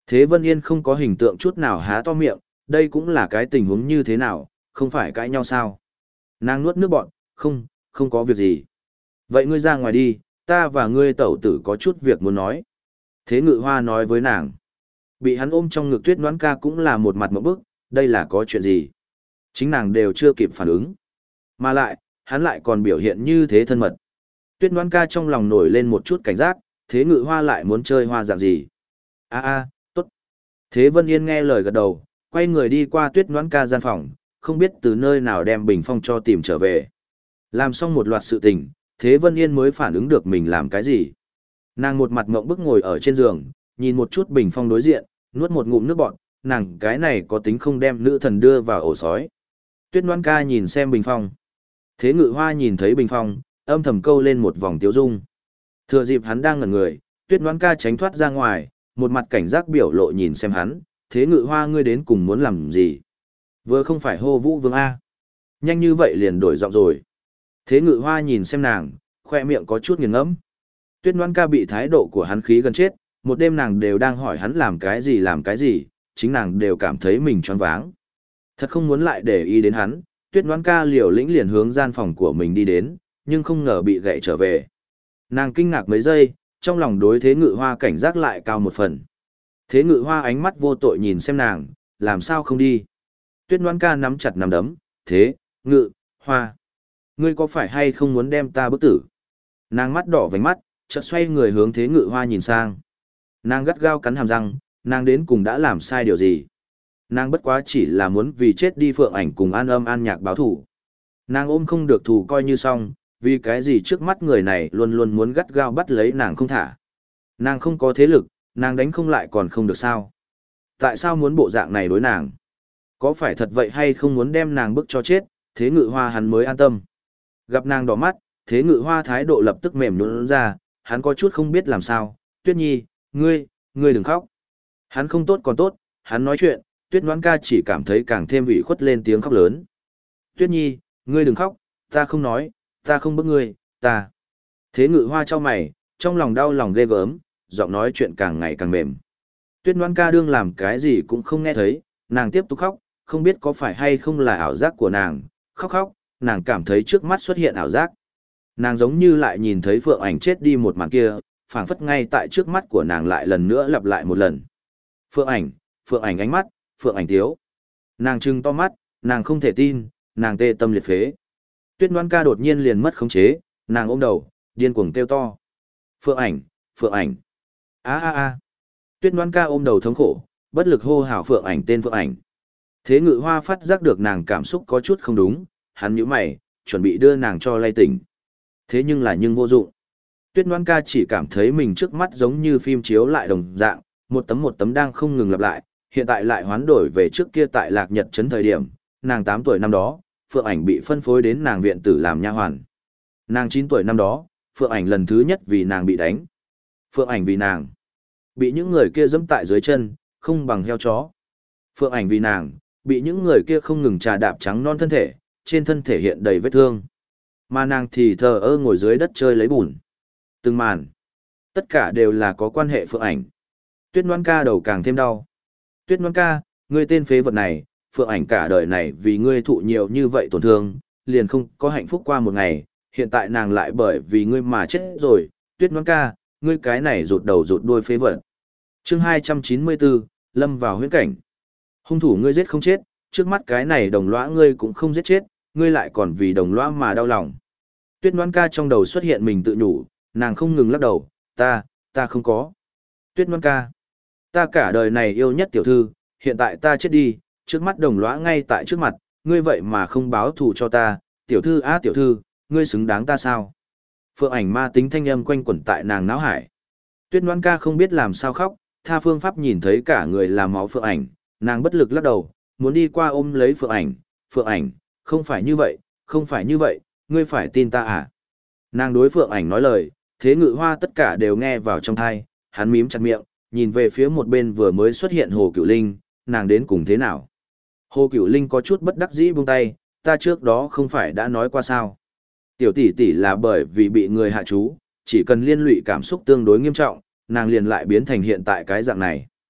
Thế Vân Yên không có hình tượng chút nào há to miệng, đây cũng là cái tình huống như thế nào, không phải cãi nhau sao? Nàng nuốt nước bọt, không có việc gì. Vậy ngươi ra ngoài đi, ta và ngươi tẩu tử có chút việc muốn nói. Thế Ngự Hoa nói với nàng. Bị hắn ôm trong ngực Tuyết Noãn Ca cũng là một mặt ngộp bức, đây là có chuyện gì? Chính nàng đều chưa kịp phản ứng. Mà lại, hắn lại còn biểu hiện như thế thân mật. Tuyết Noãn Ca trong lòng nổi lên một chút cảnh giác, Thế Ngự Hoa lại muốn chơi hoa dạng gì? Tốt. Thế Vân Yên nghe lời gật đầu, quay người đi qua Tuyết Noãn Ca gian phòng, không biết từ nơi nào đem bình phong cho tìm trở về. Làm xong một loạt sự tình, Thế Vân Yên mới phản ứng được mình làm cái gì. Nàng một mặt ngộng bức ngồi ở trên giường, nhìn một chút bình phong đối diện, nuốt một ngụm nước bọt, nàng cái này có tính không đem nữ thần đưa vào ổ sói. Tuyết Noãn Ca nhìn xem bình phong. Thế Ngự Hoa nhìn thấy bình phong, âm thầm câu lên một vòng tiếu dung. Thừa dịp hắn đang ngẩn người, Tuyết Noãn Ca tránh thoát ra ngoài, một mặt cảnh giác biểu lộ nhìn xem hắn, Thế Ngự Hoa ngươi đến cùng muốn làm gì? Vừa không phải hô Vũ Vương A. Nhanh như vậy liền đổi giọng rồi. Thế Ngự Hoa nhìn xem nàng, khoe miệng có chút nghiền ngẫm. Tuyết Noãn Ca bị thái độ của hắn khí gần chết, một đêm nàng đều đang hỏi hắn làm cái gì, chính nàng đều cảm thấy mình choáng váng. Thật không muốn lại để ý đến hắn, Tuyết Noãn Ca liều lĩnh liền hướng gian phòng của mình đi đến, nhưng không ngờ bị gậy trở về. Nàng kinh ngạc mấy giây, trong lòng đối Thế Ngự Hoa cảnh giác lại cao một phần. Thế Ngự Hoa ánh mắt vô tội nhìn xem nàng, làm sao không đi. Tuyết Noãn Ca nắm chặt nắm đấm, Thế Ngự Hoa, ngươi có phải hay không muốn đem ta bức tử? Nàng mắt đỏ vành mắt, chợt xoay người hướng Thế Ngự Hoa nhìn sang. Nàng gắt gao cắn hàm răng, nàng đến cùng đã làm sai điều gì? Nàng bất quá chỉ là muốn vì chết đi Phượng Ảnh cùng An Âm An Nhạc báo thù. Nàng ôm không được thù coi như xong, vì cái gì trước mắt người này luôn luôn muốn gắt gao bắt lấy nàng không thả. Nàng không có thế lực, nàng đánh không lại còn không được sao? Tại sao muốn bộ dạng này đối nàng? Có phải thật vậy hay không muốn đem nàng bức cho chết, Thế Ngự Hoa hắn mới an tâm. Gặp nàng đỏ mắt, Thế Ngự Hoa thái độ lập tức mềm nhũn ra, hắn có chút không biết làm sao. Tuyết Nhi, ngươi đừng khóc. Hắn không tốt còn tốt, hắn nói chuyện, Tuyết Noãn Ca chỉ cảm thấy càng thêm ủy khuất lên tiếng khóc lớn. Tuyết Nhi, ngươi đừng khóc, ta không nói, ta không bức ngươi, ta. Thế Ngự Hoa chau mày, trong lòng đau lòng ghê gớm, giọng nói chuyện càng ngày càng mềm. Tuyết Noãn Ca đương làm cái gì cũng không nghe thấy, nàng tiếp tục khóc, không biết có phải hay không là ảo giác của nàng, khóc, nàng cảm thấy trước mắt xuất hiện ảo giác. Nàng giống như lại nhìn thấy Phượng Ảnh chết đi một màn kia, phảng phất ngay tại trước mắt của nàng lại lần nữa lặp lại một lần. Phượng Ảnh ánh mắt, Phượng Ảnh thiếu. Nàng trừng to mắt, nàng không thể tin, nàng tê tâm liệt phế. Tuyết Noãn Ca đột nhiên liền mất khống chế, nàng ôm đầu, điên cuồng kêu to. Phượng Ảnh. A. Tuyết Noãn Ca ôm đầu thống khổ, bất lực hô hào Phượng Ảnh tên Phượng Ảnh. Thế Ngự Hoa phát giác được nàng cảm xúc có chút không đúng, hắn nhíu mày, chuẩn bị đưa nàng cho lay tỉnh. Thế nhưng vô dụng. Tuyết Noãn Ca chỉ cảm thấy mình trước mắt giống như phim chiếu lại đồng dạng, một tấm đang không ngừng lặp lại, hiện tại lại hoán đổi về trước kia tại Lạc Nhật trấn thời điểm, nàng 8 tuổi năm đó, Phượng Ảnh bị phân phối đến nàng viện tử làm nha hoàn. Nàng 9 tuổi năm đó, Phượng Ảnh lần thứ nhất vì nàng bị đánh. Phượng Ảnh vì nàng bị những người kia giẫm tại dưới chân, không bằng heo chó. Phượng Ảnh vì nàng bị những người kia không ngừng trà đạp trắng non thân thể, trên thân thể hiện đầy vết thương. Mà nàng thì thờ ơ ngồi dưới đất chơi lấy bùn. Từng màn, tất cả đều là có quan hệ Phượng Ảnh. Tuyết Noãn Ca đầu càng thêm đau. Tuyết Noãn Ca, ngươi tên phế vật này, Phượng Ảnh cả đời này vì ngươi thụ nhiều như vậy tổn thương, liền không có hạnh phúc qua một ngày, hiện tại nàng lại bởi vì ngươi mà chết rồi. Tuyết Noãn Ca, ngươi cái này rụt đầu rụt đuôi phế vật. Chương 294, lâm vào huyễn cảnh. Hung thủ ngươi giết không chết, trước mắt cái này đồng lõa ngươi cũng không giết chết, ngươi lại còn vì đồng lõa mà đau lòng. Tuyết Noãn Ca trong đầu xuất hiện mình tự nhủ, nàng không ngừng lắc đầu, ta không có. Tuyết Noãn Ca, ta cả đời này yêu nhất tiểu thư, hiện tại ta chết đi, trước mắt đồng lõa ngay tại trước mặt, ngươi vậy mà không báo thù cho ta, tiểu thư á tiểu thư, ngươi xứng đáng ta sao? Phượng Ảnh ma tính thanh âm quanh quẩn tại nàng não hải. Tuyết Noãn Ca không biết làm sao khóc, tha phương pháp nhìn thấy cả người là máu Phượng Ảnh, nàng bất lực lắc đầu, muốn đi qua ôm lấy Phượng Ảnh, không phải như vậy, ngươi phải tin ta à? Nàng đối Phượng Ảnh nói lời, Thế Ngự Hoa tất cả đều nghe vào trong tai, hắn mím chặt miệng, nhìn về phía một bên vừa mới xuất hiện Hồ Cửu Linh, nàng đến cùng thế nào? Hồ Cửu Linh có chút bất đắc dĩ buông tay, ta trước đó không phải đã nói qua sao? Tiểu tỷ tỷ là bởi vì bị người hạ chú, chỉ cần liên lụy cảm xúc tương đối nghiêm trọng, nàng liền lại biến thành hiện tại cái dạng này.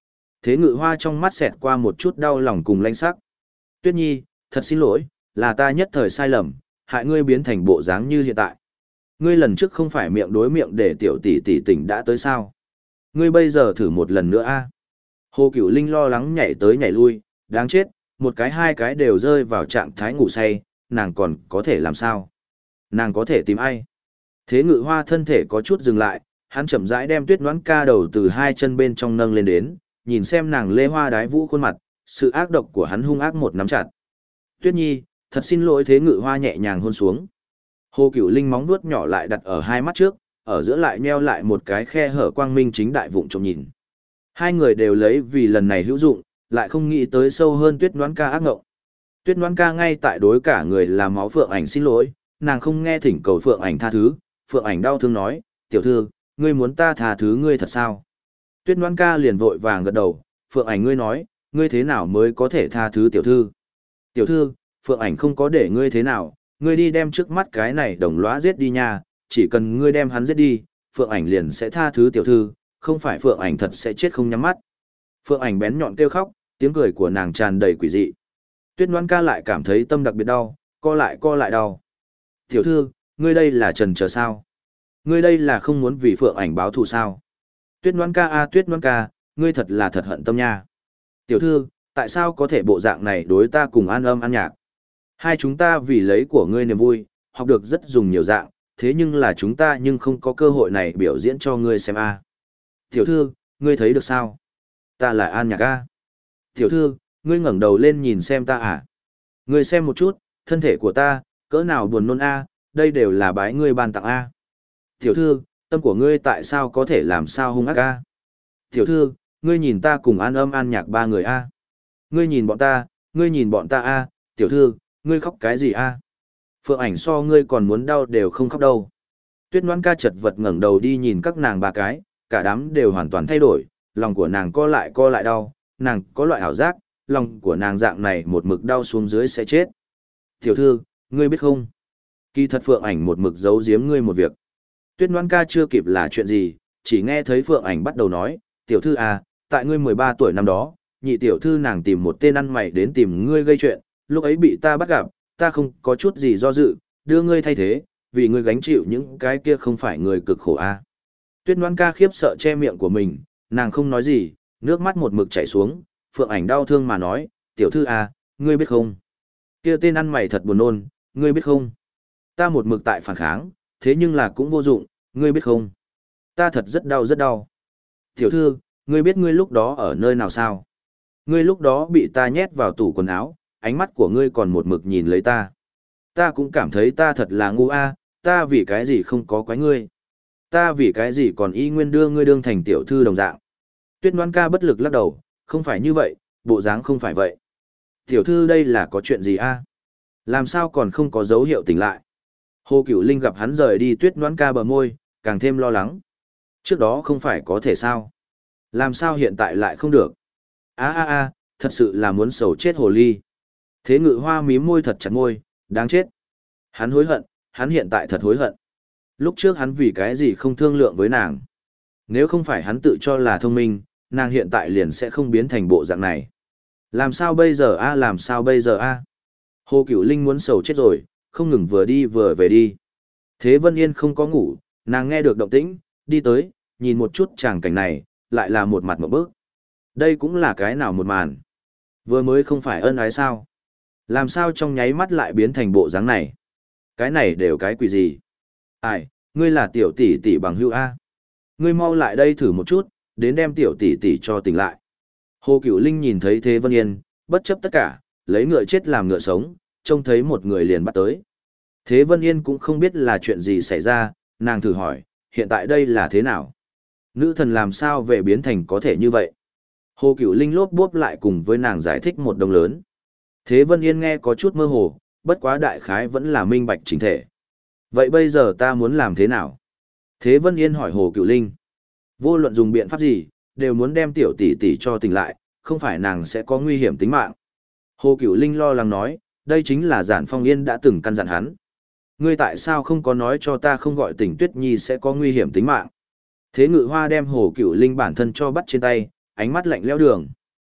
Thế Ngự Hoa trong mắt xẹt qua một chút đau lòng cùng lanh sắc. Tuyết Nhi, thật xin lỗi, là ta nhất thời sai lầm, hại ngươi biến thành bộ dáng như hiện tại. Ngươi lần trước không phải miệng đối miệng để tiểu tỷ tỷ tỉnh đã tới sao? Ngươi bây giờ thử một lần nữa a. Hồ Cửu Linh lo lắng nhảy tới nhảy lui, đáng chết, một cái hai cái đều rơi vào trạng thái ngủ say, nàng còn có thể làm sao? Nàng có thể tìm ai? Thế Ngự Hoa thân thể có chút dừng lại, hắn chậm rãi đem Tuyết Ngoãn Ca đầu từ hai chân bên trong nâng lên đến, nhìn xem nàng lê hoa đái vũ khuôn mặt, sự ác độc của hắn hung ác một nắm chặt. Tuyết Nhi, thật xin lỗi. Thế Ngự Hoa nhẹ nhàng hôn xuống. Hồ Cửu Linh móng vuốt nhỏ lại đặt ở hai mắt trước, ở giữa lại nheo lại một cái khe hở quang minh chính đại vụng trộm nhìn. Hai người đều lấy vì lần này hữu dụng, lại không nghĩ tới sâu hơn Tuyết Ngoãn Ca ác ngộng. Tuyết Ngoãn Ca ngay tại đối cả người làm máu Phượng Ảnh xin lỗi, nàng không nghe thỉnh cầu Phượng Ảnh tha thứ, Phượng Ảnh đau thương nói, tiểu thư, ngươi muốn ta tha thứ ngươi thật sao? Tuyết Ngoãn Ca liền vội vàng gật đầu, Phượng Ảnh ngươi nói, ngươi thế nào mới có thể tha thứ tiểu thư? Tiểu thư, Phượng Ảnh không có để ngươi thế nào, ngươi đi đem trước mắt cái này đồng lõa giết đi nha, chỉ cần ngươi đem hắn giết đi, Phượng Ảnh liền sẽ tha thứ tiểu thư, không phải Phượng Ảnh thật sẽ chết không nhắm mắt. Phượng Ảnh bén nhọn kêu khóc, tiếng cười của nàng tràn đầy quỷ dị. Tuyết Ngoãn Ca lại cảm thấy tâm đặc biệt đau, co lại đau. Tiểu thư, ngươi đây là trần chờ sao? Ngươi đây là không muốn vì Phượng Ảnh báo thù sao? Tuyết Ngoãn Ca a Tuyết Ngoãn Ca, ngươi thật là thật hận tâm nha. Tiểu thư, tại sao có thể bộ dạng này đối ta cùng an âm an nhạc? Hai chúng ta vì lấy của ngươi niềm vui, học được rất dùng nhiều dạng, thế nhưng là chúng ta nhưng không có cơ hội này biểu diễn cho ngươi xem a. Tiểu thư, ngươi thấy được sao? Ta là an nhạc a. Tiểu thư, ngươi ngẩng đầu lên nhìn xem ta à? Ngươi xem một chút, thân thể của ta, cỡ nào buồn nôn a, đây đều là bái ngươi ban tặng a. Tiểu thư, tâm của ngươi tại sao có thể làm sao hung ác a? Tiểu thư, ngươi nhìn ta cùng an âm an nhạc ba người a. Ngươi nhìn bọn ta a, tiểu thư, ngươi khóc cái gì a? Phượng Ảnh so ngươi còn muốn đau đều không khóc đâu. Tuyết Ngoãn Ca chật vật ngẩng đầu đi nhìn các nàng ba cái, cả đám đều hoàn toàn thay đổi, lòng của nàng co lại đau, nàng có loại ảo giác, lòng của nàng dạng này một mực đau xuống dưới sẽ chết. Tiểu thư, ngươi biết không? Kỳ thật Phượng Ảnh một mực giấu giếm ngươi một việc. Tuyết Ngoãn Ca chưa kịp là chuyện gì, chỉ nghe thấy Phượng Ảnh bắt đầu nói, tiểu thư à, tại ngươi 13 tuổi năm đó, nhị tiểu thư nàng tìm một tên ăn mày đến tìm ngươi gây chuyện, lúc ấy bị ta bắt gặp, ta không có chút gì do dự, đưa ngươi thay thế, vì ngươi gánh chịu những cái kia không phải người cực khổ a. Tuyết Ngoãn Ca khiếp sợ che miệng của mình, nàng không nói gì, nước mắt một mực chảy xuống, Phượng Ảnh đau thương mà nói, tiểu thư à, ngươi biết không? Kia tên ăn mày thật buồn nôn, ngươi biết không? Ta một mực tại phản kháng, thế nhưng là cũng vô dụng, ngươi biết không? Ta thật rất đau. Tiểu thư, ngươi biết ngươi lúc đó ở nơi nào sao? Ngươi lúc đó bị ta nhét vào tủ quần áo, ánh mắt của ngươi còn một mực nhìn lấy ta. Ta cũng cảm thấy ta thật là ngu a, ta vì cái gì không có quái ngươi? Ta vì cái gì còn y nguyên đưa ngươi đương thành tiểu thư đồng dạng? Tuyết Ngoãn Ca bất lực lắc đầu, không phải như vậy, bộ dáng không phải vậy. Tiểu thư đây là có chuyện gì a? Làm sao còn không có dấu hiệu tỉnh lại? Hồ Cửu Linh gặp hắn rời đi Tuyết Ngoãn Ca bờ môi, càng thêm lo lắng. Trước đó không phải có thể sao? Làm sao hiện tại lại không được? Thật sự là muốn sầu chết hồ ly. Thế Ngự Hoa mím môi thật chặt môi, đáng chết. Hắn hối hận, hắn hiện tại thật hối hận. Lúc trước hắn vì cái gì không thương lượng với nàng. Nếu không phải hắn tự cho là thông minh, nàng hiện tại liền sẽ không biến thành bộ dạng này. Làm sao bây giờ a? Hồ Cửu Linh muốn sầu chết rồi, không ngừng vừa đi vừa về đi. Thế Vân Yên không có ngủ, nàng nghe được động tĩnh, đi tới, nhìn một chút tràng cảnh này, lại là một mặt một bước. Đây cũng là cái nào một màn. Vừa mới không phải ân ái sao? Làm sao trong nháy mắt lại biến thành bộ dáng này? Cái này đều cái quỷ gì? Ai, ngươi là tiểu tỷ tỷ bằng hữu A. Ngươi mau lại đây thử một chút, đến đem tiểu tỷ tỷ cho tỉnh lại. Hồ Cửu Linh nhìn thấy Thế Vân Yên, bất chấp tất cả, lấy ngựa chết làm ngựa sống, trông thấy một người liền bắt tới. Thế Vân Yên cũng không biết là chuyện gì xảy ra, nàng thử hỏi, hiện tại đây là thế nào? Nữ thần làm sao về biến thành có thể như vậy? Hồ Cửu Linh lốp bốp lại cùng với nàng giải thích một đồng lớn. Thế Vân Yên nghe có chút mơ hồ, bất quá đại khái vẫn là minh bạch chính thể. Vậy bây giờ ta muốn làm thế nào? Thế Vân Yên hỏi Hồ Cửu Linh. Vô luận dùng biện pháp gì, đều muốn đem tiểu tỷ tỷ cho tỉnh lại, không phải nàng sẽ có nguy hiểm tính mạng. Hồ Cửu Linh lo lắng nói, đây chính là Giản Phong Yên đã từng căn dặn hắn. Ngươi tại sao không có nói cho ta không gọi tỉnh Tuyết Nhi sẽ có nguy hiểm tính mạng? Thế Ngự Hoa đem Hồ Cửu Linh bản thân cho bắt trên tay, ánh mắt lạnh lẽo đường.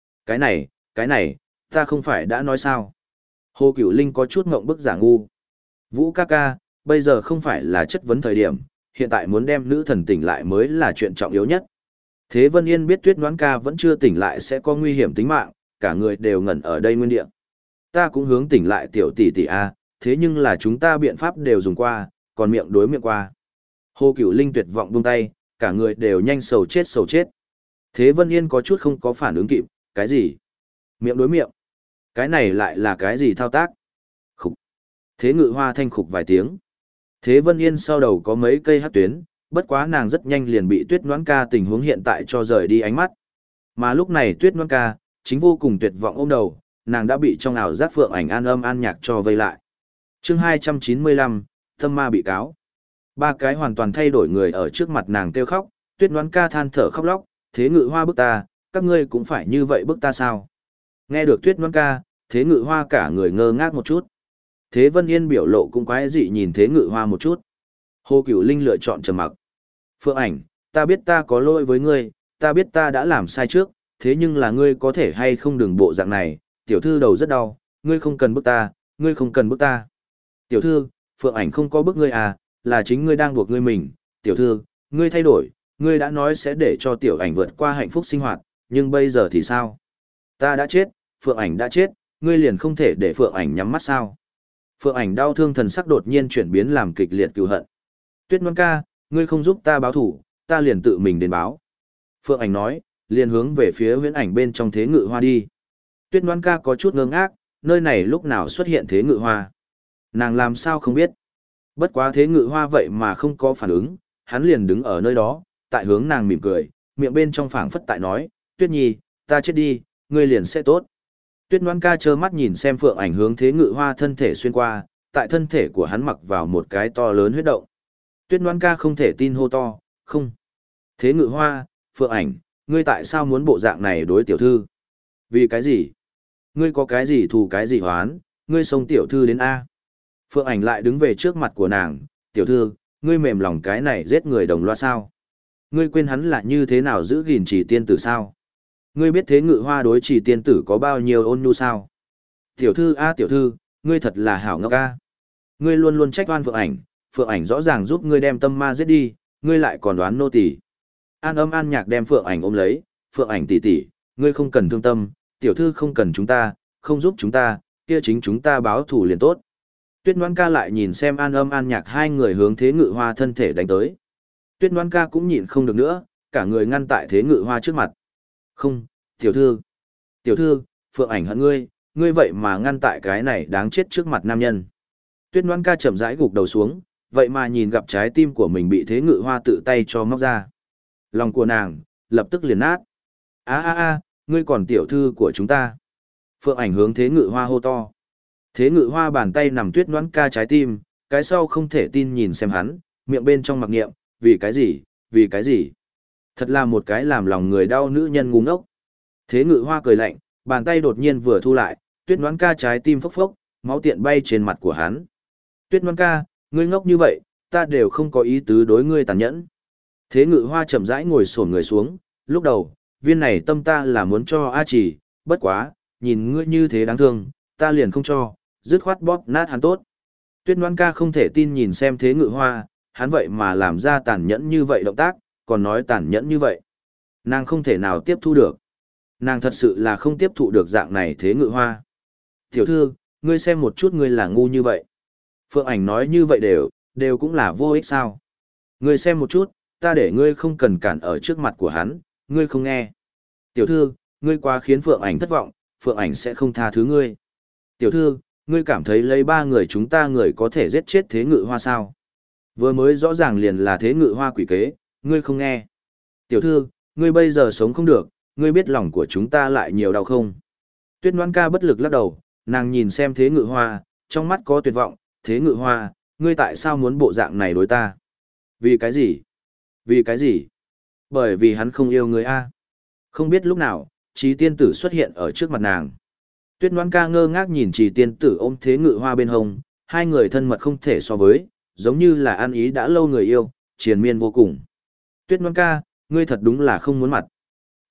Cái này, ta không phải đã nói sao. Hồ Cửu Linh có chút ngộng bức giả ngu. Vũ ca ca, bây giờ không phải là chất vấn thời điểm, hiện tại muốn đem nữ thần tỉnh lại mới là chuyện trọng yếu nhất. Thế Vân Yên biết Tuyết Ngoãn ca vẫn chưa tỉnh lại sẽ có nguy hiểm tính mạng, cả người đều ngẩn ở đây nguyên địa. Ta cũng hướng tỉnh lại tiểu tỷ tỷ a, thế nhưng là chúng ta biện pháp đều dùng qua, còn miệng đối miệng qua. Hồ Cửu Linh tuyệt vọng buông tay, cả người đều nhanh sầu chết sầu chết. Thế Vân Yên có chút không có phản ứng kịp, cái gì? Miệng đối miệng? Cái này lại là cái gì thao tác? Khục. Thế Ngự Hoa thanh khục vài tiếng. Thế Vân Yên sau đầu có mấy cây hắc tuyến, bất quá nàng rất nhanh liền bị Tuyết Ngoãn ca tình huống hiện tại cho rời đi ánh mắt. Mà lúc này Tuyết Ngoãn ca, chính vô cùng tuyệt vọng ôm đầu, nàng đã bị trong ảo giác Phượng Ảnh an âm an nhạc cho vây lại. Chương 295, Tâm ma bị cáo. Ba cái hoàn toàn thay đổi người ở trước mặt nàng kêu khóc, Tuyết Ngoãn ca than thở khóc lóc, Thế Ngự Hoa bức ta, các ngươi cũng phải như vậy bức ta sao? Nghe được Tuyết Ngoãn ca, Thế Ngự Hoa cả người ngơ ngác một chút. Thế Vân Yên biểu lộ cũng quái dị nhìn Thế Ngự Hoa một chút. Hồ Cửu Linh lựa chọn trầm mặc. Phượng Ảnh, ta biết ta có lỗi với ngươi, ta biết ta đã làm sai trước, thế nhưng là ngươi có thể hay không đừng bộ dạng này, tiểu thư đầu rất đau, ngươi không cần bức ta, ngươi không cần bức ta. Tiểu thư, Phượng Ảnh không có bức ngươi à, là chính ngươi đang buộc ngươi mình, tiểu thư, ngươi thay đổi, ngươi đã nói sẽ để cho tiểu ảnh vượt qua hạnh phúc sinh hoạt, nhưng bây giờ thì sao? Ta đã chết, Phượng Ảnh đã chết, ngươi liền không thể để Phượng Ảnh nhắm mắt sao? Phượng Ảnh đau thương thần sắc đột nhiên chuyển biến làm kịch liệt cừu hận. Tuyết Ngoãn ca, ngươi không giúp ta báo thủ, ta liền tự mình đến báo. Phượng Ảnh nói, liền hướng về phía Huyễn Ảnh bên trong Thế Ngự Hoa đi. Tuyết Ngoãn ca có chút ngơ ngác, nơi này lúc nào xuất hiện Thế Ngự Hoa? Nàng làm sao không biết? Bất quá Thế Ngự Hoa vậy mà không có phản ứng, hắn liền đứng ở nơi đó, tại hướng nàng mỉm cười, miệng bên trong phảng phất tại nói, Tuyết Nhi, ta chết đi, ngươi liền sẽ tốt. Tuyết Ngoãn ca trơ mắt nhìn xem Phượng Ảnh hướng Thế Ngự Hoa thân thể xuyên qua, tại thân thể của hắn mặc vào một cái to lớn huyết động. Tuyết Ngoãn ca không thể tin hô to, không. Thế Ngự Hoa, Phượng Ảnh, ngươi tại sao muốn bộ dạng này đối tiểu thư? Vì cái gì? Ngươi có cái gì thù cái gì hoán, ngươi xông tiểu thư đến A. Phượng Ảnh lại đứng về trước mặt của nàng, tiểu thư, ngươi mềm lòng cái này giết người đồng loa sao? Ngươi quên hắn là như thế nào giữ gìn Chỉ tiên tử sao? Ngươi biết Thế Ngự Hoa đối Chỉ tiên tử có bao nhiêu ôn nhu sao? Tiểu thư a tiểu thư, ngươi thật là hảo ngốc a. Ngươi luôn luôn trách oan Phượng Ảnh, Phượng Ảnh rõ ràng giúp ngươi đem tâm ma giết đi, ngươi lại còn đoán nô tỳ. An âm an nhạc đem Phượng Ảnh ôm lấy, Phượng Ảnh tỷ tỷ, ngươi không cần thương tâm, tiểu thư không cần chúng ta, không giúp chúng ta, kia chính chúng ta báo thù liền tốt. Tuyết Ngoãn ca lại nhìn xem An âm an nhạc hai người hướng Thế Ngự Hoa thân thể đánh tới. Tuyết Ngoãn ca cũng nhịn không được nữa, cả người ngăn tại Thế Ngự Hoa trước mặt. Không, tiểu thư, Phượng Ảnh hận ngươi, ngươi vậy mà ngăn tại cái này đáng chết trước mặt nam nhân. Tuyết Ngoãn ca chậm rãi gục đầu xuống, vậy mà nhìn gặp trái tim của mình bị Thế Ngự Hoa tự tay cho móc ra. Lòng của nàng, lập tức liền nát. Ngươi còn tiểu thư của chúng ta. Phượng Ảnh hướng Thế Ngự Hoa hô to. Thế Ngự Hoa bàn tay nằm Tuyết Ngoãn ca trái tim, cái sau không thể tin nhìn xem hắn, miệng bên trong mặc niệm, vì cái gì? Thật là một cái làm lòng người đau nữ nhân ngu ngốc. Thế Ngự Hoa cười lạnh, bàn tay đột nhiên vừa thu lại, Tuyết Ngoãn ca trái tim phốc phốc, máu tiện bay trên mặt của hắn. Tuyết Ngoãn ca, ngươi ngốc như vậy, ta đều không có ý tứ đối ngươi tàn nhẫn. Thế Ngự Hoa chậm rãi ngồi xổm người xuống, lúc đầu, viên này tâm ta là muốn cho A Chỉ, bất quá, nhìn ngươi như thế đáng thương, ta liền không cho, dứt khoát bóp nát hắn tốt. Tuyết Ngoãn ca không thể tin nhìn xem Thế Ngự Hoa, hắn vậy mà làm ra tàn nhẫn như vậy động tác, còn nói tàn nhẫn như vậy. Nàng không thể nào tiếp thu được. Nàng thật sự là không tiếp thụ được dạng này Thế Ngự Hoa. Tiểu thư, ngươi xem một chút ngươi là ngu như vậy. Phượng Ảnh nói như vậy đều cũng là vô ích sao. Ngươi xem một chút, ta để ngươi không cần cản ở trước mặt của hắn, ngươi không nghe. Tiểu thư, ngươi quá khiến Phượng Ảnh thất vọng, Phượng Ảnh sẽ không tha thứ ngươi. Tiểu thư, ngươi cảm thấy lấy ba người chúng ta người có thể giết chết Thế Ngự Hoa sao? Vừa mới rõ ràng liền là Thế Ngự Hoa quỷ kế, ngươi không nghe. Tiểu thư, ngươi bây giờ sống không được, ngươi biết lòng của chúng ta lại nhiều đau không? Tuyết Ngoãn ca bất lực lắc đầu, nàng nhìn xem Thế Ngự Hoa, trong mắt có tuyệt vọng, Thế Ngự Hoa, ngươi tại sao muốn bộ dạng này đối ta? Vì cái gì? Vì cái gì? Bởi vì hắn không yêu ngươi a. Không biết lúc nào, Chí tiên tử xuất hiện ở trước mặt nàng. Tuyết Ngoãn ca ngơ ngác nhìn Chí tiên tử ôm Thế Ngự Hoa bên hông, hai người thân mật không thể so với, giống như là ăn ý đã lâu người yêu, triền miên vô cùng. Tuyết Ngoãn ca, ngươi thật đúng là không muốn mặt.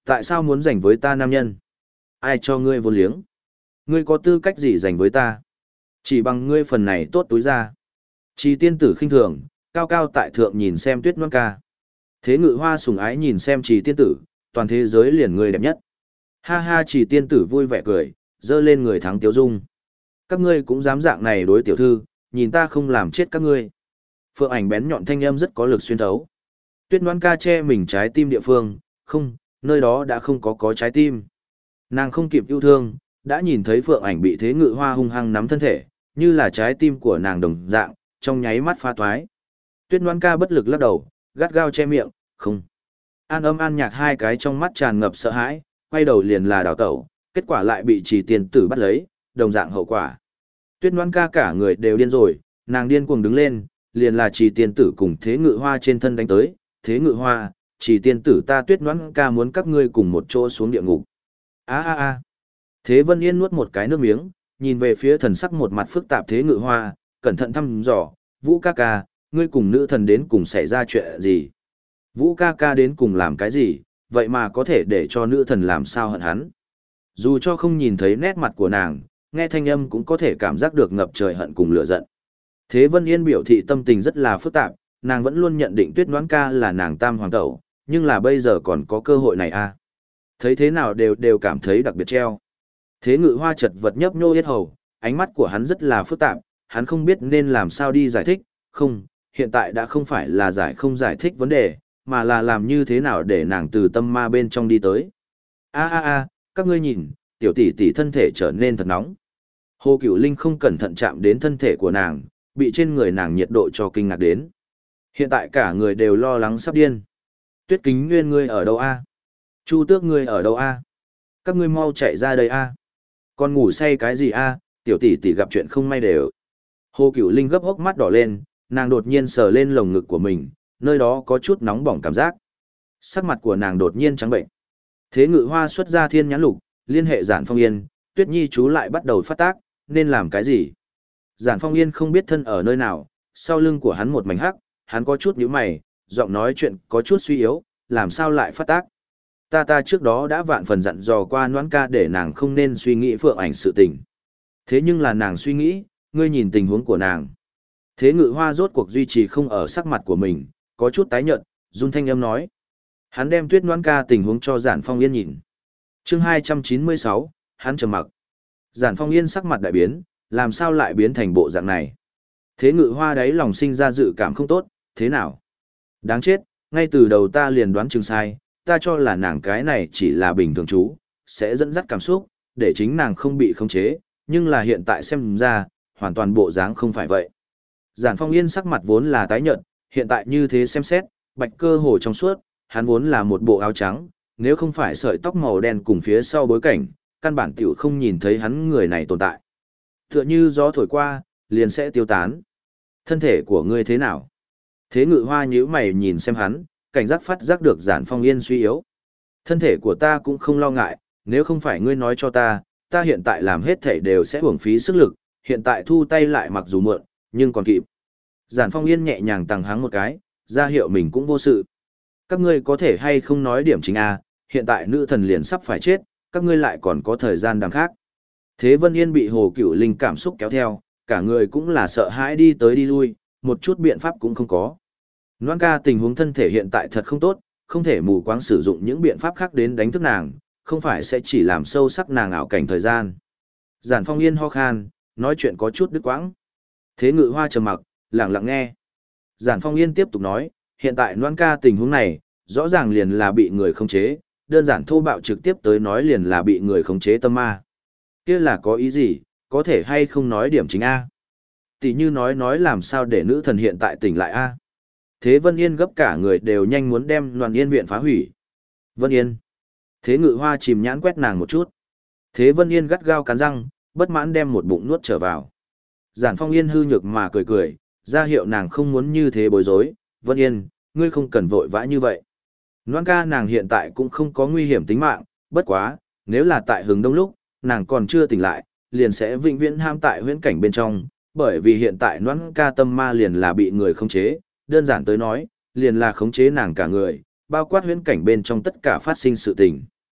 Tại sao muốn giành với ta nam nhân? Ai cho ngươi vô liếng? Ngươi có tư cách gì giành với ta? Chỉ bằng ngươi phần này tốt túi ra. Chỉ tiên tử khinh thường, cao cao tại thượng nhìn xem Tuyết Loan ca. Thế Ngự Hoa sùng ái nhìn xem Chỉ tiên tử, toàn thế giới liền người đẹp nhất. Ha ha, Chỉ tiên tử vui vẻ cười, dơ lên người thắng tiếu dung. Các ngươi cũng dám dạng này đối tiểu thư, nhìn ta không làm chết các ngươi. Phượng Ảnh bén nhọn thanh âm rất có lực xuyên thấu. Tuyết Loan ca che mình trái tim địa phương, không, nơi đó đã không có trái tim. Nàng không kịp yêu thương, đã nhìn thấy Phượng Ảnh bị Thế Ngự Hoa hung hăng nắm thân thể, như là trái tim của nàng đồng dạng, trong nháy mắt phá toái. Tuyết Loan ca bất lực lắc đầu, gắt gao che miệng, không. An Âm An Nhạc hai cái trong mắt tràn ngập sợ hãi, quay đầu liền là đào tẩu, kết quả lại bị Chỉ tiên tử bắt lấy, đồng dạng hậu quả. Tuyết Loan ca cả người đều điên rồi, nàng điên cuồng đứng lên, liền là Chỉ tiên tử cùng Thế Ngự Hoa trên thân đánh tới, Thế Ngự Hoa, Chỉ tiên tử ta Tuyết Loan ca muốn các ngươi cùng một chỗ xuống địa ngục. A a a. Thế Vân Yên nuốt một cái nước miếng, nhìn về phía thần sắc một mặt phức tạp Thế Ngự Hoa, cẩn thận thăm dò, Vũ ca ca, ngươi cùng nữ thần đến cùng xảy ra chuyện gì? Vũ ca ca đến cùng làm cái gì, vậy mà có thể để cho nữ thần làm sao hận hắn? Dù cho không nhìn thấy nét mặt của nàng, nghe thanh âm cũng có thể cảm giác được ngập trời hận cùng lửa giận. Thế Vân Yên biểu thị tâm tình rất là phức tạp, nàng vẫn luôn nhận định Tuyết Noãn ca là nàng tam hoàng tẩu, nhưng là bây giờ còn có cơ hội này à? Thấy thế nào đều cảm thấy đặc biệt treo. Thế Ngự Hoa chật vật nhấp nhô yết hầu, ánh mắt của hắn rất là phức tạp, hắn không biết nên làm sao đi giải thích, không, hiện tại đã không phải là không giải thích vấn đề, mà là làm như thế nào để nàng từ tâm ma bên trong đi tới. A a a, các ngươi nhìn, tiểu tỷ tỷ thân thể trở nên thật nóng. Hồ Cửu Linh không cẩn thận chạm đến thân thể của nàng, bị trên người nàng nhiệt độ cho kinh ngạc đến. Hiện tại cả người đều lo lắng sắp điên. Tuyết Kính Nguyên ngươi ở đâu a? Chu Tước ngươi ở đâu a? Các ngươi mau chạy ra đây a. Con ngủ say cái gì a? Tiểu tỷ tỷ gặp chuyện không may đều. Hồ Cửu Linh gấp hốc mắt đỏ lên, nàng đột nhiên sờ lên lồng ngực của mình, nơi đó có chút nóng bỏng cảm giác. Sắc mặt của nàng đột nhiên trắng bệnh. Thế Ngự Hoa xuất ra Thiên Nhãn Lục, liên hệ Giản Phong Yên, Tuyết Nhi chú lại bắt đầu phát tác, nên làm cái gì? Giản Phong Yên không biết thân ở nơi nào, sau lưng của hắn một mảnh hắc, hắn có chút nhíu mày, giọng nói chuyện có chút suy yếu, làm sao lại phát tác? Ta trước đó đã vạn phần dặn dò qua Noãn ca để nàng không nên suy nghĩ Phượng Ảnh sự tình. Thế nhưng là nàng suy nghĩ, ngươi nhìn tình huống của nàng. Thế Ngự Hoa rốt cuộc duy trì không ở sắc mặt của mình, có chút tái nhợt, run thanh âm nói. Hắn đem Tuyết Noãn ca tình huống cho Giản Phong Yên nhìn. Chương 296, hắn trầm mặc. Giản Phong Yên sắc mặt đại biến, làm sao lại biến thành bộ dạng này? Thế Ngự Hoa đáy lòng sinh ra dự cảm không tốt, thế nào? Đáng chết, ngay từ đầu ta liền đoán chừng sai, ta cho là nàng cái này chỉ là bình thường chú, sẽ dẫn dắt cảm xúc, để chính nàng không bị khống chế, nhưng là hiện tại xem ra, hoàn toàn bộ dáng không phải vậy. Giản Phong Yên sắc mặt vốn là tái nhợt, hiện tại như thế xem xét, bạch cơ hồ trong suốt, hắn vốn là một bộ áo trắng, nếu không phải sợi tóc màu đen cùng phía sau bối cảnh, căn bản tiểu không nhìn thấy hắn người này tồn tại. Tựa như gió thổi qua, liền sẽ tiêu tán. Thân thể của ngươi thế nào? Thế Ngự Hoa nhíu mày nhìn xem hắn, cảnh giác phát giác được Giản Phong Yên suy yếu. Thân thể của ta cũng không lo ngại, nếu không phải ngươi nói cho ta hiện tại làm hết thể đều sẽ uổng phí sức lực, hiện tại thu tay lại mặc dù muộn, nhưng còn kịp. Giản Phong Yên nhẹ nhàng tăng hắng một cái, ra hiệu mình cũng vô sự. Các ngươi có thể hay không nói điểm chính a, hiện tại nữ thần liền sắp phải chết, các ngươi lại còn có thời gian đằng khác. Thế Vân Yên bị Hồ Cửu Linh cảm xúc kéo theo, cả người cũng là sợ hãi đi tới đi lui, một chút biện pháp cũng không có. Noãn ca tình huống thân thể hiện tại thật không tốt, không thể mù quáng sử dụng những biện pháp khác đến đánh thức nàng, không phải sẽ chỉ làm sâu sắc nàng ảo cảnh thời gian. Giản Phong Yên ho khan, nói chuyện có chút đứt quãng. Thế Ngự Hoa trầm mặc, lặng lặng nghe. Giản Phong Yên tiếp tục nói, hiện tại Noãn ca tình huống này, rõ ràng liền là bị người khống chế, đơn giản thô bạo trực tiếp tới nói liền là bị người khống chế tâm ma. Kia là có ý gì, có thể hay không nói điểm chính A. Tỷ như nói làm sao để nữ thần hiện tại tỉnh lại A. Thế Vân Yên gấp cả người đều nhanh muốn đem Loan Yên viện phá hủy. Vân Yên. Thế Ngự Hoa chìm nhãn quét nàng một chút. Thế Vân Yên gắt gao cắn răng, bất mãn đem một bụng nuốt trở vào. Giản Phong Yên hư nhược mà cười cười, ra hiệu nàng không muốn như thế bối rối. Vân Yên, ngươi không cần vội vã như vậy. Noãn ca nàng hiện tại cũng không có nguy hiểm tính mạng, bất quá, nếu là tại hướng đông lúc, nàng còn chưa tỉnh lại, liền sẽ vĩnh viễn ham tại huyễn cảnh bên trong, bởi vì hiện tại Noãn ca tâm ma liền là bị người khống chế, đơn giản tới nói, liền là khống chế nàng cả người, bao quát huyễn cảnh bên trong tất cả phát sinh sự tình.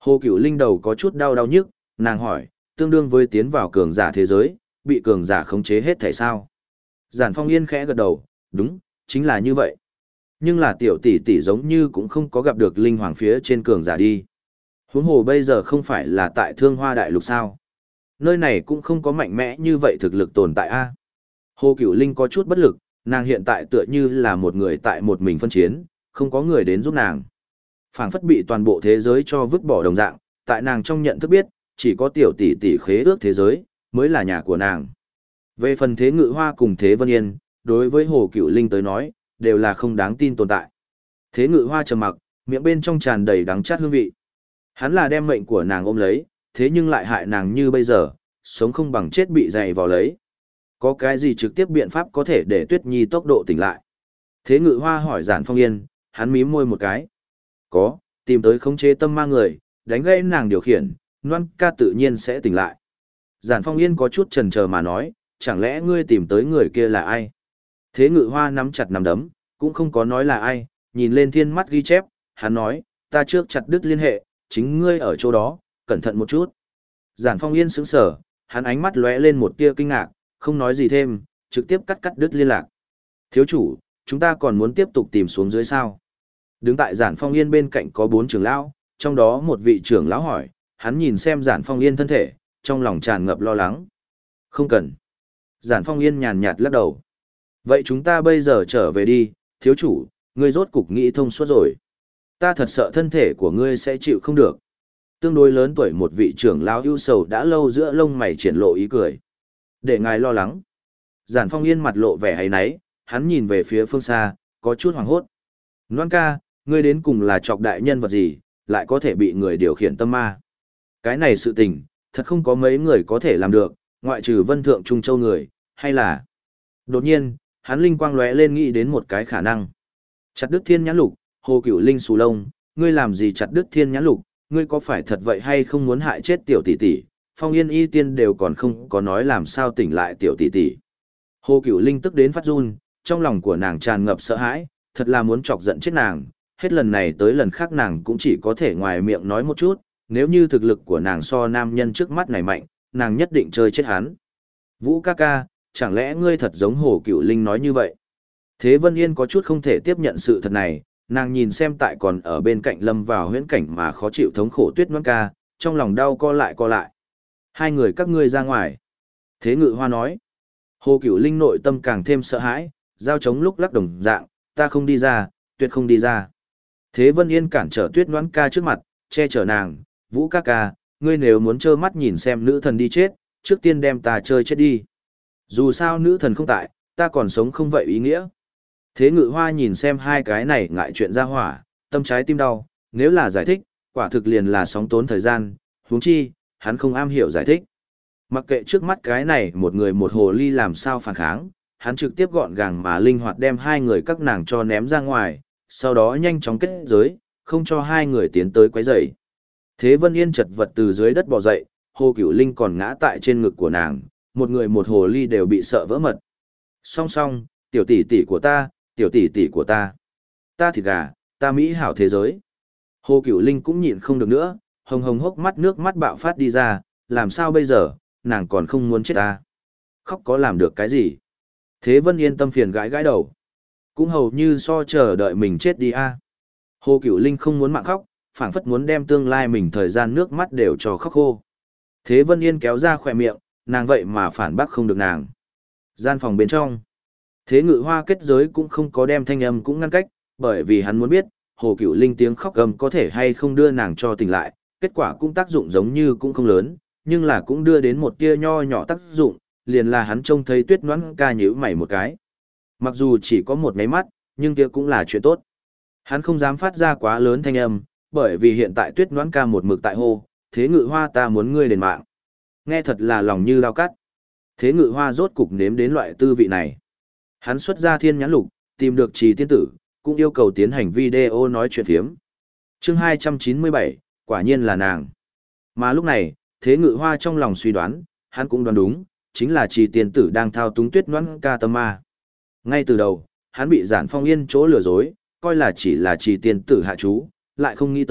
Hồ Cửu Linh đầu có chút đau đau nhức, nàng hỏi, tương đương với tiến vào cường giả thế giới, bị cường giả khống chế hết thể sao? Giản Phong Yên khẽ gật đầu, đúng, chính là như vậy. Nhưng là tiểu tỷ tỷ giống như cũng không có gặp được linh hoàng phía trên cường giả đi. Huống hồ bây giờ không phải là tại Thương Hoa Đại Lục sao? Nơi này cũng không có mạnh mẽ như vậy thực lực tồn tại a. Hồ Cửu Linh có chút bất lực, nàng hiện tại tựa như là một người tại một mình phân chiến, không có người đến giúp nàng. Phảng phất bị toàn bộ thế giới cho vứt bỏ đồng dạng, tại nàng trong nhận thức biết, chỉ có tiểu tỷ tỷ khế ước thế giới, mới là nhà của nàng. Về phần Thế Ngự Hoa cùng Thế Vân Yên, đối với Hồ Cửu Linh tới nói, đều là không đáng tin tồn tại. Thế Ngự Hoa trầm mặc, miệng bên trong tràn đầy đắng chát hương vị. Hắn là đem mệnh của nàng ôm lấy, thế nhưng lại hại nàng như bây giờ, sống không bằng chết bị dày vào lấy. Có cái gì trực tiếp biện pháp có thể để Tuyết Nhi tốc độ tỉnh lại? Thế Ngự Hoa hỏi Giản Phong Yên, hắn mím môi một cái. Có, tìm tới khống chế tâm ma người, đánh gây nàng điều khiển, Loan ca tự nhiên sẽ tỉnh lại. Giản Phong Yên có chút chần chờ mà nói, chẳng lẽ ngươi tìm tới người kia là ai? Thế Ngự Hoa nắm chặt nắm đấm, cũng không có nói là ai, nhìn lên thiên mắt ghi chép, hắn nói, ta trước chặt đứt liên hệ, chính ngươi ở chỗ đó, cẩn thận một chút. Giản Phong Yên sững sờ, hắn ánh mắt lóe lên một tia kinh ngạc, không nói gì thêm, trực tiếp cắt đứt liên lạc. Thiếu chủ, chúng ta còn muốn tiếp tục tìm xuống dưới sao? Đứng tại Giản Phong Yên bên cạnh có 4 trưởng lão, trong đó một vị trưởng lão hỏi, hắn nhìn xem Giản Phong Yên thân thể, trong lòng tràn ngập lo lắng. Không cần. Giản Phong Yên nhàn nhạt lắc đầu. Vậy chúng ta bây giờ trở về đi, thiếu chủ, ngươi rốt cục nghĩ thông suốt rồi. Ta thật sợ thân thể của ngươi sẽ chịu không được. Tương đối lớn tuổi một vị trưởng lão ưu sầu đã lâu giữa lông mày triển lộ ý cười. Để ngài lo lắng. Giản Phong Yên mặt lộ vẻ áy náy, hắn nhìn về phía phương xa, có chút hoảng hốt. Loan ca, ngươi đến cùng là trọc đại nhân vật gì, lại có thể bị người điều khiển tâm ma. Cái này sự tình, thật không có mấy người có thể làm được, ngoại trừ Vân Thượng Trung Châu người, hay là... Đột nhiên, hắn linh quang lóe lên nghĩ đến một cái khả năng. Chặt đứt thiên nhãn lục, Hồ Cửu Linh xù lông, ngươi làm gì chặt đứt thiên nhãn lục, ngươi có phải thật vậy hay không muốn hại chết tiểu tỷ tỷ? Phong Yên y tiên đều còn không có nói làm sao tỉnh lại tiểu tỷ tỷ. Hồ Cửu Linh tức đến phát run, trong lòng của nàng tràn ngập sợ hãi, thật là muốn chọc giận chết nàng, hết lần này tới lần khác nàng cũng chỉ có thể ngoài miệng nói một chút, nếu như thực lực của nàng so nam nhân trước mắt này mạnh, nàng nhất định chơi chết hắn. Vũ ca ca, chẳng lẽ ngươi thật giống Hồ Cửu Linh nói như vậy? Thế Vân Yên có chút không thể tiếp nhận sự thật này, nàng nhìn xem tại còn ở bên cạnh lâm vào huyễn cảnh mà khó chịu thống khổ Tuyết Loan ca, trong lòng đau co lại. Hai người các ngươi ra ngoài. Thế Ngự Hoa nói. Hồ Cửu Linh nội tâm càng thêm sợ hãi, giao chống lúc lắc đồng dạng, ta không đi ra, tuyệt không đi ra. Thế Vân Yên cản trở Tuyết Loan ca trước mặt, che chở nàng, Vũ ca ca, ngươi nếu muốn trơ mắt nhìn xem nữ thần đi chết, trước tiên đem ta chơi chết đi. Dù sao nữ thần không tại, ta còn sống không vậy ý nghĩa. Thế Ngự Hoa nhìn xem hai cái này ngại chuyện ra hỏa, tâm trái tim đau, nếu là giải thích, quả thực liền là sóng tốn thời gian, huống chi, hắn không am hiểu giải thích. Mặc kệ trước mắt cái này một người một hồ ly làm sao phản kháng, hắn trực tiếp gọn gàng mà linh hoạt đem hai người các nàng cho ném ra ngoài, sau đó nhanh chóng kết giới, không cho hai người tiến tới quấy rầy. Thế Vân Yên chật vật từ dưới đất bò dậy, Hồ Cửu Linh còn ngã tại trên ngực của nàng, một người một hồ ly đều bị sợ vỡ mật. Song song, tiểu tỷ tỷ của ta, tiểu tỷ tỷ của ta. Ta thịt gà, ta mỹ hảo thế giới. Hồ Cửu Linh cũng nhịn không được nữa, hồng hồng hốc mắt nước mắt bạo phát đi ra, làm sao bây giờ, nàng còn không muốn chết ta. Khóc có làm được cái gì? Thế Vân Yên tâm phiền gãi gãi đầu. Cũng hầu như so chờ đợi mình chết đi a. Hồ Cửu Linh không muốn mạng khóc, phảng phất muốn đem tương lai mình thời gian nước mắt đều cho khóc khô. Thế Vân Yên kéo ra khỏe miệng, nàng vậy mà phản bác không được nàng. Gian phòng bên trong. Thế Ngự Hoa kết giới cũng không có đem thanh âm cũng ngăn cách, bởi vì hắn muốn biết, Hồ Cửu Linh tiếng khóc gầm có thể hay không đưa nàng cho tỉnh lại, kết quả cũng tác dụng giống như cũng không lớn, nhưng là cũng đưa đến một tia nho nhỏ tác dụng, liền là hắn trông thấy Tuyết Noãn ca nhíu mày một cái. Mặc dù chỉ có một máy mắt, nhưng kia cũng là chuyện tốt. Hắn không dám phát ra quá lớn thanh âm, bởi vì hiện tại Tuyết Noãn ca một mực tại hô, Thế Ngự Hoa ta muốn ngươi đền mạng. Nghe thật là lòng như dao cắt. Thế Ngự Hoa rốt cục nếm đến loại tư vị này. Hắn xuất ra thiên nhãn lục, tìm được Trì tiên tử, cũng yêu cầu tiến hành video nói chuyện phiếm. Chương 297, quả nhiên là nàng. Mà lúc này, Thế Ngự Hoa trong lòng suy đoán, hắn cũng đoán đúng, chính là Trì tiên tử đang thao túng Tuyết Noãn ca tâm ma. Ngay từ đầu, hắn bị Giản Phong Yên chỗ lừa dối, coi là chỉ là Trì tiên tử hạ chú, lại không nghĩ tới,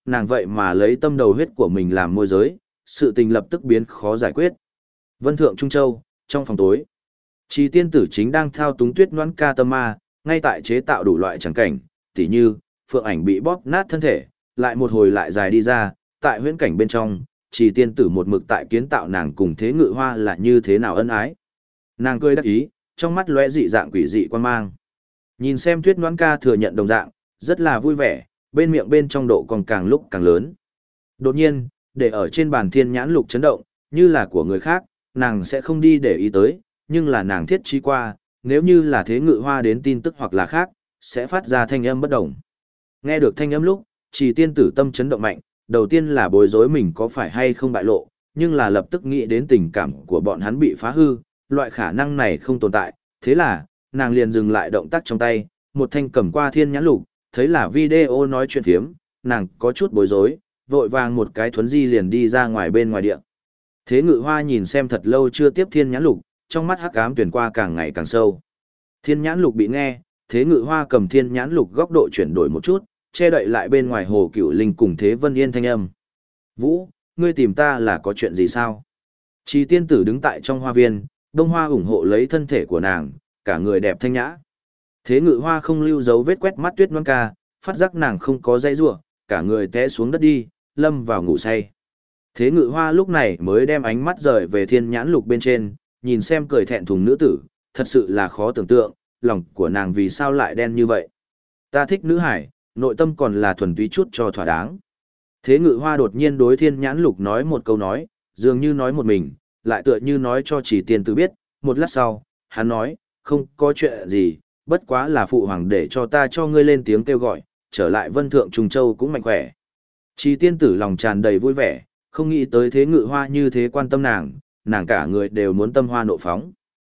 nàng vậy mà lấy tâm đầu huyết của mình làm môi giới, sự tình lập tức biến khó giải quyết. Vân Thượng Trung Châu, trong phòng tối, Trì tiên tử chính đang thao túng Tuyết Noãn Ca tâm ma, ngay tại chế tạo đủ loại tràng cảnh, tỉ như phượng ảnh bị bóp nát thân thể, lại một hồi lại dài đi ra, tại huyễn cảnh bên trong, Trì tiên tử một mực tại kiến tạo nàng cùng Thế Ngự Hoa là như thế nào ân ái. Nàng cười đắc ý, trong mắt lóe dị dạng quỷ dị quan mang. Nhìn xem Tuyết Noãn Ca thừa nhận đồng dạng, rất là vui vẻ, bên miệng bên trong độ còn càng lúc càng lớn. Đột nhiên, để ở trên bàn thiên nhãn lục chấn động, như là của người khác, nàng sẽ không đi để ý tới, nhưng là nàng thiết trí qua, nếu như là Thế Ngự Hoa đến tin tức hoặc là khác, sẽ phát ra thanh âm bất đồng. Nghe được thanh âm lúc, Trì tiên tử tâm chấn động mạnh, đầu tiên là bối rối mình có phải hay không bại lộ, nhưng là lập tức nghĩ đến tình cảm của bọn hắn bị phá hư, loại khả năng này không tồn tại, thế là, nàng liền dừng lại động tác trong tay, một thanh cầm qua thiên nhãn lục, thấy là video nói chuyện phiếm, nàng có chút bối rối, vội vàng một cái thuấn di liền đi ra ngoài bên ngoài địa. Thế Ngự Hoa nhìn xem thật lâu chưa tiếp thiên nhãn lục, trong mắt hắc ám tuyển qua càng ngày càng sâu. Thiên nhãn lục bị nghe, Thế Ngự Hoa cầm thiên nhãn lục góc độ chuyển đổi một chút, che đậy lại bên ngoài Hồ Cửu Linh cùng Thế Vân Yên thanh âm. Vũ, ngươi tìm ta là có chuyện gì sao? Trì tiên tử đứng tại trong hoa viên, đông hoa ủng hộ lấy thân thể của nàng, cả người đẹp thanh nhã. Thế Ngự Hoa không lưu dấu vết quét mắt Tuyết Noãn Ca, phát giác nàng không có dây rủa, cả người té xuống đất đi, lâm vào ngủ say. Thế Ngự Hoa lúc này mới đem ánh mắt rời về thiên nhãn lục bên trên, nhìn xem cười thẹn thùng nữ tử, thật sự là khó tưởng tượng, lòng của nàng vì sao lại đen như vậy. Ta thích nữ hải, nội tâm còn là thuần túy chút cho thỏa đáng. Thế Ngự Hoa đột nhiên đối thiên nhãn lục nói một câu nói, dường như nói một mình, lại tựa như nói cho Trì tiên tử biết, một lát sau, hắn nói, không có chuyện gì, bất quá là phụ hoàng để cho ta cho ngươi lên tiếng kêu gọi, trở lại Vân Thượng Trung Châu cũng mạnh khỏe. Trì tiên tử lòng tràn đầy vui vẻ, không nghĩ tới Thế Ngự Hoa như thế quan tâm nàng cả người đều muốn tâm hoa nộ phóng.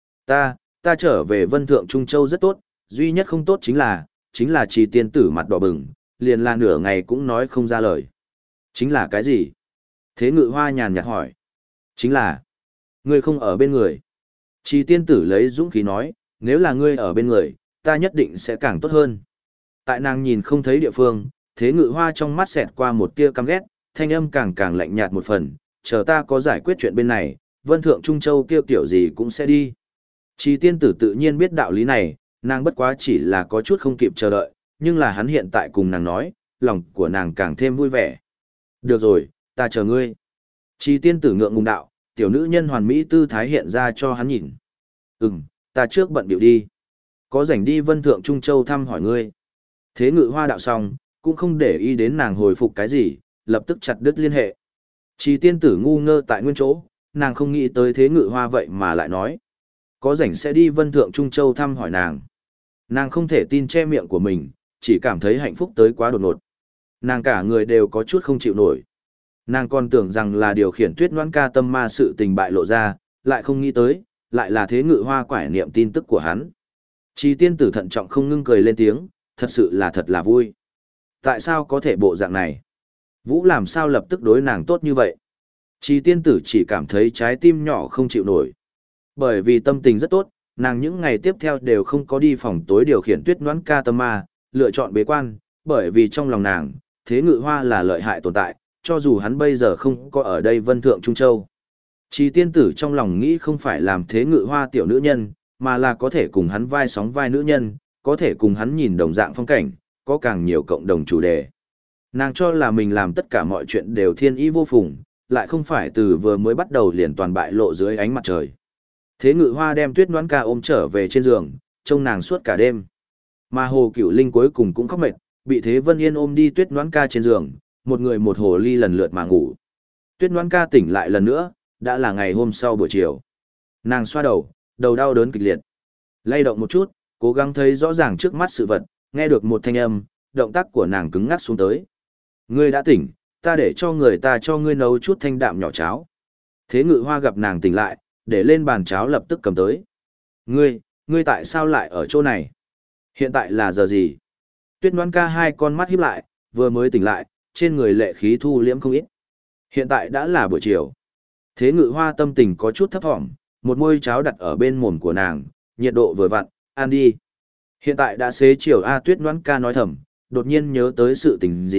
Ta trở về Vân Thượng Trung Châu rất tốt, duy nhất không tốt chính là Trì tiên tử mặt đỏ bừng, liền là nửa ngày cũng nói không ra lời. Chính là cái gì? Thế Ngự Hoa nhàn nhạt hỏi. Chính là, ngươi không ở bên người. Trì tiên tử lấy dũng khí nói, nếu là ngươi ở bên người, ta nhất định sẽ càng tốt hơn. Tại nàng nhìn không thấy địa phương, Thế Ngự Hoa trong mắt xẹt qua một tia căm ghét, thanh âm càng càng lạnh nhạt một phần, chờ ta có giải quyết chuyện bên này, Vân Thượng Trung Châu kêu kiểu gì cũng sẽ đi. Trì tiên tử tự nhiên biết đạo lý này, nàng bất quá chỉ là có chút không kịp chờ đợi, nhưng là hắn hiện tại cùng nàng nói, lòng của nàng càng thêm vui vẻ. Được rồi, ta chờ ngươi. Trì tiên tử ngượng ngùng đạo, tiểu nữ nhân hoàn mỹ tư thái hiện ra cho hắn nhìn. Ta trước bận biểu đi. Có rảnh đi Vân Thượng Trung Châu thăm hỏi ngươi. Thế Ngự Hoa đạo xong, cũng không để ý đến nàng hồi phục cái gì, lập tức chặt đứt liên hệ. Trì tiên tử ngu ngơ tại nguyên chỗ, nàng không nghĩ tới Thế Ngự Hoa vậy mà lại nói. Có rảnh sẽ đi Vân Thượng Trung Châu thăm hỏi nàng. Nàng không thể tin che miệng của mình, chỉ cảm thấy hạnh phúc tới quá đột ngột. Nàng cả người đều có chút không chịu nổi. Nàng còn tưởng rằng là điều khiển Tuyết Noãn Ca tâm ma sự tình bại lộ ra, lại không nghĩ tới, lại là Thế Ngự Hoa quải niệm tin tức của hắn. Trì tiên tử thận trọng không ngưng cười lên tiếng, thật sự là thật là vui. Tại sao có thể bộ dạng này? Vũ làm sao lập tức đối nàng tốt như vậy? Trì tiên tử chỉ cảm thấy trái tim nhỏ không chịu nổi. Bởi vì tâm tình rất tốt, nàng những ngày tiếp theo đều không có đi phòng tối điều khiển Tuyết Noãn Ca tâm ma, lựa chọn bế quan, bởi vì trong lòng nàng, Thế Ngự Hoa là lợi hại tồn tại, cho dù hắn bây giờ không có ở đây Vân Thượng Trung Châu. Trì tiên tử trong lòng nghĩ không phải làm Thế Ngự Hoa tiểu nữ nhân, mà là có thể cùng hắn vai sóng vai nữ nhân, có thể cùng hắn nhìn đồng dạng phong cảnh, có càng nhiều cộng đồng chủ đề. Nàng cho là mình làm tất cả mọi chuyện đều thiên ý vô phùng, lại không phải từ vừa mới bắt đầu liền toàn bại lộ dưới ánh mặt trời. Thế Ngự Hoa đem Tuyết Noãn Ca ôm trở về trên giường, trông nàng suốt cả đêm. Mà Hồ Cửu Linh cuối cùng cũng khóc mệt, bị Thế Vân Yên ôm đi Tuyết Noãn Ca trên giường, một người một hồ ly lần lượt mà ngủ. Tuyết Noãn Ca tỉnh lại lần nữa, đã là ngày hôm sau buổi chiều. Nàng xoa đầu, đầu đau đớn kịch liệt. Lay động một chút, cố gắng thấy rõ ràng trước mắt sự vật, nghe được một thanh âm, động tác của nàng cứng ngắc xuống tới. Ngươi đã tỉnh, ta để cho người ta cho ngươi nấu chút thanh đạm nhỏ cháo. Thế Ngự Hoa gặp nàng tỉnh lại, để lên bàn cháo lập tức cầm tới. Ngươi tại sao lại ở chỗ này? Hiện tại là giờ gì? Tuyết Noãn Ca hai con mắt híp lại, vừa mới tỉnh lại, trên người lệ khí thu liễm không ít. Hiện tại đã là buổi chiều. Thế Ngự Hoa tâm tình có chút thấp thỏm, một muôi cháo đặt ở bên mồm của nàng, nhiệt độ vừa vặn, ăn đi. Hiện tại đã xế chiều. Tuyết Noãn Ca nói thầm, đột nhiên nhớ tới sự tình gì,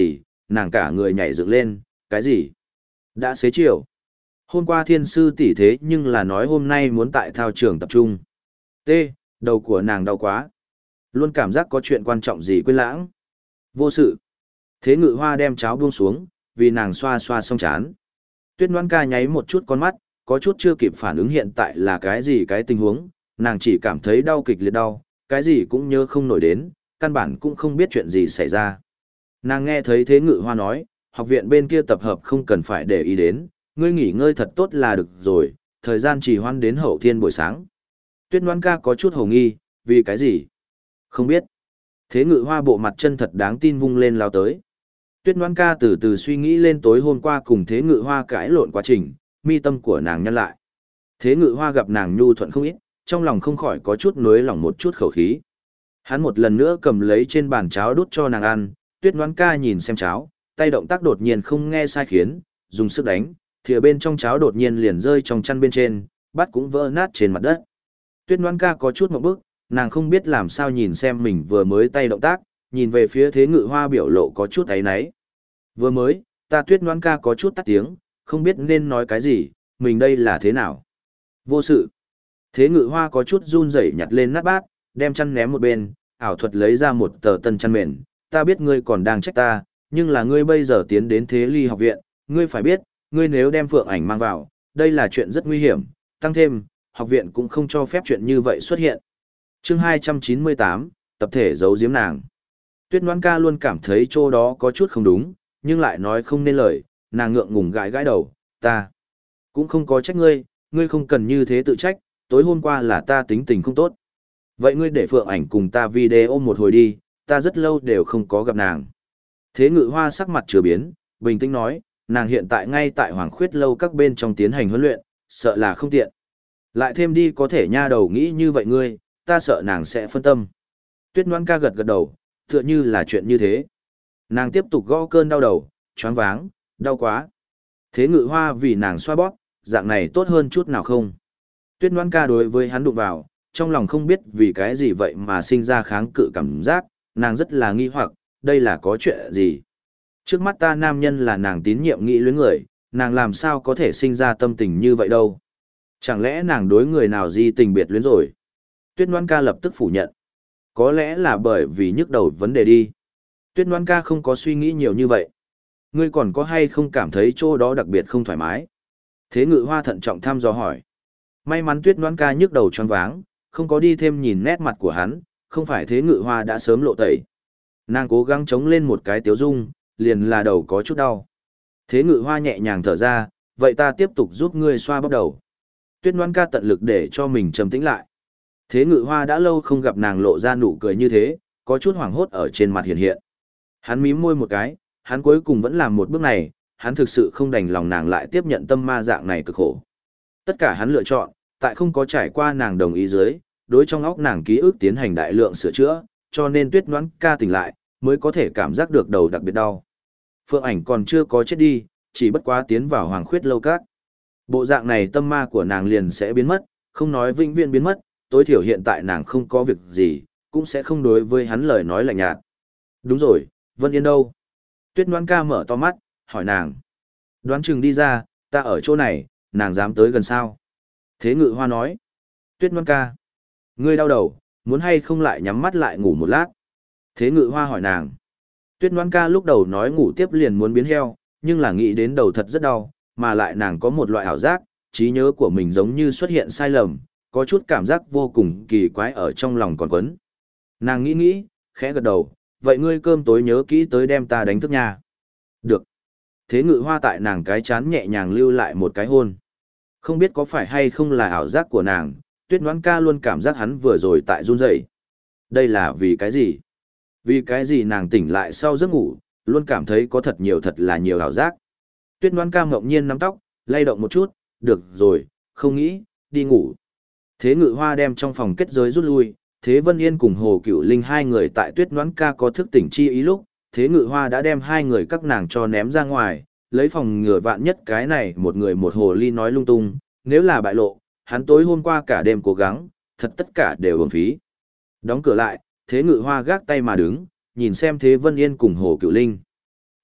nàng cả người nhảy dựng lên, cái gì? Đã xế chiều. Hôm qua thiên sư tỷ thế nhưng là nói hôm nay muốn tại thao trường tập trung. T, đầu của nàng đau quá. Luôn cảm giác có chuyện quan trọng gì quên lãng. Vô sự. Thế Ngự Hoa đem cháo buông xuống, vì nàng xoa xoa xong chán. Tuyết Ngoãn Ca nháy một chút con mắt, có chút chưa kịp phản ứng hiện tại là cái gì cái tình huống, nàng chỉ cảm thấy đau kịch liệt đau, cái gì cũng nhớ không nổi đến, căn bản cũng không biết chuyện gì xảy ra. Nàng nghe thấy Thế Ngự Hoa nói, học viện bên kia tập hợp không cần phải để ý đến, ngươi nghỉ ngơi thật tốt là được rồi, thời gian trì hoãn đến hậu thiên buổi sáng. Tuyết Ngoãn Ca có chút hồ nghi, vì cái gì? Không biết. Thế Ngự Hoa bộ mặt chân thật đáng tin vung lên lao tới. Tuyết Ngoãn Ca từ từ suy nghĩ lên tối hôm qua cùng Thế Ngự Hoa cãi lộn quá trình, mi tâm của nàng nhăn lại. Thế Ngự Hoa gặp nàng nhu thuận không ít, trong lòng không khỏi có chút nuối lòng một chút khẩu khí. Hắn một lần nữa cầm lấy trên bàn cháo đút cho nàng ăn, Tuyết Ngoãn Ca nhìn xem cháo, tay động tác đột nhiên không nghe sai khiến, dùng sức đánh, thìa bên trong cháo đột nhiên liền rơi trong chăn bên trên, bát cũng vỡ nát trên mặt đất. Tuyết Ngoãn Ca có chút ngượng bức, nàng không biết làm sao nhìn xem mình vừa mới tay động tác, nhìn về phía Thế Ngự Hoa biểu lộ có chút áy náy. Vừa mới, ta Tuyết Ngoãn Ca có chút tắt tiếng, không biết nên nói cái gì, mình đây là thế nào. Vô sự. Thế Ngự Hoa có chút run rẩy nhặt lên nát bát, đem chăn ném một bên, ảo thuật lấy ra một tờ tân chăn mền. Ta biết ngươi còn đang trách ta, nhưng là ngươi bây giờ tiến đến Thế Ly học viện, ngươi phải biết, ngươi nếu đem Phượng Ảnh mang vào, đây là chuyện rất nguy hiểm, tăng thêm, học viện cũng không cho phép chuyện như vậy xuất hiện. Chương 298, tập thể giấu giếm nàng. Tuyết Ngoãn Ca luôn cảm thấy chỗ đó có chút không đúng, nhưng lại nói không nên lời, nàng ngượng ngùng gãi gãi đầu, ta cũng không có trách ngươi, ngươi không cần như thế tự trách, tối hôm qua là ta tính tình không tốt. Vậy ngươi để Phượng Ảnh cùng ta video một hồi đi, ta rất lâu đều không có gặp nàng. Thế Ngự Hoa sắc mặt chưa biến, bình tĩnh nói, nàng hiện tại ngay tại Hoàng Khuyết lâu các bên trong tiến hành huấn luyện, sợ là không tiện. Lại thêm đi có thể nha đầu nghĩ như vậy ngươi, ta sợ nàng sẽ phân tâm. Tuyết Ngoãn Ca gật gật đầu, tựa như là chuyện như thế. Nàng tiếp tục gõ cơn đau đầu, choáng váng, đau quá. Thế Ngự Hoa vì nàng xoa bóp, dạng này tốt hơn chút nào không? Tuyết Ngoãn Ca đối với hắn đụng vào, trong lòng không biết vì cái gì vậy mà sinh ra kháng cự cảm giác, nàng rất là nghi hoặc, đây là có chuyện gì? Trước mắt ta nam nhân là nàng tín nhiệm nghĩ luyến người, nàng làm sao có thể sinh ra tâm tình như vậy đâu? Chẳng lẽ nàng đối người nào di tình biệt luyến rồi? Tuyết Ngoãn Ca lập tức phủ nhận. Có lẽ là bởi vì nhức đầu vấn đề đi. Tuyết Ngoãn Ca không có suy nghĩ nhiều như vậy. Ngươi còn có hay không cảm thấy chỗ đó đặc biệt không thoải mái? Thế Ngự Hoa thận trọng thăm dò hỏi. May mắn Tuyết Ngoãn Ca nhức đầu choáng váng, không có đi thêm nhìn nét mặt của hắn, không phải Thế Ngự Hoa đã sớm lộ tẩy. Nàng cố gắng chống lên một cái tiếu dung, liền là đầu có chút đau. Thế Ngự Hoa nhẹ nhàng thở ra, vậy ta tiếp tục giúp ngươi xoa bóp đầu. Tuyết Ngoãn Ca tận lực để cho mình trầm tĩnh lại. Thế Ngự Hoa đã lâu không gặp nàng lộ ra nụ cười như thế, có chút hoảng hốt ở trên mặt hiện hiện. Hắn mím môi một cái, hắn cuối cùng vẫn làm một bước này, hắn thực sự không đành lòng nàng lại tiếp nhận tâm ma dạng này cực khổ. Tất cả hắn lựa chọn, tại không có trải qua nàng đồng ý dưới, đối trong óc nàng ký ức tiến hành đại lượng sửa chữa, cho nên Tuyết Ngoãn Ca tỉnh lại, mới có thể cảm giác được đầu đặc biệt đau. Phượng Ảnh còn chưa có chết đi, chỉ bất quá tiến vào Hoàng Khuyết lâu các. Bộ dạng này tâm ma của nàng liền sẽ biến mất, không nói vĩnh viễn biến mất, tối thiểu hiện tại nàng không có việc gì, cũng sẽ không đối với hắn lời nói lạnh nhạt. Đúng rồi, Vân Yên đâu? Tuyết Ngoãn Ca mở to mắt, hỏi nàng. Đoán chừng đi ra, ta ở chỗ này, nàng dám tới gần sao? Thế Ngự Hoa nói. Tuyết Ngoãn Ca, ngươi đau đầu, muốn hay không lại nhắm mắt lại ngủ một lát? Thế Ngự Hoa hỏi nàng. Tuyết Ngoãn Ca lúc đầu nói ngủ tiếp liền muốn biến heo, nhưng là nghĩ đến đầu thật rất đau, mà lại nàng có một loại ảo giác, trí nhớ của mình giống như xuất hiện sai lầm, có chút cảm giác vô cùng kỳ quái ở trong lòng còn quấn. Nàng nghĩ nghĩ, khẽ gật đầu, vậy ngươi cơm tối nhớ kỹ tới đem ta đánh thức nha. Được. Thế Ngự Hoa tại nàng cái chán nhẹ nhàng lưu lại một cái hôn. Không biết có phải hay không là ảo giác của nàng, Tuyết Ngoãn Ca luôn cảm giác hắn vừa rồi tại run rẩy. Đây là vì cái gì? Vì cái gì nàng tỉnh lại sau giấc ngủ, luôn cảm thấy có thật là nhiều ảo giác. Tuyết Ngoãn Ca ngẫu nhiên nắm tóc, lay động một chút, được rồi, không nghĩ, đi ngủ. Thế Ngự Hoa đem trong phòng kết giới rút lui, Thế Vân Yên cùng Hồ Cửu Linh hai người tại Tuyết Ngoãn Ca có thức tỉnh chi ý lúc, Thế Ngự Hoa đã đem hai người các nàng cho ném ra ngoài, lấy phòng ngừa vạn nhất cái này một người một hồ ly nói lung tung, nếu là bại lộ, hắn tối hôm qua cả đêm cố gắng, thật tất cả đều uổng phí. Đóng cửa lại, Thế Ngự Hoa gác tay mà đứng, nhìn xem Thế Vân Yên cùng Hồ Cửu Linh.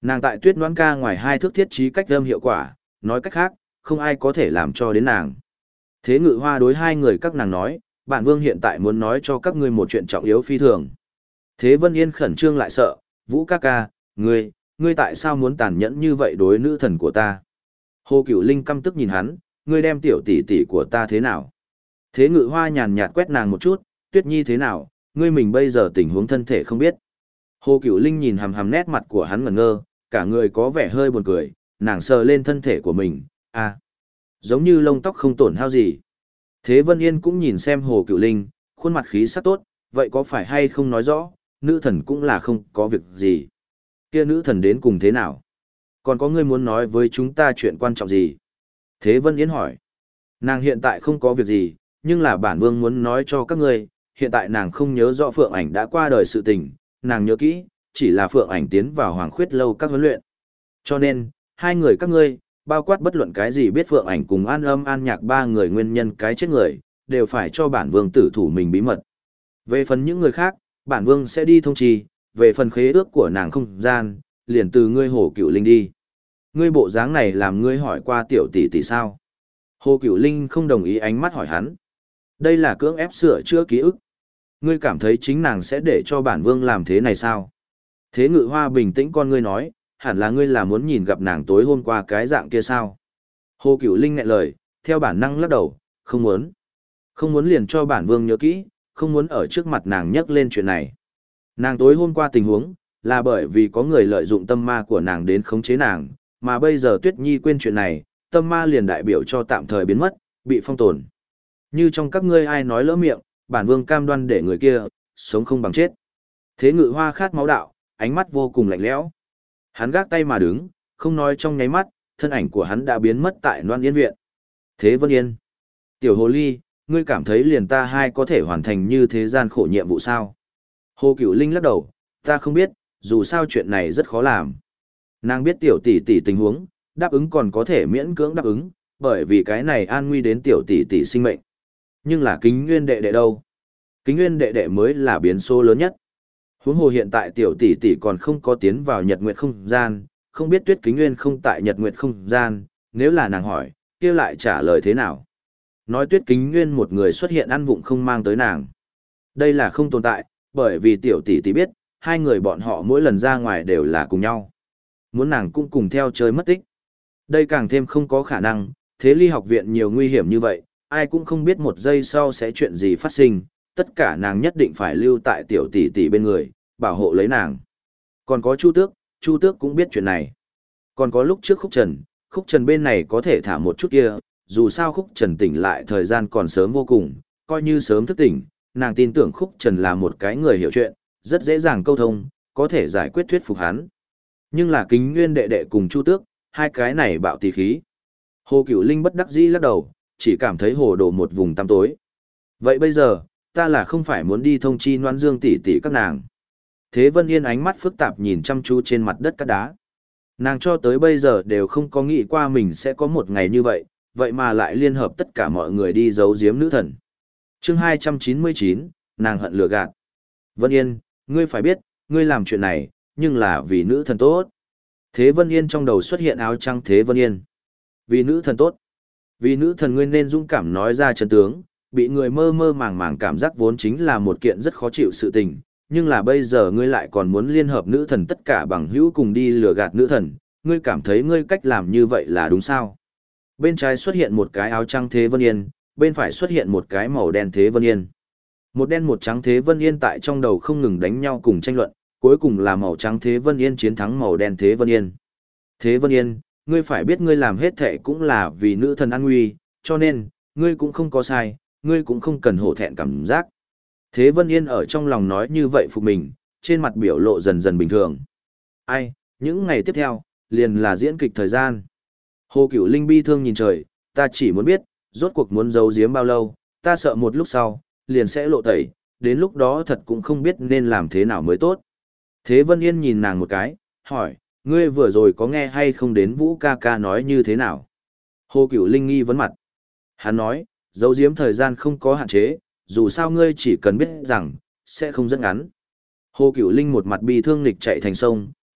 Nàng tại Tuyết Noãn ca ngoài 2 thước thiết trí cách âm hiệu quả, nói cách khác, không ai có thể làm cho đến nàng. Thế Ngự Hoa đối 2 người các nàng nói, bản vương hiện tại muốn nói cho các ngươi một chuyện trọng yếu phi thường. Thế Vân Yên khẩn trương lại sợ, Vũ ca ca, ngươi tại sao muốn tàn nhẫn như vậy đối nữ thần của ta? Hồ Cửu Linh căm tức nhìn hắn, ngươi đem tiểu tỷ tỷ của ta thế nào? Thế Ngự Hoa nhàn nhạt quét nàng một chút, Tuyết Nhi thế nào, ngươi mình bây giờ tình huống thân thể không biết. Hồ Cửu Linh nhìn hằm hằm nét mặt của hắn ngẩn ngơ, cả người có vẻ hơi buồn cười, nàng sờ lên thân thể của mình, giống như lông tóc không tổn hao gì. Thế Vân Yên cũng nhìn xem Hồ Cửu Linh, khuôn mặt khí sắc tốt, vậy có phải hay không nói rõ, nữ thần cũng là không có việc gì. Kia nữ thần đến cùng thế nào? Còn có ngươi muốn nói với chúng ta chuyện quan trọng gì? Thế Vân Yên hỏi. Nàng hiện tại không có việc gì, nhưng là bản vương muốn nói cho các ngươi, hiện tại nàng không nhớ rõ Phượng Ảnh đã qua đời sự tình, nàng nhớ kỹ, chỉ là Phượng Ảnh tiến vào Hoàng Khuyết lâu các huấn luyện. Cho nên, 2 người các ngươi, bao quát bất luận cái gì biết Phượng Ảnh cùng An Âm An Nhạc 3 người nguyên nhân cái chết người, đều phải cho bản vương tử thủ mình bí mật. Về phần những người khác, bản vương sẽ đi thông trì, về phần khế ước của nàng không gian, liền từ ngươi Hồ Cửu Linh đi. Ngươi bộ dáng này làm ngươi hỏi qua tiểu tỷ tỷ sao? Hồ Cửu Linh không đồng ý, ánh mắt hỏi hắn. Đây là cưỡng ép sửa chữa ký ức. Ngươi cảm thấy chính nàng sẽ để cho bản vương làm thế này sao? Thế Ngự Hoa bình tĩnh con ngươi nói, hẳn là ngươi là muốn nhìn gặp nàng tối hôm qua cái dạng kia sao? Hồ Cửu Linh nghẹn lời, theo bản năng lắc đầu, không muốn. Không muốn liền cho bản vương nhớ kỹ, không muốn ở trước mặt nàng nhắc lên chuyện này. Nàng tối hôm qua tình huống, là bởi vì có người lợi dụng tâm ma của nàng đến khống chế nàng, mà bây giờ Tuyết Nhi quên chuyện này, tâm ma liền đại biểu cho tạm thời biến mất, bị phong tồn. Như trong các ngươi ai nói lỡ miệng, bản vương cam đoan để người kia, sống không bằng chết. Thế Ngự Hoa khát máu đạo, ánh mắt vô cùng lạnh lẽo. Hắn gác tay mà đứng, không nói trong nháy mắt, thân ảnh của hắn đã biến mất tại Loan Yên Viện. Thế Vân Yên. Tiểu Hồ Ly, ngươi cảm thấy liền ta 2 có thể hoàn thành như thế gian khổ nhiệm vụ sao? Hồ Cửu Linh lắc đầu, ta không biết, dù sao chuyện này rất khó làm. Nàng biết tiểu tỷ tỷ tình huống, đáp ứng còn có thể miễn cưỡng đáp ứng, bởi vì cái này an nguy đến tiểu tỷ tỷ sinh mệnh. Nhưng là Kính Nguyên đệ đệ đâu? Kính Nguyên đệ đệ mới là biến số lớn nhất. Huống hồ hiện tại tiểu tỷ tỷ còn không có tiến vào Nhật Nguyệt không gian, không biết Tuyết Kính Nguyên không tại Nhật Nguyệt không gian, nếu là nàng hỏi, kia lại trả lời thế nào? Nói Tuyết Kính Nguyên một người xuất hiện ăn vụng không mang tới nàng. Đây là không tồn tại, bởi vì tiểu tỷ tỷ biết, 2 người bọn họ mỗi lần ra ngoài đều là cùng nhau. Muốn nàng cũng cùng theo chơi mất tích. Đây càng thêm không có khả năng, Thế Ly học viện nhiều nguy hiểm như vậy, ai cũng không biết một giây sau sẽ chuyện gì phát sinh, tất cả nàng nhất định phải lưu tại tiểu tỷ tỷ bên người, bảo hộ lấy nàng. Còn có Chu Tước cũng biết chuyện này. Còn có lúc trước Khúc Trần bên này có thể thả một chút kia, dù sao Khúc Trần tỉnh lại thời gian còn sớm vô cùng, coi như sớm thức tỉnh, nàng tin tưởng Khúc Trần là một cái người hiểu chuyện, rất dễ dàng câu thông, có thể giải quyết thuyết phục hắn. Nhưng là Kính Nguyên đệ đệ cùng Chu Tước, 2 cái này bạo tỷ khí. Hồ Cửu Linh bất đắc dĩ lắc đầu, chỉ cảm thấy hồ đồ một vùng tăm tối. Vậy bây giờ, ta là không phải muốn đi thông chi Noãn Dương tỷ tỷ các nàng. Thế Vân Yên ánh mắt phức tạp nhìn chăm chú trên mặt đất cát đá. Nàng cho tới bây giờ đều không có nghĩ qua mình sẽ có một ngày như vậy, vậy mà lại liên hợp tất cả mọi người đi giấu giếm nữ thần. Chương 299, nàng hận lừa gạt. Vân Yên, ngươi phải biết, ngươi làm chuyện này, nhưng là vì nữ thần tốt. Thế Vân Yên trong đầu xuất hiện áo trắng Thế Vân Yên. Vì nữ thần tốt. Vì nữ thần ngươi nên dũng cảm nói ra chân tướng, bị người mơ mơ màng màng cảm giác vốn chính là một kiện rất khó chịu sự tình, nhưng là bây giờ ngươi lại còn muốn liên hợp nữ thần tất cả bằng hữu cùng đi lừa gạt nữ thần, ngươi cảm thấy ngươi cách làm như vậy là đúng sao? Bên trái xuất hiện một cái áo trắng Thế Vân Yên, bên phải xuất hiện một cái màu đen Thế Vân Yên. Một đen một trắng Thế Vân Yên tại trong đầu không ngừng đánh nhau cùng tranh luận, cuối cùng là màu trắng Thế Vân Yên chiến thắng màu đen Thế Vân Yên. Thế Vân Yên, ngươi phải biết ngươi làm hết thệ cũng là vì nữ thần an nguy, cho nên, ngươi cũng không có sai, ngươi cũng không cần hổ thẹn cảm giác. Thế Vân Yên ở trong lòng nói như vậy phục mình, trên mặt biểu lộ dần dần bình thường. Ai, những ngày tiếp theo, liền là diễn kịch thời gian. Hồ Cửu Linh bi thương nhìn trời, ta chỉ muốn biết, rốt cuộc muốn giấu giếm bao lâu, ta sợ một lúc sau, liền sẽ lộ tẩy, đến lúc đó thật cũng không biết nên làm thế nào mới tốt. Thế Vân Yên nhìn nàng một cái, hỏi, ngươi vừa rồi có nghe hay không đến Vũ ca ca nói như thế nào? Hồ Cửu Linh nghi vấn mặt. Hắn nói, giấu giếm thời gian không có hạn chế, dù sao ngươi chỉ cần biết rằng, sẽ không rất ngắn. Hồ Cửu Linh một mặt bi thương nghịch chạy thành sông,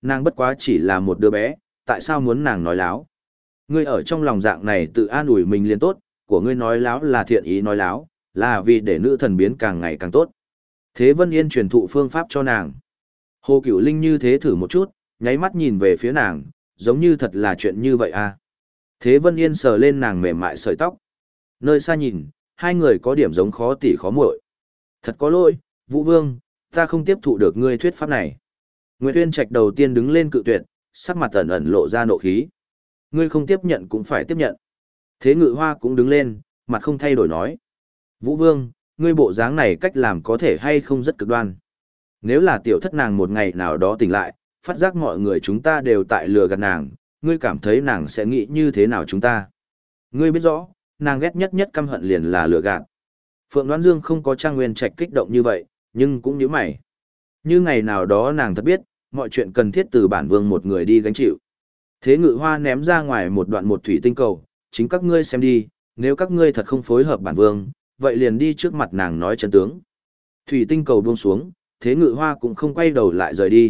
Nàng bất quá chỉ là một đứa bé, tại sao muốn nàng nói láo? Ngươi ở trong lòng dạng này tự an ủi mình liền tốt, của ngươi nói láo là thiện ý nói láo, là vì để nữ thần biến càng ngày càng tốt. Thế Vân Yên truyền thụ phương pháp cho nàng. Hồ Cửu Linh như thế thử một chút, nháy mắt nhìn về phía nàng, giống như thật là chuyện như vậy à. Thế Vân Yên sờ lên nàng mềm mại sợi tóc. Nơi xa nhìn, hai người có điểm giống khó tỉ khó muội. Thật có lỗi, Vũ Vương, ta không tiếp thụ được ngươi thuyết pháp này. Nguyệt Uyên Trạch đầu tiên đứng lên cự tuyệt, sắc mặt ẩn ẩn lộ ra nộ khí. Ngươi không tiếp nhận cũng phải tiếp nhận. Thế Ngự Hoa cũng đứng lên, mặt không thay đổi nói. Vũ Vương, ngươi bộ dáng này cách làm có thể hay không rất cực đoan. Nếu là tiểu thất nàng một ngày nào đó tỉnh lại, phát giác mọi người chúng ta đều tại lừa gạt nàng, ngươi cảm thấy nàng sẽ nghĩ như thế nào chúng ta. Ngươi biết rõ, nàng ghét nhất nhất căm hận liền là lừa gạt. Phượng Đoán Dương không có Trang Nguyên Trạch kích động như vậy, nhưng cũng như mày. Như ngày nào đó nàng thật biết, mọi chuyện cần thiết từ bản vương một người đi gánh chịu. Thế Ngự Hoa ném ra ngoài một đoạn một thủy tinh cầu, chính các ngươi xem đi, nếu các ngươi thật không phối hợp bản vương, vậy liền đi trước mặt nàng nói chân tướng. Thủy tinh cầu buông xuống, Thế Ngự Hoa cũng không quay đầu lại rời đi.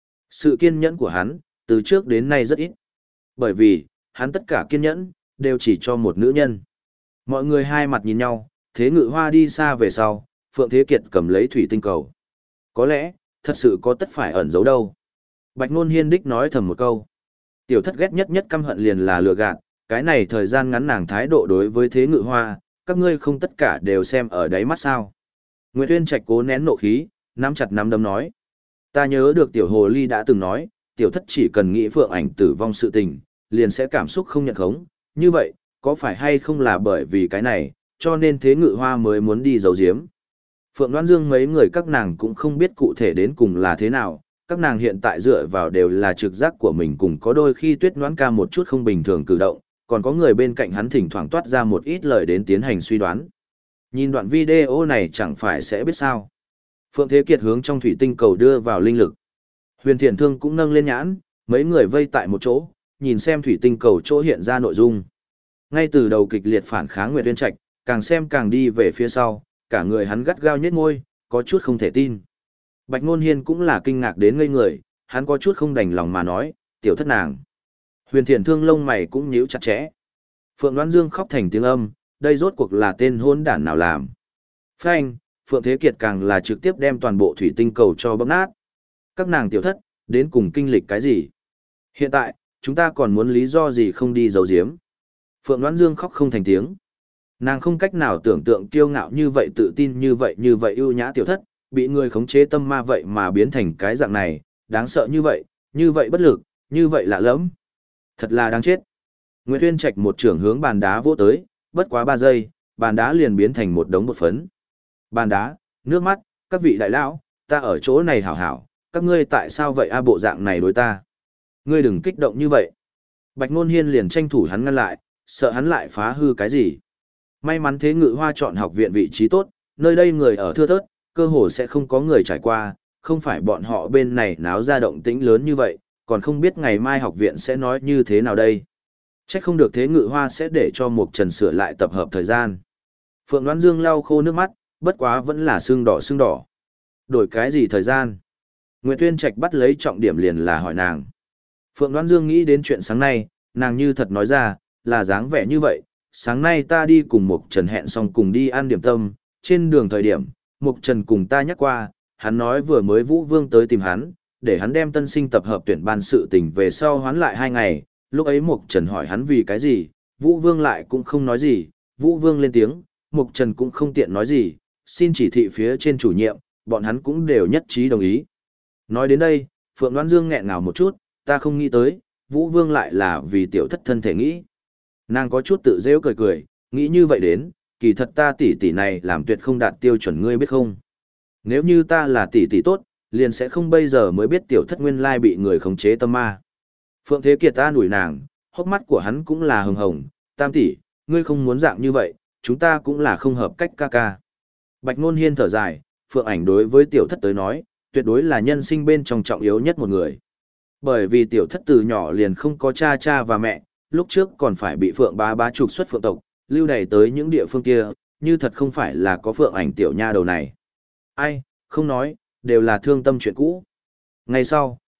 Sự kiên nhẫn của hắn, từ trước đến nay rất ít. Bởi vì, hắn tất cả kiên nhẫn, đều chỉ cho một nữ nhân. Mọi người hai mặt nhìn nhau, Thế Ngự Hoa đi xa về sau, Phượng Thế Kiệt cầm lấy thủy tinh cầu. Có lẽ, thật sự có tất phải ẩn giấu đâu. Bạch Nôn Hiên đích nói thầm một câu. Tiểu thất ghét nhất nhất căm hận liền là lừa gạt, cái này thời gian ngắn nàng thái độ đối với Thế Ngự Hoa, các ngươi không tất cả đều xem ở đáy mắt sao. Nguyệt Uyên Trạch cố nén nộ khí, nắm chặt nắm đấm nói. Ta nhớ được tiểu hồ ly đã từng nói, tiểu thất chỉ cần nghĩ Phượng Ảnh tử vong sự tình, liền sẽ cảm xúc không nhận khống. Như vậy, có phải hay không là bởi vì cái này, cho nên Thế Ngự Hoa mới muốn đi giấu giếm. Phượng Đoan Dương mấy người các nàng cũng không biết cụ thể đến cùng là thế nào, các nàng hiện tại dựa vào đều là trực giác của mình, cùng có đôi khi Tuyết Noãn ca một chút không bình thường cử động, còn có người bên cạnh hắn thỉnh thoảng toát ra một ít lời đến tiến hành suy đoán. Nhìn đoạn video này chẳng phải sẽ biết sao. Phượng Thế Kiệt hướng trong thủy tinh cầu đưa vào linh lực. Huyền Thiện Thương cũng nâng lên nhãn, mấy người vây tại một chỗ, nhìn xem thủy tinh cầu chỗ hiện ra nội dung. Ngay từ đầu kịch liệt phản kháng Nguyệt Uyên Trạch, càng xem càng đi về phía sau, cả người hắn gắt gao nhếch môi, có chút không thể tin. Bạch Nôn Hiên cũng là kinh ngạc đến ngây người, hắn có chút không đành lòng mà nói, tiểu thất nàng. Huyền Thiện Thương lông mày cũng nhíu chặt chẽ. Phượng Đoan Dương khóc thành tiếng âm, đây rốt cuộc là tên hôn đản nào làm. Phanh, Phượng Thế Kiệt càng là trực tiếp đem toàn bộ thủy tinh cầu cho bóp nát. Các nàng tiểu thất, đến cùng kinh lịch cái gì? Hiện tại, chúng ta còn muốn lý do gì không đi giấu giếm? Phượng Đoan Dương khóc không thành tiếng. Nàng không cách nào tưởng tượng kiêu ngạo như vậy, tự tin như vậy ưu nhã tiểu thất, bị người khống chế tâm ma vậy mà biến thành cái dạng này, đáng sợ như vậy bất lực, như vậy lạ lẫm. Thật là đáng chết. Nguyệt Uyên Trạch một trưởng hướng bàn đá vỗ tới, bất quá 3 giây, bàn đá liền biến thành một đống bột phấn. Bàn đá, nước mắt, các vị đại lão, ta ở chỗ này hảo hảo, các ngươi tại sao vậy bộ dạng này đối ta? Ngươi đừng kích động như vậy. Bạch Nôn Hiên liền tranh thủ hắn ngăn lại, sợ hắn lại phá hư cái gì. May mắn Thế Ngự Hoa chọn học viện vị trí tốt, nơi đây người ở thưa thớt, cơ hồ sẽ không có người trải qua, không phải bọn họ bên này náo ra động tĩnh lớn như vậy, còn không biết ngày mai học viện sẽ nói như thế nào đây. Chắc không được Thế Ngự Hoa sẽ để cho Mục Trần sửa lại tập hợp thời gian. Phượng Đoan Dương lau khô nước mắt, bất quá vẫn là sưng đỏ. Đổi cái gì thời gian? Nguyệt Uyên Trạch bắt lấy trọng điểm liền là hỏi nàng. Phượng Đoan Dương nghĩ đến chuyện sáng nay, nàng như thật nói ra, là dáng vẻ như vậy. Sáng nay ta đi cùng Mục Trần hẹn xong cùng đi ăn điểm tâm, trên đường thời điểm, Mục Trần cùng ta nhắc qua, hắn nói vừa mới Vũ Vương tới tìm hắn, để hắn đem tân sinh tập hợp tuyển ban sự tình về sau hoán lại 2 ngày, lúc ấy Mục Trần hỏi hắn vì cái gì, Vũ Vương lại cũng không nói gì, Vũ Vương lên tiếng, Mục Trần cũng không tiện nói gì, xin chỉ thị phía trên chủ nhiệm, bọn hắn cũng đều nhất trí đồng ý. Nói đến đây, Phượng Đoan Dương nghẹn ngào một chút, ta không nghĩ tới, Vũ Vương lại là vì tiểu thất thân thể nghĩ. Nàng có chút tự rêu cười, nghĩ như vậy đến, kỳ thật ta tỷ này làm tuyệt không đạt tiêu chuẩn ngươi biết không. Nếu như ta là tỷ tốt, liền sẽ không bây giờ mới biết tiểu thất nguyên lai bị người khống chế tâm ma. Phượng Thế Kiệt ta đuổi nàng, hốc mắt của hắn cũng là hồng hồng, tam tỷ, ngươi không muốn dạng như vậy, chúng ta cũng là không hợp cách ca ca. Bạch Nôn Hiên thở dài, Phượng Ảnh đối với tiểu thất tới nói, tuyệt đối là nhân sinh bên trong trọng yếu nhất một người. Bởi vì tiểu thất từ nhỏ liền không có cha và mẹ, lúc trước còn phải bị Phượng bá trục xuất Phượng tộc, lưu đày tới những địa phương kia, như thật không phải là có Phượng Ảnh tiểu nha đầu này. Ai, không nói, đều là thương tâm chuyện cũ. Ngày sau,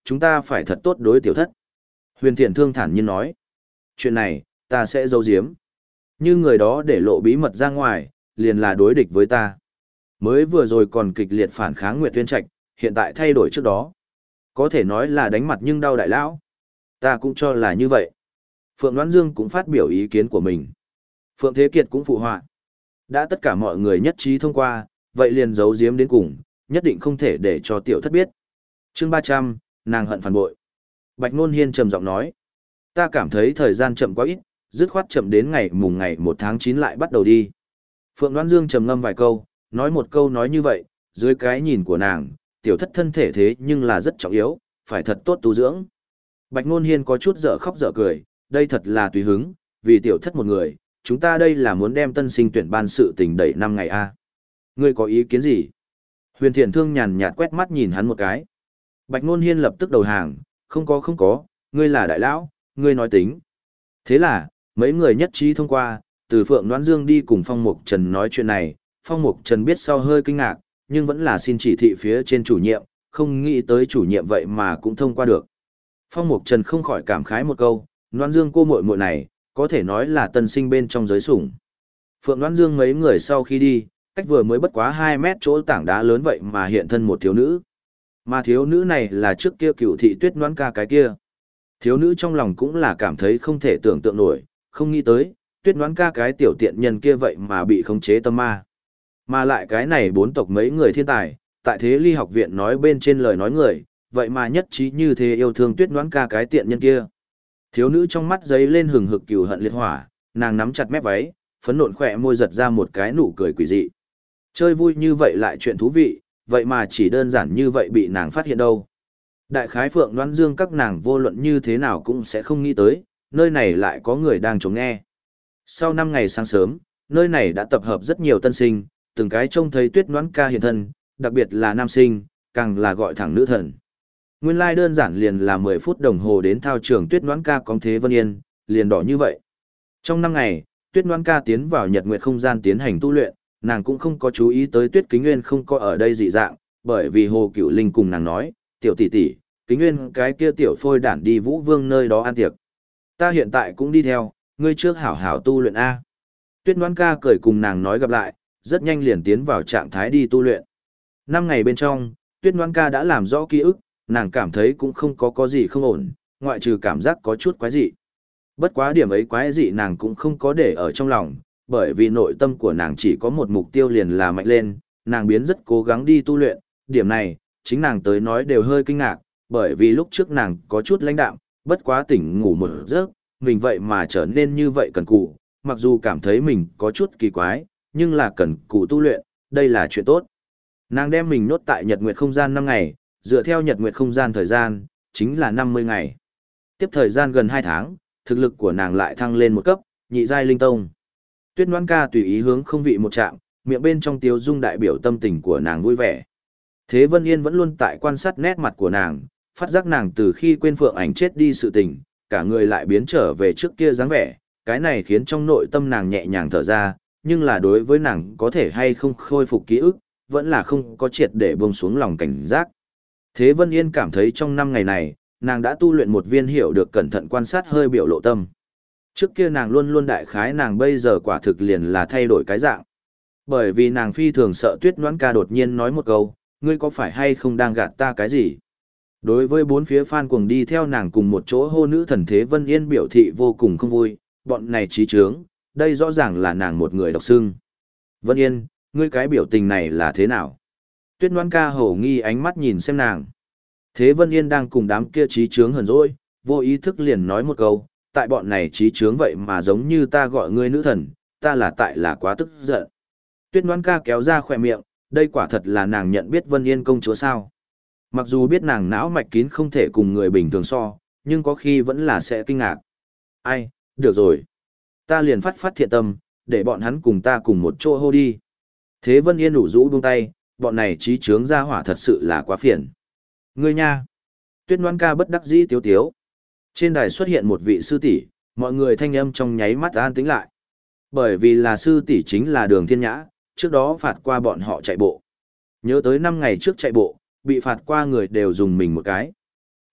chúng ta phải thật tốt đối tiểu thất. Huyền Thiện Thương thản nhiên nói, chuyện này, ta sẽ giấu giếm. Như người đó để lộ bí mật ra ngoài, liền là đối địch với ta. Mới vừa rồi còn kịch liệt phản kháng Nguyệt Tuyên Trạch, hiện tại thay đổi trước đó. Có thể nói là đánh mặt nhưng đau đại lão. Ta cũng cho là như vậy. Phượng Đoán Dương cũng phát biểu ý kiến của mình. Phượng Thế Kiệt cũng phụ họa. Đã tất cả mọi người nhất trí thông qua, vậy liền giấu giếm đến cùng, nhất định không thể để cho tiểu thất biết. Chương 300, nàng hận phản bội. Bạch Nôn Hiên trầm giọng nói. Ta cảm thấy thời gian chậm quá ít, dứt khoát chậm đến ngày 1 tháng 9 lại bắt đầu đi. Phượng Đoán Dương trầm ngâm vài câu, nói một câu nói như vậy, dưới cái nhìn của nàng, tiểu thất thân thể thế nhưng là rất trọng yếu, phải thật tốt tu dưỡng. Bạch Nôn Hiên có chút dở khóc dở cười, đây thật là tùy hứng, vì tiểu thất một người, chúng ta đây là muốn đem tân sinh tuyển ban sự tình đẩy 5 ngày a. Ngươi có ý kiến gì? Huyền Thiện Thương nhàn nhạt quét mắt nhìn hắn một cái. Bạch Nôn Hiên lập tức đầu hàng, không có, ngươi là đại lão, ngươi nói tính. Thế là, mấy người nhất trí thông qua, từ Phượng Đoán Dương đi cùng Phong Mục Trần nói chuyện này, Phong Mục Trần biết sau hơi kinh ngạc, nhưng vẫn là xin chỉ thị phía trên chủ nhiệm, không nghĩ tới chủ nhiệm vậy mà cũng thông qua được. Phong Mục Trần không khỏi cảm khái một câu, Đoán Dương cô muội muội này, có thể nói là tân sinh bên trong giới sủng. Phượng Đoán Dương mấy người sau khi đi, cách vừa mới bất quá 2 mét chỗ tảng đá lớn vậy mà hiện thân một thiếu nữ. Mà thiếu nữ này là trước kia Cửu thị Tuyết Đoán ca cái kia. Thiếu nữ trong lòng cũng là cảm thấy không thể tưởng tượng nổi, không nghĩ tới, Tuyết Đoán ca cái tiểu tiện nhân kia vậy mà bị khống chế tâm ma. Mà lại cái này 4 tộc mấy người thiên tài, tại Thế Ly học viện nói bên trên lời nói người, vậy mà nhất trí như thế yêu thương Tuyết Đoán ca cái tiện nhân kia. Thiếu nữ trong mắt giấy lên hừng hực cừu hận liệt hỏa, nàng nắm chặt mép váy, phấn nộn khỏe môi giật ra một cái nụ cười quỷ dị. Chơi vui như vậy lại chuyện thú vị, vậy mà chỉ đơn giản như vậy bị nàng phát hiện đâu. Đại khái Phượng Đoán Dương các nàng vô luận như thế nào cũng sẽ không nghĩ tới, nơi này lại có người đang chống nghe. Sau 5 ngày sáng sớm, nơi này đã tập hợp rất nhiều tân sinh, từng cái trông thấy Tuyết Đoán ca hiện thân, đặc biệt là nam sinh, càng là gọi thẳng nữ thần. Nguyên lai đơn giản liền là 10 phút đồng hồ đến thao trường Tuyết Đoán ca có thế Vân Yên, liền đỏ như vậy. Trong 5 ngày, Tuyết Đoán ca tiến vào Nhật Nguyệt không gian tiến hành tu luyện, nàng cũng không có chú ý tới Tuyết Kính Nguyên không có ở đây dị dạng, bởi vì Hồ Cửu Linh cùng nàng nói, tiểu tỷ tỷ, Kính Nguyên cái kia tiểu phôi đản đi Vũ Vương nơi đó ăn tiệc. Ta hiện tại cũng đi theo, ngươi trước hảo hảo tu luyện A. Tuyết Đoán ca cười cùng nàng nói gặp lại, rất nhanh liền tiến vào trạng thái đi tu luyện. 5 ngày bên trong, Tuyết Đoán ca đã làm rõ ký ức, nàng cảm thấy cũng không có gì không ổn, ngoại trừ cảm giác có chút quái dị. Bất quá điểm ấy quái dị nàng cũng không có để ở trong lòng, bởi vì nội tâm của nàng chỉ có một mục tiêu liền là mạnh lên, nàng biến rất cố gắng đi tu luyện, điểm này, chính nàng tới nói đều hơi kinh ngạc, bởi vì lúc trước nàng có chút lãnh đạm, bất quá tỉnh ngủ một giấc, mình vậy mà trở nên như vậy cần cù, mặc dù cảm thấy mình có chút kỳ quái, nhưng là cần cù tu luyện, đây là chuyện tốt. Nàng đem mình nhốt tại Nhật Nguyệt không gian 5 ngày, dựa theo Nhật Nguyệt không gian thời gian, chính là 50 ngày. Tiếp thời gian gần 2 tháng, thực lực của nàng lại thăng lên một cấp, nhị giai linh tông. Tuyết Đoán ca tùy ý hướng không vị một chạm, miệng bên trong tiếu dung đại biểu tâm tình của nàng vui vẻ. Thế Vân Yên vẫn luôn tại quan sát nét mặt của nàng, phát giác nàng từ khi quên Phượng Ảnh chết đi sự tình, cả người lại biến trở về trước kia dáng vẻ, cái này khiến trong nội tâm nàng nhẹ nhàng thở ra, nhưng là đối với nàng có thể hay không khôi phục ký ức, vẫn là không có triệt để buông xuống lòng cảnh giác. Thế Vân Yên cảm thấy trong 5 ngày này, nàng đã tu luyện một viên hiểu được cẩn thận quan sát hơi biểu lộ tâm. Trước kia nàng luôn luôn đại khái nàng bây giờ quả thực liền là thay đổi cái dạng. Bởi vì nàng phi thường sợ Tuyết Đoán ca đột nhiên nói một câu, ngươi có phải hay không đang gạt ta cái gì? Đối với 4 phía fan cuồng đi theo nàng cùng một chỗ hô nữ thần Thế Vân Yên biểu thị vô cùng không vui, bọn này trí trướng, đây rõ ràng là nàng một người độc xưng. Vân Yên, ngươi cái biểu tình này là thế nào? Tuyết Đoán ca hổ nghi ánh mắt nhìn xem nàng. Thế Vân Yên đang cùng đám kia trí trướng hờn dỗi, vô ý thức liền nói một câu, tại bọn này trí trướng vậy mà giống như ta gọi ngươi nữ thần, ta là tại là quá tức giận. Tuyết Đoán ca kéo ra khỏe miệng, đây quả thật là nàng nhận biết Vân Yên công chúa sao. Mặc dù biết nàng não mạch kín không thể cùng người bình thường so, nhưng có khi vẫn là sẽ kinh ngạc. Ai, được rồi. Ta liền phát thiện tâm, để bọn hắn cùng ta cùng một chỗ hô đi. Thế Vân Yên ủ rũ buông tay, bọn này trí trướng ra hỏa thật sự là quá phiền. Ngươi nha. Tuyết Đoán ca bất đắc dĩ tiếu tiếu. Trên đài xuất hiện một vị sư tỷ, mọi người thanh âm trong nháy mắt an tĩnh lại. Bởi vì là sư tỷ chính là Đường Thiên Nhã, trước đó phạt qua bọn họ chạy bộ. Nhớ tới 5 ngày trước chạy bộ, bị phạt qua người đều dùng mình một cái.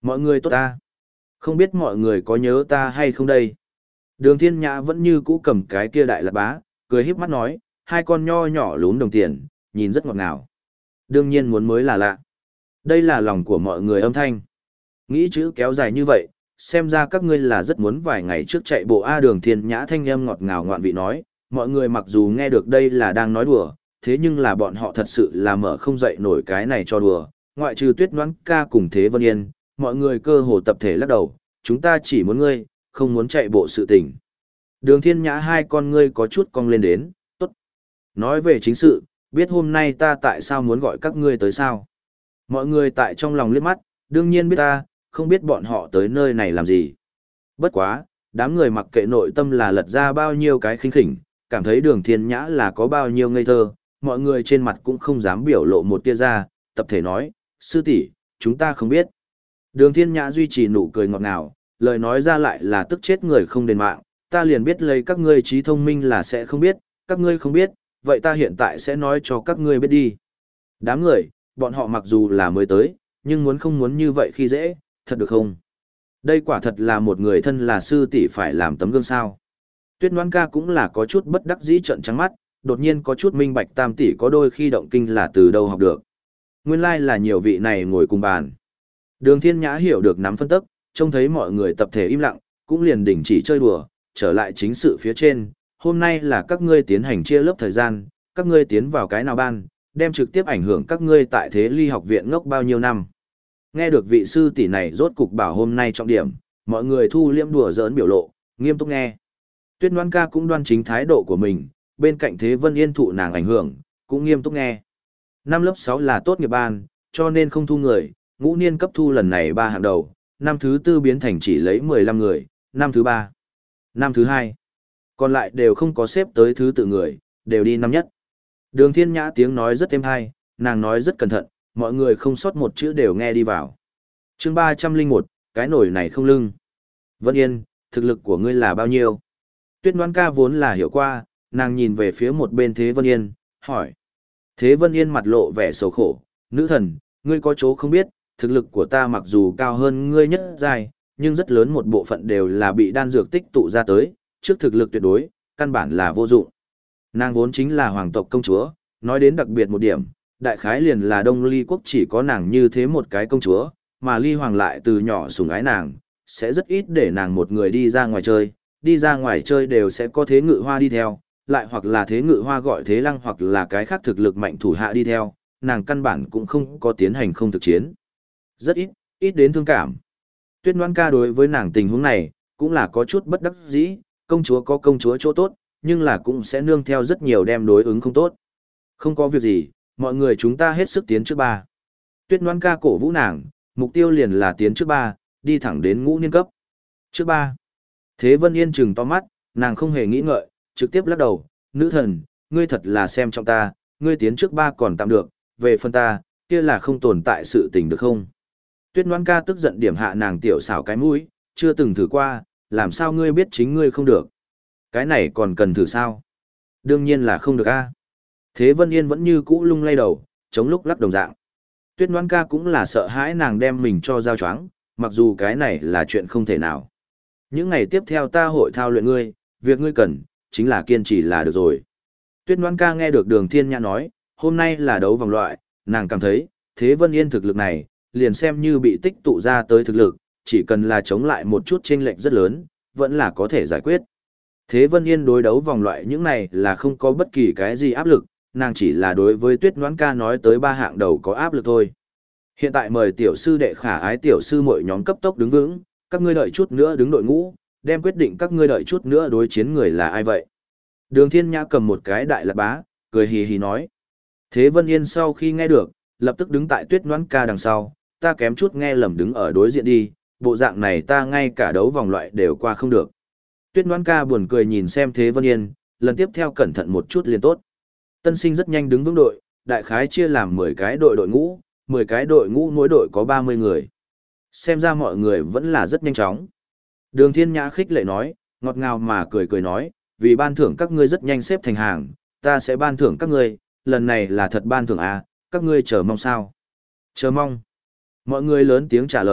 Mọi người tốt ta. Không biết mọi người có nhớ ta hay không đây? Đường Thiên Nhã vẫn như cũ cầm cái kia đại lạt bá, cười híp mắt nói, hai con nho nhỏ lún đồng tiền, nhìn rất ngọt ngào. Đương nhiên muốn mới là lạ. Đây là lòng của mọi người âm thanh. Nghĩ chữ kéo dài như vậy, xem ra các ngươi là rất muốn vài ngày trước chạy bộ A. Đường Thiên Nhã thanh âm ngọt ngào ngoạn vị nói, mọi người mặc dù nghe được đây là đang nói đùa, thế nhưng là bọn họ thật sự là mở không dậy nổi cái này cho đùa, ngoại trừ Tuyết Noãn ca cùng Thế Vân Yên, mọi người cơ hồ tập thể lắc đầu, chúng ta chỉ muốn ngươi, không muốn chạy bộ sự tình. Đường Thiên Nhã hai con ngươi có chút cong lên đến, tốt. Nói về chính sự, biết hôm nay ta tại sao muốn gọi các ngươi tới sao? Mọi người tại trong lòng liếc mắt, đương nhiên biết ta, không biết bọn họ tới nơi này làm gì. Bất quá, đám người mặc kệ nội tâm là lật ra bao nhiêu cái khinh khỉnh, cảm thấy Đường Thiên Nhã là có bao nhiêu ngây thơ, mọi người trên mặt cũng không dám biểu lộ một tia ra, tập thể nói, sư tỷ, chúng ta không biết. Đường Thiên Nhã duy trì nụ cười ngọt ngào, lời nói ra lại là tức chết người không đền mạng, ta liền biết lấy các ngươi trí thông minh là sẽ không biết, các ngươi không biết, vậy ta hiện tại sẽ nói cho các ngươi biết đi. Đám người, bọn họ mặc dù là mới tới, nhưng muốn không muốn như vậy khi dễ, thật được không? Đây quả thật là một người thân là sư tỷ phải làm tấm gương sao. Tuyết Noãn ca cũng là có chút bất đắc dĩ trợn trắng mắt, đột nhiên có chút minh bạch Tam tỷ có đôi khi động kinh là từ đâu học được. Nguyên lai là nhiều vị này ngồi cùng bàn. Đường Thiên Nhã hiểu được nắm phân tức, trông thấy mọi người tập thể im lặng, cũng liền đình chỉ chơi đùa, trở lại chính sự phía trên. Hôm nay là các ngươi tiến hành chia lớp thời gian, các ngươi tiến vào cái nào ban, đem trực tiếp ảnh hưởng các ngươi tại Thế Ly học viện ngốc bao nhiêu năm. Nghe được vị sư tỷ này rốt cục bảo hôm nay trọng điểm, mọi người thu liễm đùa giỡn biểu lộ, nghiêm túc nghe. Tuyết Noãn ca cũng đoan chính thái độ của mình, bên cạnh Thế Vân Yên thụ nàng ảnh hưởng, cũng nghiêm túc nghe. Năm lớp 6 là tốt nghiệp ban, cho nên không thu người, ngũ niên cấp thu lần này 3 hạng đầu, năm thứ 4 biến thành chỉ lấy 15 người, năm thứ 3, năm thứ 2. Còn lại đều không có xếp tới thứ tự người, đều đi năm nhất. Đường Thiên Nhã tiếng nói rất êm hay, nàng nói rất cẩn thận, mọi người không sót một chữ đều nghe đi vào. Chương 301, cái nổi này không lưng. Vân Yên, thực lực của ngươi là bao nhiêu? Tuyết Noãn ca vốn là hiểu qua, nàng nhìn về phía một bên Thế Vân Yên, hỏi. Thế Vân Yên mặt lộ vẻ sầu khổ, nữ thần, ngươi có chỗ không biết, thực lực của ta mặc dù cao hơn ngươi nhất giai, nhưng rất lớn một bộ phận đều là bị đan dược tích tụ ra tới, trước thực lực tuyệt đối, căn bản là vô dụng. Nàng vốn chính là hoàng tộc công chúa, nói đến đặc biệt một điểm, đại khái liền là Đông Ly quốc chỉ có nàng như thế một cái công chúa, mà Ly hoàng lại từ nhỏ sủng ái nàng, sẽ rất ít để nàng một người đi ra ngoài chơi, đi ra ngoài chơi đều sẽ có Thế Ngự Hoa đi theo, lại hoặc là Thế Ngự Hoa gọi Thế Lăng hoặc là cái khác thực lực mạnh thủ hạ đi theo, nàng căn bản cũng không có tiến hành không thực chiến. Rất ít, ít đến thương cảm. Tuyết Noãn ca đối với nàng tình huống này, cũng là có chút bất đắc dĩ, công chúa có công chúa chỗ tốt, nhưng là cũng sẽ nương theo rất nhiều đem đối ứng không tốt. Không có việc gì, mọi người chúng ta hết sức tiến trước 3. Tuyết Noãn ca cổ vũ nàng, mục tiêu liền là tiến trước 3, đi thẳng đến ngũ niên cấp. Trước 3. Thế Vân Yên trừng to mắt, nàng không hề nghĩ ngợi, trực tiếp lắc đầu, nữ thần, ngươi thật là xem trọng ta, ngươi tiến trước 3 còn tạm được, về phần ta, kia là không tồn tại sự tình được không? Tuyết Noãn ca tức giận điểm hạ nàng tiểu xảo cái mũi, chưa từng thử qua, làm sao ngươi biết chính ngươi không được? Cái này còn cần thử sao? Đương nhiên là không được a. Thế Vân Yên vẫn như cũ lung lay đầu, chống lúc lắc đồng dạng. Tuyết Noãn ca cũng là sợ hãi nàng đem mình cho giao choáng, mặc dù cái này là chuyện không thể nào. Những ngày tiếp theo ta hội thao luyện ngươi, việc ngươi cần, chính là kiên trì là được rồi. Tuyết Noãn ca nghe được Đường Thiên Nhã nói, hôm nay là đấu vòng loại, nàng cảm thấy, Thế Vân Yên thực lực này, liền xem như bị tích tụ ra tới thực lực, chỉ cần là chống lại một chút chênh lệch rất lớn, vẫn là có thể giải quyết. Thế Vân Yên đối đấu vòng loại những này là không có bất kỳ cái gì áp lực, nàng chỉ là đối với Tuyết Noãn ca nói tới 3 hạng đầu có áp lực thôi. Hiện tại mời tiểu sư đệ khả ái tiểu sư mỗi nhóm cấp tốc đứng vững, các ngươi đợi chút nữa đứng đội ngũ, đem quyết định các ngươi đợi chút nữa đối chiến người là ai vậy. Đường Thiên Nhã cầm một cái đại lạt bá, cười hì hì nói. Thế Vân Yên sau khi nghe được, lập tức đứng tại Tuyết Noãn ca đằng sau, ta kém chút nghe lầm đứng ở đối diện đi, bộ dạng này ta ngay cả đấu vòng loại đều qua không được. Tuyết Noãn ca buồn cười nhìn xem Thế Vân Yên, lần tiếp theo cẩn thận một chút liền tốt. Tân sinh rất nhanh đứng vững đội, đại khái chia làm 10 cái đội ngũ, 10 cái đội ngũ mỗi đội có 30 người. Xem ra mọi người vẫn là rất nhanh chóng. Đường Thiên Nhã khích lệ nói, ngọt ngào mà cười cười nói, vì ban thưởng các ngươi rất nhanh xếp thành hàng, ta sẽ ban thưởng các ngươi, lần này là thật ban thưởng à, các ngươi chờ mong sao? Chờ mong. Mọi người lớn tiếng trả lời,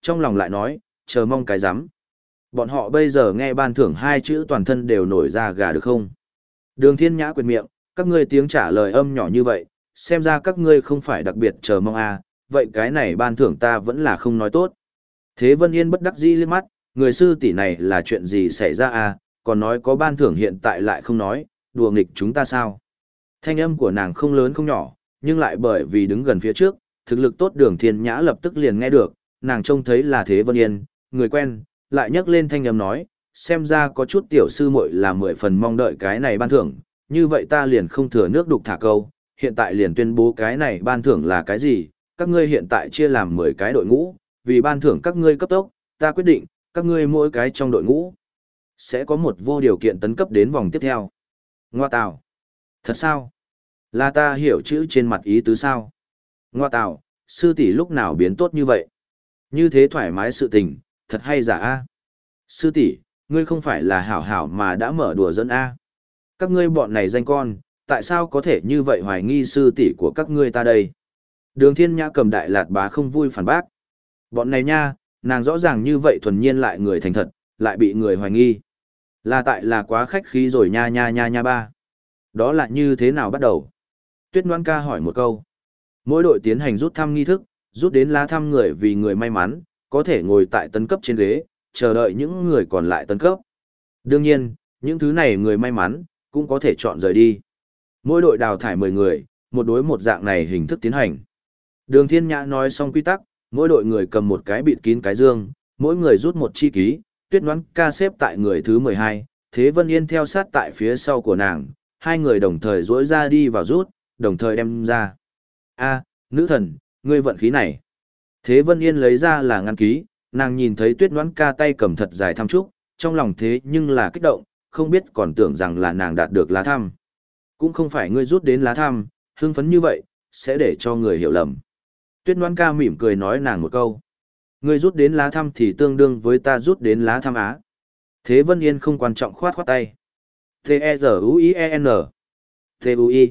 trong lòng lại nói, chờ mong cái rắm. Bọn họ bây giờ nghe ban thưởng hai chữ toàn thân đều nổi ra gà được không? Đường Thiên Nhã quyệt miệng, các ngươi tiếng trả lời âm nhỏ như vậy, xem ra các ngươi không phải đặc biệt chờ mong à, vậy cái này ban thưởng ta vẫn là không nói tốt. Thế Vân Yên bất đắc dĩ liếc mắt, người sư tỷ này là chuyện gì xảy ra à, còn nói có ban thưởng hiện tại lại không nói, đùa nghịch chúng ta sao? Thanh âm của nàng không lớn không nhỏ, nhưng lại bởi vì đứng gần phía trước, thực lực tốt Đường Thiên Nhã lập tức liền nghe được, nàng trông thấy là Thế Vân Yên, người quen, lại nhấc lên thanh âm nói, xem ra có chút tiểu sư muội là 10 phần mong đợi cái này ban thưởng, như vậy ta liền không thừa nước đục thả câu, hiện tại liền tuyên bố cái này ban thưởng là cái gì, các ngươi hiện tại chia làm 10 cái đội ngũ, vì ban thưởng các ngươi cấp tốc, ta quyết định, các ngươi mỗi cái trong đội ngũ sẽ có một vô điều kiện tấn cấp đến vòng tiếp theo. Ngoa tào. Thật sao? Là ta hiểu chữ trên mặt ý tứ sao? Ngoa tào, sư tỷ lúc nào biến tốt như vậy? Như thế thoải mái sự tình, thật hay giả a? Sư tỷ, ngươi không phải là hảo hảo mà đã mở đùa dẫn a? Các ngươi bọn này danh con, tại sao có thể như vậy hoài nghi sư tỷ của các ngươi ta đây? Đường Thiên Nhã cầm đại lạt bá không vui phản bác. Bọn này nha, nàng rõ ràng như vậy thuần nhiên lại người thành thật, lại bị người hoài nghi. Là tại là quá khách khí rồi nha nha nha nha ba. Đó là như thế nào bắt đầu? Tuyết Ngoan ca hỏi một câu. Mỗi đội tiến hành rút thăm nghi thức, rút đến lá thăm người vì người may mắn, có thể ngồi tại tấn cấp trên ghế, chờ đợi những người còn lại tấn cấp. Đương nhiên, những thứ này người may mắn, cũng có thể chọn rời đi. Mỗi đội đào thải 10 người, một đối một dạng này hình thức tiến hành. Đường Thiên Nhã nói xong quy tắc, mỗi đội người cầm một cái bịt kín cái dương, mỗi người rút một chi ký, Tuyết Ngoãn ca xếp tại người thứ 12, Thế Vân Yên theo sát tại phía sau của nàng, hai người đồng thời duỗi ra đi vào rút, đồng thời đem ra. A, nữ thần, ngươi vận khí này. Thế Vân Yên lấy ra là ngăn ký, nàng nhìn thấy Tuyết Ngoãn ca tay cầm thật dài thăm trúc, trong lòng thế nhưng là kích động, không biết còn tưởng rằng là nàng đạt được lá thăm. Cũng không phải ngươi rút đến lá thăm, hưng phấn như vậy, sẽ để cho người hiểu lầm. Tuyết Ngoãn ca mỉm cười nói nàng một câu. Ngươi rút đến lá thăm thì tương đương với ta rút đến lá thăm á. Thế Vân Yên không quan trọng khoát khoát tay. T-E-Z-U-I-E-N T-U-I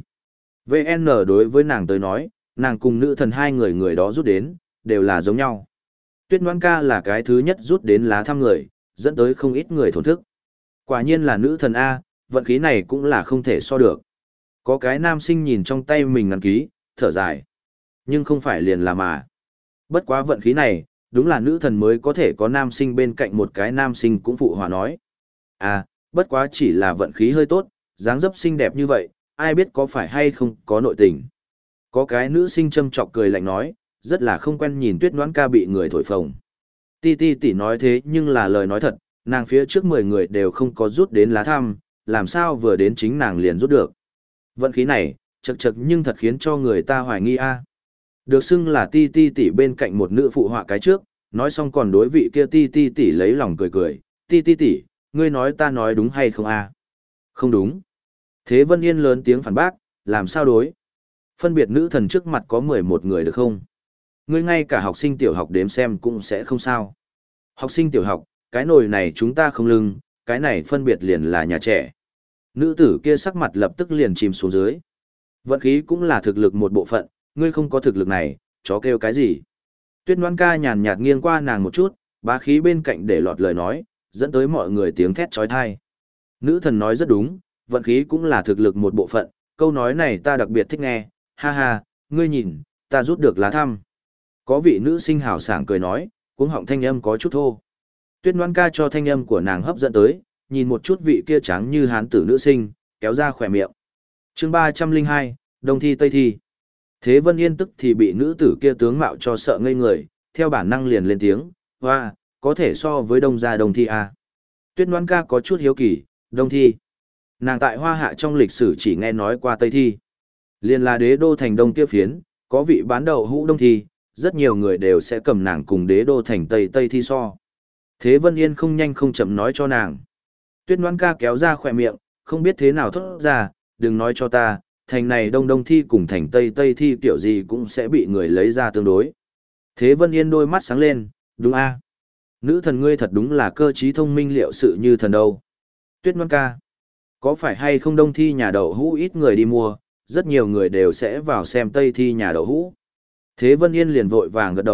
V-N đối với nàng tới nói, nàng cùng nữ thần hai người người đó rút đến, đều là giống nhau. Tuyết Ngoãn ca là cái thứ nhất rút đến lá thăm người, dẫn tới không ít người thổn thức. Quả nhiên là nữ thần A, vận khí này cũng là không thể so được. Có cái nam sinh nhìn trong tay mình ngăn ký, thở dài. Nhưng không phải liền là mà. Bất quá vận khí này, đúng là nữ thần mới có thể có nam sinh bên cạnh một cái nam sinh cũng phụ hòa nói. À, bất quá chỉ là vận khí hơi tốt, dáng dấp xinh đẹp như vậy, ai biết có phải hay không có nội tình. Có cái nữ sinh châm chọc cười lạnh nói, rất là không quen nhìn Tuyết Ngoãn ca bị người thổi phồng. Ti Ti tỷ nói thế nhưng là lời nói thật, nàng phía trước 10 người đều không có rút đến lá thăm, làm sao vừa đến chính nàng liền rút được. Vận khí này, chật chật nhưng thật khiến cho người ta hoài nghi a. Được xưng là Ti Ti tỷ bên cạnh một nữ phụ họa cái trước, nói xong còn đối vị kia Ti Ti tỷ lấy lòng cười cười, Ti Ti tỷ, ngươi nói ta nói đúng hay không a? Không đúng. Thế Vân Yên lớn tiếng phản bác, làm sao đối? Phân biệt nữ thần trước mặt có 11 người được không? Ngươi ngay cả học sinh tiểu học đếm xem cũng sẽ không sao. Học sinh tiểu học, cái nồi này chúng ta không lưng, cái này phân biệt liền là nhà trẻ. Nữ tử kia sắc mặt lập tức liền chìm xuống dưới. Vận khí cũng là thực lực một bộ phận, ngươi không có thực lực này, chó kêu cái gì? Tuyết Ngoãn ca nhàn nhạt nghiêng qua nàng một chút, bá khí bên cạnh để lọt lời nói, dẫn tới mọi người tiếng thét chói tai. Nữ thần nói rất đúng, vận khí cũng là thực lực một bộ phận, câu nói này ta đặc biệt thích nghe, ha ha, ngươi nhìn, ta rút được lá thăm. Có vị nữ sinh hào sảng cười nói, cuống họng thanh âm có chút thô. Tuyết Ngoãn ca cho thanh âm của nàng hấp dẫn tới, nhìn một chút vị kia trắng như hán tử nữ sinh, kéo ra khỏe miệng. Chương 302, Đông thi Tây thi. Thế Vân Yên tức thì bị nữ tử kia tướng mạo cho sợ ngây người, theo bản năng liền lên tiếng, hoa, có thể so với đông gia đông thi à. Tuyết Ngoãn ca có chút hiếu kỳ, đông thi. Nàng tại Hoa Hạ trong lịch sử chỉ nghe nói qua Tây thi. Liên là đế đô thành đông kia phiến, có vị bán đậu hũ đông thi, rất nhiều người đều sẽ cầm nàng cùng đế đô thành Tây thi so. Thế Vân Yên không nhanh không chậm nói cho nàng. Tuyết Ngoãn ca kéo ra khỏe miệng, không biết thế nào thốt ra, đừng nói cho ta, thành này đông thi cùng thành Tây thi kiểu gì cũng sẽ bị người lấy ra tương đối. Thế Vân Yên đôi mắt sáng lên, đúng a, nữ thần ngươi thật đúng là cơ trí thông minh liệu sự như thần đâu. Tuyết Ngoãn ca, có phải hay không đông thi nhà đậu hũ ít người đi mua, rất nhiều người đều sẽ vào xem Tây thi nhà đậu hũ. Thế Vân Yên liền vội vàng gật đầu,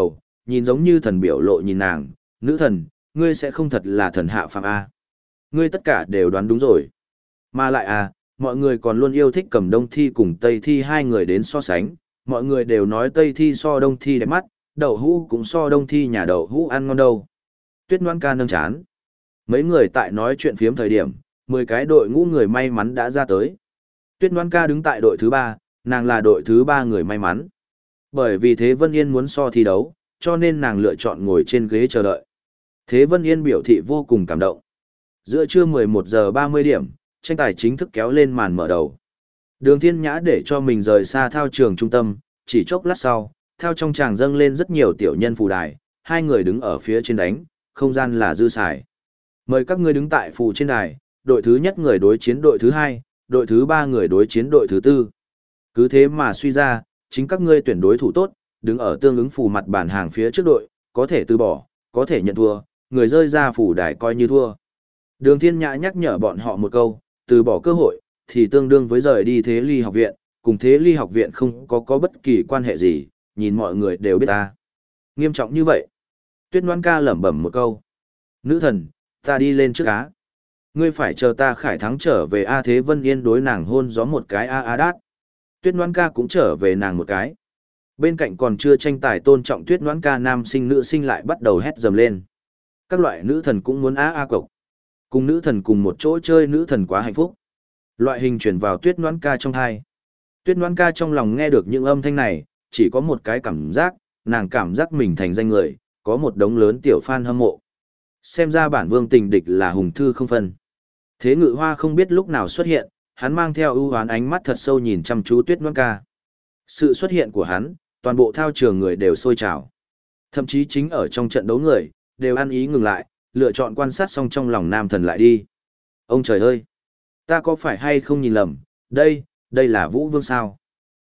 nhìn giống như thần biểu lộ nhìn nàng, nữ thần, ngươi sẽ không thật là thần hạ phàm A. Ngươi tất cả đều đoán đúng rồi. Mà lại mọi người còn luôn yêu thích cầm Đông Thi cùng Tây Thi hai người đến so sánh, mọi người đều nói Tây Thi so Đông Thi đẹp mắt, đậu hũ cũng so Đông Thi nhà đậu hũ ăn ngon đâu. Tuyết Ngoãn ca nâng chán. Mấy người tại nói chuyện phiếm thời điểm, 10 cái đội ngũ người may mắn đã ra tới. Tuyết Ngoãn ca đứng tại đội thứ 3, nàng là đội thứ 3 người may mắn. Bởi vì Thế Vân Yên muốn so thi đấu, cho nên nàng lựa chọn ngồi trên ghế chờ đợi. Thế Vân Yên biểu thị vô cùng cảm động. Giữa trưa 11 giờ 30 điểm, tranh tài chính thức kéo lên màn mở đầu. Đường Thiên Nhã để cho mình rời xa thao trường trung tâm, chỉ chốc lát sau, thao trong tràng dâng lên rất nhiều tiểu nhân phù đài, hai người đứng ở phía trên đánh, không gian là dư xài. Mời các ngươi đứng tại phù trên đài, đội thứ nhất người đối chiến đội thứ hai, đội thứ 3 người đối chiến đội thứ 4. Cứ thế mà suy ra, chính các ngươi tuyển đối thủ tốt, đứng ở tương ứng phù mặt bàn hàng phía trước đội, có thể từ bỏ, có thể nhận thua, người rơi ra phù đài coi như thua. Đường Thiên Nhã nhắc nhở bọn họ một câu, từ bỏ cơ hội, thì tương đương với rời đi Thế Ly học viện, cùng Thế Ly học viện không có bất kỳ quan hệ gì, nhìn mọi người đều biết ta. Nghiêm trọng như vậy. Tuyết Ngoãn ca lẩm bẩm một câu. Nữ thần, ta đi lên trước cá. Ngươi phải chờ ta khải thắng trở về A. Thế Vân Yên đối nàng hôn gió một cái A đát. Tuyết Ngoãn ca cũng trở về nàng một cái. Bên cạnh còn chưa tranh tài tôn trọng Tuyết Ngoãn ca nam sinh nữ sinh lại bắt đầu hét dầm lên. Các loại nữ thần cũng muốn A cộc. Cùng nữ thần cùng một chỗ chơi nữ thần quá hạnh phúc. Loại hình chuyển vào Tuyết Ngoãn ca trong thai. Tuyết Ngoãn ca trong lòng nghe được những âm thanh này, chỉ có một cái cảm giác, nàng cảm giác mình thành danh người, có một đống lớn tiểu fan hâm mộ. Xem ra bản vương tình địch là hùng thư không phân. Thế Ngự Hoa không biết lúc nào xuất hiện, hắn mang theo ưu hoán ánh mắt thật sâu nhìn chăm chú Tuyết Ngoãn ca. Sự xuất hiện của hắn, toàn bộ thao trường người đều sôi trào. Thậm chí chính ở trong trận đấu người, đều ăn ý ngừng lại, lựa chọn quan sát xong trong lòng nam thần lại đi. Ông trời ơi! Ta có phải hay không nhìn lầm, đây là Vũ Vương sao?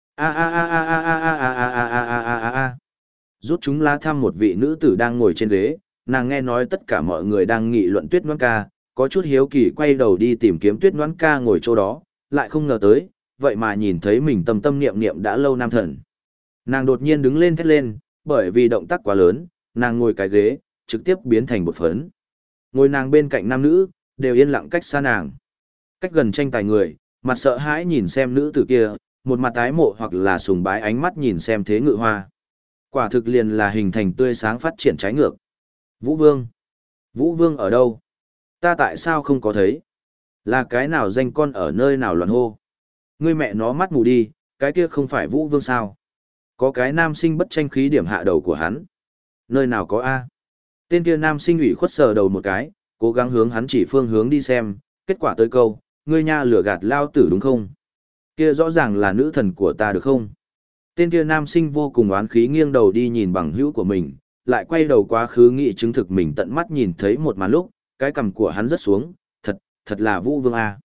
Rút chúng lá thăm một vị nữ tử đang ngồi trên ghế, nàng nghe nói tất cả mọi người đang nghị luận Tuyết Ngoãn ca, có chút hiếu kỳ quay đầu đi tìm kiếm Tuyết Ngoãn ca ngồi chỗ đó, lại không ngờ tới, vậy mà nhìn thấy mình tâm tâm niệm niệm đã lâu nam thần. Nàng đột nhiên đứng lên thét lên, bởi vì động tác quá lớn, nàng ngồi cái ghế, trực tiếp biến thành bột phấn. Ngồi nàng bên cạnh nam nữ, đều yên lặng cách xa nàng. Cách gần tranh tài người, mặt sợ hãi nhìn xem nữ tử kia, một mặt ái mộ hoặc là sùng bái ánh mắt nhìn xem Thế Ngự Hoa. Quả thực liền là hình thành tươi sáng phát triển trái ngược. Vũ Vương. Vũ Vương ở đâu? Ta tại sao không có thấy? Là cái nào danh con ở nơi nào loạn hô? Ngươi mẹ nó mắt mù đi, cái kia không phải Vũ Vương sao? Có cái nam sinh bất tranh khí điểm hạ đầu của hắn. Nơi nào có A? Tên kia nam sinh ủy khuất sờ đầu một cái, cố gắng hướng hắn chỉ phương hướng đi xem, kết quả tới câu, ngươi nha lừa gạt lao tử đúng không? Kia rõ ràng là nữ thần của ta được không? Tên kia nam sinh vô cùng oán khí nghiêng đầu đi nhìn bằng hữu của mình, lại quay đầu quá khứ nghị chứng thực mình tận mắt nhìn thấy một màn lúc, cái cằm của hắn rớt xuống, thật là Vũ Vương A.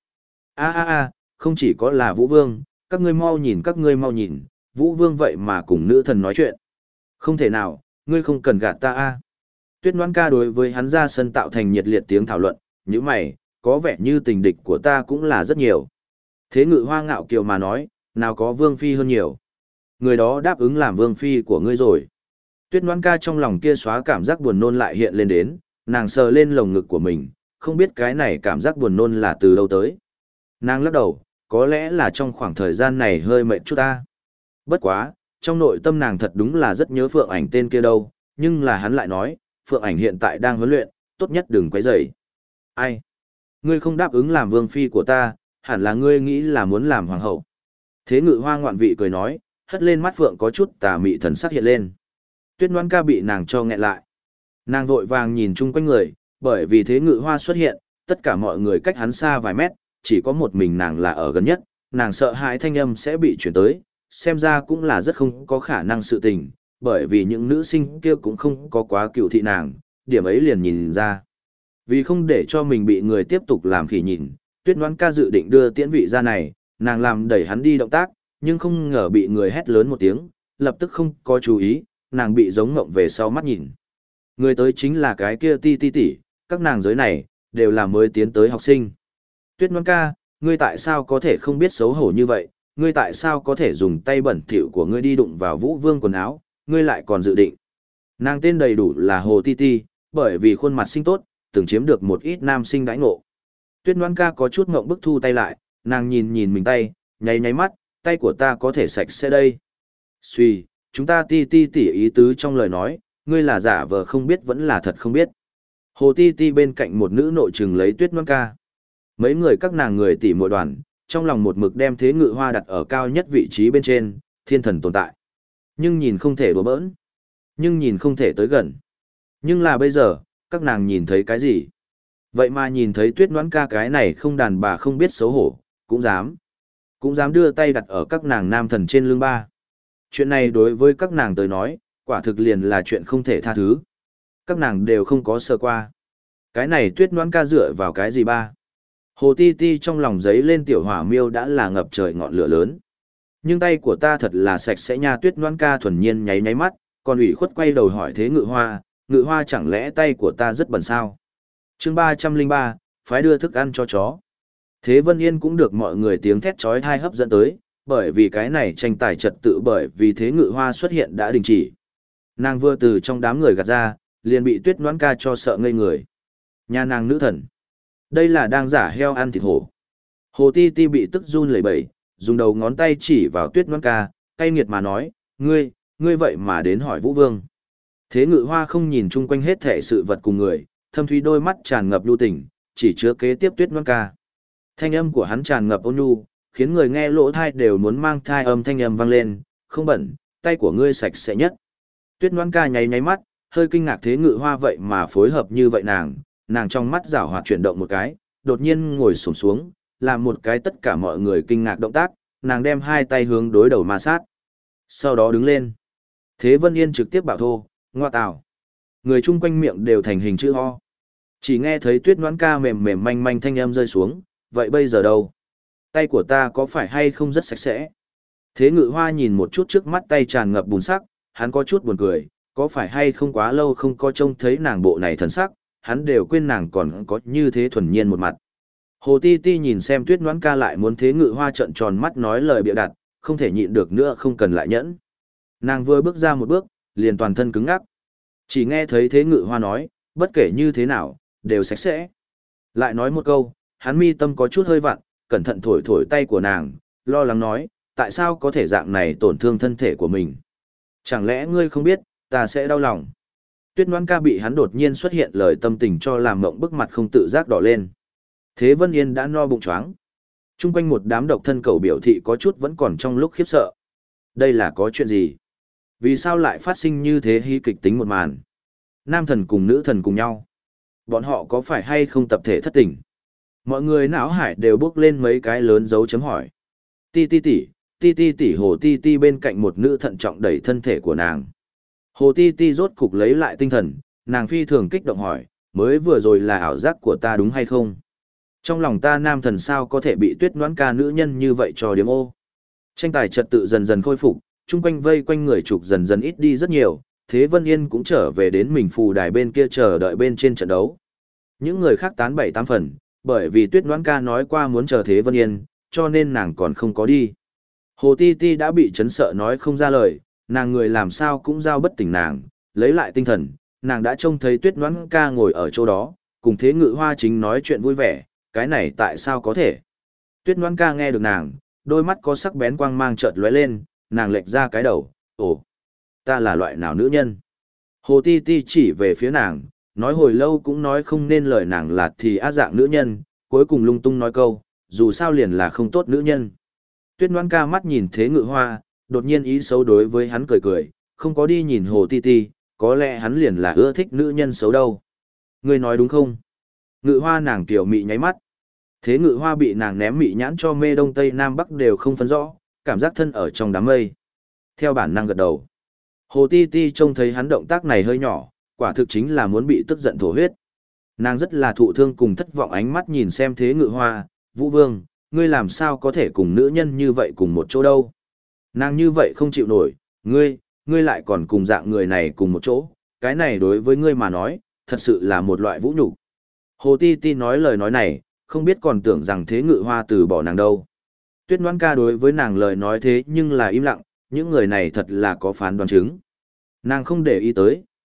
Không chỉ có là Vũ Vương, các ngươi mau nhìn, Vũ Vương vậy mà cùng nữ thần nói chuyện. Không thể nào, ngươi không cần gạt ta A. Tuyết Ngoãn ca đối với hắn ra sân tạo thành nhiệt liệt tiếng thảo luận, như mày, có vẻ như tình địch của ta cũng là rất nhiều. Thế Ngự Hoa ngạo kiều mà nói, nào có Vương Phi hơn nhiều. Người đó đáp ứng làm Vương Phi của ngươi rồi. Tuyết Ngoãn ca trong lòng kia xóa cảm giác buồn nôn lại hiện lên đến, nàng sờ lên lồng ngực của mình, không biết cái này cảm giác buồn nôn là từ đâu tới. Nàng lắc đầu, có lẽ là trong khoảng thời gian này hơi mệt chút ta. Bất quá, trong nội tâm nàng thật đúng là rất nhớ Phượng Ảnh tên kia đâu, nhưng là hắn lại nói, Phượng Ảnh hiện tại đang huấn luyện, tốt nhất đừng quấy rầy. Ai? Ngươi không đáp ứng làm vương phi của ta, hẳn là ngươi nghĩ là muốn làm hoàng hậu. Thế Ngự Hoa ngoạn vị cười nói, hất lên mắt Phượng có chút tà mị thần sắc hiện lên. Tuyết Ngoãn ca bị nàng cho nghẹn lại. Nàng vội vàng nhìn chung quanh người, bởi vì Thế Ngự Hoa xuất hiện, tất cả mọi người cách hắn xa vài mét, chỉ có một mình nàng là ở gần nhất, nàng sợ hãi thanh âm sẽ bị chuyển tới, xem ra cũng là rất không có khả năng sự tình, bởi vì những nữ sinh kia cũng không có quá cựu thị nàng, điểm ấy liền nhìn ra. Vì không để cho mình bị người tiếp tục làm khỉ nhìn, Tuyết Ngoãn ca dự định đưa tiễn vị ra này, nàng làm đẩy hắn đi động tác, nhưng không ngờ bị người hét lớn một tiếng, lập tức không có chú ý, nàng bị giống ngộng về sau mắt nhìn. Người tới chính là cái kia ti ti tỷ, các nàng giới này, đều là mới tiến tới học sinh. Tuyết Ngoãn ca, ngươi tại sao có thể không biết xấu hổ như vậy, ngươi tại sao có thể dùng tay bẩn thỉu của ngươi đi đụng vào Vũ Vương quần áo, ngươi lại còn dự định. Nàng tên đầy đủ là Hồ Ti Ti, bởi vì khuôn mặt xinh tốt, từng chiếm được một ít nam sinh đãi ngộ. Tuyết Ngoan Ca có chút ngượng bức thu tay lại, nàng nhìn nhìn mình tay, nháy nháy mắt, tay của ta có thể sạch sẽ đây. Xuy, chúng ta Ti Ti tỉ ý tứ trong lời nói, ngươi là giả vờ không biết vẫn là thật không biết. Hồ Ti Ti bên cạnh một nữ nội trừng lấy Tuyết Ngoan Ca. Mấy người các nàng người tỉ muội đoàn, trong lòng một mực đem Thế Ngự Hoa đặt ở cao nhất vị trí bên trên, thiên thần tồn tại. Nhưng nhìn không thể đùa bỡn, nhưng nhìn không thể tới gần. Nhưng là bây giờ, các nàng nhìn thấy cái gì? Vậy mà nhìn thấy Tuyết Ngoãn Ca cái này không đàn bà không biết xấu hổ, cũng dám đưa tay đặt ở các nàng nam thần trên lưng ba. Chuyện này đối với các nàng tới nói, quả thực liền là chuyện không thể tha thứ. Các nàng đều không có sơ qua. Cái này Tuyết Ngoãn Ca dựa vào cái gì ba? Hồ Ti Ti trong lòng giấy lên tiểu hỏa miêu đã là ngập trời ngọn lửa lớn. Nhưng tay của ta thật là sạch sẽ nha. Tuyết Ngoãn Ca thuần nhiên nháy nháy mắt, còn ủy khuất quay đầu hỏi Thế Ngự Hoa chẳng lẽ tay của ta rất bẩn sao? Chương 303, phái đưa thức ăn cho chó. Thế Vân Yên cũng được mọi người tiếng thét chói tai hấp dẫn tới, bởi vì cái này tranh tài trật tự bởi vì Thế Ngự Hoa xuất hiện đã đình chỉ. Nàng vừa từ trong đám người gạt ra, liền bị Tuyết Ngoãn Ca cho sợ ngây người. Nhà nàng nữ thần. Đây là đang giả heo ăn thịt hổ. Hồ Ti Ti bị tức run lẩy bẩy, dùng đầu ngón tay chỉ vào Tuyết Ngoãn Ca, cay nghiệt mà nói, ngươi vậy mà đến hỏi Vũ Vương. Thế Ngự Hoa không nhìn chung quanh hết thể sự vật cùng người, thâm thúy đôi mắt tràn ngập nhu tình, chỉ chứa kế tiếp Tuyết Ngoãn Ca. Thanh âm của hắn tràn ngập ôn nhu, khiến người nghe lỗ thai đều muốn mang thai âm thanh âm vang lên, không bẩn, tay của ngươi sạch sẽ nhất. Tuyết Ngoãn Ca nháy nháy mắt, hơi kinh ngạc Thế Ngự Hoa vậy mà phối hợp như vậy nàng trong mắt giảo hoạt chuyển động một cái, đột nhiên ngồi xổm xuống, làm một cái tất cả mọi người kinh ngạc động tác, nàng đem hai tay hướng đối đầu ma sát. Sau đó đứng lên. Thế Vân Yên trực tiếp bảo thô, ngoa tào. Người chung quanh miệng đều thành hình chữ ho. Chỉ nghe thấy Tuyết Ngoãn Ca mềm mềm manh manh thanh âm rơi xuống, vậy bây giờ đâu? Tay của ta có phải hay không rất sạch sẽ? Thế Ngự Hoa nhìn một chút trước mắt tay tràn ngập bùn sắc, hắn có chút buồn cười, có phải hay không quá lâu không có trông thấy nàng bộ này thần sắc, hắn đều quên nàng còn có như thế thuần nhiên một mặt. Hồ Ti Ti nhìn xem Tuyết Ngoãn Ca lại muốn Thế Ngự Hoa trợn tròn mắt nói lời bịa đặt, không thể nhịn được nữa không cần lại nhẫn. Nàng vừa bước ra một bước, liền toàn thân cứng ngắc. Chỉ nghe thấy Thế Ngự Hoa nói, bất kể như thế nào, đều sạch sẽ. Lại nói một câu, hắn mi tâm có chút hơi vặn, cẩn thận thổi thổi tay của nàng, lo lắng nói, tại sao có thể dạng này tổn thương thân thể của mình? Chẳng lẽ ngươi không biết, ta sẽ đau lòng. Tuyết Ngoãn Ca bị hắn đột nhiên xuất hiện lời tâm tình cho làm mộng bức mặt không tự giác đỏ lên. Thế Vân Yên đã no bụng choáng. Trung quanh một đám độc thân cầu biểu thị có chút vẫn còn trong lúc khiếp sợ. Đây là có chuyện gì? Vì sao lại phát sinh như thế hí kịch tính một màn? Nam thần cùng nữ thần cùng nhau. Bọn họ có phải hay không tập thể thất tình? Mọi người não hải đều bước lên mấy cái lớn dấu chấm hỏi. Ti ti ti Hồ Ti Ti bên cạnh một nữ thận trọng đẩy thân thể của nàng. Hồ Ti Ti rốt cục lấy lại tinh thần, nàng phi thường kích động hỏi, mới vừa rồi là ảo giác của ta đúng hay không? Trong lòng ta nam thần sao có thể bị Tuyết Ngoãn Ca nữ nhân như vậy cho điếm ô? Tranh tài trật tự dần dần khôi phục, chung quanh vây quanh người trục dần dần ít đi rất nhiều, Thế Vân Yên cũng trở về đến mình phù đài bên kia chờ đợi bên trên trận đấu. Những người khác tán 7-8 phần, bởi vì Tuyết Ngoãn Ca nói qua muốn chờ Thế Vân Yên, cho nên nàng còn không có đi. Hồ Ti Ti đã bị chấn sợ nói không ra lời, nàng người làm sao cũng giao bất tỉnh nàng, lấy lại tinh thần, nàng đã trông thấy Tuyết Ngoãn Ca ngồi ở chỗ đó, cùng Thế Ngự Hoa chính nói chuyện vui vẻ, cái này tại sao có thể? Tuyết Ngoãn Ca nghe được nàng, đôi mắt có sắc bén quang mang chợt lóe lên, nàng lệch ra cái đầu, ồ, ta là loại nào nữ nhân? Hồ Ti Ti chỉ về phía nàng, nói hồi lâu cũng nói không nên lời nàng là thì á dạng nữ nhân, cuối cùng lung tung nói câu, dù sao liền là không tốt nữ nhân. Tuyết Ngoãn Ca mắt nhìn Thế Ngự Hoa, đột nhiên ý xấu đối với hắn cười cười, không có đi nhìn Hồ Ti Ti, có lẽ hắn liền là ưa thích nữ nhân xấu đâu. Ngươi nói đúng không? Ngự Hoa nàng tiểu mị nháy mắt. Thế Ngự Hoa bị nàng ném mị nhãn cho mê đông tây nam bắc đều không phân rõ, cảm giác thân ở trong đám mây. Theo bản năng gật đầu. Hồ Ti Ti trông thấy hắn động tác này hơi nhỏ, quả thực chính là muốn bị tức giận thổ huyết. Nàng rất là thụ thương cùng thất vọng ánh mắt nhìn xem Thế Ngự Hoa, Vũ Vương, ngươi làm sao có thể cùng nữ nhân như vậy cùng một chỗ đâu? Nàng như vậy không chịu nổi, ngươi lại còn cùng dạng người này cùng một chỗ, cái này đối với ngươi mà nói, thật sự là một loại vũ nhục. Hồ Ti Ti nói lời nói này, không biết còn tưởng rằng Thế Ngự Hoa từ bỏ nàng đâu. Tuyết Ngoãn Ca đối với nàng lời nói thế nhưng là im lặng, những người này thật là có phán đoán chứng. Nàng không để ý tới,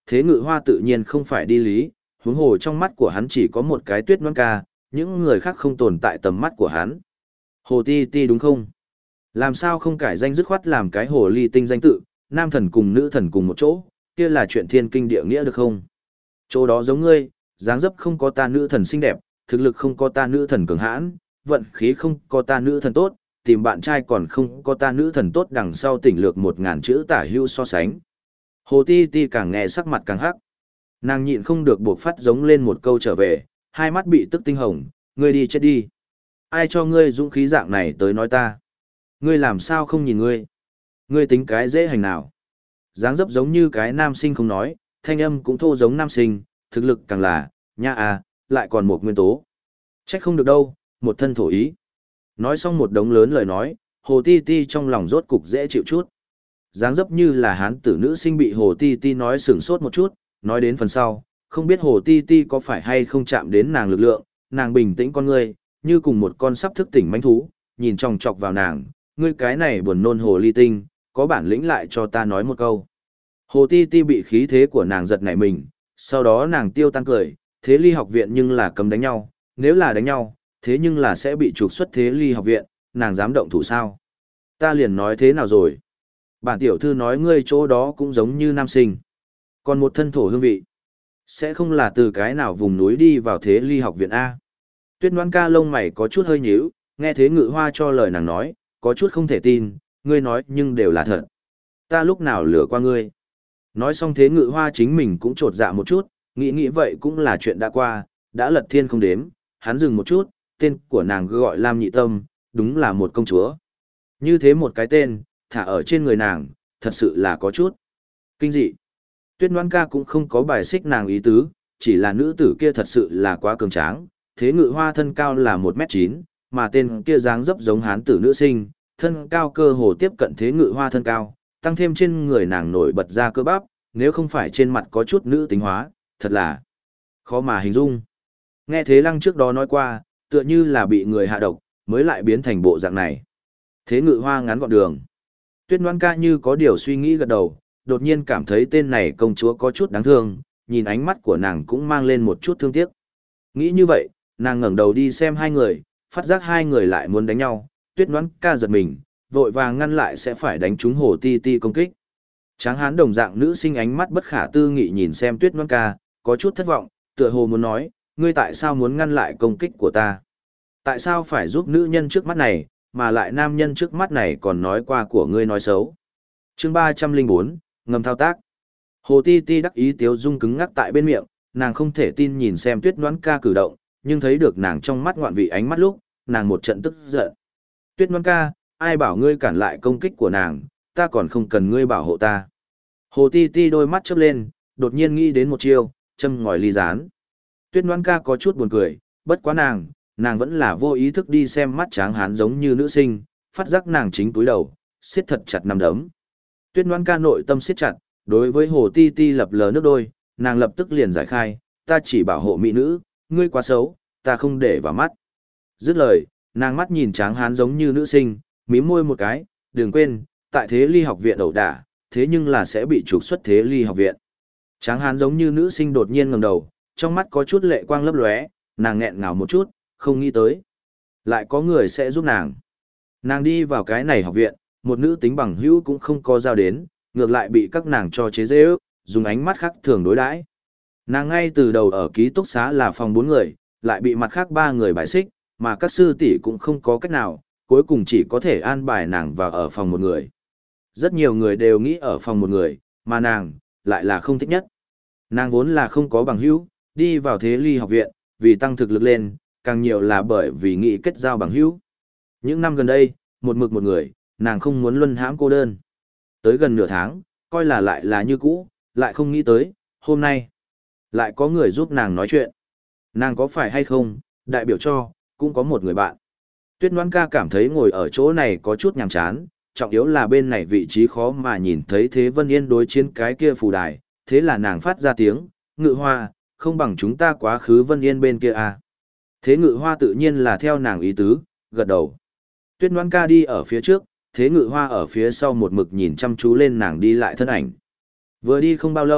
Thế Ngự Hoa tự nhiên không phải đi lý, huống hồ trong mắt của hắn chỉ có một cái Tuyết Ngoan Ca, những người khác không tồn tại tầm mắt của hắn. Hồ Ti Ti đúng không? Làm sao không cải danh dứt khoát làm cái hồ ly tinh danh tự, nam thần cùng nữ thần cùng một chỗ, kia là chuyện thiên kinh địa nghĩa được không? Chỗ đó giống ngươi, dáng dấp không có ta nữ thần xinh đẹp, thực lực không có ta nữ thần cường hãn, vận khí không có ta nữ thần tốt, tìm bạn trai còn không có ta nữ thần tốt, đằng sau tỉnh lược 1000 chữ tả hữu so sánh. Hồ Ti Ti càng nghe sắc mặt càng hắc. Nàng nhịn không được buộc phát giống lên một câu trở về, hai mắt bị tức tinh hồng, ngươi đi chết đi. Ai cho ngươi dũng khí dạng này tới nói ta? Ngươi làm sao không nhìn ngươi? Ngươi tính cái dễ hành nào? Dáng dấp giống như cái nam sinh không nói, thanh âm cũng thô giống nam sinh, thực lực càng là, nha à, lại còn một nguyên tố. Trách không được đâu, một thân thổ ý. Nói xong một đống lớn lời nói, Hồ Ti Ti trong lòng rốt cục dễ chịu chút. Dáng dấp như là hán tử nữ sinh bị Hồ Ti Ti nói sửng sốt một chút, nói đến phần sau, không biết Hồ Ti Ti có phải hay không chạm đến nàng lực lượng, nàng bình tĩnh con ngươi, như cùng một con sắp thức tỉnh manh thú, nhìn chòng chọc vào nàng, ngươi cái này buồn nôn hồ ly tinh, có bản lĩnh lại cho ta nói một câu. Hồ Ti Ti bị khí thế của nàng giật nảy mình, sau đó nàng tiêu tan cười, thế ly học viện nhưng là cấm đánh nhau, nếu là đánh nhau, thế nhưng là sẽ bị trục xuất thế ly học viện, nàng dám động thủ sao? Ta liền nói thế nào rồi? Bản tiểu thư nói ngươi chỗ đó cũng giống như nam sinh. Còn một thân thổ hương vị. Sẽ không là từ cái nào vùng núi đi vào thế ly học viện A. Tuyết Ngoan Ca lông mày có chút hơi nhíu, nghe thế Ngự Hoa cho lời nàng nói, có chút không thể tin, ngươi nói nhưng đều là thật. Ta lúc nào lừa qua ngươi. Nói xong thế Ngự Hoa chính mình cũng trột dạ một chút, nghĩ vậy cũng là chuyện đã qua, đã lật thiên không đếm, hắn dừng một chút, tên của nàng gọi Lam Nhị Tâm, đúng là một công chúa. Như thế một cái tên, thả ở trên người nàng, thật sự là có chút kinh dị. Tuyết Ngoan Ca cũng không có bài xích nàng ý tứ, chỉ là nữ tử kia thật sự là quá cường tráng, thế Ngự Hoa thân cao là 1m9, mà tên kia dáng dấp giống hán tử nữ sinh, thân cao cơ hồ tiếp cận thế Ngự Hoa thân cao, tăng thêm trên người nàng nổi bật ra cơ bắp, nếu không phải trên mặt có chút nữ tính hóa, thật là khó mà hình dung. Nghe thế Lăng trước đó nói qua, tựa như là bị người hạ độc, mới lại biến thành bộ dạng này. Thế Ngự Hoa ngắn gọn đường. Tuyết Ngoan Ca như có điều suy nghĩ gật đầu, đột nhiên cảm thấy tên này công chúa có chút đáng thương, nhìn ánh mắt của nàng cũng mang lên một chút thương tiếc. Nghĩ như vậy, nàng ngẩng đầu đi xem hai người, phát giác hai người lại muốn đánh nhau, Tuyết Ngoan Ca giật mình, vội vàng ngăn lại sẽ phải đánh trúng Hồ Ti Ti công kích. Tráng hán đồng dạng nữ sinh ánh mắt bất khả tư nghị nhìn xem Tuyết Ngoan Ca, có chút thất vọng, tựa hồ muốn nói, ngươi tại sao muốn ngăn lại công kích của ta? Tại sao phải giúp nữ nhân trước mắt này, mà lại nam nhân trước mắt này còn nói qua của ngươi nói xấu? Chương 304, ngầm thao tác. Hồ Ti Ti đắc ý tiếu dung cứng ngắc tại bên miệng, nàng không thể tin nhìn xem Tuyết Ngoan Ca cử động, nhưng thấy được nàng trong mắt ngoạn vị ánh mắt lúc, nàng một trận tức giận. Tuyết Ngoan Ca, ai bảo ngươi cản lại công kích của nàng, ta còn không cần ngươi bảo hộ ta. Hồ Ti Ti đôi mắt chớp lên, đột nhiên nghĩ đến một chiêu, châm ngòi ly gián. Tuyết Ngoan Ca có chút buồn cười, bất quá nàng vẫn là vô ý thức đi xem mắt tráng hán giống như nữ sinh, phát giác nàng chính túi đầu, siết thật chặt nắm đấm. Tuyết Ngoan Ca nội tâm siết chặt, đối với Hồ Ti Ti lập lờ nước đôi, nàng lập tức liền giải khai, ta chỉ bảo hộ mỹ nữ, ngươi quá xấu, ta không để vào mắt. Dứt lời, nàng mắt nhìn tráng hán giống như nữ sinh, mím môi một cái, đừng quên, tại thế ly học viện ẩu đả, thế nhưng là sẽ bị trục xuất thế ly học viện. Tráng hán giống như nữ sinh đột nhiên ngẩng đầu, trong mắt có chút lệ quang lấp lóe, nàng nghẹn ngào một chút, không nghĩ tới. Lại có người sẽ giúp nàng. Nàng đi vào cái này học viện, một nữ tính bằng hữu cũng không có giao đến, ngược lại bị các nàng cho chế dễ ước, dùng ánh mắt khác thường đối đãi. Nàng ngay từ đầu ở ký túc xá là phòng 4 người, lại bị mặt khác 3 người bài xích, mà các sư tỷ cũng không có cách nào, cuối cùng chỉ có thể an bài nàng vào ở phòng 1 người. Rất nhiều người đều nghĩ ở phòng 1 người, mà nàng, lại là không thích nhất. Nàng vốn là không có bằng hữu, đi vào thế ly học viện, vì tăng thực lực lên, càng nhiều là bởi vì nghĩ kết giao bằng hữu. Những năm gần đây, một mực một người, nàng không muốn luân hãm cô đơn. Tới gần nửa tháng, coi là lại là như cũ, lại không nghĩ tới, hôm nay, lại có người giúp nàng nói chuyện. Nàng có phải hay không, đại biểu cho, cũng có một người bạn. Tuyết Ngoan Ca cảm thấy ngồi ở chỗ này có chút nhàm chán, trọng yếu là bên này vị trí khó mà nhìn thấy Thế Vân Yên đối chiến cái kia phù đài, thế là nàng phát ra tiếng, Ngự Hoa, không bằng chúng ta quá khứ Vân Yên bên kia à. Thế Ngự Hoa tự nhiên là theo nàng ý tứ, gật đầu. Tuyết Ngoan Ca đi ở phía trước, Thế Ngự Hoa ở phía sau một mực nhìn chăm chú lên nàng đi lại thân ảnh. Vừa đi không bao lâu,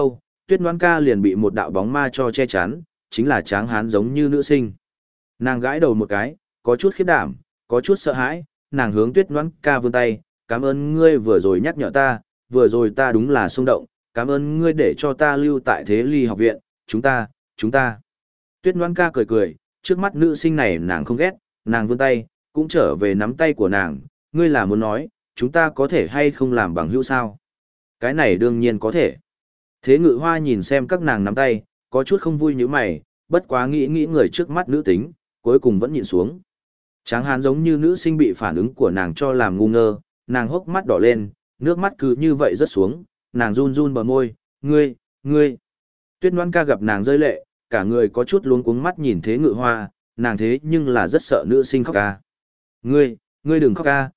Tuyết Ngoãn Ca liền bị một đạo bóng ma cho che chắn, chính là tráng hán giống như nữ sinh. Nàng gãi đầu một cái, có chút khiếp đảm, có chút sợ hãi, nàng hướng Tuyết Ngoãn Ca vươn tay, cảm ơn ngươi vừa rồi nhắc nhở ta, vừa rồi ta đúng là xung động, cảm ơn ngươi để cho ta lưu tại Thế Ly học viện, chúng ta. Tuyết Ngoãn Ca cười cười, trước mắt nữ sinh này nàng không ghét, nàng vươn tay, cũng trở về nắm tay của nàng, ngươi là muốn nói, chúng ta có thể hay không làm bằng hữu sao? Cái này đương nhiên có thể. Thế Ngự Hoa nhìn xem các nàng nắm tay, có chút không vui như mày, bất quá nghĩ người trước mắt nữ tính, cuối cùng vẫn nhịn xuống. Tráng hán giống như nữ sinh bị phản ứng của nàng cho làm ngu ngơ, nàng hốc mắt đỏ lên, nước mắt cứ như vậy rớt xuống, nàng run run bờ môi, ngươi. Tuyết Ngoãn Ca gặp nàng rơi lệ, cả người có chút luống cuống mắt nhìn Thế Ngự Hoa, nàng thế nhưng là rất sợ nữ sinh khóc ca. Ngươi đừng khóc ca,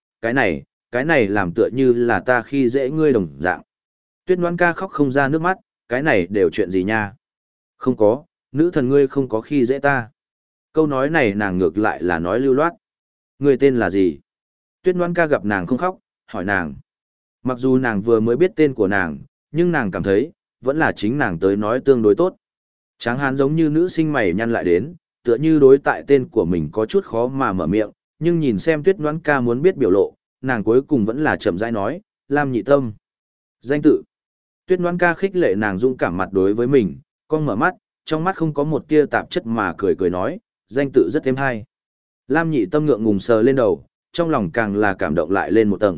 cái này làm tựa như là ta khi dễ ngươi đồng dạng. Tuyết Ngoãn Ca khóc không ra nước mắt, cái này đều chuyện gì nha? Không có, nữ thần ngươi không có khi dễ ta. Câu nói này nàng ngược lại là nói lưu loát. Ngươi tên là gì? Tuyết Ngoãn Ca gặp nàng không khóc, hỏi nàng. Mặc dù nàng vừa mới biết tên của nàng, nhưng nàng cảm thấy, vẫn là chính nàng tới nói tương đối tốt. Tráng hán giống như nữ sinh mày nhăn lại đến, tựa như đối tại tên của mình có chút khó mà mở miệng, nhưng nhìn xem Tuyết Ngoãn Ca muốn biết biểu lộ, nàng cuối cùng vẫn là chậm rãi nói, Lam Nhị Tâm. Danh tự. Tuyết Ngoãn Ca khích lệ nàng dũng cảm mặt đối với mình, con mở mắt, trong mắt không có một tia tạp chất mà cười nói, danh tự rất êm hay. Lam Nhị Tâm ngượng ngùng sờ lên đầu, trong lòng càng là cảm động lại lên một tầng.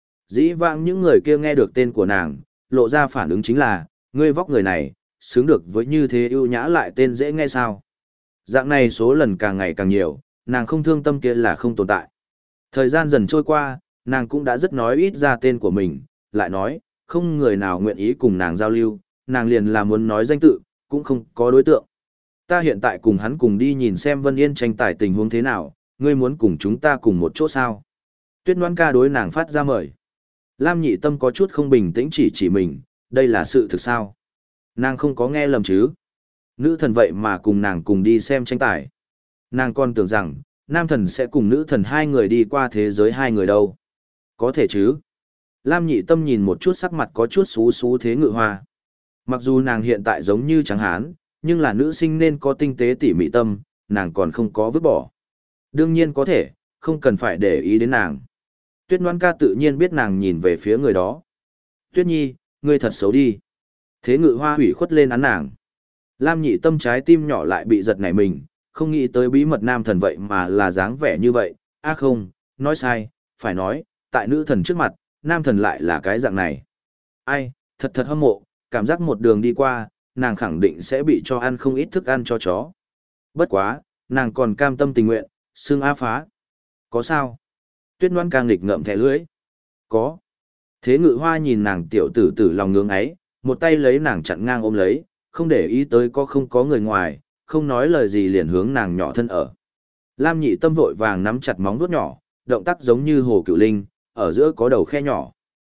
Dĩ vãng những người kia nghe được tên của nàng, lộ ra phản ứng chính là, ngươi vóc người này, xứng được với như thế ưu nhã lại tên dễ nghe sao. Dạng này số lần càng ngày càng nhiều, nàng không thương tâm kia là không tồn tại. Thời gian dần trôi qua, nàng cũng đã rất nói ít ra tên của mình, lại nói, không người nào nguyện ý cùng nàng giao lưu, nàng liền là muốn nói danh tự, cũng không có đối tượng. Ta hiện tại cùng hắn cùng đi nhìn xem Vân Yên tranh tài tình huống thế nào, ngươi muốn cùng chúng ta cùng một chỗ sao? Tuyết Ngoãn Ca đối nàng phát ra mời. Lam Nhị Tâm có chút không bình tĩnh chỉ mình, đây là sự thực sao? Nàng không có nghe lầm chứ? Nữ thần vậy mà cùng nàng cùng đi xem tranh tài. Nàng còn tưởng rằng, nam thần sẽ cùng nữ thần hai người đi qua thế giới hai người đâu. Có thể chứ? Lam Nhị Tâm nhìn một chút sắc mặt có chút xú xú Thế Ngự Hoa. Mặc dù nàng hiện tại giống như tráng hán, nhưng là nữ sinh nên có tinh tế tỉ mỉ tâm, nàng còn không có vứt bỏ. Đương nhiên có thể, không cần phải để ý đến nàng. Tuyết Ngoãn Ca tự nhiên biết nàng nhìn về phía người đó. Tuyết Nhi, ngươi thật xấu đi. Thế Ngự Hoa hủy khuất lên án nàng. Lam Nhị Tâm trái tim nhỏ lại bị giật nảy mình, không nghĩ tới bí mật nam thần vậy mà là dáng vẻ như vậy. À không, nói sai, phải nói, tại nữ thần trước mặt, nam thần lại là cái dạng này. Ai, thật hâm mộ, cảm giác một đường đi qua, nàng khẳng định sẽ bị cho ăn không ít thức ăn cho chó. Bất quá, nàng còn cam tâm tình nguyện, xương á phá. Có sao? Tuyết Ngoãn Ca nghịch ngợm thẻ lưỡi. Có. Thế Ngự Hoa nhìn nàng tiểu tử tử lòng ngưỡng ấy, một tay lấy nàng chặn ngang ôm lấy, không để ý tới có không có người ngoài, không nói lời gì liền hướng nàng nhỏ thân ở. Lam Nhị Tâm vội vàng nắm chặt móng vuốt nhỏ, động tác giống như hồ cựu linh, ở giữa có đầu khe nhỏ.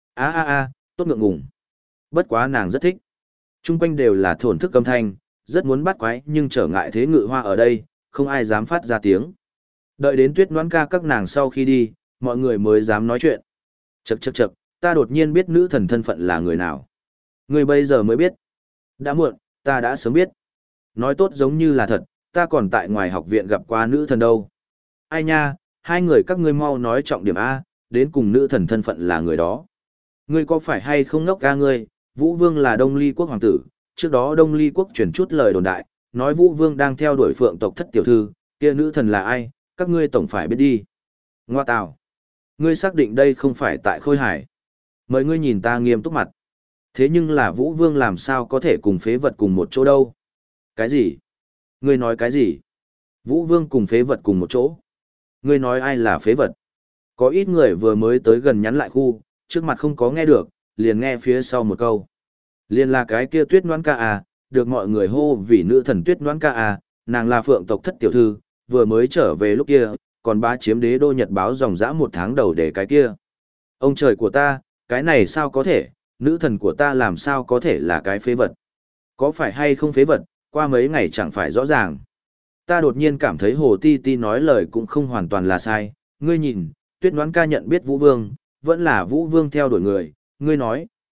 Tốt ngượng ngùng. Bất quá nàng rất thích. Trung quanh đều là thổn thức âm thanh, rất muốn bắt quái nhưng trở ngại Thế Ngự Hoa ở đây, không ai dám phát ra tiếng. Đợi đến Tuyết Ngoãn Ca các nàng sau khi đi, mọi người mới dám nói chuyện. Chậc, ta đột nhiên biết nữ thần thân phận là người nào. Người bây giờ mới biết. Đã muộn, ta đã sớm biết. Nói tốt giống như là thật, ta còn tại ngoài học viện gặp qua nữ thần đâu. Ai nha, hai người các ngươi mau nói trọng điểm A, đến cùng nữ thần thân phận là người đó. Ngươi có phải hay không ngốc ca ngươi, Vũ Vương là Đông Ly quốc hoàng tử, trước đó Đông Ly quốc truyền chút lời đồn đại, nói Vũ Vương đang theo đuổi Phượng tộc thất tiểu thư, kia nữ thần là ai, các ngươi tổng phải biết đi. Ngoa tào, ngươi xác định đây không phải tại Khôi Hải. Mời ngươi nhìn ta nghiêm túc mặt. Thế nhưng là Vũ Vương làm sao có thể cùng phế vật cùng một chỗ đâu? Cái gì? Ngươi nói cái gì? Vũ Vương cùng phế vật cùng một chỗ? Ngươi nói ai là phế vật? Có ít người vừa mới tới gần nhắn lại khu, trước mặt không có nghe được, liền nghe phía sau một câu. Liền là cái kia Tuyết Ngoãn Ca à, được mọi người hô vì nữ thần Tuyết Ngoãn Ca à, nàng là Phượng tộc thất tiểu thư, vừa mới trở về lúc kia, còn bá chiếm đế đô nhật báo dòng dã 1 tháng đầu để cái kia. Ông trời của ta, cái này sao có thể, nữ thần của ta làm sao có thể là cái phế vật? Có phải hay không phế vật, qua mấy ngày chẳng phải rõ ràng. Ta đột nhiên cảm thấy Hồ Ti Ti nói lời cũng không hoàn toàn là sai, ngươi nhìn, Tuyết Ngoãn Ca nhận biết Vũ Vương, vẫn là Vũ Vương theo đuổi người, ngươi nói,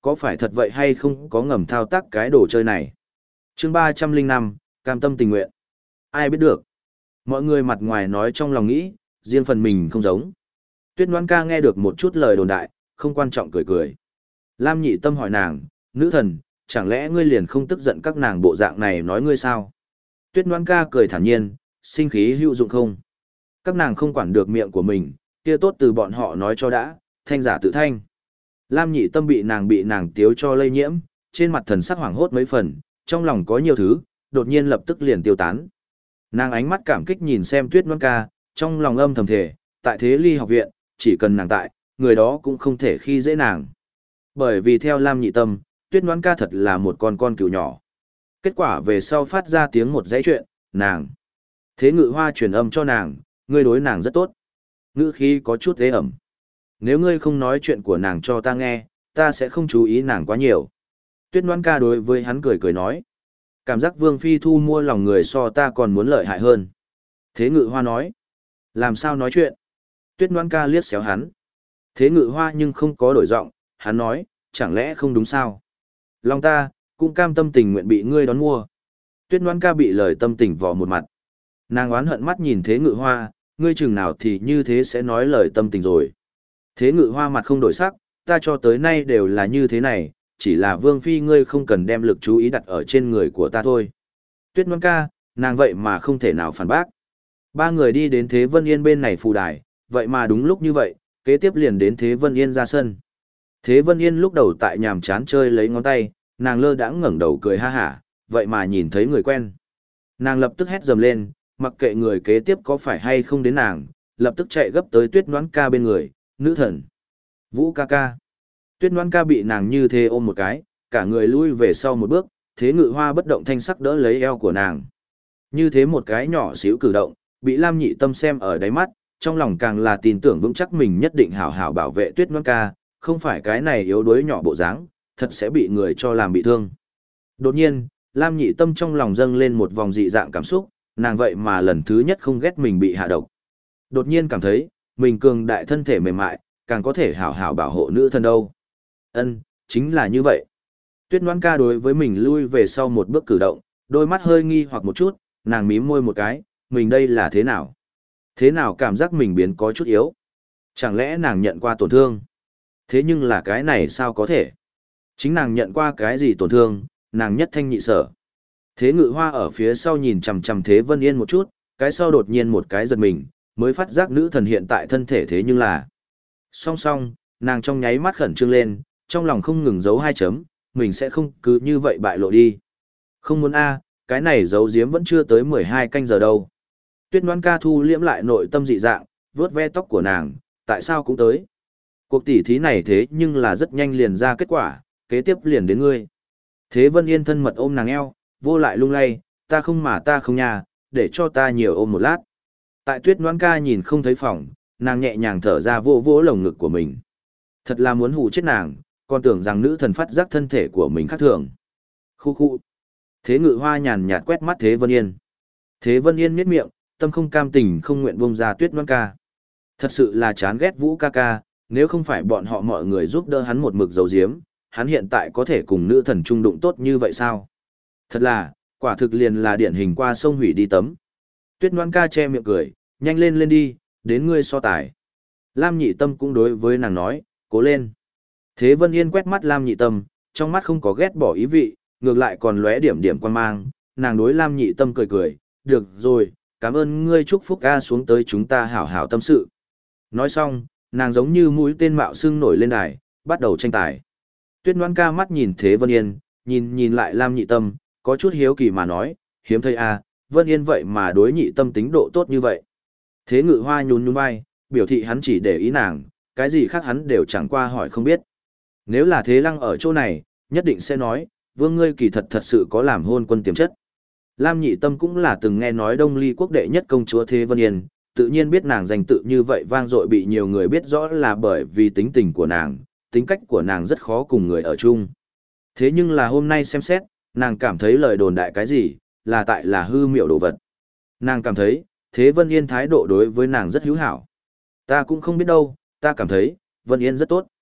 có phải thật vậy hay không có ngầm thao tác cái đồ chơi này. Chương 305, cam tâm tình nguyện. Ai biết được. Mọi người mặt ngoài nói trong lòng nghĩ, riêng phần mình không giống. Tuyết Ngoan ca nghe được một chút lời đồn đại, không quan trọng cười cười. Lam Nhị Tâm hỏi nàng, nữ thần, chẳng lẽ ngươi liền không tức giận các nàng bộ dạng này nói ngươi sao? Tuyết Ngoan ca cười thản nhiên, sinh khí hữu dụng không? Các nàng không quản được miệng của mình, kia tốt từ bọn họ nói cho đã, thanh giả tự thanh. Lam Nhị Tâm bị nàng tiếu cho lây nhiễm, trên mặt thần sắc hoảng hốt mấy phần, trong lòng có nhiều thứ, đột nhiên lập tức liền tiêu tán. Nàng ánh mắt cảm kích nhìn xem Tuyết Ngoan ca, trong lòng âm thầm thề, tại Thế Ly học viện, chỉ cần nàng tại, người đó cũng không thể khi dễ nàng. Bởi vì theo Lam Nhị Tâm, Tuyết Ngoan ca thật là một con cừu nhỏ. Kết quả về sau phát ra tiếng một dãy chuyện, nàng. Thế Ngự Hoa truyền âm cho nàng, ngươi đối nàng rất tốt. Ngữ khí có chút ế ẩm. Nếu ngươi không nói chuyện của nàng cho ta nghe, ta sẽ không chú ý nàng quá nhiều. Tuyết Ngoan ca đối với hắn cười cười nói. Cảm giác Vương Phi thu mua lòng người so ta còn muốn lợi hại hơn. Thế Ngự Hoa nói. Làm sao nói chuyện? Tuyết Ngoan ca liếc xéo hắn. Thế Ngự Hoa nhưng không có đổi giọng, hắn nói, chẳng lẽ không đúng sao? Lòng ta, cũng cam tâm tình nguyện bị ngươi đón mua. Tuyết Ngoan ca bị lời tâm tình vò một mặt. Nàng oán hận mắt nhìn Thế Ngự Hoa, ngươi chừng nào thì như thế sẽ nói lời tâm tình rồi. Thế Ngự Hoa mặt không đổi sắc, ta cho tới nay đều là như thế này, chỉ là Vương Phi ngươi không cần đem lực chú ý đặt ở trên người của ta thôi. Tuyết Ngoan ca, nàng vậy mà không thể nào phản bác. Ba người đi đến Thế Vân Yên bên này phù đài, vậy mà đúng lúc như vậy, kế tiếp liền đến Thế Vân Yên ra sân. Thế Vân Yên lúc đầu tại nhàm chán chơi lấy ngón tay, nàng lơ đãng ngẩng đầu cười ha hả, vậy mà nhìn thấy người quen. Nàng lập tức hét dầm lên, mặc kệ người kế tiếp có phải hay không đến nàng, lập tức chạy gấp tới Tuyết Ngoãn ca bên người, nữ thần. Vũ ca ca. Tuyết Ngoãn ca bị nàng như thế ôm một cái, cả người lui về sau một bước, Thế Ngự Hoa bất động thanh sắc đỡ lấy eo của nàng. Như thế một cái nhỏ xíu cử động, bị Lam Nhị Tâm xem ở đáy mắt, trong lòng càng là tin tưởng vững chắc mình nhất định hảo hảo bảo vệ Tuyết Ngoãn ca, không phải cái này yếu đuối nhỏ bộ dáng, thật sẽ bị người cho làm bị thương. Đột nhiên, Lam Nhị Tâm trong lòng dâng lên một vòng dị dạng cảm xúc, nàng vậy mà lần thứ nhất không ghét mình bị hạ độc. Đột nhiên cảm thấy, mình cường đại thân thể mềm mại, càng có thể hảo hảo bảo hộ nữ thân đâu. Ân, chính là như vậy. Tuyết Ngoãn ca đối với mình lui về sau một bước cử động, đôi mắt hơi nghi hoặc một chút, nàng mím môi một cái, mình đây là thế nào? Thế nào cảm giác mình biến có chút yếu? Chẳng lẽ nàng nhận qua tổn thương? Thế nhưng là cái này sao có thể? Chính nàng nhận qua cái gì tổn thương, nàng nhất thanh nhị sở. Thế Ngự Hoa ở phía sau nhìn chằm chằm Thế Vân Yên một chút, cái sau đột nhiên một cái giật mình, mới phát giác nữ thần hiện tại thân thể thế nhưng là. Song song, nàng trong nháy mắt khẩn trương lên, trong lòng không ngừng giấu hai chấm, mình sẽ không cứ như vậy bại lộ đi. Không muốn a, cái này giấu giếm vẫn chưa tới 12 canh giờ đâu. Tuyết Ngoãn ca thu liễm lại nội tâm dị dạng, vướt ve tóc của nàng, tại sao cũng tới. Cuộc tỉ thí này thế nhưng là rất nhanh liền ra kết quả, kế tiếp liền đến ngươi. Thế Vân Yên thân mật ôm nàng eo, vô lại lung lay, ta không nhà, để cho ta nhiều ôm một lát. Tại Tuyết Ngoãn ca nhìn không thấy phòng, nàng nhẹ nhàng thở ra vô vỗ lồng ngực của mình. Thật là muốn hù chết nàng, còn tưởng rằng nữ thần phát giác thân thể của mình khác thường. Khu khu. Thế Ngự Hoa nhàn nhạt quét mắt Thế Vân Yên. Thế Vân Yên miết miệng, tâm không cam tình không nguyện buông ra Tuyết Ngoãn ca. Thật sự là chán ghét Vũ ca ca, nếu không phải bọn họ mọi người giúp đỡ hắn một mực giấu giếm, hắn hiện tại có thể cùng nữ thần trung đụng tốt như vậy sao? Thật là, quả thực liền là điển hình qua sông hủy đi tấm. Tuyết Ngoãn ca che miệng cười, nhanh lên lên đi, đến ngươi so tài. Lam Nhị Tâm cũng đối với nàng nói, cố lên. Thế Vân Yên quét mắt Lam Nhị Tâm, trong mắt không có ghét bỏ ý vị, ngược lại còn lóe điểm điểm quan mang, nàng đối Lam Nhị Tâm cười cười, được rồi, cảm ơn ngươi chúc phúc ca xuống tới chúng ta hảo hảo tâm sự. Nói xong, nàng giống như mũi tên mạo xưng nổi lên đài, bắt đầu tranh tài. Tuyết Ngoãn ca mắt nhìn Thế Vân Yên, nhìn lại Lam Nhị Tâm, có chút hiếu kỳ mà nói, hiếm thấy a, Vân Yên vậy mà đối Nhị Tâm tính độ tốt như vậy. Thế Ngự Hoa nhún nhún vai, biểu thị hắn chỉ để ý nàng, cái gì khác hắn đều chẳng qua hỏi không biết. Nếu là Thế Lăng ở chỗ này, nhất định sẽ nói, vương ngươi kỳ thật sự có làm hôn quân tiềm chất. Lam Nhị Tâm cũng là từng nghe nói Đông Ly quốc đệ nhất công chúa Thế Vân Yên, tự nhiên biết nàng danh tự như vậy vang dội bị nhiều người biết rõ là bởi vì tính tình của nàng, tính cách của nàng rất khó cùng người ở chung. Thế nhưng là hôm nay xem xét, nàng cảm thấy lời đồn đại cái gì, là tại là hư miệu đồ vật. Nàng cảm thấy, Thế Vân Yên thái độ đối với nàng rất hữu hảo. Ta cũng không biết đâu, ta cảm thấy, Vân Yên rất tốt.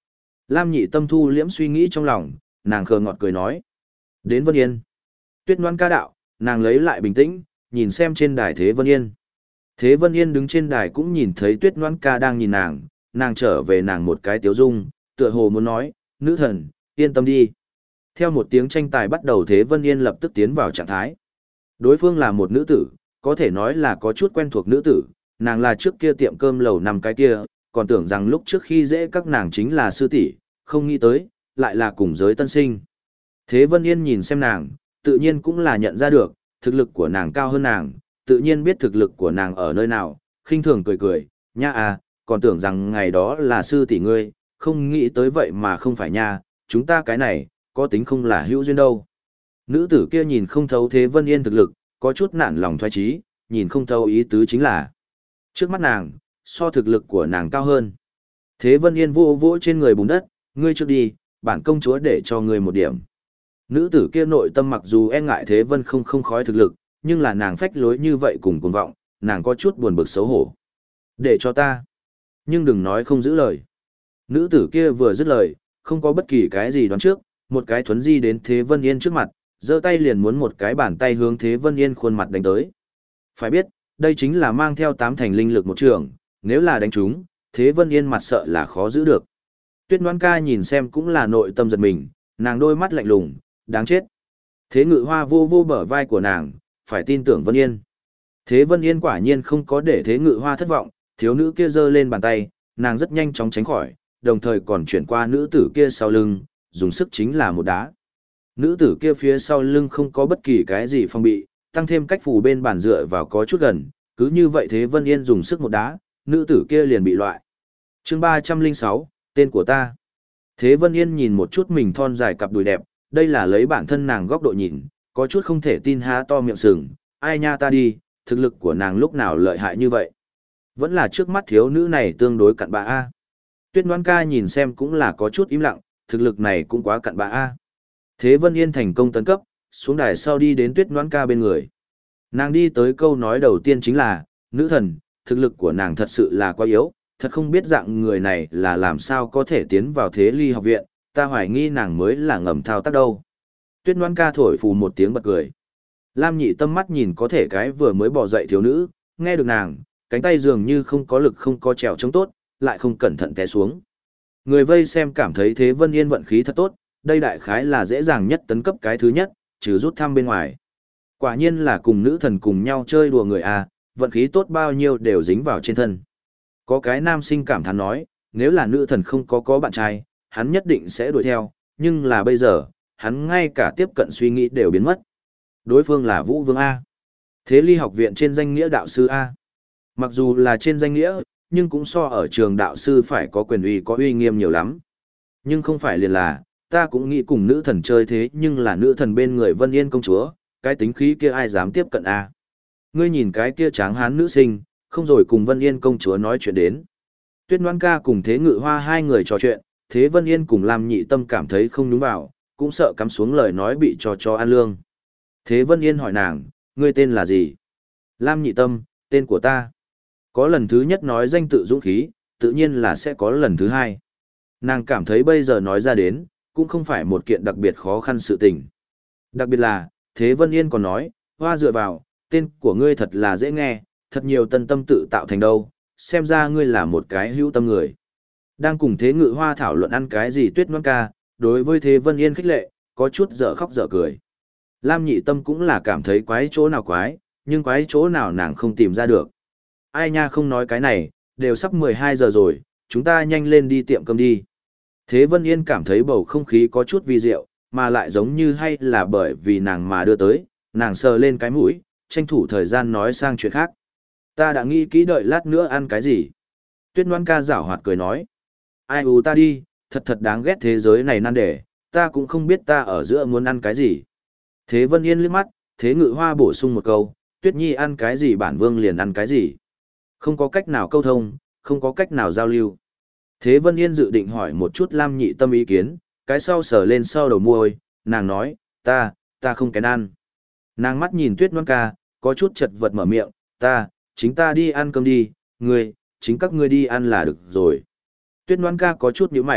Lam Nhị Tâm thu liễm suy nghĩ trong lòng, nàng khờ ngọt cười nói. Đến Vân Yên. Tuyết Ngoan ca đạo, nàng lấy lại bình tĩnh, nhìn xem trên đài Thế Vân Yên. Thế Vân Yên đứng trên đài cũng nhìn thấy Tuyết Ngoan ca đang nhìn nàng trở về nàng một cái tiếu dung, tựa hồ muốn nói, nữ thần, yên tâm đi. Theo một tiếng tranh tài bắt đầu Thế Vân Yên lập tức tiến vào trạng thái. Đối phương là một nữ tử, có thể nói là có chút quen thuộc nữ tử, nàng là trước kia tiệm cơm lầu năm cái kia, còn tưởng rằng lúc trước khi dễ các nàng chính là sư tỷ, không nghĩ tới, lại là cùng giới tân sinh. Thế Vân Yên nhìn xem nàng, tự nhiên cũng là nhận ra được, thực lực của nàng cao hơn nàng, tự nhiên biết thực lực của nàng ở nơi nào, khinh thường cười cười, nha à, còn tưởng rằng ngày đó là sư tỷ ngươi, không nghĩ tới vậy mà không phải nha, chúng ta cái này, có tính không là hữu duyên đâu. Nữ tử kia nhìn không thấu Thế Vân Yên thực lực, có chút nản lòng thoái trí, nhìn không thấu ý tứ chính là trước mắt nàng, so thực lực của nàng cao hơn. Thế Vân Yên vô vỗ trên người bùn đất, ngươi trước đi, bản công chúa để cho ngươi một điểm. Nữ tử kia nội tâm mặc dù e ngại Thế Vân không khói thực lực, nhưng là nàng phách lối như vậy cùng cuồng vọng, nàng có chút buồn bực xấu hổ. Để cho ta. Nhưng đừng nói không giữ lời. Nữ tử kia vừa dứt lời, không có bất kỳ cái gì đoán trước, một cái thuấn di đến Thế Vân Yên trước mặt, giơ tay liền muốn một cái bàn tay hướng Thế Vân Yên khuôn mặt đánh tới. Phải biết, đây chính là mang theo 8 thành linh lực một trường, nếu là đánh trúng, Thế Vân Yên mặt sợ là khó giữ được. Tuyết Ngoan ca nhìn xem cũng là nội tâm giật mình, nàng đôi mắt lạnh lùng, đáng chết. Thế Ngự Hoa vô vô bờ vai của nàng, phải tin tưởng Vân Yên. Thế Vân Yên quả nhiên không có để Thế Ngự Hoa thất vọng, thiếu nữ kia giơ lên bàn tay, nàng rất nhanh chóng tránh khỏi, đồng thời còn chuyển qua nữ tử kia sau lưng, dùng sức chính là một đá. Nữ tử kia phía sau lưng không có bất kỳ cái gì phòng bị, tăng thêm cách phủ bên bàn dựa vào có chút gần, cứ như vậy Thế Vân Yên dùng sức một đá, nữ tử kia liền bị loại. Chương 306, tên của ta. Thế Vân Yên nhìn một chút mình thon dài cặp đùi đẹp, đây là lấy bản thân nàng góc độ nhìn, có chút không thể tin há to miệng sừng, ai nha ta đi, thực lực của nàng lúc nào lợi hại như vậy. Vẫn là trước mắt thiếu nữ này tương đối cặn bã a. Tuyết Ngoan ca nhìn xem cũng là có chút im lặng, thực lực này cũng quá cặn bã a. Thế Vân Yên thành công tấn cấp, xuống đài sau đi đến Tuyết Ngoan ca bên người. Nàng đi tới câu nói đầu tiên chính là, nữ thần, thực lực của nàng thật sự là quá yếu, thật không biết dạng người này là làm sao có thể tiến vào Thế Ly học viện, ta hoài nghi nàng mới là ngầm thao tác đâu. Tuyết Ngoan ca thổi phù một tiếng bật cười. Lam Nhị Tâm mắt nhìn có thể cái vừa mới bỏ dậy thiếu nữ, nghe được nàng, cánh tay dường như không có lực không có trèo chống tốt, lại không cẩn thận té xuống. Người vây xem cảm thấy Thế Vân Yên vận khí thật tốt, đây đại khái là dễ dàng nhất tấn cấp cái thứ nhất, trừ rút thăm bên ngoài. Quả nhiên là cùng nữ thần cùng nhau chơi đùa người à, vận khí tốt bao nhiêu đều dính vào trên thân. Có cái nam sinh cảm thán nói, nếu là nữ thần không có bạn trai, hắn nhất định sẽ đuổi theo, nhưng là bây giờ, hắn ngay cả tiếp cận suy nghĩ đều biến mất. Đối phương là Vũ Vương A. Thế Ly học viện trên danh nghĩa đạo sư A. Mặc dù là trên danh nghĩa, nhưng cũng so ở trường đạo sư phải có quyền uy có uy nghiêm nhiều lắm. Nhưng không phải liền là, ta cũng nghĩ cùng nữ thần chơi thế nhưng là nữ thần bên người Vân Yên công chúa, cái tính khí kia ai dám tiếp cận A. Ngươi nhìn cái kia tráng hán nữ sinh, không rồi cùng Vân Yên công chúa nói chuyện đến. Tuyết Ngoan ca cùng Thế Ngự Hoa hai người trò chuyện, Thế Vân Yên cùng Lam Nhị Tâm cảm thấy không đúng vào, cũng sợ cắm xuống lời nói bị cho ăn lương. Thế Vân Yên hỏi nàng, ngươi tên là gì? Lam Nhị Tâm, tên của ta. Có lần thứ nhất nói danh tự dũng khí, tự nhiên là sẽ có lần thứ hai. Nàng cảm thấy bây giờ nói ra đến, cũng không phải một kiện đặc biệt khó khăn sự tình. Đặc biệt là, Thế Vân Yên còn nói, hoa dựa vào, tên của ngươi thật là dễ nghe, thật nhiều tân tâm tự tạo thành đâu, xem ra ngươi là một cái hữu tâm người. Đang cùng Thế Ngự Hoa thảo luận ăn cái gì Tuyết Ngoan ca, đối với Thế Vân Yên khích lệ, có chút dở khóc dở cười. Lam Nhị Tâm cũng là cảm thấy quái chỗ nào quái, nhưng quái chỗ nào nàng không tìm ra được. Ai nha không nói cái này, đều sắp 12 giờ rồi, chúng ta nhanh lên đi tiệm cơm đi. Thế Vân Yên cảm thấy bầu không khí có chút vi diệu, mà lại giống như hay là bởi vì nàng mà đưa tới, nàng sờ lên cái mũi, tranh thủ thời gian nói sang chuyện khác. Ta đã nghĩ kỹ đợi lát nữa ăn cái gì. Tuyết Ngoan ca giảo hoạt cười nói. Ai ta đi, thật thật đáng ghét thế giới này nan đề, ta cũng không biết ta ở giữa muốn ăn cái gì. Thế Vân Yên liếc mắt, Thế Ngự Hoa bổ sung một câu, Tuyết Nhi ăn cái gì bản vương liền ăn cái gì. Không có cách nào câu thông, không có cách nào giao lưu. Thế Vân Yên dự định hỏi một chút Lam Nhị Tâm ý kiến, cái sau sờ lên sau đầu môi, nàng nói, ta không kén ăn. Nàng mắt nhìn Tuyết Ngoan ca, có chút chật vật mở miệng, chính ta đi ăn cơm đi, chính các ngươi đi ăn là được rồi. Tuyết Ngoan ca có chút nhíu mày,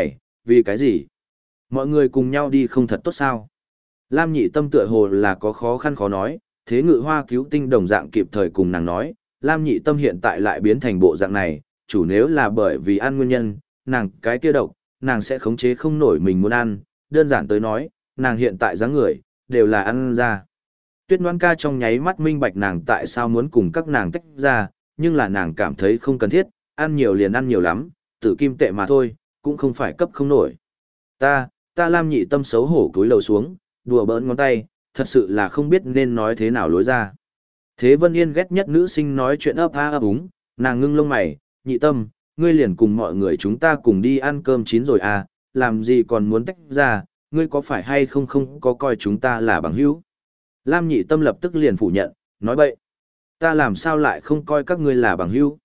Vì cái gì? Mọi người cùng nhau đi không thật tốt sao? Lam Nhị Tâm tựa hồ là có khó khăn khó nói, Thế Ngự Hoa cứu tinh đồng dạng kịp thời cùng nàng nói, Lam Nhị Tâm hiện tại lại biến thành bộ dạng này, chủ nếu là bởi vì ăn nguyên nhân, nàng cái kia độc, nàng sẽ khống chế không nổi mình muốn ăn, đơn giản tới nói, nàng hiện tại dáng người, đều là ăn ra. Tuyết Ngoan Ca trong nháy mắt minh bạch nàng tại sao muốn cùng các nàng tách ra, nhưng là nàng cảm thấy không cần thiết, ăn nhiều liền ăn nhiều lắm, tử kim tệ mà thôi, cũng không phải cấp không nổi. Ta Lam Nhị Tâm xấu hổ cúi đầu xuống, đùa bỡn ngón tay, thật sự là không biết nên nói thế nào lối ra. Thế Vân Yên ghét nhất nữ sinh nói chuyện ấp a ấp úng, nàng ngưng lông mày, Nhị Tâm, ngươi liền cùng mọi người chúng ta cùng đi ăn cơm chín rồi à, làm gì còn muốn tách ra, ngươi có phải hay không không có coi chúng ta là bằng hữu. Lam Nhị Tâm lập tức liền phủ nhận, nói bậy. Ta làm sao lại không coi các ngươi là bằng hữu?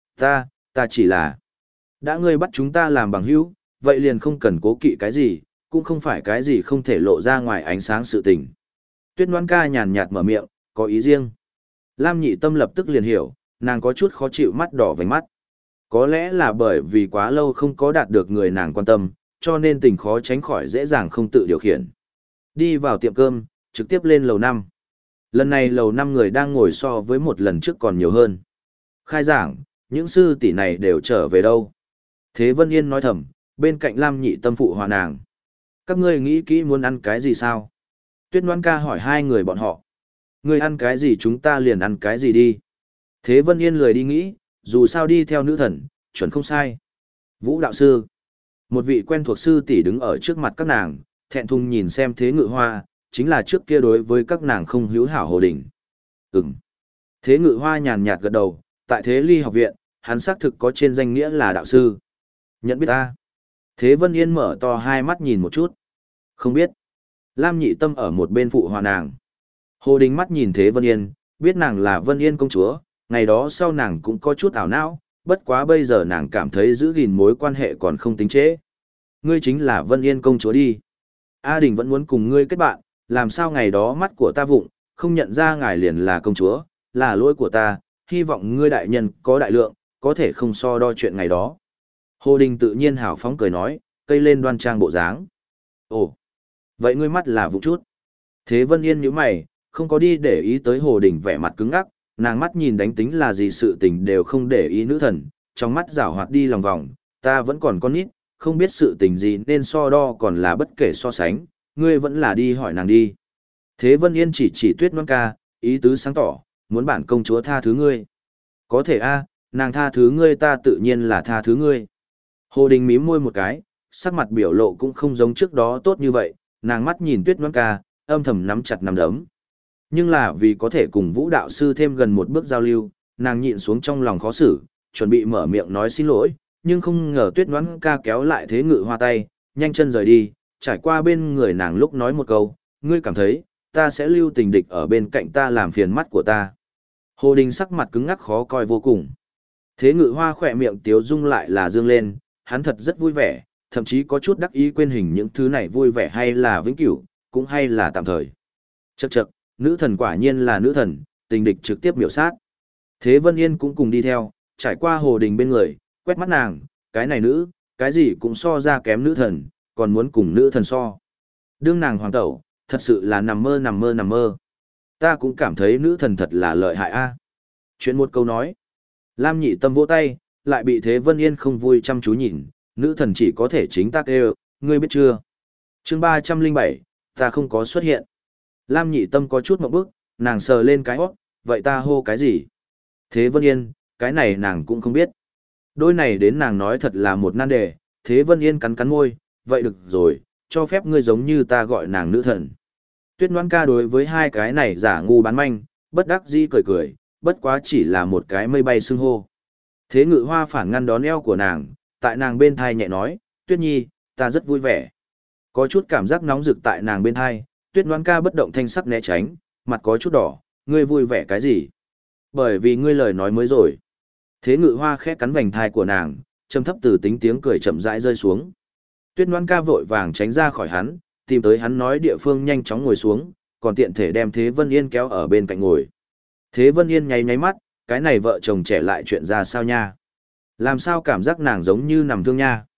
Ta chỉ là... Đã ngươi bắt chúng ta làm bằng hữu, vậy liền không cần cố kỵ cái gì, cũng không phải cái gì không thể lộ ra ngoài ánh sáng sự tình. Tuyết Ngoan Ca nhàn nhạt mở miệng, có ý riêng. Lam Nhị Tâm lập tức liền hiểu, nàng có chút khó chịu mắt đỏ vành mắt. Có lẽ là bởi vì quá lâu không có đạt được người nàng quan tâm, cho nên tình khó tránh khỏi dễ dàng không tự điều khiển. Đi vào tiệm cơm, trực tiếp lên lầu 5. Lần này lầu 5 người đang ngồi so với một lần trước còn nhiều hơn. Khai giảng, những sư tỷ này đều trở về đâu? Thế Vân Yên nói thầm, bên cạnh Lam Nhị Tâm phụ hòa nàng. Các ngươi nghĩ kỹ muốn ăn cái gì sao? Tuyết Ngoan Ca hỏi hai người bọn họ. Ngươi ăn cái gì chúng ta liền ăn cái gì đi. Thế Vân Yên lười đi nghĩ, dù sao đi theo nữ thần, chuẩn không sai. Vũ đạo sư. Một vị quen thuộc sư tỷ đứng ở trước mặt các nàng, thẹn thùng nhìn xem Thế Ngự Hoa, chính là trước kia đối với các nàng không hữu hảo Hồ Đình. Ừm. Thế Ngự Hoa nhàn nhạt gật đầu, tại Thế Ly học viện, hắn xác thực có trên danh nghĩa là đạo sư. Nhận biết ta. Thế Vân Yên mở to hai mắt nhìn một chút. Không biết. Lam Nhị Tâm ở một bên phụ hòa nàng. Hồ Đình mắt nhìn Thế Vân Yên, biết nàng là Vân Yên công chúa, ngày đó sau nàng cũng có chút ảo não, bất quá bây giờ nàng cảm thấy giữ gìn mối quan hệ còn không tính trễ. Ngươi chính là Vân Yên công chúa đi. A Đình vẫn muốn cùng ngươi kết bạn, làm sao ngày đó mắt của ta vụng, không nhận ra ngài liền là công chúa, là lỗi của ta, hy vọng ngươi đại nhân có đại lượng, có thể không so đo chuyện ngày đó. Hồ Đình tự nhiên hào phóng cười nói, cây lên đoan trang bộ dáng. Ồ, vậy ngươi mắt là vụ chút. Thế Vân Yên nhíu mày, không có đi để ý tới Hồ Đình vẻ mặt cứng ngắc, nàng mắt nhìn đánh tính là gì sự tình đều không để ý nữ thần, trong mắt rảo hoạt đi lòng vòng, ta vẫn còn con nít, không biết sự tình gì nên so đo còn là bất kể so sánh, ngươi vẫn là đi hỏi nàng đi. Thế Vân Yên chỉ Tuyết Ngoan Ca, ý tứ sáng tỏ, muốn bản công chúa tha thứ ngươi. Có thể a, nàng tha thứ ngươi ta tự nhiên là tha thứ ngươi. Hồ Đình mím môi một cái, sắc mặt biểu lộ cũng không giống trước đó tốt như vậy, nàng mắt nhìn Tuyết Ngoan Ca, âm thầm nắm chặt nắm đấm. Nhưng là vì có thể cùng Vũ đạo sư thêm gần một bước giao lưu, nàng nhịn xuống trong lòng khó xử, chuẩn bị mở miệng nói xin lỗi, nhưng không ngờ Tuyết Ngoan Ca kéo lại Thế Ngự Hoa tay, nhanh chân rời đi, trải qua bên người nàng lúc nói một câu, ngươi cảm thấy, ta sẽ lưu tình địch ở bên cạnh ta làm phiền mắt của ta. Hồ Đình sắc mặt cứng ngắc khó coi vô cùng. Thế Ngự Hoa khỏe miệng tiếu dung lại là dương lên, hắn thật rất vui vẻ, thậm chí có chút đắc ý quên hình những thứ này vui vẻ hay là vĩnh cửu, cũng hay là tạm thời. Chậc chậc, nữ thần quả nhiên là nữ thần, tình địch trực tiếp miểu sát. Thế Vân Yên cũng cùng đi theo, trải qua Hồ Đình bên người, quét mắt nàng, cái này nữ, cái gì cũng so ra kém nữ thần, còn muốn cùng nữ thần so. Đương nàng hoàng tẩu, thật sự là nằm mơ. Ta cũng cảm thấy nữ thần thật là lợi hại a. Chuyện một câu nói. Lam Nhị Tâm vỗ tay, lại bị Thế Vân Yên không vui chăm chú nhìn, nữ thần chỉ có thể chính tác đều, ngươi biết chưa? Chương 307, ta không có xuất hiện. Lam Nhị Tâm có chút một bước, nàng sờ lên cái hót, vậy ta hô cái gì? Thế Vân Yên, cái này nàng cũng không biết. Đôi này đến nàng nói thật là một nan đề, Thế Vân Yên cắn cắn môi, vậy được rồi, cho phép ngươi giống như ta gọi nàng nữ thần. Tuyết Ngoan Ca đối với hai cái này giả ngu bán manh, bất đắc dĩ cười, bất quá chỉ là một cái mây bay xưng hô. Thế Ngự Hoa phản ngăn đón eo của nàng, tại nàng bên thai nhẹ nói, Tuyết Nhi, ta rất vui vẻ. Có chút cảm giác nóng rực tại nàng bên thai, Tuyết Ngoan Ca bất động thanh sắc né tránh, mặt có chút đỏ, ngươi vui vẻ cái gì? Bởi vì ngươi lời nói mới rồi. Thế Ngự Hoa khẽ cắn vành thai của nàng, trầm thấp từ tính tiếng cười chậm rãi rơi xuống. Tuyết Ngoan Ca vội vàng tránh ra khỏi hắn, tìm tới hắn nói địa phương nhanh chóng ngồi xuống, còn tiện thể đem Thế Vân Yên kéo ở bên cạnh ngồi. Thế Vân Yên nháy mắt, cái này vợ chồng trẻ lại chuyện ra sao nha? Làm sao cảm giác nàng giống như nằm thương nha?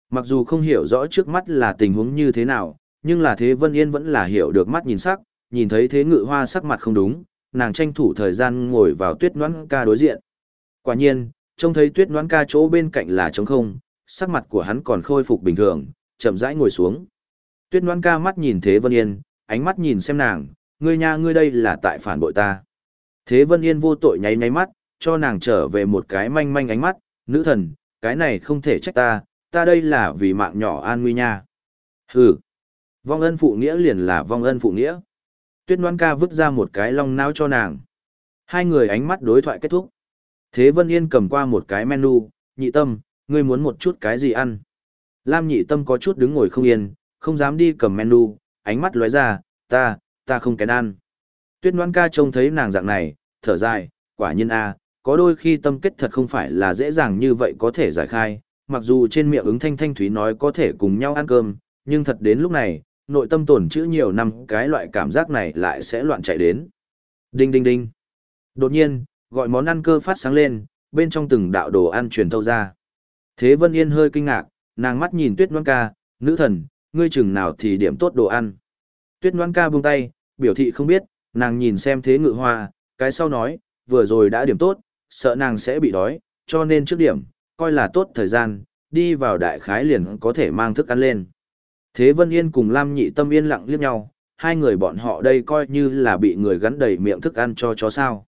Mặc dù không hiểu rõ trước mắt là tình huống như thế nào, nhưng là Thế Vân Yên vẫn là hiểu được mắt nhìn sắc, nhìn thấy Thế Ngự Hoa sắc mặt không đúng, nàng tranh thủ thời gian ngồi vào Tuyết Noãn Ca đối diện. Quả nhiên, trông thấy Tuyết Noãn Ca chỗ bên cạnh là trống không, sắc mặt của hắn còn khôi phục bình thường, chậm rãi ngồi xuống. Tuyết Noãn Ca mắt nhìn Thế Vân Yên, ánh mắt nhìn xem nàng, ngươi nha ngươi đây là tại phản bội ta. Thế Vân Yên vô tội nháy nháy mắt, cho nàng trở về một cái manh manh ánh mắt, nữ thần, cái này không thể trách ta, ta đây là vì mạng nhỏ an nguy nha. Hừ, vong ân phụ nghĩa liền là vong ân phụ nghĩa. Tuyết Noãn Ca vứt ra một cái long não cho nàng. Hai người ánh mắt đối thoại kết thúc. Thế Vân Yên cầm qua một cái menu, Nhị Tâm, ngươi muốn một chút cái gì ăn? Lam Nhị Tâm có chút đứng ngồi không yên, không dám đi cầm menu, ánh mắt lóe ra, ta không kén ăn. Tuyết Noãn Ca trông thấy nàng dạng này, thở dài, quả nhiên a, có đôi khi tâm kết thật không phải là dễ dàng như vậy có thể giải khai, mặc dù trên miệng ứng thanh thanh thúy nói có thể cùng nhau ăn cơm, nhưng thật đến lúc này, nội tâm tổn chữ nhiều năm cái loại cảm giác này lại sẽ loạn chạy đến. Đinh đinh đinh. Đột nhiên, gọi món ăn cơ phát sáng lên, bên trong từng đạo đồ ăn truyền thâu ra. Thế Vân Yên hơi kinh ngạc, nàng mắt nhìn Tuyết Noãn Ca, nữ thần, ngươi chừng nào thì điểm tốt đồ ăn. Tuyết Noãn Ca buông tay, biểu thị không biết, nàng nhìn xem Thế Ngự Hoa, cái sau nói, vừa rồi đã điểm tốt, sợ nàng sẽ bị đói, cho nên trước điểm, coi là tốt thời gian, đi vào đại khái liền có thể mang thức ăn lên. Thế Vân Yên cùng Lam Nhị Tâm yên lặng liếc nhau, hai người bọn họ đây coi như là bị người gắn đầy miệng thức ăn cho chó sao.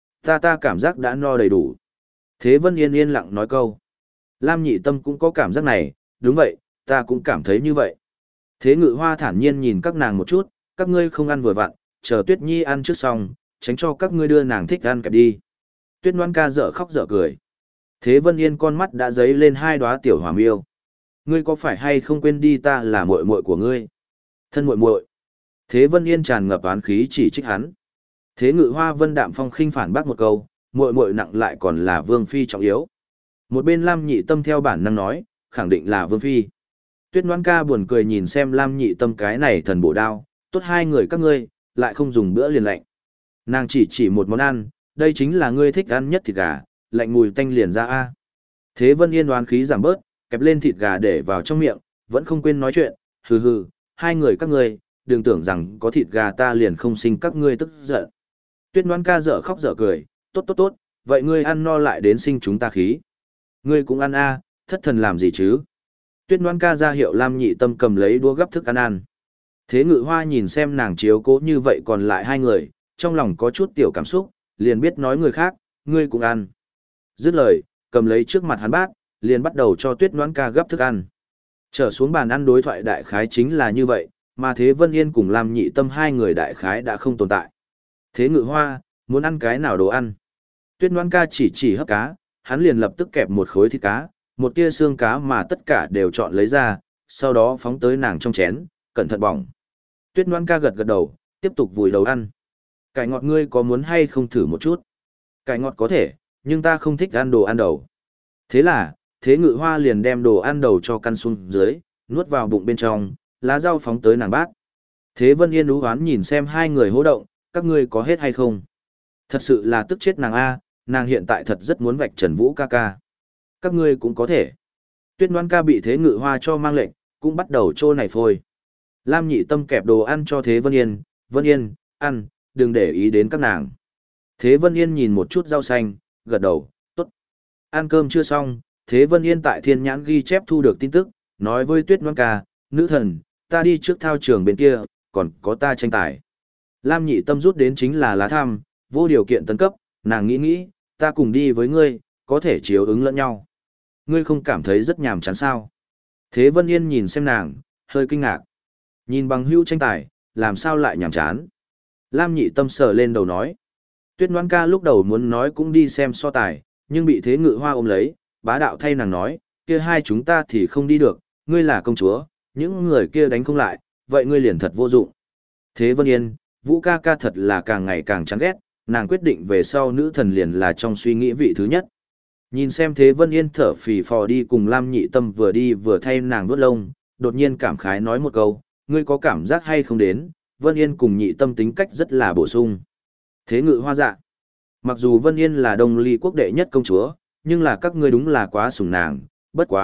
Ta cảm giác đã no đầy đủ. Thế Vân Yên yên lặng nói câu. Lam Nhị Tâm cũng có cảm giác này, đúng vậy, ta cũng cảm thấy như vậy. Thế Ngự Hoa thản nhiên nhìn các nàng một chút, các ngươi không ăn vừa vặn, chờ Tuyết Nhi ăn trước xong, tránh cho các ngươi đưa nàng thích ăn kẹp đi. Tuyết Noãn Ca dở khóc dở cười. Thế Vân Yên con mắt đã dấy lên hai đóa tiểu hỏa miêu. Ngươi có phải hay không quên đi ta là muội muội của ngươi? Thân muội muội. Thế Vân Yên tràn ngập oán khí chỉ trích hắn. Thế Ngự Hoa Vân đạm phong khinh phản bác một câu, muội muội nặng lại còn là vương phi trọng yếu. Một bên Lam Nhị Tâm theo bản năng nói, khẳng định là vương phi. Tuyết Noãn Ca buồn cười nhìn xem Lam Nhị Tâm cái này thần bổ đao, tốt hai người các ngươi, lại không dùng bữa liền lạnh. Nàng chỉ một món ăn, đây chính là ngươi thích ăn nhất thịt gà, lạnh mùi tanh liền ra a. Thế Vân Yên oán khí giảm bớt, kẹp lên thịt gà để vào trong miệng, vẫn không quên nói chuyện, hừ hừ, hai người các ngươi, đừng tưởng rằng có thịt gà ta liền không sinh các ngươi tức giận. Tuyết Noãn Ca dở khóc dở cười, tốt, vậy ngươi ăn no lại đến sinh chúng ta khí. Ngươi cũng ăn a, thất thần làm gì chứ? Tuyết Noãn Ca ra hiệu Lam Nhị Tâm cầm lấy đũa gấp thức ăn ăn. Thế Ngự Hoa nhìn xem nàng chiếu cố như vậy còn lại hai người, trong lòng có chút tiểu cảm xúc, liền biết nói người khác, ngươi cũng ăn. Dứt lời, cầm lấy trước mặt hắn bát, liền bắt đầu cho Tuyết Noãn Ca gấp thức ăn. Trở xuống bàn ăn đối thoại đại khái chính là như vậy, mà Thế Vân Yên cùng Lam Nhị Tâm hai người đại khái đã không tồn tại. Thế Ngự Hoa, muốn ăn cái nào đồ ăn? Tuyết Noãn Ca chỉ hấp cá, hắn liền lập tức kẹp một khối thịt cá, một tia xương cá mà tất cả đều chọn lấy ra, sau đó phóng tới nàng trong chén, cẩn thận bỏng. Tuyết Noãn Ca gật gật đầu, tiếp tục vùi đầu ăn. Cải ngọt ngươi có muốn hay không thử một chút? Cải ngọt có thể, nhưng ta không thích ăn đồ ăn đầu. Thế là, Thế Ngự Hoa liền đem đồ ăn đầu cho căn xuống dưới, nuốt vào bụng bên trong, lá rau phóng tới nàng bát. Thế Vân Yên ú hoán nhìn xem hai người hô động, các ngươi có hết hay không? Thật sự là tức chết nàng a, nàng hiện tại thật rất muốn vạch Trần Vũ ca ca. Các ngươi cũng có thể. Tuyết Noãn Ca bị Thế Ngự Hoa cho mang lệnh, cũng bắt đầu trô này phôi. Lam Nhị Tâm kẹp đồ ăn cho Thế Vân Yên, ăn, đừng để ý đến các nàng. Thế Vân Yên nhìn một chút rau xanh, gật đầu, tốt. Ăn cơm chưa xong, Thế Vân Yên tại Thiên Nhãn ghi chép thu được tin tức, nói với Tuyết Noãn Ca, nữ thần, ta đi trước thao trường bên kia, còn có ta tranh tài. Lam Nhị Tâm rút đến chính là lá thăm, vô điều kiện tấn cấp, nàng nghĩ, ta cùng đi với ngươi, có thể chiếu ứng lẫn nhau. Ngươi không cảm thấy rất nhàm chán sao? Thế Vân Yên nhìn xem nàng, hơi kinh ngạc. Nhìn bằng hữu tranh tài, làm sao lại nhàm chán? Lam Nhị Tâm sờ lên đầu nói. Tuyết Noãn Ca lúc đầu muốn nói cũng đi xem so tài, nhưng bị Thế Ngự Hoa ôm lấy, bá đạo thay nàng nói, kia hai chúng ta thì không đi được, ngươi là công chúa, những người kia đánh không lại, vậy ngươi liền thật vô dụng. Thế Vân Yên, Vũ ca ca thật là càng ngày càng chán ghét, nàng quyết định về sau nữ thần liền là trong suy nghĩ vị thứ nhất. Nhìn xem Thế Vân Yên thở phì phò đi cùng Lam Nhị Tâm vừa đi vừa thay nàng vuốt lông, đột nhiên cảm khái nói một câu, ngươi có cảm giác hay không đến, Vân Yên cùng Nhị Tâm tính cách rất là bổ sung. Thế Ngự Hoa dạ. Mặc dù Vân Yên là Đông Ly quốc đệ nhất công chúa, nhưng là các ngươi đúng là quá sủng nàng, bất quá,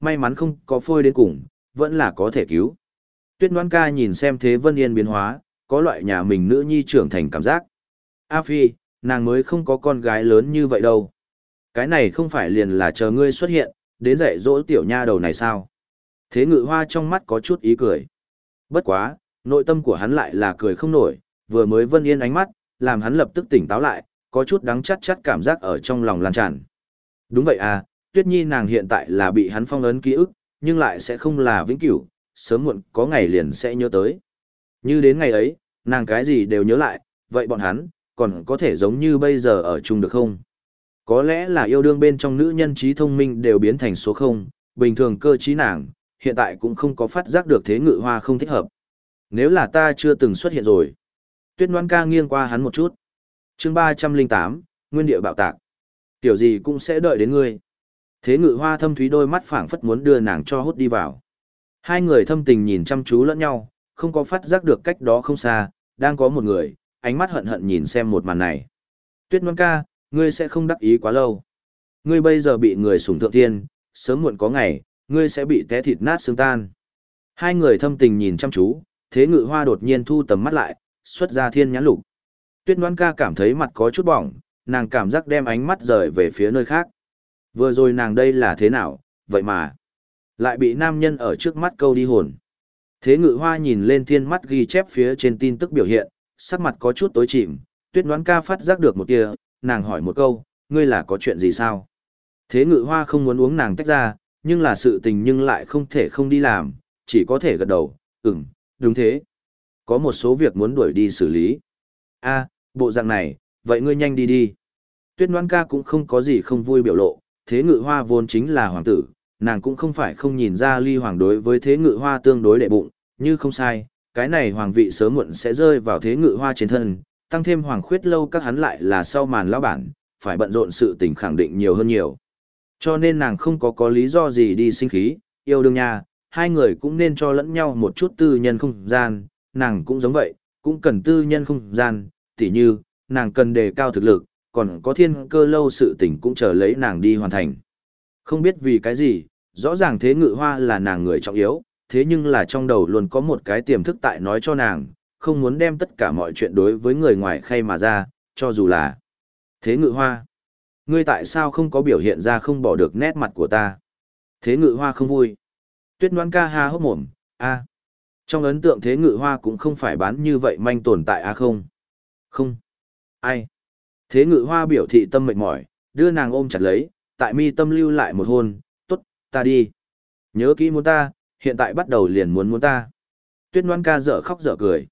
may mắn không có phôi đến cùng, vẫn là có thể cứu. Tuyết Ngoan ca nhìn xem Thế Vân Yên biến hóa, có loại nhà mình nữ nhi trưởng thành cảm giác. A Phi, nàng mới không có con gái lớn như vậy đâu. Cái này không phải liền là chờ ngươi xuất hiện, đến dạy dỗ tiểu nha đầu này sao? Thế Ngự Hoa trong mắt có chút ý cười. Bất quá, nội tâm của hắn lại là cười không nổi, vừa mới Vân Yên ánh mắt, làm hắn lập tức tỉnh táo lại, có chút đắng chát chát cảm giác ở trong lòng lan tràn. Đúng vậy à, Tuyết Nhi nàng hiện tại là bị hắn phong ấn ký ức, nhưng lại sẽ không là vĩnh cửu, sớm muộn có ngày liền sẽ nhớ tới. Như đến ngày ấy, nàng cái gì đều nhớ lại, vậy bọn hắn, còn có thể giống như bây giờ ở chung được không? Có lẽ là yêu đương bên trong nữ nhân trí thông minh đều biến thành số 0, bình thường cơ trí nàng, hiện tại cũng không có phát giác được Thế Ngự Hoa không thích hợp. Nếu là ta chưa từng xuất hiện rồi. Tuyết Ngoan ca nghiêng qua hắn một chút. Chương 308, Nguyên địa bạo tạc. Tiểu gì cũng sẽ đợi đến ngươi. Thế Ngự Hoa thâm thúy đôi mắt phảng phất muốn đưa nàng cho hút đi vào. Hai người thâm tình nhìn chăm chú lẫn nhau, không có phát giác được cách đó không xa, đang có một người, ánh mắt hận hận nhìn xem một màn này. Tuyết Ngoan ca, ngươi sẽ không đắc ý quá lâu. Ngươi bây giờ bị người sủng thượng thiên, sớm muộn có ngày, ngươi sẽ bị té thịt nát xương tan. Hai người thâm tình nhìn chăm chú, Thế Ngự Hoa đột nhiên thu tầm mắt lại, xuất ra thiên nhãn lục. Tuyết Ngoan ca cảm thấy mặt có chút bỏng, nàng cảm giác đem ánh mắt rời về phía nơi khác. Vừa rồi nàng đây là thế nào, vậy mà lại bị nam nhân ở trước mắt câu đi hồn. Thế Ngự Hoa nhìn lên thiên mắt ghi chép phía trên tin tức biểu hiện, sắc mặt có chút tối chìm, Tuyết Ngoan ca phát giác được một tia, nàng hỏi một câu, ngươi là có chuyện gì sao? Thế Ngự Hoa không muốn uống nàng tách ra, nhưng là sự tình nhưng lại không thể không đi làm, chỉ có thể gật đầu, đúng thế. Có một số việc muốn đuổi đi xử lý. A, bộ dạng này, vậy ngươi nhanh đi đi. Tuyết Ngoan ca cũng không có gì không vui biểu lộ, Thế Ngự Hoa vốn chính là hoàng tử, nàng cũng không phải không nhìn ra Ly Hoàng đối với Thế Ngự Hoa tương đối đệ bụng, như không sai, cái này hoàng vị sớm muộn sẽ rơi vào Thế Ngự Hoa trên thân, tăng thêm Hoàng Khuyết Lâu các hắn lại là sau màn lão bản, phải bận rộn sự tình khẳng định nhiều hơn nhiều. Cho nên nàng không có lý do gì đi sinh khí, yêu đương nha, hai người cũng nên cho lẫn nhau một chút tư nhân không gian, nàng cũng giống vậy, cũng cần tư nhân không gian, tỉ như, nàng cần đề cao thực lực, còn có Thiên Cơ Lâu sự tình cũng chờ lấy nàng đi hoàn thành. Không biết vì cái gì, rõ ràng Thế Ngự Hoa là nàng người trọng yếu, thế nhưng là trong đầu luôn có một cái tiềm thức tại nói cho nàng, không muốn đem tất cả mọi chuyện đối với người ngoài khay mà ra, cho dù là Thế Ngự Hoa. Ngươi tại sao không có biểu hiện ra không bỏ được nét mặt của ta? Thế Ngự Hoa không vui. Tuyết Ngoan ca ha hốc mồm, a. Trong ấn tượng Thế Ngự Hoa cũng không phải bán như vậy manh tồn tại a không. Không. Ai? Thế Ngự Hoa biểu thị tâm mệt mỏi, đưa nàng ôm chặt lấy, tại mi tâm lưu lại một hôn, tốt, ta đi. Nhớ kỹ muốn ta, hiện tại bắt đầu liền muốn ta. Tuyết Ngoan ca dở khóc dở cười.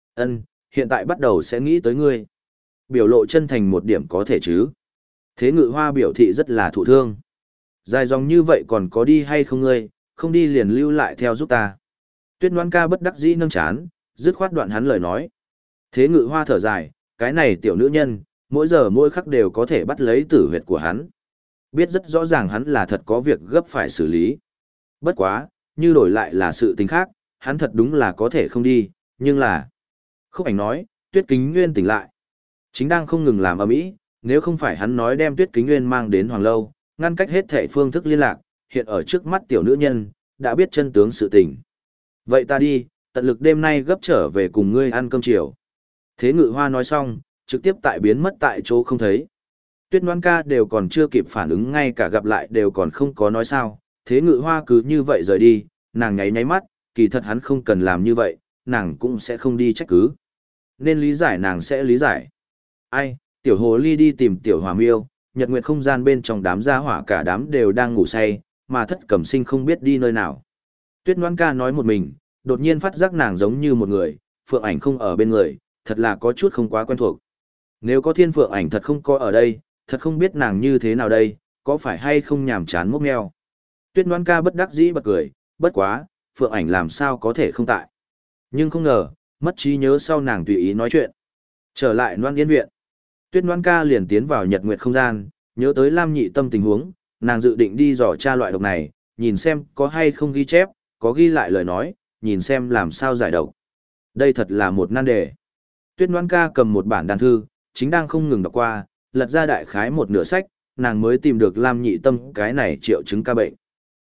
Hiện tại bắt đầu sẽ nghĩ tới ngươi. Biểu lộ chân thành một điểm có thể chứ. Thế Ngự Hoa biểu thị rất là thụ thương. Dài dòng như vậy còn có đi hay không ngươi, không đi liền lưu lại theo giúp ta. Tuyết Ngoan ca bất đắc dĩ nâng chán, dứt khoát đoạn hắn lời nói. Thế Ngự Hoa thở dài, cái này tiểu nữ nhân, mỗi giờ mỗi khắc đều có thể bắt lấy tử huyệt của hắn. Biết rất rõ ràng hắn là thật có việc gấp phải xử lý. Bất quá, như đổi lại là sự tình khác, hắn thật đúng là có thể không đi, nhưng là... Khúc Ảnh nói, Tuyết Kính Nguyên tỉnh lại. Chính đang không ngừng làm ầm ĩ, nếu không phải hắn nói đem Tuyết Kính Nguyên mang đến Hoàng Lâu, ngăn cách hết thảy phương thức liên lạc, hiện ở trước mắt tiểu nữ nhân, đã biết chân tướng sự tình. Vậy ta đi, tận lực đêm nay gấp trở về cùng ngươi ăn cơm chiều. Thế Ngự Hoa nói xong, trực tiếp tại biến mất tại chỗ không thấy. Tuyết Ngoan ca đều còn chưa kịp phản ứng, ngay cả gặp lại đều còn không có nói sao. Thế Ngự Hoa cứ như vậy rời đi, nàng nháy nháy mắt, kỳ thật hắn không cần làm như vậy, nàng cũng sẽ không đi trách cứ. Nên lý giải nàng sẽ lý giải. Ai, tiểu hồ ly đi tìm tiểu hòa miêu, nhật nguyệt không gian bên trong đám gia hỏa cả đám đều đang ngủ say, mà Thất Cẩm Sinh không biết đi nơi nào. Tuyết Ngoan ca nói một mình, đột nhiên phát giác nàng giống như một người, Phượng Ảnh không ở bên người, thật là có chút không quá quen thuộc. Nếu có Thiên Phượng Ảnh thật không có ở đây, thật không biết nàng như thế nào đây, có phải hay không nhàm chán mốc meo. Tuyết Ngoan ca bất đắc dĩ bật cười, bất quá, Phượng Ảnh làm sao có thể không tại. Nhưng không ngờ, mất trí nhớ sau nàng tùy ý nói chuyện. Trở lại Loan Yên viện. Tuyết Ngoan ca liền tiến vào nhật nguyệt không gian, nhớ tới Lam Nhị Tâm tình huống, nàng dự định đi dò tra loại độc này, nhìn xem có hay không ghi chép, có ghi lại lời nói, nhìn xem làm sao giải độc. Đây thật là một nan đề. Tuyết Ngoan ca cầm một bản đàn thư, chính đang không ngừng đọc qua, lật ra đại khái một nửa sách, nàng mới tìm được Lam Nhị Tâm cái này triệu chứng ca bệnh.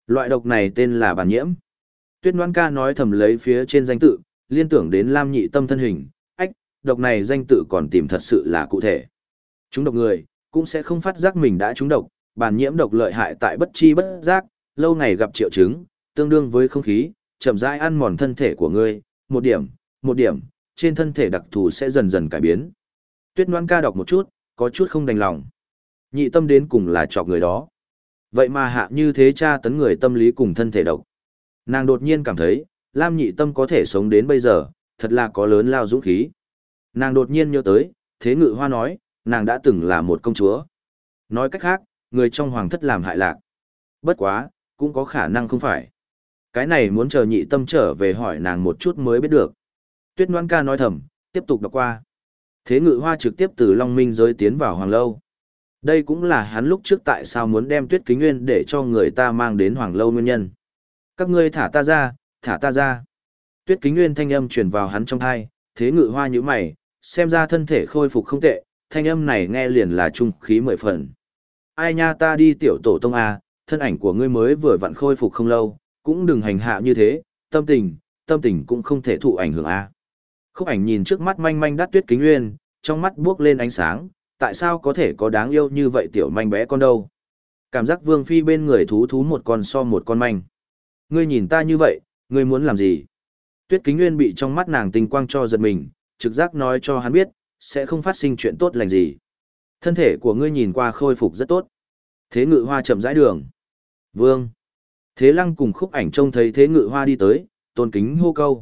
Loại độc này tên là bản nhiễm. Tuyết Ngoan ca nói thầm lấy phía trên danh tự, liên tưởng đến Lam Nhị Tâm thân hình, ách, độc này danh tự còn tìm thật sự là cụ thể. Chúng độc người, cũng sẽ không phát giác mình đã trúng độc, bản nhiễm độc lợi hại tại bất chi bất giác, lâu ngày gặp triệu chứng, tương đương với không khí, chậm rãi ăn mòn thân thể của ngươi, một điểm, trên thân thể đặc thù sẽ dần dần cải biến. Tuyết Ngoan ca đọc một chút, có chút không đành lòng. Nhị Tâm đến cùng là chọc người đó. Vậy mà hạ như thế tra tấn người tâm lý cùng thân thể độc. Nàng đột nhiên cảm thấy, Lam Nhị Tâm có thể sống đến bây giờ, thật là có lớn lao dũng khí. Nàng đột nhiên nhớ tới, Thế Ngự Hoa nói, nàng đã từng là một công chúa. Nói cách khác, người trong hoàng thất làm hại lạc. Bất quá, cũng có khả năng không phải. Cái này muốn chờ Nhị Tâm trở về hỏi nàng một chút mới biết được. Tuyết Ngoan ca nói thầm, tiếp tục đọc qua. Thế Ngự Hoa trực tiếp từ Long Minh giới tiến vào Hoàng Lâu. Đây cũng là hắn lúc trước tại sao muốn đem Tuyết Kính Nguyên để cho người ta mang đến Hoàng Lâu nguyên nhân. Các ngươi thả ta ra, thả ta ra. Tuyết Kính Nguyên thanh âm truyền vào hắn trong tai, Thế Ngự Hoa nhíu mày, xem ra thân thể khôi phục không tệ, thanh âm này nghe liền là trung khí mười phần. Ai nha, ta đi tiểu tổ tông à, thân ảnh của ngươi mới vừa vặn khôi phục không lâu, cũng đừng hành hạ như thế, tâm tình cũng không thể thụ ảnh hưởng à. Khúc Ảnh nhìn trước mắt manh manh đắt Tuyết Kính Nguyên, trong mắt buốc lên ánh sáng, tại sao có thể có đáng yêu như vậy tiểu manh bé con đâu. Cảm giác Vương Phi bên người thú một con so một con manh. Ngươi nhìn ta như vậy, ngươi muốn làm gì? Tuyết Kính Nguyên bị trong mắt nàng tinh quang cho giật mình, trực giác nói cho hắn biết, sẽ không phát sinh chuyện tốt lành gì. Thân thể của ngươi nhìn qua khôi phục rất tốt. Thế Ngự Hoa chậm rãi đường. Vương. Thế Lăng cùng Khúc Ảnh trông thấy Thế Ngự Hoa đi tới, tôn kính hô câu.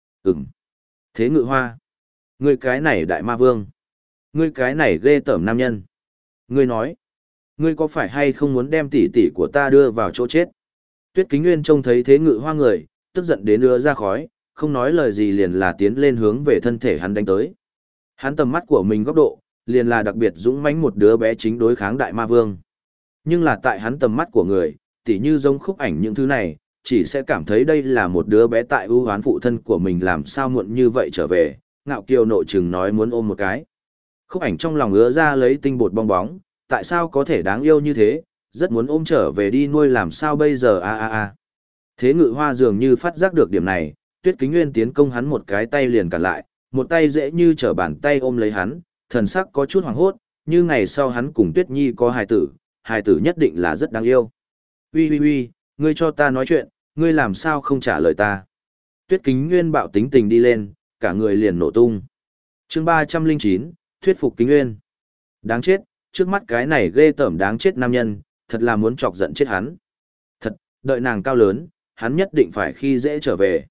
Thế Ngự Hoa. Ngươi cái này đại ma vương. Ngươi cái này ghê tởm nam nhân. Ngươi nói. Ngươi có phải hay không muốn đem tỷ tỷ của ta đưa vào chỗ chết? Tuyết Kính Nguyên trông thấy Thế Ngự Hoa người, tức giận đến ứa ra khói, không nói lời gì liền là tiến lên hướng về thân thể hắn đánh tới. Hắn tầm mắt của mình góc độ, liền là đặc biệt dũng mãnh một đứa bé chính đối kháng đại ma vương. Nhưng là tại hắn tầm mắt của người, tỉ như giống Khúc Ảnh những thứ này, chỉ sẽ cảm thấy đây là một đứa bé tại ưu hoán phụ thân của mình làm sao muộn như vậy trở về, ngạo kiều nội chừng nói muốn ôm một cái. Khúc Ảnh trong lòng ứa ra lấy tinh bột bong bóng, tại sao có thể đáng yêu như thế, rất muốn ôm trở về đi nuôi làm sao bây giờ a. Thế Ngự Hoa dường như phát giác được điểm này, Tuyết Kính Nguyên tiến công hắn một cái tay liền cản lại, một tay dễ như trở bàn tay ôm lấy hắn, thần sắc có chút hoảng hốt, như ngày sau hắn cùng Tuyết Nhi có hài tử nhất định là rất đáng yêu. Uy, ngươi cho ta nói chuyện, ngươi làm sao không trả lời ta? Tuyết Kính Nguyên bạo tính tình đi lên, cả người liền nổ tung. Chương 309, thuyết phục Kính Nguyên. Đáng chết, trước mắt cái này ghê tởm đáng chết nam nhân, thật là muốn chọc giận chết hắn. Thật, đợi nàng cao lớn, hắn nhất định phải khi dễ trở về.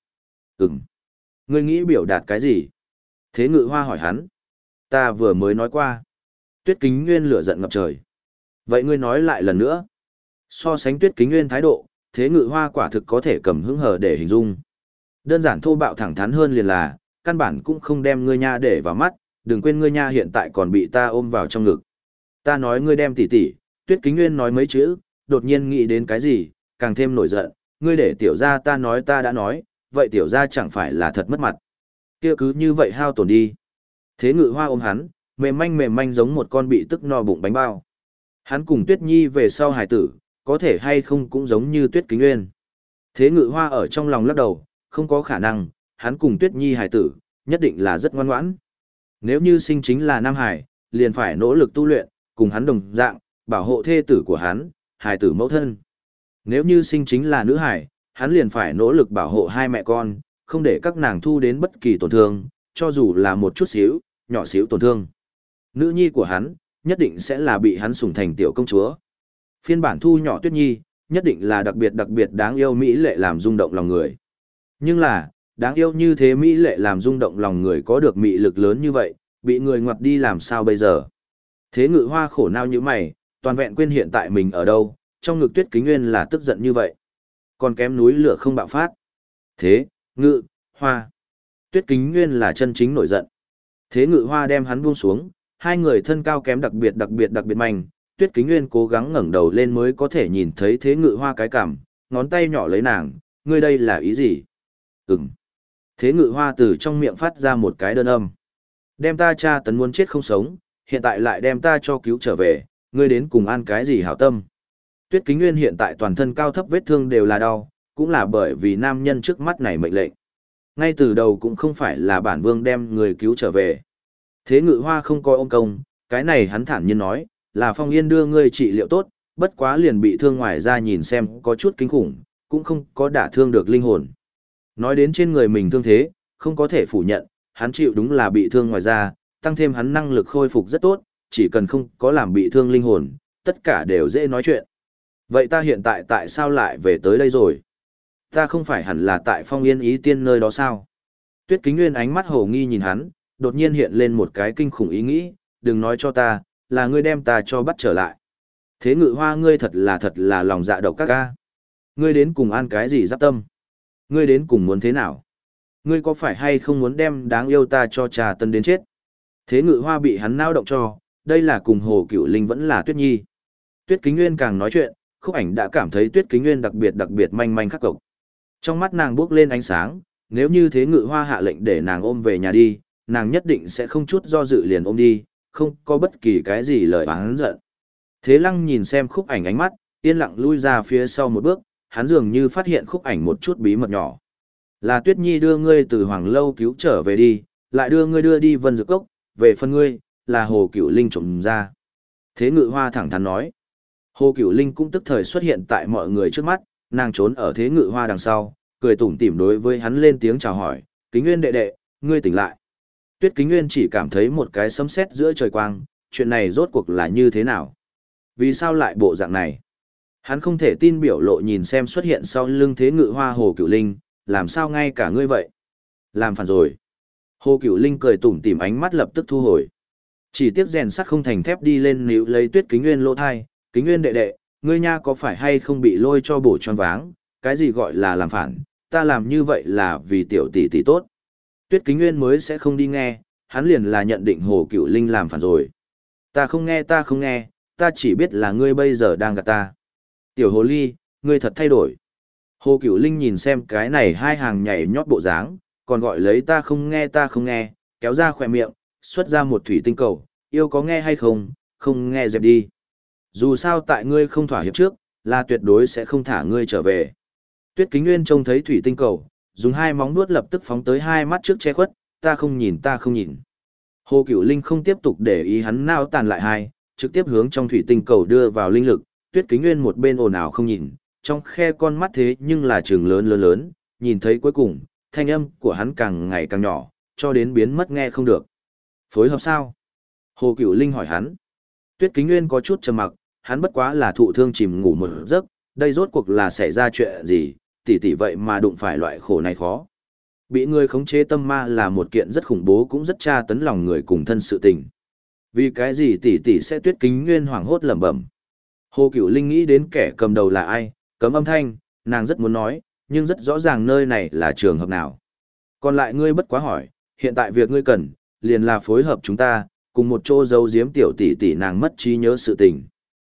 Ngươi nghĩ biểu đạt cái gì? Thế Ngự Hoa hỏi hắn. Ta vừa mới nói qua. Tuyết Kính Nguyên lửa giận ngập trời. Vậy ngươi nói lại lần nữa. So sánh Tuyết Kính Nguyên thái độ, Thế Ngự Hoa quả thực có thể cầm hứng hờ để hình dung. Đơn giản thô bạo thẳng thắn hơn liền là, căn bản cũng không đem ngươi nha để vào mắt, đừng quên ngươi nha hiện tại còn bị ta ôm vào trong ngực. Ta nói ngươi đem tỉ tỉ, Tuyết Kính Nguyên nói mấy chữ, đột nhiên nghĩ đến cái gì, càng thêm nổi giận, ngươi để tiểu gia ta nói ta đã nói, vậy tiểu gia chẳng phải là thật mất mặt. Kia cứ như vậy hao tổn đi. Thế Ngự Hoa ôm hắn, mềm manh giống một con bị tức no bụng bánh bao. Hắn cùng Tuyết Nhi về sau hài tử, có thể hay không cũng giống như Tuyết Kính Nguyên. Thế Ngự Hoa ở trong lòng lắc đầu, không có khả năng, hắn cùng Tuyết Nhi hài tử, nhất định là rất ngoan ngoãn. Nếu như sinh chính là nam hải, liền phải nỗ lực tu luyện, cùng hắn đồng dạng, bảo hộ thê tử của hắn, hài tử mẫu thân. Nếu như sinh chính là nữ hải, hắn liền phải nỗ lực bảo hộ hai mẹ con, không để các nàng thu đến bất kỳ tổn thương, cho dù là một chút xíu, nhỏ xíu tổn thương. Nữ nhi của hắn, nhất định sẽ là bị hắn sủng thành tiểu công chúa. Phiên bản thu nhỏ Tuyết Nhi, nhất định là đặc biệt đáng yêu mỹ lệ làm rung động lòng người. Nhưng là, đáng yêu như thế mỹ lệ làm rung động lòng người có được mị lực lớn như vậy, bị người ngoặt đi làm sao bây giờ? Thế Ngự Hoa khổ não như mày, toàn vẹn quên hiện tại mình ở đâu, trong ngực Tuyết Kính Nguyên là tức giận như vậy. Còn kém núi lửa không bạo phát. Thế, Ngự, Hoa. Tuyết Kính Nguyên là chân chính nổi giận. Thế Ngự Hoa đem hắn buông xuống, hai người thân cao kém đặc biệt mạnh, Tuyết Kính Nguyên cố gắng ngẩng đầu lên mới có thể nhìn thấy Thế Ngự Hoa cái cằm, ngón tay nhỏ lấy nàng, ngươi đây là ý gì? Thế Ngự Hoa từ trong miệng phát ra một cái đơn âm. Đem ta tra tấn muốn chết không sống, hiện tại lại đem ta cho cứu trở về, ngươi đến cùng ăn cái gì hảo tâm? Tuyết Kính Nguyên hiện tại toàn thân cao thấp vết thương đều là đau, cũng là bởi vì nam nhân trước mắt này mệnh lệnh. Ngay từ đầu cũng không phải là bản vương đem người cứu trở về. Thế Ngự Hoa không coi ôm công, cái này hắn thản nhiên nói, là Phong Yên đưa ngươi trị liệu tốt, bất quá liền bị thương ngoài ra nhìn xem có chút kinh khủng, cũng không có đả thương được linh hồn. Nói đến trên người mình thương thế, không có thể phủ nhận, hắn chịu đúng là bị thương ngoài ra, tăng thêm hắn năng lực khôi phục rất tốt, chỉ cần không có làm bị thương linh hồn, tất cả đều dễ nói chuyện. Vậy ta hiện tại sao lại về tới đây rồi? Ta không phải hẳn là tại Phong Yên Ý Tiên nơi đó sao? Tuyết Kính Nguyên ánh mắt hồ nghi nhìn hắn, đột nhiên hiện lên một cái kinh khủng ý nghĩ, đừng nói cho ta, là ngươi đem ta cho bắt trở lại. Thế Ngự Hoa ngươi thật là lòng dạ độc các ca. Ngươi đến cùng an cái gì giáp tâm? Ngươi đến cùng muốn thế nào? Ngươi có phải hay không muốn đem đáng yêu ta cho trà tân đến chết? Thế Ngự Hoa bị hắn nao động cho, đây là cùng Hồ Cửu Linh vẫn là Tuyết Nhi. Tuyết Kính Nguyên càng nói chuyện, Khúc Ảnh đã cảm thấy Tuyết Kính Nguyên đặc biệt manh manh khắc cộc. Trong mắt nàng bước lên ánh sáng, nếu như Thế Ngự Hoa hạ lệnh để nàng ôm về nhà đi, nàng nhất định sẽ không chút do dự liền ôm đi, không có bất kỳ cái gì lời oán giận. Thế Lăng nhìn xem Khúc Ảnh ánh mắt, yên lặng lui ra phía sau một bước, hắn dường như phát hiện Khúc Ảnh một chút bí mật nhỏ. Là Tuyết Nhi đưa ngươi từ Hoàng Lâu cứu trở về đi, lại đưa ngươi đưa đi Vân Dược Cốc, về phần ngươi, là Hồ Cửu Linh trộm ra. Thế Ngự Hoa thẳng thắn nói. Hồ Cửu Linh cũng tức thời xuất hiện tại mọi người trước mắt, nàng trốn ở Thế Ngự Hoa đằng sau, cười tủm tỉm đối với hắn lên tiếng chào hỏi, Kính Nguyên đệ đệ, ngươi tỉnh lại. Tuyết Kính Nguyên chỉ cảm thấy một cái sấm sét giữa trời quang, chuyện này rốt cuộc là như thế nào? Vì sao lại bộ dạng này? Hắn không thể tin biểu lộ nhìn xem xuất hiện sau lưng Thế Ngự Hoa Hồ Cửu Linh, làm sao ngay cả ngươi vậy? Làm phản rồi. Hồ Cửu Linh cười tủm tỉm ánh mắt lập tức thu hồi. Chỉ tiếc rèn sắt không thành thép đi lên níu lấy Tuyết Kính Nguyên lỗ thai, Kính Nguyên đệ đệ, ngươi nha có phải hay không bị lôi cho bổ choáng váng, cái gì gọi là làm phản, ta làm như vậy là vì tiểu tỷ tỷ tốt. Tuyết Kính Nguyên mới sẽ không đi nghe, hắn liền là nhận định Hồ Cửu Linh làm phản rồi. Ta không nghe, ta chỉ biết là ngươi bây giờ đang gạt ta. Tiểu hồ ly, ngươi thật thay đổi. Hồ Cửu Linh nhìn xem cái này hai hàng nhảy nhót bộ dáng, còn gọi lấy ta không nghe, kéo ra khỏe miệng, xuất ra một thủy tinh cầu, yêu có nghe hay không, không nghe dẹp đi. Dù sao tại ngươi không thỏa hiệp trước, là tuyệt đối sẽ không thả ngươi trở về. Tuyết Kính Nguyên trông thấy thủy tinh cầu, dùng hai móng vuốt lập tức phóng tới hai mắt trước che khuất, ta không nhìn. Hồ Cửu Linh không tiếp tục để ý hắn nao tàn lại hai, trực tiếp hướng trong thủy tinh cầu đưa vào linh lực, Tuyết Kính Nguyên một bên ồn ào không nhìn, trong khe con mắt thế nhưng là trường lớn, nhìn thấy cuối cùng, thanh âm của hắn càng ngày càng nhỏ, cho đến biến mất nghe không được. Phối hợp sao? Hồ Cửu Linh hỏi hắn. Tuyết Kính Nguyên có chút trầm mặc, hắn bất quá là thụ thương chìm ngủ một giấc, đây rốt cuộc là xảy ra chuyện gì, tỷ vậy mà đụng phải loại khổ này khó. Bị người khống chế tâm ma là một kiện rất khủng bố cũng rất tra tấn lòng người cùng thân sự tình. Vì cái gì tỷ sẽ Tuyết Kính Nguyên hoảng hốt lẩm bẩm. Hồ Cửu Linh nghĩ đến kẻ cầm đầu là ai, cấm âm thanh, nàng rất muốn nói, nhưng rất rõ ràng nơi này là trường hợp nào. Còn lại ngươi bất quá hỏi, hiện tại việc ngươi cần, liền là phối hợp chúng ta, cùng một chỗ giấu giếm tiểu tỷ nàng mất trí nhớ sự tình.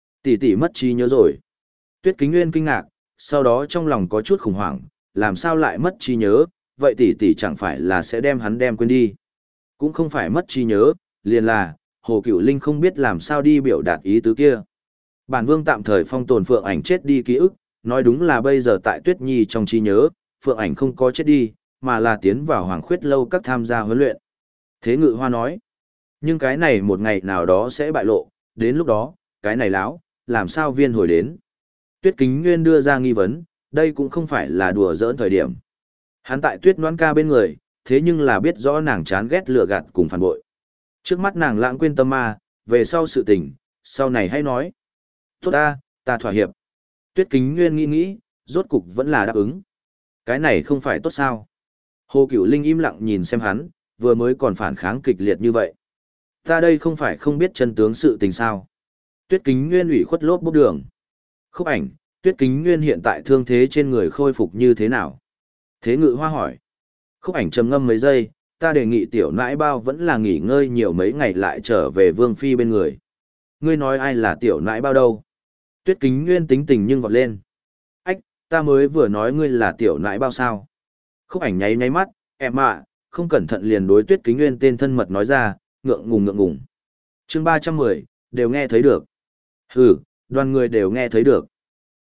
Tỷ mất trí nhớ rồi. Tuyết Kính Nguyên kinh ngạc, sau đó trong lòng có chút khủng hoảng, làm sao lại mất trí nhớ, vậy tỷ chẳng phải là sẽ đem hắn đem quên đi. Cũng không phải mất trí nhớ, liền là, Hồ Cửu Linh không biết làm sao đi biểu đạt ý tứ kia. Bản vương tạm thời phong tồn Phượng Ảnh chết đi ký ức, nói đúng là bây giờ tại Tuyết Nhi trong trí nhớ, Phượng Ảnh không có chết đi, mà là tiến vào Hoàng Khuyết lâu các tham gia huấn luyện. Thế Ngự Hoa nói, nhưng cái này một ngày nào đó sẽ bại lộ, đến lúc đó, cái này láo, làm sao viên hồi đến. Tuyết Kính Nguyên đưa ra nghi vấn, đây cũng không phải là đùa giỡn thời điểm. Hắn tại Tuyết Noãn ca bên người, thế nhưng là biết rõ nàng chán ghét lừa gạt cùng phản bội. Trước mắt nàng lãng quên tâm ma, về sau sự tình, sau này hãy nói. Tốt ta thỏa hiệp. Tuyết Kính Nguyên nghĩ, rốt cục vẫn là đáp ứng. Cái này không phải tốt sao. Hồ Cửu Linh im lặng nhìn xem hắn, vừa mới còn phản kháng kịch liệt như vậy. Ta đây không phải không biết chân tướng sự tình sao. Tuyết Kính Nguyên ủy khuất lốp bốc đường. Khúc Ảnh, Tuyết Kính Nguyên hiện tại thương thế trên người khôi phục như thế nào? Thế Ngự Hoa hỏi. Khúc Ảnh trầm ngâm mấy giây, ta đề nghị tiểu nãi bao vẫn là nghỉ ngơi nhiều mấy ngày lại trở về Vương Phi bên người. Ngươi nói ai là tiểu nãi bao đâu? Tuyết Kính Nguyên tính tình nhưng vọt lên. Ách, ta mới vừa nói ngươi là tiểu nãi bao sao? Khúc Ảnh nháy mắt, em ạ, không cẩn thận liền đối Tuyết Kính Nguyên tên thân mật nói ra, ngượng ngùng. Chương 310, đều nghe thấy được. Hừ, đoàn người đều nghe thấy được.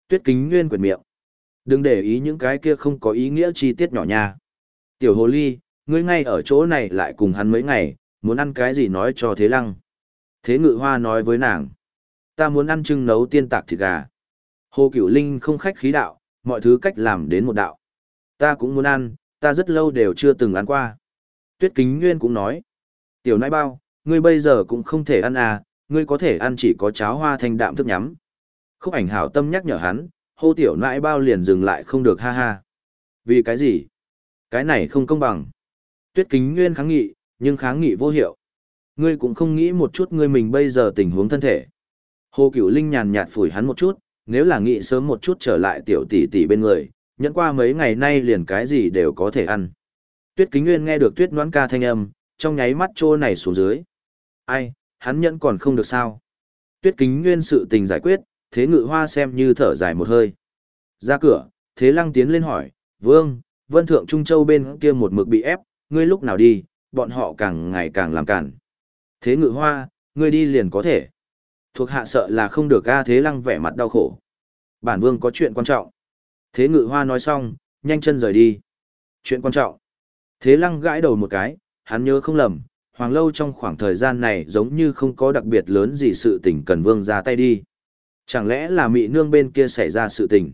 Tuyết Kính Nguyên quyệt miệng. Đừng để ý những cái kia không có ý nghĩa chi tiết nhỏ nha. Tiểu hồ ly, ngươi ngay ở chỗ này lại cùng hắn mấy ngày, muốn ăn cái gì nói cho Thế Lăng. Thế Ngự Hoa nói với nàng. Ta muốn ăn trưng nấu tiên tạc thịt gà. Hồ Cửu Linh không khách khí đạo, mọi thứ cách làm đến một đạo. Ta cũng muốn ăn, ta rất lâu đều chưa từng ăn qua. Tuyết Kính Nguyên cũng nói. Tiểu nãi bao, ngươi bây giờ cũng không thể ăn à, ngươi có thể ăn chỉ có cháo hoa thanh đạm thức nhắm. Khúc Ảnh hảo tâm nhắc nhở hắn, hô tiểu nãi bao liền dừng lại không được ha ha. Vì cái gì? Cái này không công bằng. Tuyết Kính Nguyên kháng nghị, nhưng kháng nghị vô hiệu. Ngươi cũng không nghĩ một chút ngươi mình bây giờ tình huống thân thể. Hồ Cửu Linh nhàn nhạt phủi hắn một chút, nếu là nghĩ sớm một chút trở lại tiểu tỷ tỷ bên người, nhẫn qua mấy ngày nay liền cái gì đều có thể ăn. Tuyết Kính Nguyên nghe được Tuyết Noãn ca thanh âm, trong nháy mắt trô này xuống dưới. Ai, hắn nhẫn còn không được sao? Tuyết Kính Nguyên sự tình giải quyết, Thế Ngự Hoa xem như thở dài một hơi. Ra cửa, Thế Lăng tiến lên hỏi, Vương, Vân Thượng Trung Châu bên kia một mực bị ép, ngươi lúc nào đi, bọn họ càng ngày càng làm cản. Thế Ngự Hoa, ngươi đi liền có thể. Thuộc hạ sợ là không được a. Thế Lăng vẻ mặt đau khổ. Bản Vương có chuyện quan trọng. Thế Ngự Hoa nói xong, nhanh chân rời đi. Chuyện quan trọng. Thế Lăng gãi đầu một cái, hắn nhớ không lầm, Hoàng Lâu trong khoảng thời gian này giống như không có đặc biệt lớn gì sự tình cần Vương ra tay đi. Chẳng lẽ là Mị Nương bên kia xảy ra sự tình?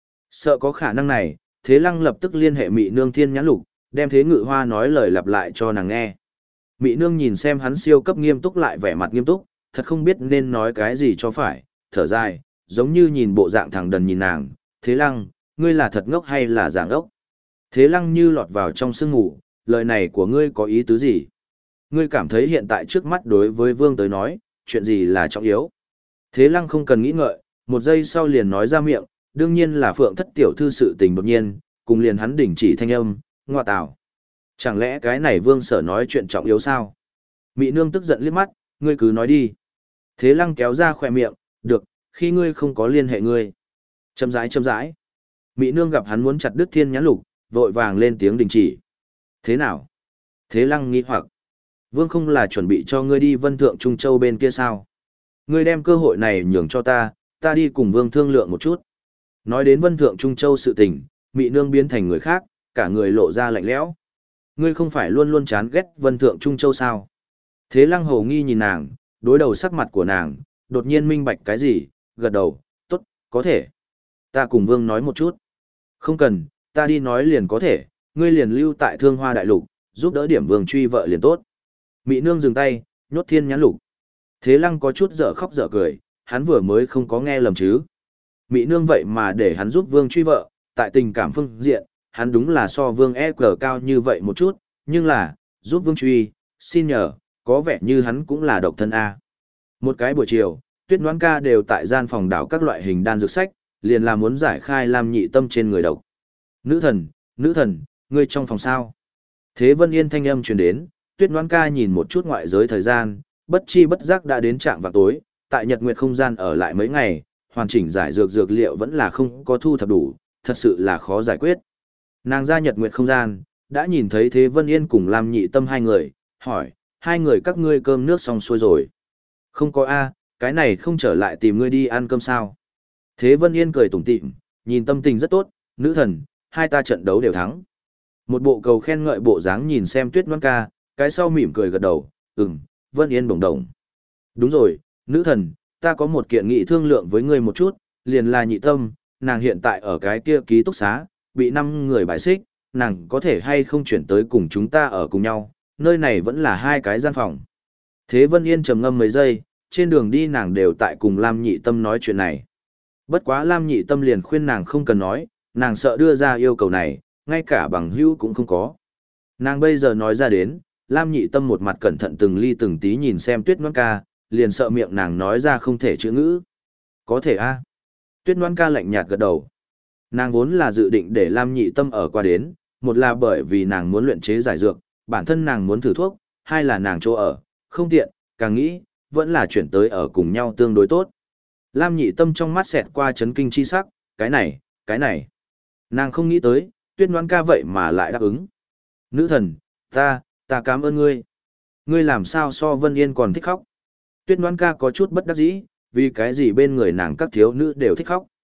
Sợ có khả năng này, Thế Lăng lập tức liên hệ Mị Nương Thiên Nhãn Lục, đem Thế Ngự Hoa nói lời lặp lại cho nàng nghe. Mị Nương nhìn xem hắn siêu cấp nghiêm túc lại vẻ mặt nghiêm túc, thật không biết nên nói cái gì cho phải, thở dài, giống như nhìn bộ dạng thằng đần nhìn nàng, Thế Lăng, ngươi là thật ngốc hay là giả ngốc? Thế Lăng như lọt vào trong sương ngủ, lời này của ngươi có ý tứ gì? Ngươi cảm thấy hiện tại trước mắt đối với Vương tới nói, chuyện gì là trọng yếu? Thế Lăng không cần nghĩ ngợi, một giây sau liền nói ra miệng, đương nhiên là Phượng Thất tiểu thư sự tình đột nhiên, cùng liền hắn đình chỉ thanh âm, ngoa tào. Chẳng lẽ cái này Vương Sở nói chuyện trọng yếu sao? Mị Nương tức giận liếc mắt, ngươi cứ nói đi. Thế Lăng kéo ra khỏe miệng, được, khi ngươi không có liên hệ ngươi. Châm rãi châm rãi. Mị Nương gặp hắn muốn chặt đứt Thiên Nhãn Lục, vội vàng lên tiếng đình chỉ. Thế nào? Thế Lăng nghi hoặc. Vương không là chuẩn bị cho ngươi đi Vân Thượng Trung Châu bên kia sao? Ngươi đem cơ hội này nhường cho ta đi cùng Vương thương lượng một chút. Nói đến Vân Thượng Trung Châu sự tình, Mị Nương biến thành người khác, cả người lộ ra lạnh lẽo. Ngươi không phải luôn luôn chán ghét Vân Thượng Trung Châu sao? Thế Lăng hồ nghi nhìn nàng, đối đầu sắc mặt của nàng, đột nhiên minh bạch cái gì, gật đầu, tốt, có thể. Ta cùng Vương nói một chút. Không cần, ta đi nói liền có thể, ngươi liền lưu tại Thương Hoa Đại Lục, giúp đỡ điểm Vương truy vợ liền tốt. Mị Nương dừng tay, nhốt Thiên Nhãn Lục. Thế Lăng có chút dở khóc dở cười, hắn vừa mới không có nghe lầm chứ. Mị Nương vậy mà để hắn giúp Vương truy vợ, tại tình cảm phương diện, hắn đúng là so Vương EQ cao như vậy một chút, nhưng là, giúp Vương truy, xin nhờ, có vẻ như hắn cũng là độc thân A. Một cái buổi chiều, Tuyết Noãn ca đều tại gian phòng đảo các loại hình đan dược sách, liền là muốn giải khai Lam Nhị Tâm trên người độc. Nữ thần, ngươi trong phòng sao? Thế Vân Yên thanh âm truyền đến, Tuyết Noãn ca nhìn một chút ngoại giới thời gian, bất chi bất giác đã đến trạm vào tối, tại Nhật Nguyệt không gian ở lại mấy ngày, hoàn chỉnh giải dược liệu vẫn là không có thu thập đủ, thật sự là khó giải quyết. Nàng ra Nhật Nguyệt không gian, đã nhìn thấy Thế Vân Yên cùng Lam Nhị Tâm hai người, hỏi, hai người các ngươi cơm nước xong xuôi rồi. Không có A, cái này không trở lại tìm ngươi đi ăn cơm sao. Thế Vân Yên cười tủm tỉm, nhìn tâm tình rất tốt, nữ thần, hai ta trận đấu đều thắng. Một bộ cầu khen ngợi bộ dáng nhìn xem Tuyết Noãn ca, cái sau mỉm cười gật đầu, Vân Yên bổng đồng. Đúng rồi, nữ thần, ta có một kiện nghị thương lượng với ngươi một chút, liền là Nhị Tâm, nàng hiện tại ở cái kia ký túc xá, bị 5 người bài xích, nàng có thể hay không chuyển tới cùng chúng ta ở cùng nhau, nơi này vẫn là 2 cái gian phòng. Thế Vân Yên trầm ngâm mấy giây, trên đường đi nàng đều tại cùng Lam Nhị Tâm nói chuyện này. Bất quá Lam Nhị Tâm liền khuyên nàng không cần nói, nàng sợ đưa ra yêu cầu này, ngay cả bằng hữu cũng không có. Nàng bây giờ nói ra đến, Lam Nhị Tâm một mặt cẩn thận từng ly từng tí nhìn xem Tuyết Noãn ca, liền sợ miệng nàng nói ra không thể chữ ngữ. Có thể a. Tuyết Noãn ca lạnh nhạt gật đầu. Nàng vốn là dự định để Lam Nhị Tâm ở qua đến, một là bởi vì nàng muốn luyện chế giải dược, bản thân nàng muốn thử thuốc, hai là nàng chỗ ở, không tiện, càng nghĩ, vẫn là chuyển tới ở cùng nhau tương đối tốt. Lam Nhị Tâm trong mắt xẹt qua chấn kinh chi sắc, cái này. Nàng không nghĩ tới, Tuyết Noãn ca vậy mà lại đáp ứng. Nữ thần, ta cảm ơn ngươi. Ngươi làm sao so Vân Yên còn thích khóc. Tuyết Noãn ca có chút bất đắc dĩ, vì cái gì bên người nàng các thiếu nữ đều thích khóc.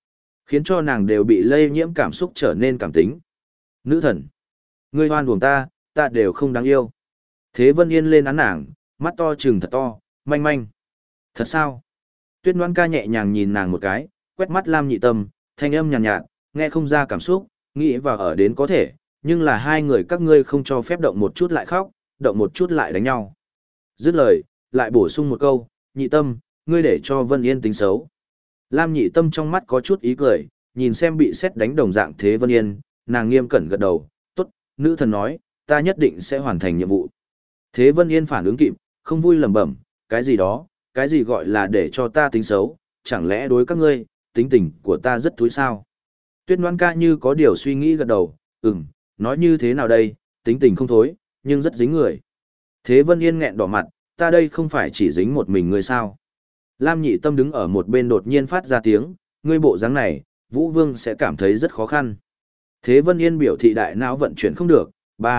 khiến cho nàng đều bị lây nhiễm cảm xúc trở nên cảm tính. Nữ thần, ngươi hoan uổng ta, ta đều không đáng yêu. Thế Vân Yên lên án nàng, mắt to trừng thật to, manh manh. Thật sao? Tuyết Ngoan ca nhẹ nhàng nhìn nàng một cái, quét mắt Lam Nhị Tâm, thanh âm nhàn nhạt, nghe không ra cảm xúc, nghĩ vào ở đến có thể, nhưng là hai người các ngươi không cho phép động một chút lại khóc, động một chút lại đánh nhau. Dứt lời, lại bổ sung một câu, Nhị Tâm, ngươi để cho Vân Yên tính xấu. Lam Nhị Tâm trong mắt có chút ý cười, nhìn xem bị sét đánh đồng dạng Thế Vân Yên, nàng nghiêm cẩn gật đầu, tốt, nữ thần nói, ta nhất định sẽ hoàn thành nhiệm vụ. Thế Vân Yên phản ứng kịp, không vui lẩm bẩm, cái gì đó, cái gì gọi là để cho ta tính xấu, chẳng lẽ đối các ngươi, tính tình của ta rất thúi sao? Tuyết Ngoan ca như có điều suy nghĩ gật đầu, nói như thế nào đây, tính tình không thối, nhưng rất dính người. Thế Vân Yên nghẹn đỏ mặt, ta đây không phải chỉ dính một mình ngươi sao? Lam Nhị Tâm đứng ở một bên đột nhiên phát ra tiếng, ngươi bộ dáng này, Vũ Vương sẽ cảm thấy rất khó khăn. Thế Vân Yên biểu thị đại não vận chuyển không được,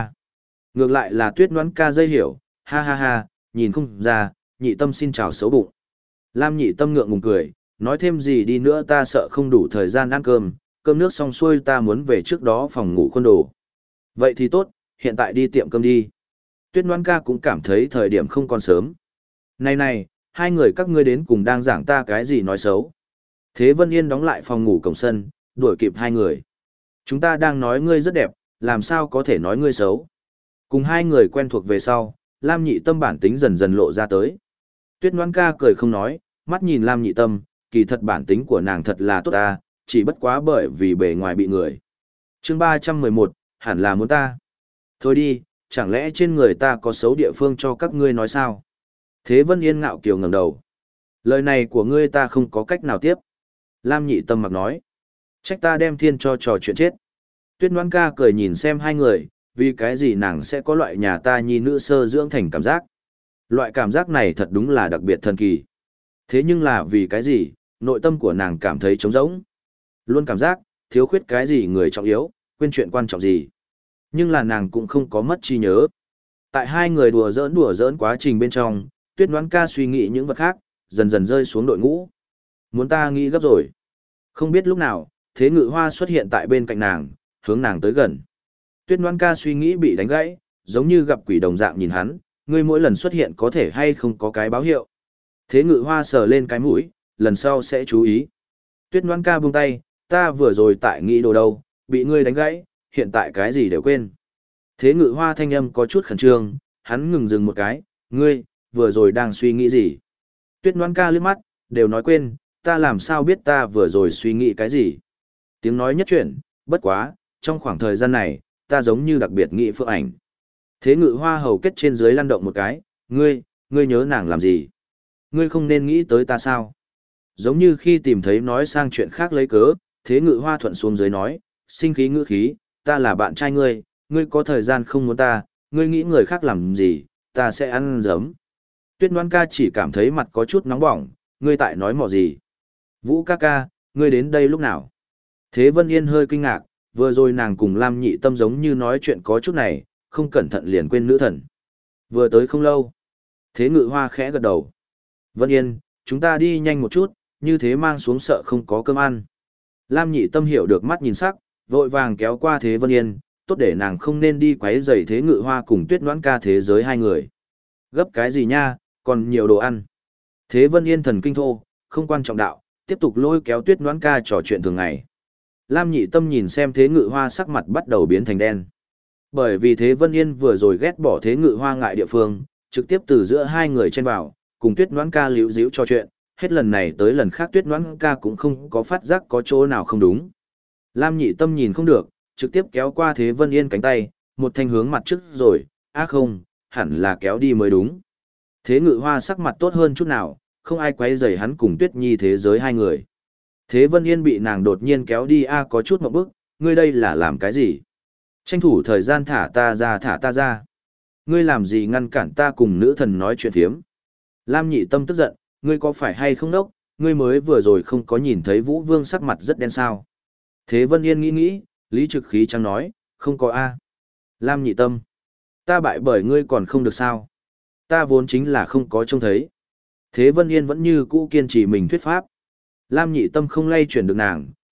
ngược lại là Tuyết Ngoan ca dây hiểu, ha ha ha, nhìn không ra, Nhị Tâm xin chào xấu bụng. Lam Nhị Tâm ngượng ngùng cười, nói thêm gì đi nữa ta sợ không đủ thời gian ăn cơm, cơm nước xong xuôi ta muốn về trước đó phòng ngủ khuôn đồ. Vậy thì tốt, hiện tại đi tiệm cơm đi. Tuyết Ngoan ca cũng cảm thấy thời điểm không còn sớm. Này, hai người các ngươi đến cùng đang giảng ta cái gì nói xấu. Thế Vân Yên đóng lại phòng ngủ cổng sân, đuổi kịp hai người. Chúng ta đang nói ngươi rất đẹp, làm sao có thể nói ngươi xấu. Cùng hai người quen thuộc về sau, Lam Nhị Tâm bản tính dần dần lộ ra tới. Tuyết Ngoan ca cười không nói, mắt nhìn Lam Nhị Tâm, kỳ thật bản tính của nàng thật là tốt ta, chỉ bất quá bởi vì bề ngoài bị người. Chương 311, hẳn là muốn ta. Thôi đi, chẳng lẽ trên người ta có xấu địa phương cho các ngươi nói sao? Thế Vân Yên ngạo kiều ngẩng đầu. Lời này của ngươi ta không có cách nào tiếp. Lam Nhị Tâm mặc nói. Trách ta đem thiên cho trò chuyện chết. Tuyết Ngoan ca cười nhìn xem hai người, vì cái gì nàng sẽ có loại nhà ta nhi nữ sơ dưỡng thành cảm giác. Loại cảm giác này thật đúng là đặc biệt thần kỳ. Thế nhưng là vì cái gì, nội tâm của nàng cảm thấy trống rỗng. Luôn cảm giác, thiếu khuyết cái gì người trọng yếu, quên chuyện quan trọng gì. Nhưng là nàng cũng không có mất trí nhớ. Tại hai người đùa giỡn quá trình bên trong, Tuyết Ngoãn ca suy nghĩ những vật khác, dần dần rơi xuống đội ngũ. Muốn ta nghĩ gấp rồi. Không biết lúc nào, Thế Ngự Hoa xuất hiện tại bên cạnh nàng, hướng nàng tới gần. Tuyết Ngoãn ca suy nghĩ bị đánh gãy, giống như gặp quỷ đồng dạng nhìn hắn, ngươi mỗi lần xuất hiện có thể hay không có cái báo hiệu. Thế Ngự Hoa sờ lên cái mũi, lần sau sẽ chú ý. Tuyết Ngoãn ca buông tay, ta vừa rồi tại nghĩ đồ đâu, bị ngươi đánh gãy, hiện tại cái gì đều quên. Thế Ngự Hoa thanh âm có chút khẩn trương, hắn ngừng dừng một cái, ngươi, vừa rồi đang suy nghĩ gì? Tuyết Ngoãn ca liếc mắt, đều nói quên, ta làm sao biết ta vừa rồi suy nghĩ cái gì? Tiếng nói nhất chuyển, bất quá, trong khoảng thời gian này, ta giống như đặc biệt nghĩ Phượng Ảnh. Thế Ngự Hoa hầu kết trên dưới lăn động một cái, ngươi nhớ nàng làm gì? Ngươi không nên nghĩ tới ta sao? Giống như khi tìm thấy nói sang chuyện khác lấy cớ, Thế Ngự Hoa thuận xuống dưới nói, sinh khí ngữ khí, ta là bạn trai ngươi, ngươi có thời gian không muốn ta, ngươi nghĩ người khác làm gì, ta sẽ ăn giấm. Tuyết Ngoãn ca chỉ cảm thấy mặt có chút nóng bỏng, ngươi tại nói mò gì? Vũ ca ca, ngươi đến đây lúc nào? Thế Vân Yên hơi kinh ngạc, vừa rồi nàng cùng Lam Nhị Tâm giống như nói chuyện có chút này, không cẩn thận liền quên nữ thần. Vừa tới không lâu. Thế Ngự Hoa khẽ gật đầu. Vân Yên, chúng ta đi nhanh một chút, như thế mang xuống sợ không có cơm ăn. Lam Nhị Tâm hiểu được mắt nhìn sắc, vội vàng kéo qua Thế Vân Yên, tốt để nàng không nên đi quấy rầy Thế Ngự Hoa cùng Tuyết Ngoãn ca thế giới hai người. Gấp cái gì nha, còn nhiều đồ ăn. Thế Vân Yên thần kinh thô, không quan trọng đạo, tiếp tục lôi kéo Tuyết Ngoãn ca trò chuyện thường ngày. Lam Nhị Tâm nhìn xem Thế Ngự Hoa sắc mặt bắt đầu biến thành đen. Bởi vì Thế Vân Yên vừa rồi ghét bỏ Thế Ngự Hoa ngại địa phương, trực tiếp từ giữa hai người chen vào, cùng Tuyết Ngoãn ca líu díu trò chuyện, hết lần này tới lần khác Tuyết Ngoãn ca cũng không có phát giác có chỗ nào không đúng. Lam Nhị Tâm nhìn không được, trực tiếp kéo qua Thế Vân Yên cánh tay, một thanh hướng mặt trước rồi, không, hẳn là kéo đi mới đúng. Thế Ngự Hoa sắc mặt tốt hơn chút nào, không ai quấy rầy hắn cùng Tuyết Nhi thế giới hai người. Thế Vân Yên bị nàng đột nhiên kéo đi có chút ngượng bức, ngươi đây là làm cái gì? Tranh thủ thời gian thả ta ra. Ngươi làm gì ngăn cản ta cùng nữ thần nói chuyện phiếm? Lam Nhị Tâm tức giận, ngươi có phải hay không đốc, ngươi mới vừa rồi không có nhìn thấy Vũ Vương sắc mặt rất đen sao? Thế Vân Yên nghĩ, lý trực khí trắng nói, không có Lam Nhị Tâm, ta bại bởi ngươi còn không được sao? Ta vốn chính là không có trông thấy. Thế Vân Yên vẫn như cũ kiên trì mình thuyết pháp. Lam Nhị Tâm không lay chuyển được nàng,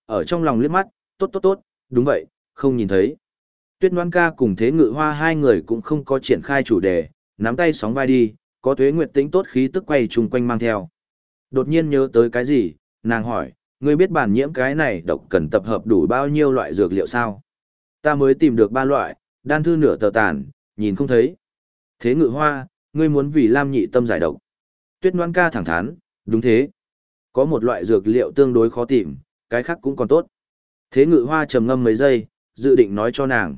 Ở trong lòng liếc mắt, tốt tốt tốt, đúng vậy, không nhìn thấy. Tuyết Ngoan ca cùng Thế Ngự Hoa hai người cũng không có triển khai chủ đề, nắm tay sóng vai đi, có Tuế Nguyệt Tĩnh tốt khí tức quay chung quanh mang theo. Đột nhiên nhớ tới cái gì, nàng hỏi, ngươi biết bản nhiễm cái này độc cần tập hợp đủ bao nhiêu loại dược liệu sao? Ta mới tìm được 3 loại, đan thư nửa tờ tàn, nhìn không thấy. Thế Ngự Hoa, ngươi muốn vì Lam Nhị Tâm giải độc. Tuyết Ngoan ca thẳng thắn, đúng thế. Có một loại dược liệu tương đối khó tìm, cái khác cũng còn tốt. Thế Ngự Hoa trầm ngâm mấy giây, dự định nói cho nàng.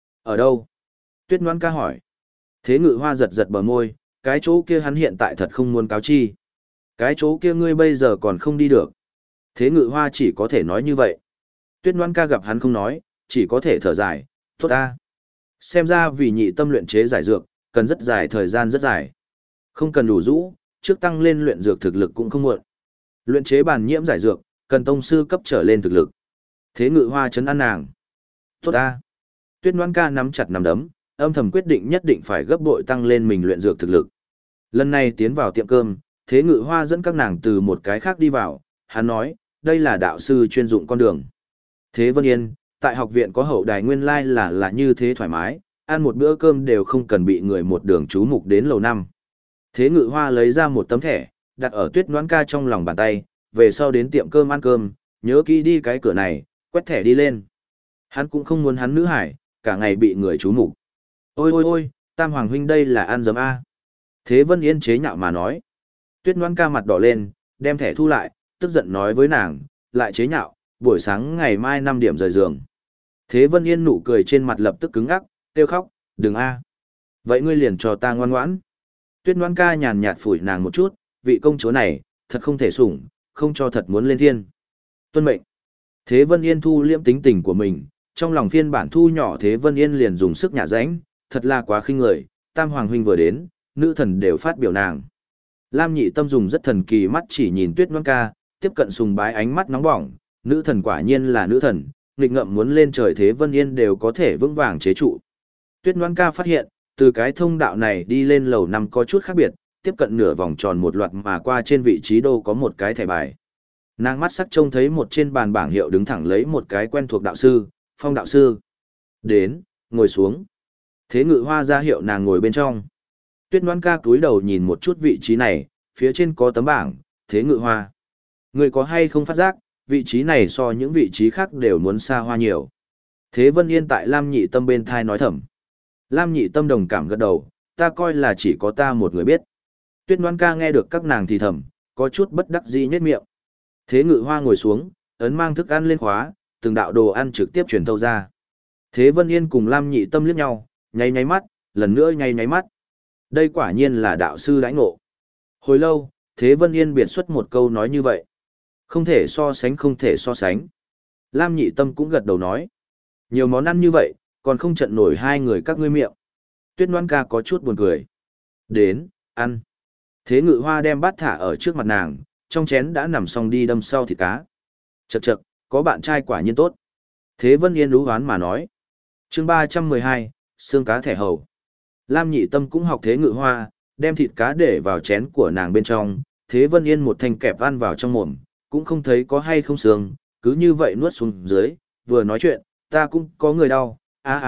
Ở đâu? Tuyết Ngoan ca hỏi. Thế Ngự Hoa giật giật bờ môi, cái chỗ kia hắn hiện tại thật không muốn cáo chi. Cái chỗ kia ngươi bây giờ còn không đi được. Thế Ngự Hoa chỉ có thể nói như vậy. Tuyết Ngoan ca gặp hắn không nói, chỉ có thể thở dài, tốt ta. Xem ra vì Nhị Tâm luyện chế giải dược, cần rất dài thời gian rất dài. Không cần đủ rũ, trước tăng lên luyện dược thực lực cũng không muộn. Luyện chế bản nhiễm giải dược, cần tông sư cấp trở lên thực lực. Thế Ngự Hoa trấn an nàng. Tốt ta. Tuyết Ngoan ca nắm chặt nắm đấm, âm thầm quyết định nhất định phải gấp bội tăng lên mình luyện dược thực lực. Lần này tiến vào tiệm cơm, Thế Ngự Hoa dẫn các nàng từ một cái khác đi vào, hắn nói, đây là đạo sư chuyên dụng con đường. Thế Vân Yên, tại học viện có hậu đài nguyên lai là như thế thoải mái, ăn một bữa cơm đều không cần bị người một đường chú mục đến lầu 5. Thế Ngự Hoa lấy ra một tấm thẻ, đặt ở Tuyết Ngoãn ca trong lòng bàn tay, về sau đến tiệm cơm ăn cơm, nhớ kỹ đi cái cửa này, quét thẻ đi lên. Hắn cũng không muốn hắn nữ hải, cả ngày bị người chú mục. Ôi ôi ôi, Tam Hoàng huynh đây là ăn dấm A. Thế Vân Yên chế nhạo mà nói. Tuyết Ngoãn ca mặt đỏ lên, đem thẻ thu lại, tức giận nói với nàng, lại chế nhạo, buổi sáng ngày mai 5 điểm rời giường. Thế Vân Yên nụ cười trên mặt lập tức cứng ngắc, kêu khóc, đừng A. Vậy ngươi liền cho ta ngoan ngoãn. Tuyết Ngoãn ca nhàn nhạt phủi nàng một chút, vị công chúa này, thật không thể sủng, không cho thật muốn lên thiên. Tuân mệnh. Thế Vân Yên thu liễm tính tình của mình, trong lòng phiên bản thu nhỏ Thế Vân Yên liền dùng sức nhả rãnh, thật là quá khinh người, Tam Hoàng huynh vừa đến, nữ thần đều phát biểu nàng. Lam Nhị Tâm dùng rất thần kỳ mắt chỉ nhìn Tuyết Ngoãn ca, tiếp cận sùng bái ánh mắt nóng bỏng, nữ thần quả nhiên là nữ thần, nghịch ngợm muốn lên trời Thế Vân Yên đều có thể vững vàng chế trụ. Tuyết Ngoãn ca phát hiện, từ cái thông đạo này đi lên lầu 5 có chút khác biệt, tiếp cận nửa vòng tròn một loạt mà qua trên vị trí đô có một cái thẻ bài. Nàng mắt sắc trông thấy một trên bàn bảng hiệu đứng thẳng lấy một cái quen thuộc đạo sư, Phong đạo sư. Đến, ngồi xuống. Thế Ngự Hoa ra hiệu nàng ngồi bên trong. Tuyết Ngoãn ca cúi đầu nhìn một chút vị trí này, phía trên có tấm bảng, Thế Ngự Hoa. Người có hay không phát giác, vị trí này so những vị trí khác đều muốn xa hoa nhiều. Thế Vân Yên tại Lam Nhị Tâm bên thai nói thầm. Lam Nhị Tâm đồng cảm gật đầu, ta coi là chỉ có ta một người biết. Tuyết Ngoãn ca nghe được các nàng thì thầm, có chút bất đắc dĩ nhếch miệng. Thế Ngự Hoa ngồi xuống, ấn mang thức ăn lên khóa, từng đạo đồ ăn trực tiếp truyền thâu ra. Thế Vân Yên cùng Lam Nhị Tâm liếc nhau, nháy nháy mắt, lần nữa nháy nháy mắt. Đây quả nhiên là đạo sư đãi ngộ. Hồi lâu, Thế Vân Yên biệt xuất một câu nói như vậy. Không thể so sánh, không thể so sánh. Lam Nhị Tâm cũng gật đầu nói. Nhiều món ăn như vậy, còn không trận nổi hai người các ngươi miệng. Tuyết Ngoãn ca có chút buồn cười. Đến, ăn. Thế Ngự Hoa đem bát thả ở trước mặt nàng, trong chén đã nằm xong đi đâm sau thịt cá. Chậc chậc, có bạn trai quả nhiên tốt. Thế Vân Yên đú hoán mà nói. Chương 312, xương cá thẻ hầu. Lam Nhị Tâm cũng học Thế Ngự Hoa, đem thịt cá để vào chén của nàng bên trong. Thế Vân Yên một thanh kẹp ăn vào trong mồm, cũng không thấy có hay không xương, cứ như vậy nuốt xuống dưới, vừa nói chuyện, ta cũng có người đau,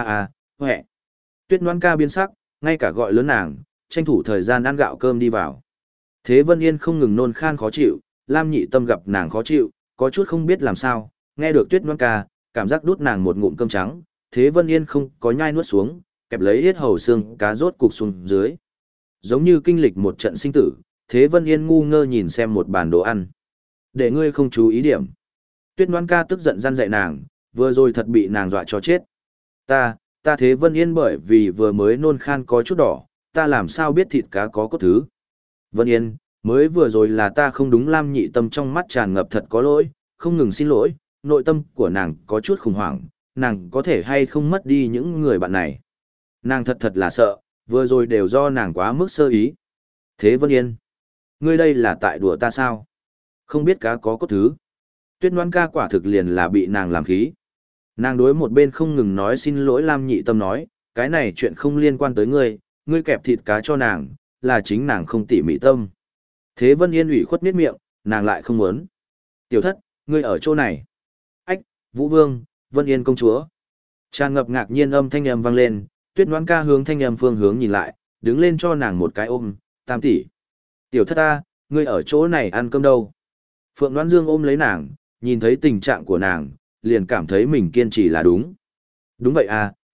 huệ. Tuyết Ngoãn ca biến sắc, ngay cả gọi lớn nàng, tranh thủ thời gian ăn gạo cơm đi vào. Thế Vân Yên không ngừng nôn khan khó chịu, Lam Nhị Tâm gặp nàng khó chịu, có chút không biết làm sao, nghe được Tuyết Ngoãn ca, cảm giác đút nàng một ngụm cơm trắng, Thế Vân Yên không có nhai nuốt xuống, kẹp lấy yết hầu xương cá rốt cục xuống dưới. Giống như kinh lịch một trận sinh tử, Thế Vân Yên ngu ngơ nhìn xem một bàn đồ ăn. Để ngươi không chú ý điểm. Tuyết Ngoãn ca tức giận răn dạy nàng, vừa rồi thật bị nàng dọa cho chết. Ta Thế Vân Yên bởi vì vừa mới nôn khan có chút đỏ, ta làm sao biết thịt cá có cốt thứ. Vân Yên, mới vừa rồi là ta không đúng. Lam Nhị Tâm trong mắt tràn ngập thật có lỗi, không ngừng xin lỗi, nội tâm của nàng có chút khủng hoảng, nàng có thể hay không mất đi những người bạn này. Nàng thật là sợ, vừa rồi đều do nàng quá mức sơ ý. Thế Vân Yên, ngươi đây là tại đùa ta sao? Không biết cá có cốt thứ. Tuyết Ngoãn ca quả thực liền là bị nàng làm khí. Nàng đối một bên không ngừng nói xin lỗi Lam Nhị Tâm nói, cái này chuyện không liên quan tới ngươi, ngươi kẹp thịt cá cho nàng, là chính nàng không tỉ mỉ tâm. Thế Vân Yên ủy khuất miết miệng, nàng lại không muốn. Tiểu thất, ngươi ở chỗ này. Ách, Vũ Vương, Vân Yên công chúa. Tràn ngập ngạc nhiên âm thanh âm vang lên, Tuyết Ngoãn Ca hướng thanh âm phương hướng nhìn lại, đứng lên cho nàng một cái ôm, Tam tỷ. Tiểu thất ta, ngươi ở chỗ này ăn cơm đâu? Phượng Đoán Dương ôm lấy nàng, nhìn thấy tình trạng của nàng, liền cảm thấy mình kiên trì là đúng. Đúng vậy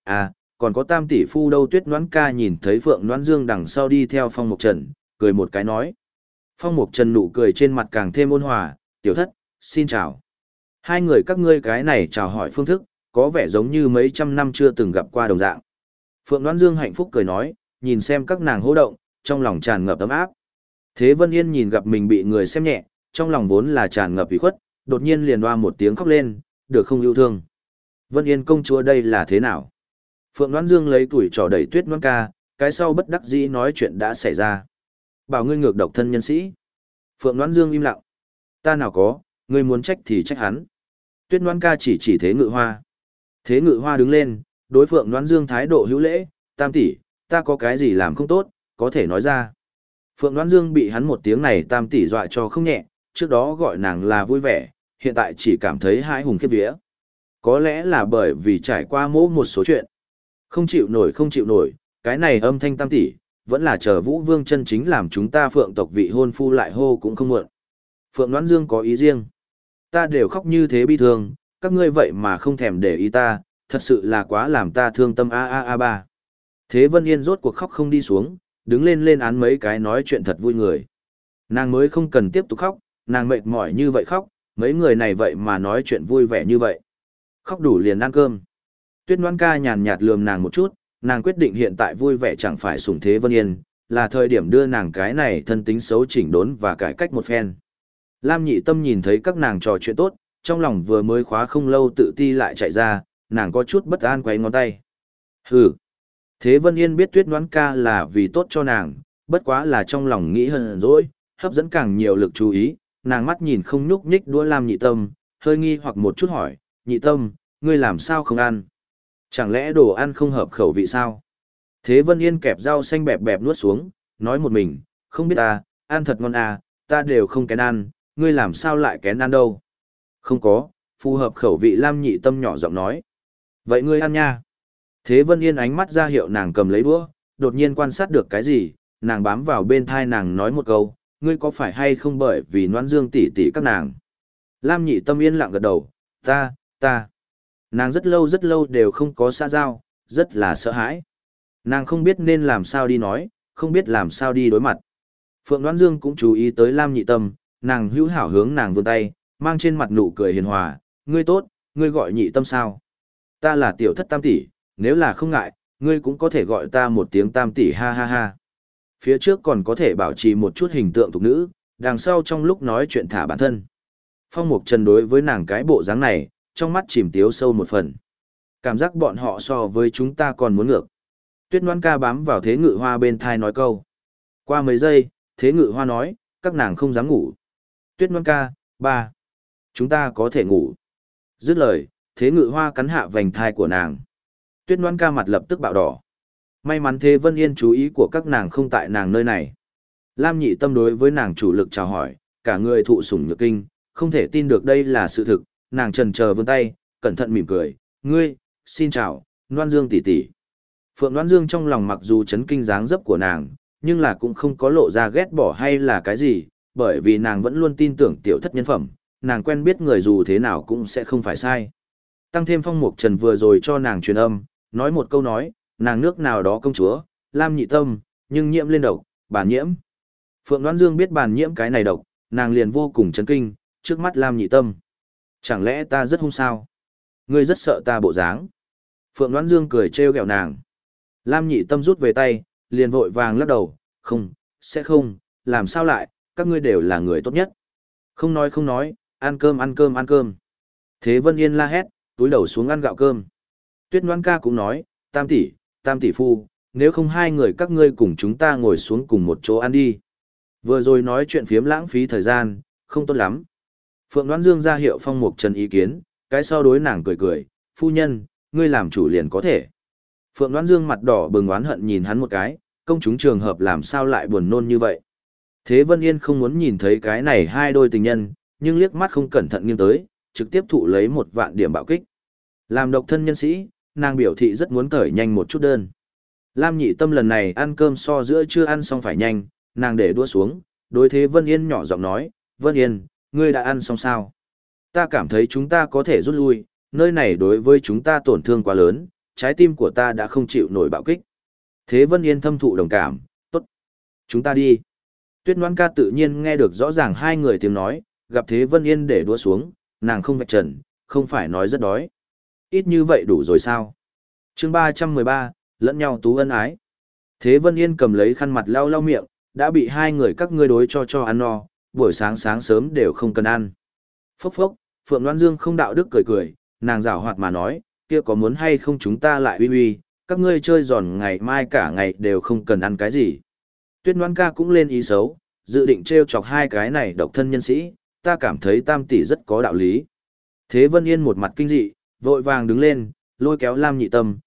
còn có Tam tỷ phu đâu? Tuyết Ngoãn Ca nhìn thấy Phượng Đoán Dương đằng sau đi theo Phong Mộc Trần, cười một cái nói. Phong Mộc Trần nụ cười trên mặt càng thêm ôn hòa, tiểu thất, xin chào. Hai người các ngươi cái này chào hỏi phương thức, có vẻ giống như mấy trăm năm chưa từng gặp qua đồng dạng. Phượng Đoán Dương hạnh phúc cười nói, nhìn xem các nàng hô động, trong lòng tràn ngập ấm áp. Thế Vân Yên nhìn gặp mình bị người xem nhẹ, trong lòng vốn là tràn ngập ủy khuất, đột nhiên liền oa một tiếng khóc lên, được không yêu thương. Vân Yên công chúa đây là thế nào? Phượng Đoán Dương lấy tuổi trò đẩy Tuyết Ngoãn Ca, cái sau bất đắc dĩ nói chuyện đã xảy ra. Bảo ngươi ngược độc thân nhân sĩ. Phượng Đoán Dương im lặng. Ta nào có, ngươi muốn trách thì trách hắn. Tuyết Ngoãn Ca chỉ Thế Ngự Hoa. Thế Ngự Hoa đứng lên, đối Phượng Đoán Dương thái độ hữu lễ, Tam tỷ, ta có cái gì làm không tốt, có thể nói ra. Phượng Đoán Dương bị hắn một tiếng này Tam tỷ dọa cho không nhẹ, trước đó gọi nàng là vui vẻ, hiện tại chỉ cảm thấy hãi hùng khiếp vía. Có lẽ là bởi vì trải qua một số chuyện. Không chịu nổi, cái này âm thanh Tam tỷ, vẫn là chờ Vũ Vương chân chính làm chúng ta Phượng tộc vị hôn phu lại hô cũng không muộn. Phượng Đoán Dương có ý riêng. Ta đều khóc như thế bi thương, các ngươi vậy mà không thèm để ý ta, thật sự là quá làm ta thương tâm ba. Thế Vân Yên rốt cuộc khóc không đi xuống, đứng lên án mấy cái nói chuyện thật vui người. Nàng mới không cần tiếp tục khóc, nàng mệt mỏi như vậy khóc, mấy người này vậy mà nói chuyện vui vẻ như vậy. Khóc đủ liền ăn cơm. Tuyết Ngoãn Ca nhàn nhạt lườm nàng một chút, nàng quyết định hiện tại vui vẻ chẳng phải sủng Thế Vân Yên, là thời điểm đưa nàng cái này thân tính xấu chỉnh đốn và cải cách một phen. Lam Nhị Tâm nhìn thấy các nàng trò chuyện tốt, trong lòng vừa mới khóa không lâu tự ti lại chạy ra, nàng có chút bất an quay ngón tay. Hừ. Thế Vân Yên biết Tuyết Ngoãn Ca là vì tốt cho nàng, bất quá là trong lòng nghĩ hờn dỗi, hấp dẫn càng nhiều lực chú ý, nàng mắt nhìn không nhúc nhích đũa Lam Nhị Tâm, hơi nghi hoặc một chút hỏi, Nhị Tâm, ngươi làm sao không ăn? Chẳng lẽ đồ ăn không hợp khẩu vị sao? Thế Vân Yên kẹp rau xanh bẹp bẹp nuốt xuống, nói một mình, không biết ta, ăn thật ngon ta đều không kén ăn, ngươi làm sao lại kén ăn đâu? Không có, phù hợp khẩu vị. Lam Nhị Tâm nhỏ giọng nói. Vậy ngươi ăn nha. Thế Vân Yên ánh mắt ra hiệu nàng cầm lấy đũa, đột nhiên quan sát được cái gì, nàng bám vào bên thai nàng nói một câu, ngươi có phải hay không bởi vì Noãn Dương tỷ tỷ các nàng. Lam Nhị Tâm yên lặng gật đầu, ta. Nàng rất lâu đều không có xã giao, rất là sợ hãi. Nàng không biết nên làm sao đi nói, không biết làm sao đi đối mặt. Phượng Noãn Dương cũng chú ý tới Lam Nhị Tâm, nàng hữu hảo hướng nàng vươn tay, mang trên mặt nụ cười hiền hòa, ngươi tốt, ngươi gọi Nhị Tâm sao? Ta là tiểu thất Tam tỷ, nếu là không ngại, ngươi cũng có thể gọi ta một tiếng Tam tỷ ha. Phía trước còn có thể bảo trì một chút hình tượng thục nữ, đằng sau trong lúc nói chuyện thả bản thân. Phong Mục Trần đối với nàng cái bộ dáng này, trong mắt chìm tiếu sâu một phần. Cảm giác bọn họ so với chúng ta còn muốn ngược. Tuyết Ngoãn Ca bám vào Thế Ngự Hoa bên thai nói câu. Qua mấy giây, Thế Ngự Hoa nói, các nàng không dám ngủ. Tuyết Ngoãn Ca, ba. Chúng ta có thể ngủ. Dứt lời, Thế Ngự Hoa cắn hạ vành thai của nàng. Tuyết Ngoãn Ca mặt lập tức bạo đỏ. May mắn Thế Vân Yên chú ý của các nàng không tại nàng nơi này. Lam Nhị Tâm đối với nàng chủ lực chào hỏi, cả người thụ sủng nhược kinh, không thể tin được đây là sự thực, nàng chần chờ vươn tay, cẩn thận mỉm cười, ngươi, xin chào, Noãn Dương tỷ tỷ. Phượng Noãn Dương trong lòng mặc dù chấn kinh dáng dấp của nàng, nhưng là cũng không có lộ ra ghét bỏ hay là cái gì, bởi vì nàng vẫn luôn tin tưởng tiểu thất nhân phẩm, nàng quen biết người dù thế nào cũng sẽ không phải sai. Tăng thêm Phong Mục Trần vừa rồi cho nàng truyền âm, nói một câu nói, nàng nước nào đó công chúa, Lam Nhị Tâm, nhưng nhiễm lên độc, bản nhiễm. Phượng Noãn Dương biết bản nhiễm cái này độc, nàng liền vô cùng chấn kinh, trước mắt Lam Nhị Tâm. Chẳng lẽ ta rất hung sao? Ngươi rất sợ ta bộ dáng. Phượng Noãn Dương cười trêu ghẹo nàng. Lam Nhị Tâm rút về tay, liền vội vàng lắc đầu, không, sẽ không, làm sao lại, các ngươi đều là người tốt nhất. Không nói, ăn cơm. Thế Vân Yên la hét, túi đầu xuống ăn gạo cơm. Tuyết Ngoãn Ca cũng nói, Tam tỷ phu, nếu không hai người các ngươi cùng chúng ta ngồi xuống cùng một chỗ ăn đi. Vừa rồi nói chuyện phiếm lãng phí thời gian, không tốt lắm. Phượng Đoán Dương ra hiệu Phong Mục Trần ý kiến, cái sau đối nàng cười, phu nhân, ngươi làm chủ liền có thể. Phượng Đoán Dương mặt đỏ bừng oán hận nhìn hắn một cái, công chúng trường hợp làm sao lại buồn nôn như vậy. Thế Vân Yên không muốn nhìn thấy cái này hai đôi tình nhân, nhưng liếc mắt không cẩn thận nghiêng tới, trực tiếp thụ lấy 1 vạn điểm bạo kích. Làm độc thân nhân sĩ, nàng biểu thị rất muốn cởi nhanh một chút đơn. Lam Nhị Tâm lần này ăn cơm so giữa chưa ăn xong phải nhanh, nàng để đũa xuống, đối thế Vân Yên nhỏ giọng nói, Vân Yên, ngươi đã ăn xong sao? Ta cảm thấy chúng ta có thể rút lui, nơi này đối với chúng ta tổn thương quá lớn, trái tim của ta đã không chịu nổi bạo kích. Thế Vân Yên thâm thụ đồng cảm, tốt. Chúng ta đi. Tuyết Ngoan Ca tự nhiên nghe được rõ ràng hai người tiếng nói, gặp Thế Vân Yên để đũa xuống, nàng không vạch trần, không phải nói rất đói. Ít như vậy đủ rồi sao? Chương 313, lẫn nhau tú ân ái. Thế Vân Yên cầm lấy khăn mặt lau lau miệng, đã bị hai người các ngươi đối cho ăn no, buổi sáng sáng sớm đều không cần ăn. Phốc phốc, Phượng Loan Dương không đạo đức cười cười, nàng giảo hoạt mà nói, kia có muốn hay không chúng ta lại uy uy, các ngươi chơi giòn ngày mai cả ngày đều không cần ăn cái gì. Tuyết Loan Ca cũng lên ý xấu, dự định trêu chọc hai cái này độc thân nhân sĩ, ta cảm thấy Tam tỷ rất có đạo lý. Thế Vân Yên một mặt kinh dị, vội vàng đứng lên, lôi kéo Lam Nhị Tâm,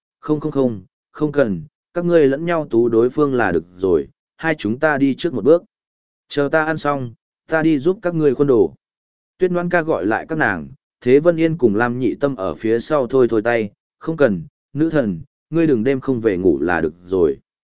không cần, các ngươi lẫn nhau tú đối phương là được rồi, hai chúng ta đi trước một bước. Chờ ta ăn xong, ta đi giúp các ngươi khuôn đồ. Tuyết Loan Ca gọi lại các nàng, Thế Vân Yên cùng Lam Nhị Tâm ở phía sau thôi tay, không cần, nữ thần, ngươi đừng đêm không về ngủ là được rồi.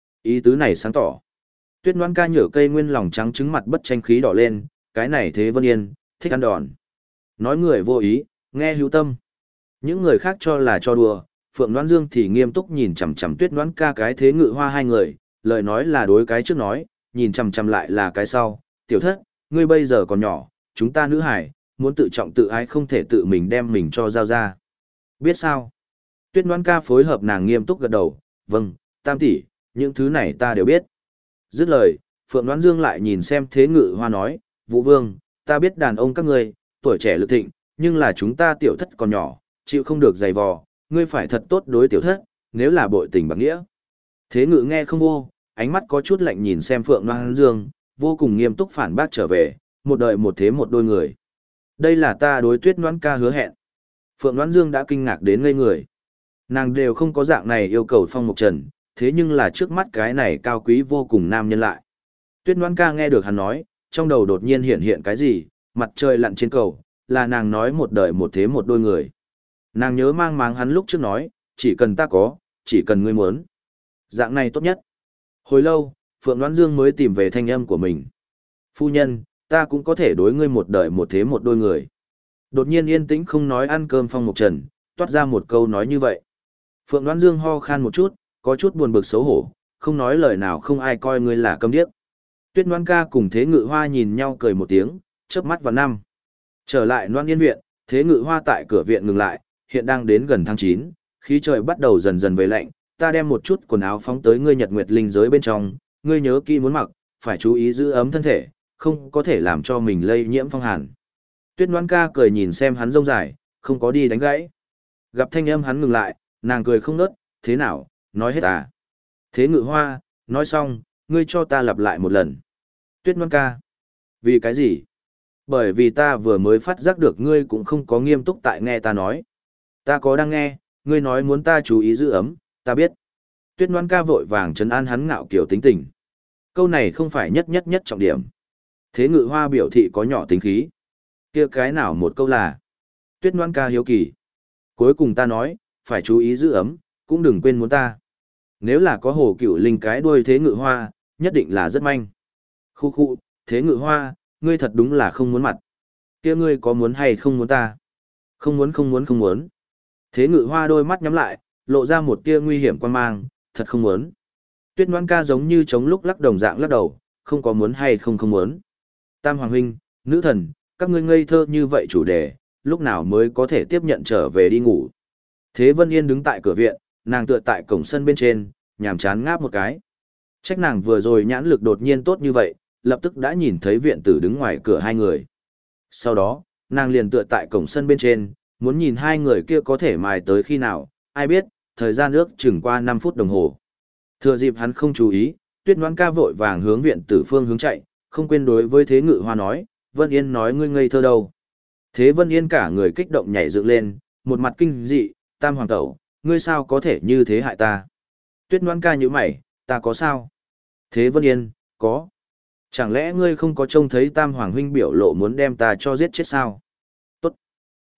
Ý tứ này sáng tỏ. Tuyết Loan Ca nhở cây nguyên lòng trắng trứng mặt bất tranh khí đỏ lên, cái này Thế Vân Yên, thích ăn đòn. Nói người vô ý, nghe hữu tâm. Những người khác cho là cho đùa, Phượng Loan Dương thì nghiêm túc nhìn chằm chằm Tuyết Loan Ca cái Thế Ngự Hoa hai người, lời nói là đối cái trước nói, nhìn chằm chằm lại là cái sau. Tiểu thất, ngươi bây giờ còn nhỏ, chúng ta nữ hải, muốn tự trọng tự ái không thể tự mình đem mình cho giao ra. Biết sao? Tuyết Loan Ca phối hợp nàng nghiêm túc gật đầu, vâng, Tam tỷ, những thứ này ta đều biết. Dứt lời, Phượng Loan Dương lại nhìn xem Thế Ngự Hoa nói, Vũ Vương, ta biết đàn ông các ngươi, tuổi trẻ lực thịnh, nhưng là chúng ta tiểu thất còn nhỏ, chịu không được dày vò, ngươi phải thật tốt đối tiểu thất, nếu là bội tình bạc nghĩa. Thế Ngự nghe không vô, ánh mắt có chút lạnh nhìn xem Phượng Loan Dương, vô cùng nghiêm túc phản bác trở về, một đời một thế một đôi người. Đây là ta đối Tuyết Loan Ca hứa hẹn. Phượng Loan Dương đã kinh ngạc đến ngây người. Nàng đều không có dạng này yêu cầu Phong Mộc Trần, thế nhưng là trước mắt cái này cao quý vô cùng nam nhân lại. Tuyết Loan Ca nghe được hắn nói, trong đầu đột nhiên hiện hiện cái gì, mặt trời lặn trên cầu, là nàng nói một đời một thế một đôi người. Nàng nhớ mang máng hắn lúc trước nói, chỉ cần ta có, chỉ cần ngươi muốn. Dạng này tốt nhất. Hồi lâu, Phượng Loan Dương mới tìm về thanh âm của mình. Phu nhân, ta cũng có thể đối ngươi một đời một thế một đôi người. Đột nhiên yên tĩnh không nói ăn cơm Phong Mộc Trần, toát ra một câu nói như vậy. Phượng Loan Dương ho khan một chút, có chút buồn bực xấu hổ, không nói lời nào không ai coi ngươi là câm điếc. Tuyết Loan Ca cùng Thế Ngự Hoa nhìn nhau cười một tiếng, chớp mắt vào năm. Trở lại Loan Yên viện, Thế Ngự Hoa tại cửa viện ngừng lại, hiện đang đến gần tháng 9, khí trời bắt đầu dần dần về lạnh, ta đem một chút quần áo phóng tới ngươi Nhật Nguyệt linh giới bên trong, ngươi nhớ kỹ muốn mặc, phải chú ý giữ ấm thân thể, không có thể làm cho mình lây nhiễm phong hàn. Tuyết Loan Ca cười nhìn xem hắn rông dài, không có đi đánh gãy. Gặp thanh âm hắn ngừng lại, nàng cười không nớt, thế nào, nói hết à. Thế Ngự Hoa, nói xong, ngươi cho ta lặp lại một lần. Tuyết Loan Ca, vì cái gì? Bởi vì ta vừa mới phát giác được ngươi cũng không có nghiêm túc tại nghe ta nói. Ta có đang nghe, ngươi nói muốn ta chú ý giữ ấm, ta biết. Tuyết Loan Ca vội vàng trấn an hắn ngạo kiểu tính tình. Câu này không phải nhất trọng điểm. Thế Ngự Hoa biểu thị có nhỏ tính khí. Kia cái nào một câu là? Tuyết Loan Ca hiếu kỳ. Cuối cùng ta nói, phải chú ý giữ ấm, cũng đừng quên muốn ta. Nếu là có Hồ Cựu Linh cái đuôi Thế Ngự Hoa, nhất định là rất manh. Khu khu, Thế Ngự Hoa, ngươi thật đúng là không muốn mặt. Kia ngươi có muốn hay không muốn ta? Không muốn. Thế Ngự Hoa đôi mắt nhắm lại, lộ ra một tia nguy hiểm quan mang, thật không muốn. Tuyết Loan Ca giống như chống lúc lắc đồng dạng lắc đầu, không có muốn hay không muốn. Tam Hoàng Huynh, nữ thần, các ngươi ngây thơ như vậy chủ đề, lúc nào mới có thể tiếp nhận trở về đi ngủ. Thế Vân Yên đứng tại cửa viện, nàng tựa tại cổng sân bên trên, nhàm chán ngáp một cái. Trách nàng vừa rồi nhãn lực đột nhiên tốt như vậy, lập tức đã nhìn thấy viện tử đứng ngoài cửa hai người. Sau đó, nàng liền tựa tại cổng sân bên trên, muốn nhìn hai người kia có thể mài tới khi nào, ai biết, thời gian ước chừng qua 5 phút đồng hồ. Thừa dịp hắn không chú ý, Tuyết Loan Ca vội vàng hướng viện tử phương hướng chạy, không quên đối với Thế Ngự Hoa nói, Vân Yên nói ngươi ngây thơ đâu. Thế Vân Yên cả người kích động nhảy dựng lên, một mặt kinh dị, Tam Hoàng Tẩu, ngươi sao có thể như thế hại ta? Tuyết Loan Ca nhíu mày, ta có sao? Thế Vân Yên, có. Chẳng lẽ ngươi không có trông thấy Tam Hoàng Huynh biểu lộ muốn đem ta cho giết chết sao? Tốt.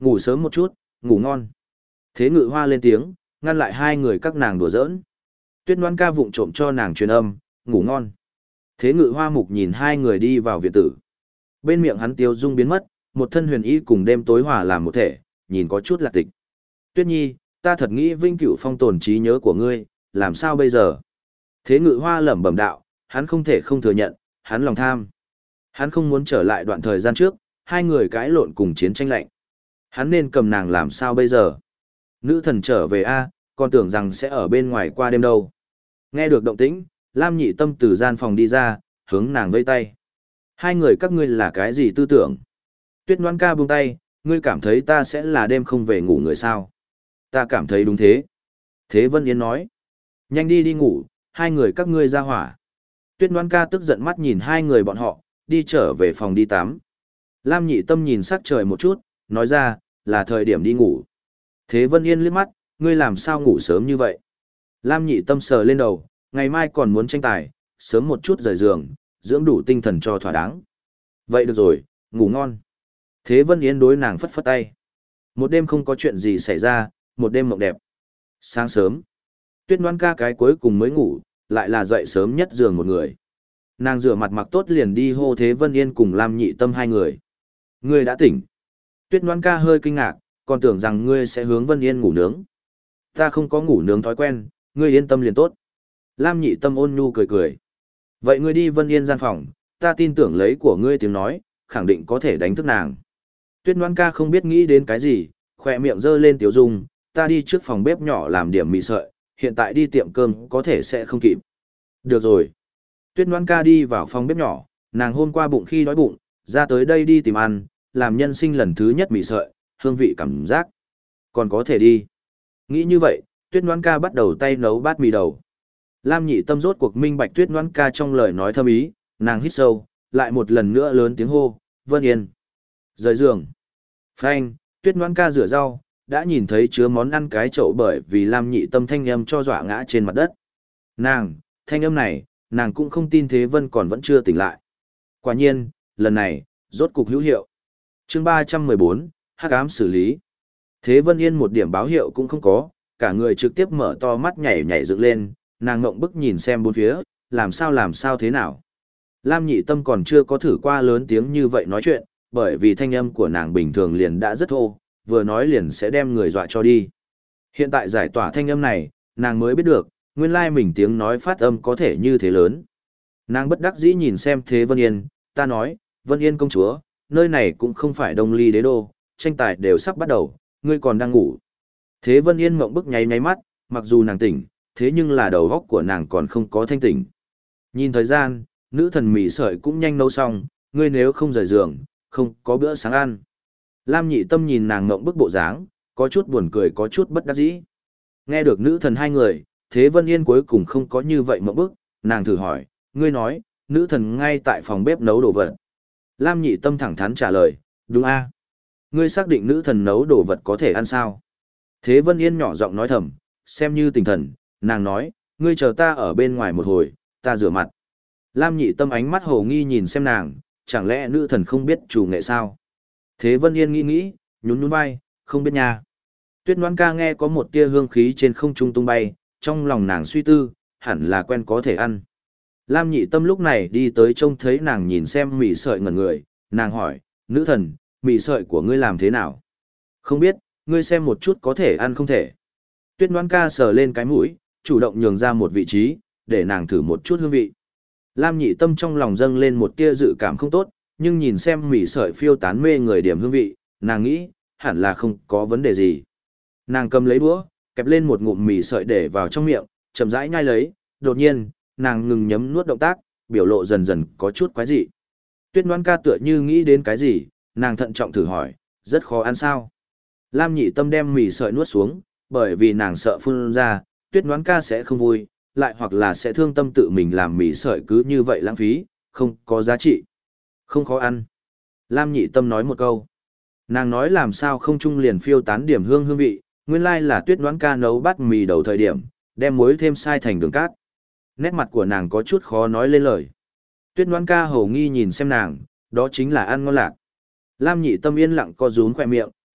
Ngủ sớm một chút, ngủ ngon. Thế Ngự Hoa lên tiếng, ngăn lại hai người các nàng đùa giỡn. Tuyết Ngoan ca vụng trộm cho nàng truyền âm, ngủ ngon. Thế Ngự Hoa mục nhìn hai người đi vào viện tử. Bên miệng hắn tiêu dung biến mất, một thân huyền y cùng đêm tối hòa làm một thể, nhìn có chút lạc tịch. Tuyết Nhi, ta thật nghĩ vinh cửu phong tồn trí nhớ của ngươi, làm sao bây giờ? Thế Ngự Hoa lẩm bẩm đạo, hắn không thể không thừa nhận, hắn lòng tham. Hắn không muốn trở lại đoạn thời gian trước, hai người cãi lộn cùng chiến tranh lạnh. Hắn nên cầm nàng làm sao bây giờ? Nữ thần trở về a, còn tưởng rằng sẽ ở bên ngoài qua đêm đâu. Nghe được động tĩnh, Lam Nhị Tâm từ gian phòng đi ra, hướng nàng vây tay. Hai người các ngươi là cái gì tư tưởng? Tuyết Ngoan ca buông tay, ngươi cảm thấy ta sẽ là đêm không về ngủ người sao? Ta cảm thấy đúng thế. Thế Vân Yên nói. Nhanh đi đi ngủ, hai người các ngươi ra hỏa. Tuyết Ngoan ca tức giận mắt nhìn hai người bọn họ, đi trở về phòng đi tắm. Lam Nhị Tâm nhìn sắc trời một chút, nói ra, là thời điểm đi ngủ. Thế Vân Yên liếc mắt, ngươi làm sao ngủ sớm như vậy? Lam Nhị Tâm sờ lên đầu, ngày mai còn muốn tranh tài, sớm một chút rời giường, dưỡng đủ tinh thần cho thỏa đáng. Vậy được rồi, ngủ ngon. Thế Vân Yên đối nàng phất phất tay. Một đêm không có chuyện gì xảy ra, một đêm mộng đẹp. Sáng sớm, Tuyết Ngoan ca cái cuối cùng mới ngủ, lại là dậy sớm nhất giường một người. Nàng rửa mặt mặc tốt liền đi hô Thế Vân Yên cùng Lam Nhị Tâm hai người. Ngươi đã tỉnh. Tuyết Ngoan ca hơi kinh ngạc, còn tưởng rằng ngươi sẽ hướng Vân Yên ngủ nướng. Ta không có ngủ nướng thói quen, ngươi yên tâm liền tốt. Lam Nhị Tâm ôn nhu cười cười. Vậy ngươi đi Vân Yên gian phòng, ta tin tưởng lấy của ngươi tiếng nói, khẳng định có thể đánh thức nàng. Tuyết Ngoan ca không biết nghĩ đến cái gì, khỏe miệng giơ lên tiểu dung, ta đi trước phòng bếp nhỏ làm điểm mì sợi, hiện tại đi tiệm cơm có thể sẽ không kịp. Được rồi. Tuyết Ngoan ca đi vào phòng bếp nhỏ, nàng hôm qua bụng khi đói bụng, ra tới đây đi tìm ăn, làm nhân sinh lần thứ nhất mì sợi, hương vị cảm giác. Còn có thể đi. Nghĩ như vậy, Tuyết Ngoan ca bắt đầu tay nấu bát mì đầu. Lam Nhị Tâm rốt cuộc minh bạch Tuyết Ngoan ca trong lời nói thâm ý, nàng hít sâu, lại một lần nữa lớn tiếng hô, Vân Yên. Rời giường. Phanh, Tuyết Ngoan ca rửa rau, đã nhìn thấy chứa món ăn cái chậu bởi vì Lam Nhị Tâm thanh âm cho dọa ngã trên mặt đất. Nàng, thanh âm này, nàng cũng không tin Thế Vân còn vẫn chưa tỉnh lại. Quả nhiên, lần này, rốt cục hữu hiệu. Chương 314, hắc ám xử lý. Thế Vân Yên một điểm báo hiệu cũng không có, cả người trực tiếp mở to mắt nhảy nhảy dựng lên, nàng ngộng bức nhìn xem bốn phía, làm sao thế nào. Lam Nhị Tâm còn chưa có thử qua lớn tiếng như vậy nói chuyện, bởi vì thanh âm của nàng bình thường liền đã rất thô, vừa nói liền sẽ đem người dọa cho đi. Hiện tại giải tỏa thanh âm này, nàng mới biết được, nguyên lai mình tiếng nói phát âm có thể như thế lớn. Nàng bất đắc dĩ nhìn xem Thế Vân Yên, ta nói, Vân Yên công chúa, nơi này cũng không phải Đông Ly đế đô, tranh tài đều sắp bắt đầu, ngươi còn đang ngủ. Thế Vân Yên mộng bức nháy mắt, mặc dù nàng tỉnh, thế nhưng là đầu óc của nàng còn không có thanh tỉnh. Nhìn thời gian, nữ thần mì sợi cũng nhanh nấu xong, ngươi nếu không rời giường, không có bữa sáng ăn. Lam Nhị Tâm nhìn nàng mộng bức bộ dáng, có chút buồn cười có chút bất đắc dĩ. Nghe được nữ thần hai người, Thế Vân Yên cuối cùng không có như vậy mộng bức, nàng thử hỏi, ngươi nói, nữ thần ngay tại phòng bếp nấu đồ vật. Lam Nhị Tâm thẳng thắn trả lời, đúng a. Ngươi xác định nữ thần nấu đồ vật có thể ăn sao? Thế Vân Yên nhỏ giọng nói thầm, xem như tinh thần, nàng nói, ngươi chờ ta ở bên ngoài một hồi, ta rửa mặt. Lam Nhị Tâm ánh mắt hồ nghi nhìn xem nàng, chẳng lẽ nữ thần không biết chủ nghệ sao? Thế Vân Yên nghĩ, nhún nhún vai, không biết nha. Tuyết Ngoan ca nghe có một tia hương khí trên không trung tung bay, trong lòng nàng suy tư, hẳn là quen có thể ăn. Lam Nhị Tâm lúc này đi tới trông thấy nàng nhìn xem mì sợi ngẩn người, nàng hỏi, nữ thần, mì sợi của ngươi làm thế nào? Không biết, ngươi xem một chút có thể ăn không thể. Tuyết Ngoan ca sờ lên cái mũi, chủ động nhường ra một vị trí, để nàng thử một chút hương vị. Lam Nhị Tâm trong lòng dâng lên một tia dự cảm không tốt, nhưng nhìn xem mì sợi phiêu tán mê người điểm hương vị, nàng nghĩ, hẳn là không có vấn đề gì. Nàng cầm lấy đũa, kẹp lên một ngụm mì sợi để vào trong miệng, chậm rãi nhai lấy, đột nhiên, nàng ngừng nhấm nuốt động tác, biểu lộ dần dần có chút quái dị. Tuyết Ngoan ca tựa như nghĩ đến cái gì, nàng thận trọng thử hỏi, rất khó ăn sao? Lam Nhị Tâm đem mì sợi nuốt xuống, bởi vì nàng sợ phun ra, Tuyết Ngoan ca sẽ không vui, lại hoặc là sẽ thương tâm tự mình làm mì sợi cứ như vậy lãng phí, không có giá trị. Không khó ăn. Lam Nhị Tâm nói một câu. Nàng nói làm sao không trung liền phiêu tán điểm hương vị, nguyên lai là Tuyết Ngoãn ca nấu bát mì đầu thời điểm, đem muối thêm sai thành đường cát. Nét mặt của nàng có chút khó nói lên lời. Tuyết Ngoãn ca hầu nghi nhìn xem nàng, đó chính là ăn ngon lạc. Lam Nhị Tâm yên lặng co rúm khỏe miệng,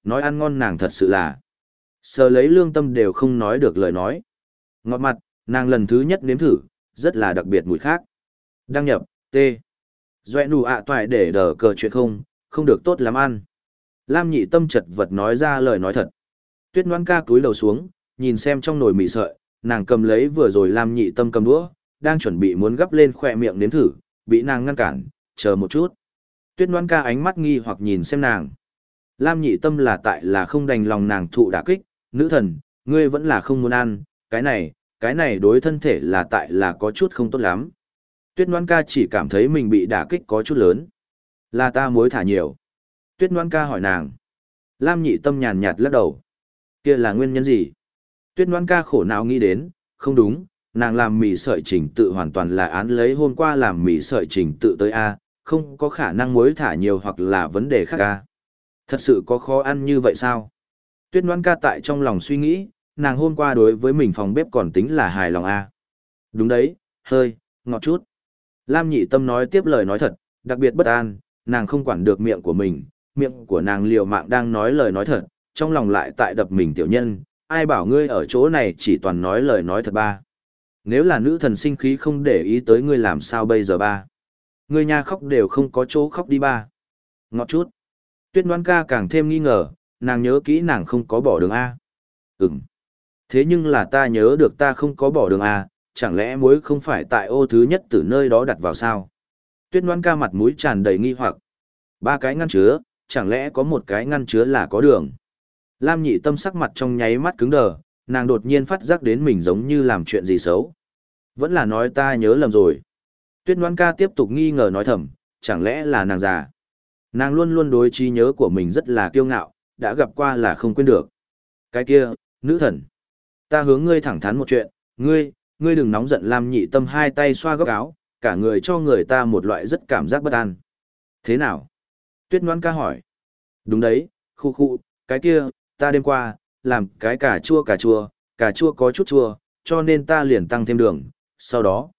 nói ăn ngon nàng thật sự là. Sờ lấy lương tâm đều không nói được lời nói. Ngọt mặt, nàng lần thứ nhất nếm thử, rất là đặc biệt mùi khác. Đăng nhập, T. Doẹ nụ ạ toại để đờ cờ chuyện không được tốt lắm ăn. Lam Nhị Tâm chật vật nói ra lời nói thật. Tuyết Ngoan Ca cúi đầu xuống, nhìn xem trong nồi mì sợi, nàng cầm lấy vừa rồi Lam Nhị Tâm cầm đũa, đang chuẩn bị muốn gắp lên khỏe miệng nếm thử, bị nàng ngăn cản, chờ một chút. Tuyết Ngoan Ca ánh mắt nghi hoặc nhìn xem nàng. Lam Nhị Tâm là không đành lòng nàng thụ đả kích, nữ thần, ngươi vẫn là không muốn ăn, cái này đối thân thể là có chút không tốt lắm. Tuyết Ngoan Ca chỉ cảm thấy mình bị đả kích có chút lớn. Là ta muối thả nhiều. Tuyết Ngoan Ca hỏi nàng. Lam Nhị Tâm nhàn nhạt lắc đầu. Kia là nguyên nhân gì? Tuyết Ngoan Ca khổ não nghĩ đến, không đúng, nàng làm mì sợi trình tự hoàn toàn là án lấy hôm qua làm mì sợi trình tự tới A, không có khả năng muối thả nhiều hoặc là vấn đề khác A. Thật sự có khó ăn như vậy sao? Tuyết Ngoan Ca tại trong lòng suy nghĩ, nàng hôm qua đối với mình phòng bếp còn tính là hài lòng A. Đúng đấy, hơi, ngọt chút. Lam Nhị Tâm nói tiếp lời nói thật, đặc biệt bất an, nàng không quản được miệng của mình, miệng của nàng liều mạng đang nói lời nói thật, trong lòng lại tại đập mình tiểu nhân, ai bảo ngươi ở chỗ này chỉ toàn nói lời nói thật ba. Nếu là nữ thần sinh khí không để ý tới ngươi làm sao bây giờ ba. Ngươi nha khóc đều không có chỗ khóc đi ba. Ngọt chút. Tuyết Ngoan Ca càng thêm nghi ngờ, nàng nhớ kỹ nàng không có bỏ đường A. Thế nhưng là ta nhớ được ta không có bỏ đường A, chẳng lẽ muối không phải tại ô thứ nhất từ nơi đó đặt vào sao? Tuyết Ngoan Ca mặt mũi tràn đầy nghi hoặc. 3 cái ngăn chứa, chẳng lẽ có một cái ngăn chứa là có đường? Lam Nhị Tâm sắc mặt trong nháy mắt cứng đờ, nàng đột nhiên phát giác đến mình giống như làm chuyện gì xấu. Vẫn là nói ta nhớ lầm rồi. Tuyết Ngoan Ca tiếp tục nghi ngờ nói thầm, chẳng lẽ là nàng già? Nàng luôn luôn đối trí nhớ của mình rất là kiêu ngạo, đã gặp qua là không quên được. Cái kia, nữ thần. Ta hướng ngươi thẳng thắn một chuyện, ngươi đừng nóng giận. Lam Nhị Tâm hai tay xoa góc áo, cả người cho người ta một loại rất cảm giác bất an. Thế nào? Tuyết Ngoan Ca hỏi. Đúng đấy, khu, cái kia, ta đêm qua, làm cái cà chua có chút chua, cho nên ta liền tăng thêm đường, sau đó,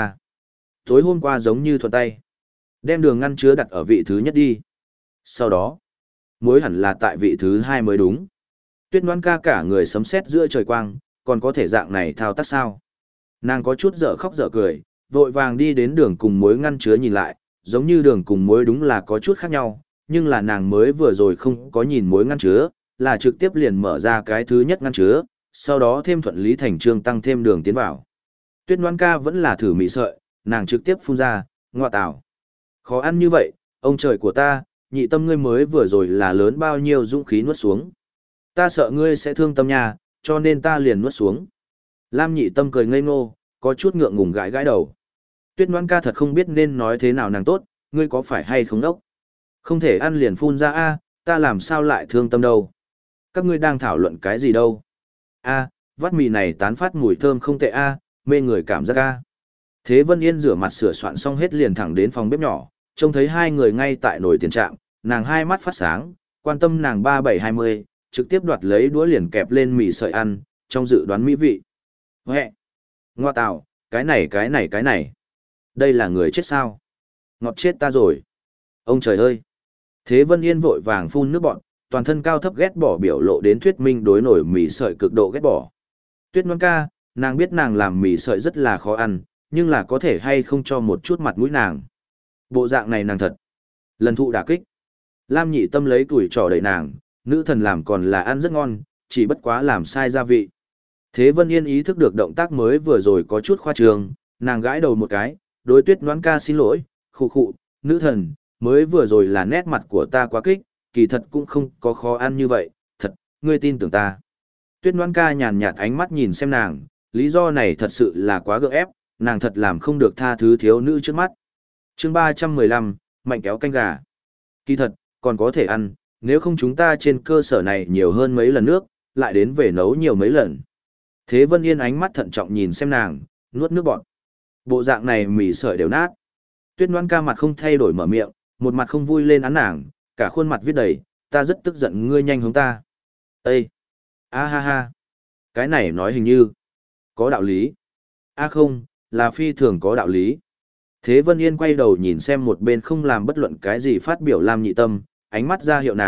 tối hôm qua giống như thuận tay. Đem đường ngăn chứa đặt ở vị thứ nhất đi. Sau đó, muối hẳn là tại vị thứ 2 mới đúng. Tuyết Ngoan Ca cả người sấm sét giữa trời quang, còn có thể dạng này thao tác sao? Nàng có chút dở khóc dở cười, vội vàng đi đến đường cùng muối ngăn chứa nhìn lại, giống như đường cùng muối đúng là có chút khác nhau, nhưng là nàng mới vừa rồi không có nhìn muối ngăn chứa, là trực tiếp liền mở ra cái thứ nhất ngăn chứa, sau đó thêm thuận lý thành trương tăng thêm đường tiến vào. Tuyết Ngoan Ca vẫn là thử mì sợi, nàng trực tiếp phun ra, ngoa tảo. Khó ăn như vậy, ông trời của ta, Nhị Tâm ngươi mới vừa rồi là lớn bao nhiêu dũng khí nuốt xuống. Ta sợ ngươi sẽ thương tâm nha, cho nên ta liền nuốt xuống. Lam Nhị Tâm cười ngây ngô, có chút ngượng ngùng gãi gãi đầu. Tuyết Ngoan Ca thật không biết nên nói thế nào nàng tốt, ngươi có phải hay không đốc? Không thể ăn liền phun ra a, ta làm sao lại thương tâm đâu? Các ngươi đang thảo luận cái gì đâu? A, vắt mì này tán phát mùi thơm không tệ a, mê người cảm giác a. Thế Vân Yên rửa mặt sửa soạn xong hết liền thẳng đến phòng bếp nhỏ, trông thấy hai người ngay tại nồi tiền trạm, nàng hai mắt phát sáng, quan tâm nàng 3720, trực tiếp đoạt lấy đũa liền kẹp lên mì sợi ăn, trong dự đoán mỹ vị. Huệ! Ngoa tạo, cái này. Đây là người chết sao? Ngọt chết ta rồi. Ông trời ơi! Thế Vân Yên vội vàng phun nước bọn, toàn thân cao thấp ghét bỏ biểu lộ đến thuyết minh đối nổi mì sợi cực độ ghét bỏ. Tuyết Ngoan Ca, nàng biết nàng làm mì sợi rất là khó ăn, nhưng là có thể hay không cho một chút mặt mũi nàng. Bộ dạng này nàng thật. Lần thụ đả kích. Lam Nhị Tâm lấy tuổi trò đẩy nàng, nữ thần làm còn là ăn rất ngon, chỉ bất quá làm sai gia vị. Thế Vân Yên ý thức được động tác mới vừa rồi có chút khoa trương, nàng gãi đầu một cái, đối Tuyết Ngoan Ca xin lỗi, khụ, nữ thần, mới vừa rồi là nét mặt của ta quá kích, kỳ thật cũng không có khó ăn như vậy, thật, ngươi tin tưởng ta. Tuyết Ngoan Ca nhàn nhạt ánh mắt nhìn xem nàng, lý do này thật sự là quá gượng ép, nàng thật làm không được tha thứ thiếu nữ trước mắt. Chương 315, mạnh kéo canh gà. Kỳ thật, còn có thể ăn, nếu không chúng ta trên cơ sở này nhiều hơn mấy lần nước, lại đến về nấu nhiều mấy lần. Thế Vân Yên ánh mắt thận trọng nhìn xem nàng, nuốt nước bọt. Bộ dạng này mì sợi đều nát. Tuyết Ngoan Ca mặt không thay đổi mở miệng, một mặt không vui lên án nàng, cả khuôn mặt viết đầy, ta rất tức giận ngươi nhanh hướng ta. Ê! A ha ha! Cái này nói hình như có đạo lý. A không, là phi thường có đạo lý. Thế Vân Yên quay đầu nhìn xem một bên không làm bất luận cái gì phát biểu Lam Nhị Tâm, ánh mắt ra hiệu nàng,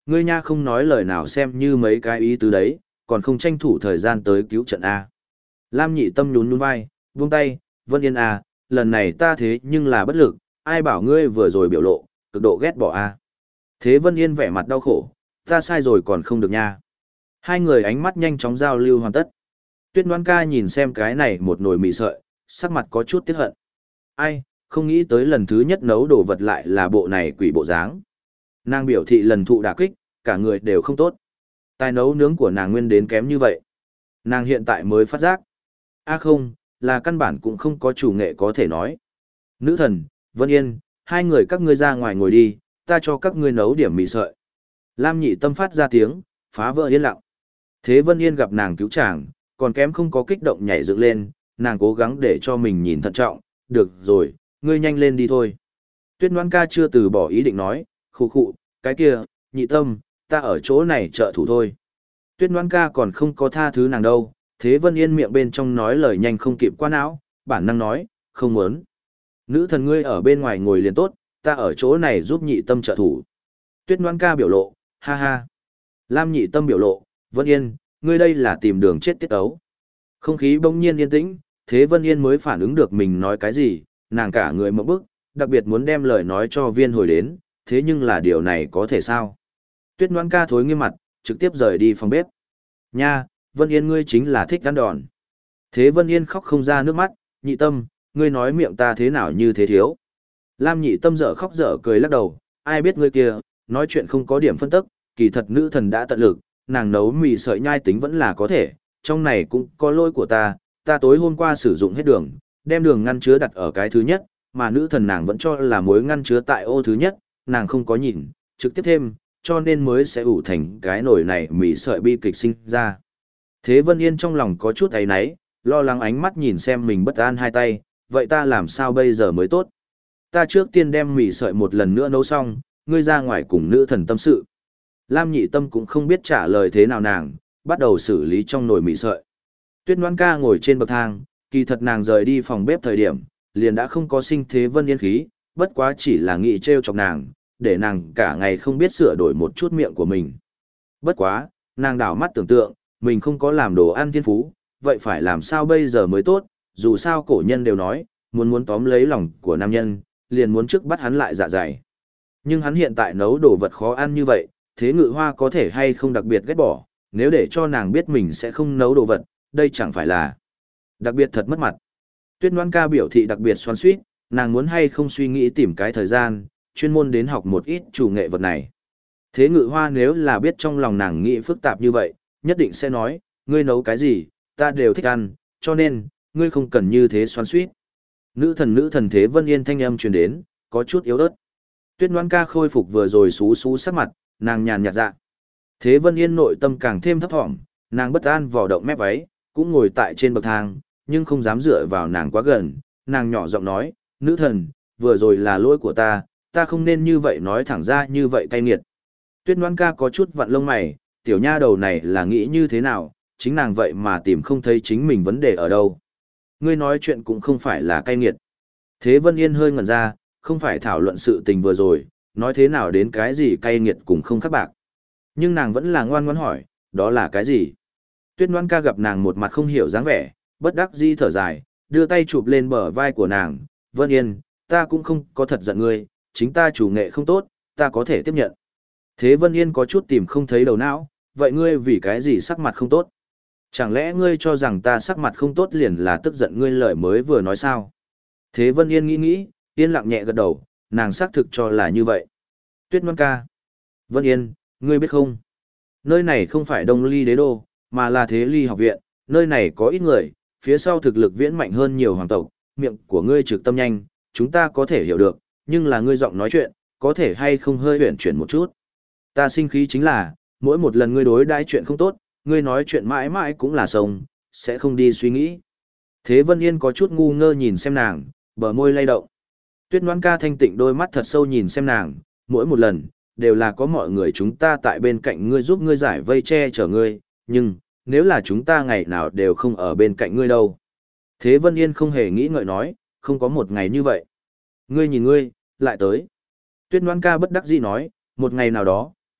Ngươi nha không nói lời nào xem như mấy cái ý tứ đấy, còn không tranh thủ thời gian tới cứu trận A. Lam nhị tâm nhún nhún vai, buông tay, Vân Yên A, lần này ta thế nhưng là bất lực, ai bảo ngươi vừa rồi biểu lộ, cực độ ghét bỏ A. Thế Vân Yên vẻ mặt đau khổ, ta sai rồi còn không được nha. Hai người ánh mắt nhanh chóng giao lưu hoàn tất. Tuyết Ngoan ca nhìn xem cái này một nồi mì sợi, sắc mặt có chút tiếc hận. Ai, không nghĩ tới lần thứ nhất nấu đồ vật lại là bộ này quỷ bộ dáng. Nàng biểu thị lần thụ đả kích, cả người đều không tốt. Tài nấu nướng của nàng nguyên đến kém như vậy. Nàng hiện tại mới phát giác. Không, là căn bản cũng không có chủ nghệ có thể nói. Nữ thần, Vân Yên, hai người các ngươi ra ngoài ngồi đi, ta cho các ngươi nấu điểm mì sợi. Lam nhị tâm phát ra tiếng, phá vỡ yên lặng. Thế Vân Yên gặp nàng cứu chàng, còn kém không có kích động nhảy dựng lên, nàng cố gắng để cho mình nhìn thận trọng, được rồi, ngươi nhanh lên đi thôi. Tuyết Ngoan ca chưa từ bỏ ý định nói, khụ khụ, cái kia, nhị tâm, ta ở chỗ này trợ thủ thôi. Tuyết Ngoan ca còn không có tha thứ nàng đâu, Thế Vân Yên miệng bên trong nói lời nhanh không kịp qua não, bản năng nói, không muốn. Nữ thần ngươi ở bên ngoài ngồi liền tốt, ta ở chỗ này giúp nhị tâm trợ thủ. Tuyết Ngoan ca biểu lộ, ha ha. Lam nhị tâm biểu lộ, Vân Yên, ngươi đây là tìm đường chết tiết ấu. Không khí bỗng nhiên yên tĩnh, Thế Vân Yên mới phản ứng được mình nói cái gì, nàng cả người mộng bức, đặc biệt muốn đem lời nói cho viên hồi đến, thế nhưng là điều này có thể sao? Tuyết Ngoan ca thối nghiêm mặt, trực tiếp rời đi phòng bếp. Nha, Vân Yên ngươi chính là thích ăn đòn. Thế Vân Yên khóc không ra nước mắt, nhị tâm, ngươi nói miệng ta thế nào như thế thiếu. Lam nhị tâm dở khóc dở cười lắc đầu, ai biết ngươi kia, nói chuyện không có điểm phân tức, kỳ thật nữ thần đã tận lực, nàng nấu mì sợi nhai tính vẫn là có thể, trong này cũng có lỗi của ta tối hôm qua sử dụng hết đường, đem đường ngăn chứa đặt ở cái thứ nhất, mà nữ thần nàng vẫn cho là muối ngăn chứa tại ô thứ nhất, nàng không có nhìn, trực tiếp thêm, cho nên mới sẽ ủ thành cái nồi này mì sợi bi kịch sinh ra. Thế Vân Yên trong lòng có chút áy náy, lo lắng ánh mắt nhìn xem mình bất an hai tay, vậy ta làm sao bây giờ mới tốt? Ta trước tiên đem mì sợi một lần nữa nấu xong, ngươi ra ngoài cùng nữ thần tâm sự. Lam nhị tâm cũng không biết trả lời thế nào nàng, bắt đầu xử lý trong nồi mì sợi. Tuyết Ngoan ca ngồi trên bậc thang, kỳ thật nàng rời đi phòng bếp thời điểm, liền đã không có sinh Thế Vân Yên khí, bất quá chỉ là nghĩ trêu chọc nàng, để nàng cả ngày không biết sửa đổi một chút miệng của mình. Bất quá, nàng đảo mắt tưởng tượng, mình không có làm đồ ăn thiên phú, vậy phải làm sao bây giờ mới tốt, dù sao cổ nhân đều nói, muốn tóm lấy lòng của nam nhân, liền muốn trước bắt hắn lại dạ dày. Nhưng hắn hiện tại nấu đồ vật khó ăn như vậy, Thế Ngự Hoa có thể hay không đặc biệt ghét bỏ, nếu để cho nàng biết mình sẽ không nấu đồ vật, đây chẳng phải là đặc biệt thật mất mặt. Tuyết Ngoan ca biểu thị đặc biệt xoắn xuýt, nàng muốn hay không suy nghĩ tìm cái thời gian, chuyên môn đến học một ít chủ nghệ vật này. Thế Ngự Hoa nếu là biết trong lòng nàng nghĩ phức tạp như vậy, nhất định sẽ nói, ngươi nấu cái gì, ta đều thích ăn, cho nên, ngươi không cần như thế xoắn xuýt. Nữ thần Thế Vân Yên thanh âm truyền đến, có chút yếu ớt. Tuyết Ngoan ca khôi phục vừa rồi xú xú sắc mặt, nàng nhàn nhạt dạ. Thế Vân Yên nội tâm càng thêm thấp thỏm, nàng bất an vò động mép váy, cũng ngồi tại trên bậc thang, nhưng không dám dựa vào nàng quá gần, nàng nhỏ giọng nói, nữ thần, vừa rồi là lỗi của ta không nên như vậy nói thẳng ra như vậy cay nghiệt. Tuyết Ngoan ca có chút vặn lông mày, tiểu nha đầu này là nghĩ như thế nào, chính nàng vậy mà tìm không thấy chính mình vấn đề ở đâu. Ngươi nói chuyện cũng không phải là cay nghiệt. Thế Vân Yên hơi ngẩn ra, không phải thảo luận sự tình vừa rồi, nói thế nào đến cái gì cay nghiệt cũng không khác bạc. Nhưng nàng vẫn là ngoan ngoãn hỏi, đó là cái gì? Tuyết Ngoan ca gặp nàng một mặt không hiểu dáng vẻ, bất đắc dĩ thở dài, đưa tay chụp lên bờ vai của nàng, Vân Yên, ta cũng không có thật giận ngươi, chính ta chủ nghệ không tốt, ta có thể tiếp nhận. Thế Vân Yên có chút tìm không thấy đầu não, vậy ngươi vì cái gì sắc mặt không tốt? Chẳng lẽ ngươi cho rằng ta sắc mặt không tốt liền là tức giận ngươi lời mới vừa nói sao? Thế Vân Yên nghĩ, yên lặng nhẹ gật đầu, nàng xác thực cho là như vậy. Tuyết Ngoan ca. Vân Yên, ngươi biết không? Nơi này không phải Đông Ly đế đô, mà là Thế Ly học viện, nơi này có ít người, phía sau thực lực viễn mạnh hơn nhiều hoàng tộc, miệng của ngươi trực tâm nhanh, chúng ta có thể hiểu được, nhưng là ngươi giọng nói chuyện, có thể hay không hơi huyển chuyển một chút. Ta sinh khí chính là, mỗi một lần ngươi đối đãi chuyện không tốt, ngươi nói chuyện mãi mãi cũng là sông, sẽ không đi suy nghĩ. Thế Vân Yên có chút ngu ngơ nhìn xem nàng, bờ môi lay động. Tuyết Ngoan ca thanh tịnh đôi mắt thật sâu nhìn xem nàng, mỗi một lần, đều là có mọi người chúng ta tại bên cạnh ngươi giúp ngươi giải vây che chở ngươi, nhưng, nếu là chúng ta ngày nào đều không ở bên cạnh ngươi đâu. Thế Vân Yên không hề nghĩ ngợi nói, không có một ngày như vậy. Ngươi nhìn ngươi, lại tới. Tuyết Ngoan ca bất đắc dĩ nói, một ngày nào đó,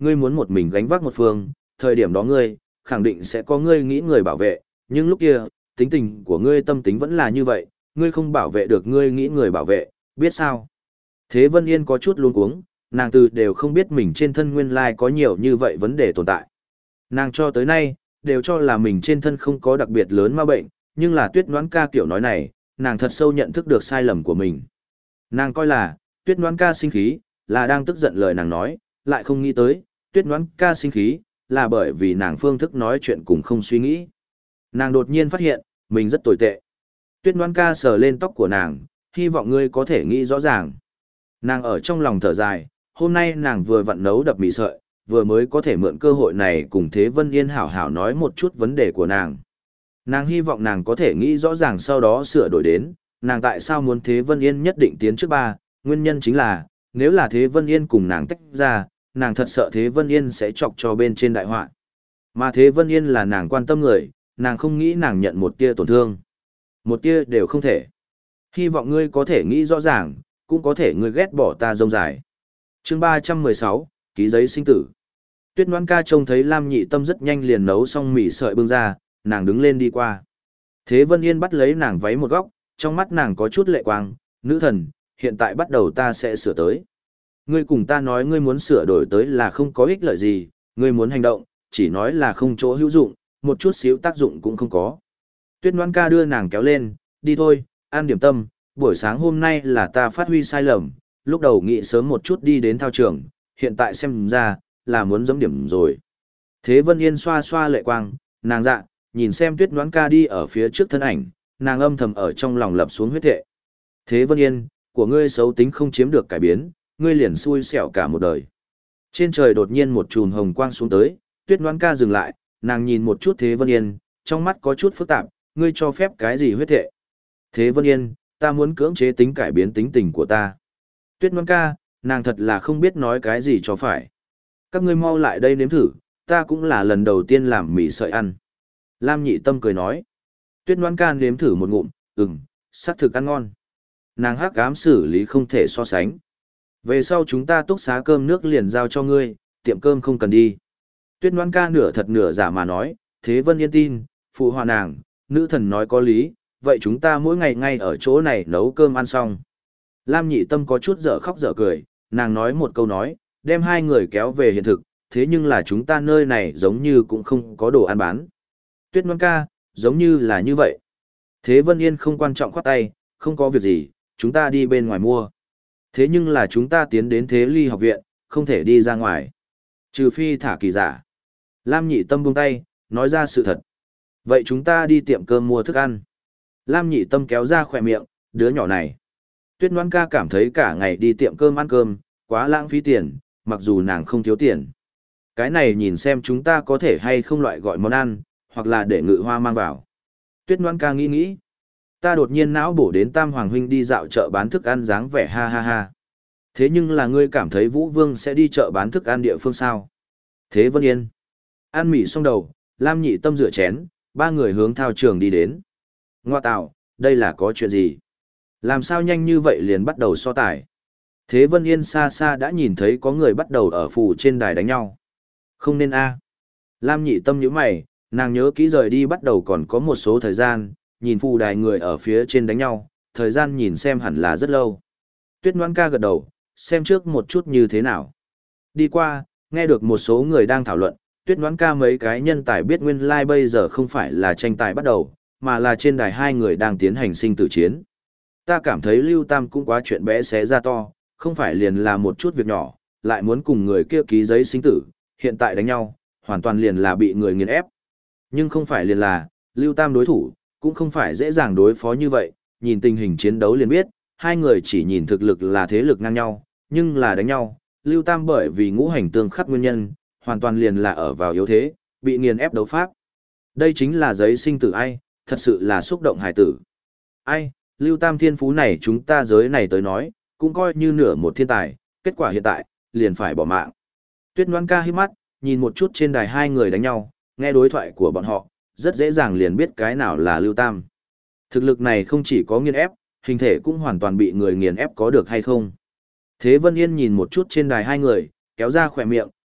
ngươi muốn một mình gánh vác một phương, thời điểm đó ngươi, khẳng định sẽ có ngươi nghĩ người bảo vệ, nhưng lúc kia, tính tình của ngươi tâm tính vẫn là như vậy, ngươi không bảo vệ được ngươi nghĩ người bảo vệ, biết sao? Thế Vân Yên có chút luống cuống, nàng từ đều không biết mình trên thân nguyên lai có nhiều như vậy vấn đề tồn tại. Nàng cho tới nay, đều cho là mình trên thân không có đặc biệt lớn ma bệnh, nhưng là Tuyết Noãn ca kiểu nói này, nàng thật sâu nhận thức được sai lầm của mình. Nàng coi là, Tuyết Noãn ca sinh khí, là đang tức giận lời nàng nói, lại không nghĩ tới, Tuyết Noãn ca sinh khí, là bởi vì nàng phương thức nói chuyện cùng không suy nghĩ. Nàng đột nhiên phát hiện, mình rất tồi tệ. Tuyết Noãn ca sờ lên tóc của nàng, hy vọng ngươi có thể nghĩ rõ ràng. Nàng ở trong lòng thở dài, hôm nay nàng vừa vặn nấu đập mì sợi, vừa mới có thể mượn cơ hội này cùng Thế Vân Yên hảo hảo nói một chút vấn đề của nàng. Nàng hy vọng nàng có thể nghĩ rõ ràng sau đó sửa đổi đến, nàng tại sao muốn Thế Vân Yên nhất định tiến trước ba, nguyên nhân chính là, nếu là Thế Vân Yên cùng nàng tách ra, nàng thật sợ Thế Vân Yên sẽ chọc cho bên trên đại họa. Mà Thế Vân Yên là nàng quan tâm người, nàng không nghĩ nàng nhận một tia tổn thương. Một tia đều không thể. Hy vọng ngươi có thể nghĩ rõ ràng, cũng có thể ngươi ghét bỏ ta rông dài. Chương 316, ký giấy sinh tử. Tuyết Noãn ca trông thấy Lam Nhị Tâm rất nhanh liền nấu xong mì sợi bưng ra, nàng đứng lên đi qua. Thế Vân Yên bắt lấy nàng váy một góc, trong mắt nàng có chút lệ quang, nữ thần, hiện tại bắt đầu ta sẽ sửa tới. Ngươi cùng ta nói ngươi muốn sửa đổi tới là không có ích lợi gì, ngươi muốn hành động, chỉ nói là không chỗ hữu dụng, một chút xíu tác dụng cũng không có. Tuyết Noãn ca đưa nàng kéo lên, đi thôi, ăn điểm tâm, buổi sáng hôm nay là ta phát huy sai lầm, lúc đầu nghĩ sớm một chút đi đến thao trường, hiện tại xem ra, là muốn giẫm điểm rồi. Thế Vân Yên xoa xoa lệ quang, nàng dạ, nhìn xem Tuyết Noãn ca đi ở phía trước thân ảnh, nàng âm thầm ở trong lòng lập xuống huyết thệ. Thế Vân Yên, của ngươi xấu tính không chiếm được cải biến, ngươi liền xui xẻo cả một đời. Trên trời đột nhiên một chùm hồng quang xuống tới, Tuyết Noãn ca dừng lại, nàng nhìn một chút Thế Vân Yên, trong mắt có chút phức tạp, ngươi cho phép cái gì huyết thệ? Thế Vân Yên, ta muốn cưỡng chế tính cải biến tính tình của ta. Tuyết Noãn ca, nàng thật là không biết nói cái gì cho phải. Các ngươi mau lại đây nếm thử, ta cũng là lần đầu tiên làm mì sợi ăn. Lam Nhị Tâm cười nói. Tuyết Noãn ca nếm thử một ngụm, xác thực ăn ngon. Nàng hắc ám xử lý không thể so sánh. Về sau chúng ta túc xá cơm nước liền giao cho ngươi, tiệm cơm không cần đi. Tuyết Noãn ca nửa thật nửa giả mà nói, Thế Vân Yên tin, phụ hòa nàng, nữ thần nói có lý, vậy chúng ta mỗi ngày ngay ở chỗ này nấu cơm ăn xong. Lam Nhị Tâm có chút dở khóc dở cười, nàng nói một câu nói, đem hai người kéo về hiện thực, thế nhưng là chúng ta nơi này giống như cũng không có đồ ăn bán. Tuyết Noãn ca, giống như là như vậy. Thế Vân Yên không quan trọng khoát tay, không có việc gì, chúng ta đi bên ngoài mua. Thế nhưng là chúng ta tiến đến Thế Ly học viện, không thể đi ra ngoài. Trừ phi thả kỳ giả. Lam Nhị Tâm buông tay, nói ra sự thật. Vậy chúng ta đi tiệm cơm mua thức ăn. Lam Nhị Tâm kéo ra khỏe miệng, đứa nhỏ này. Tuyết Noãn ca cảm thấy cả ngày đi tiệm cơm ăn cơm, quá lãng phí tiền, mặc dù nàng không thiếu tiền. Cái này nhìn xem chúng ta có thể hay không loại gọi món ăn, hoặc là để Ngự Hoa mang vào. Tuyết Noãn ca nghĩ nghĩ. Ta đột nhiên não bổ đến Tam Hoàng huynh đi dạo chợ bán thức ăn dáng vẻ ha ha ha. Thế nhưng là ngươi cảm thấy Vũ Vương sẽ đi chợ bán thức ăn địa phương sao? Thế Vân Yên. Ăn mì xong đầu, Lam Nhị Tâm rửa chén, ba người hướng thao trường đi đến. Ngoa tạo, đây là có chuyện gì? Làm sao nhanh như vậy liền bắt đầu so tài? Thế Vân Yên xa xa đã nhìn thấy có người bắt đầu ở phủ trên đài đánh nhau. Không nên a. Lam Nhị Tâm nhíu mày, nàng nhớ kỹ rời đi bắt đầu còn có một số thời gian, nhìn phù đài người ở phía trên đánh nhau, thời gian nhìn xem hẳn là rất lâu. Tuyết Noãn ca gật đầu, xem trước một chút như thế nào. Đi qua, nghe được một số người đang thảo luận, Tuyết Noãn ca mấy cái nhân tài biết nguyên lai bây giờ không phải là tranh tài bắt đầu, mà là trên đài hai người đang tiến hành sinh tử chiến. Ta cảm thấy Lưu Tam cũng quá chuyện bé xé ra to, không phải liền là một chút việc nhỏ, lại muốn cùng người kia ký giấy sinh tử, hiện tại đánh nhau, hoàn toàn liền là bị người nghiền ép. Nhưng không phải liền là, Lưu Tam đối thủ, cũng không phải dễ dàng đối phó như vậy, nhìn tình hình chiến đấu liền biết, hai người chỉ nhìn thực lực là thế lực ngang nhau, nhưng là đánh nhau, Lưu Tam bởi vì ngũ hành tương khắc nguyên nhân, hoàn toàn liền là ở vào yếu thế, bị nghiền ép đấu pháp. Đây chính là giấy sinh tử ai, thật sự là xúc động hài tử. Ai, Lưu Tam thiên phú này chúng ta giới này tới nói, cũng coi như nửa một thiên tài, kết quả hiện tại, liền phải bỏ mạng. Tuyết Noãn ca hít mắt, nhìn một chút trên đài hai người đánh nhau, nghe đối thoại của bọn họ, rất dễ dàng liền biết cái nào là Lưu Tam. Thực lực này không chỉ có nghiền ép, hình thể cũng hoàn toàn bị người nghiền ép có được hay không. Thế Vân Yên nhìn một chút trên đài hai người, kéo ra khỏe miệng,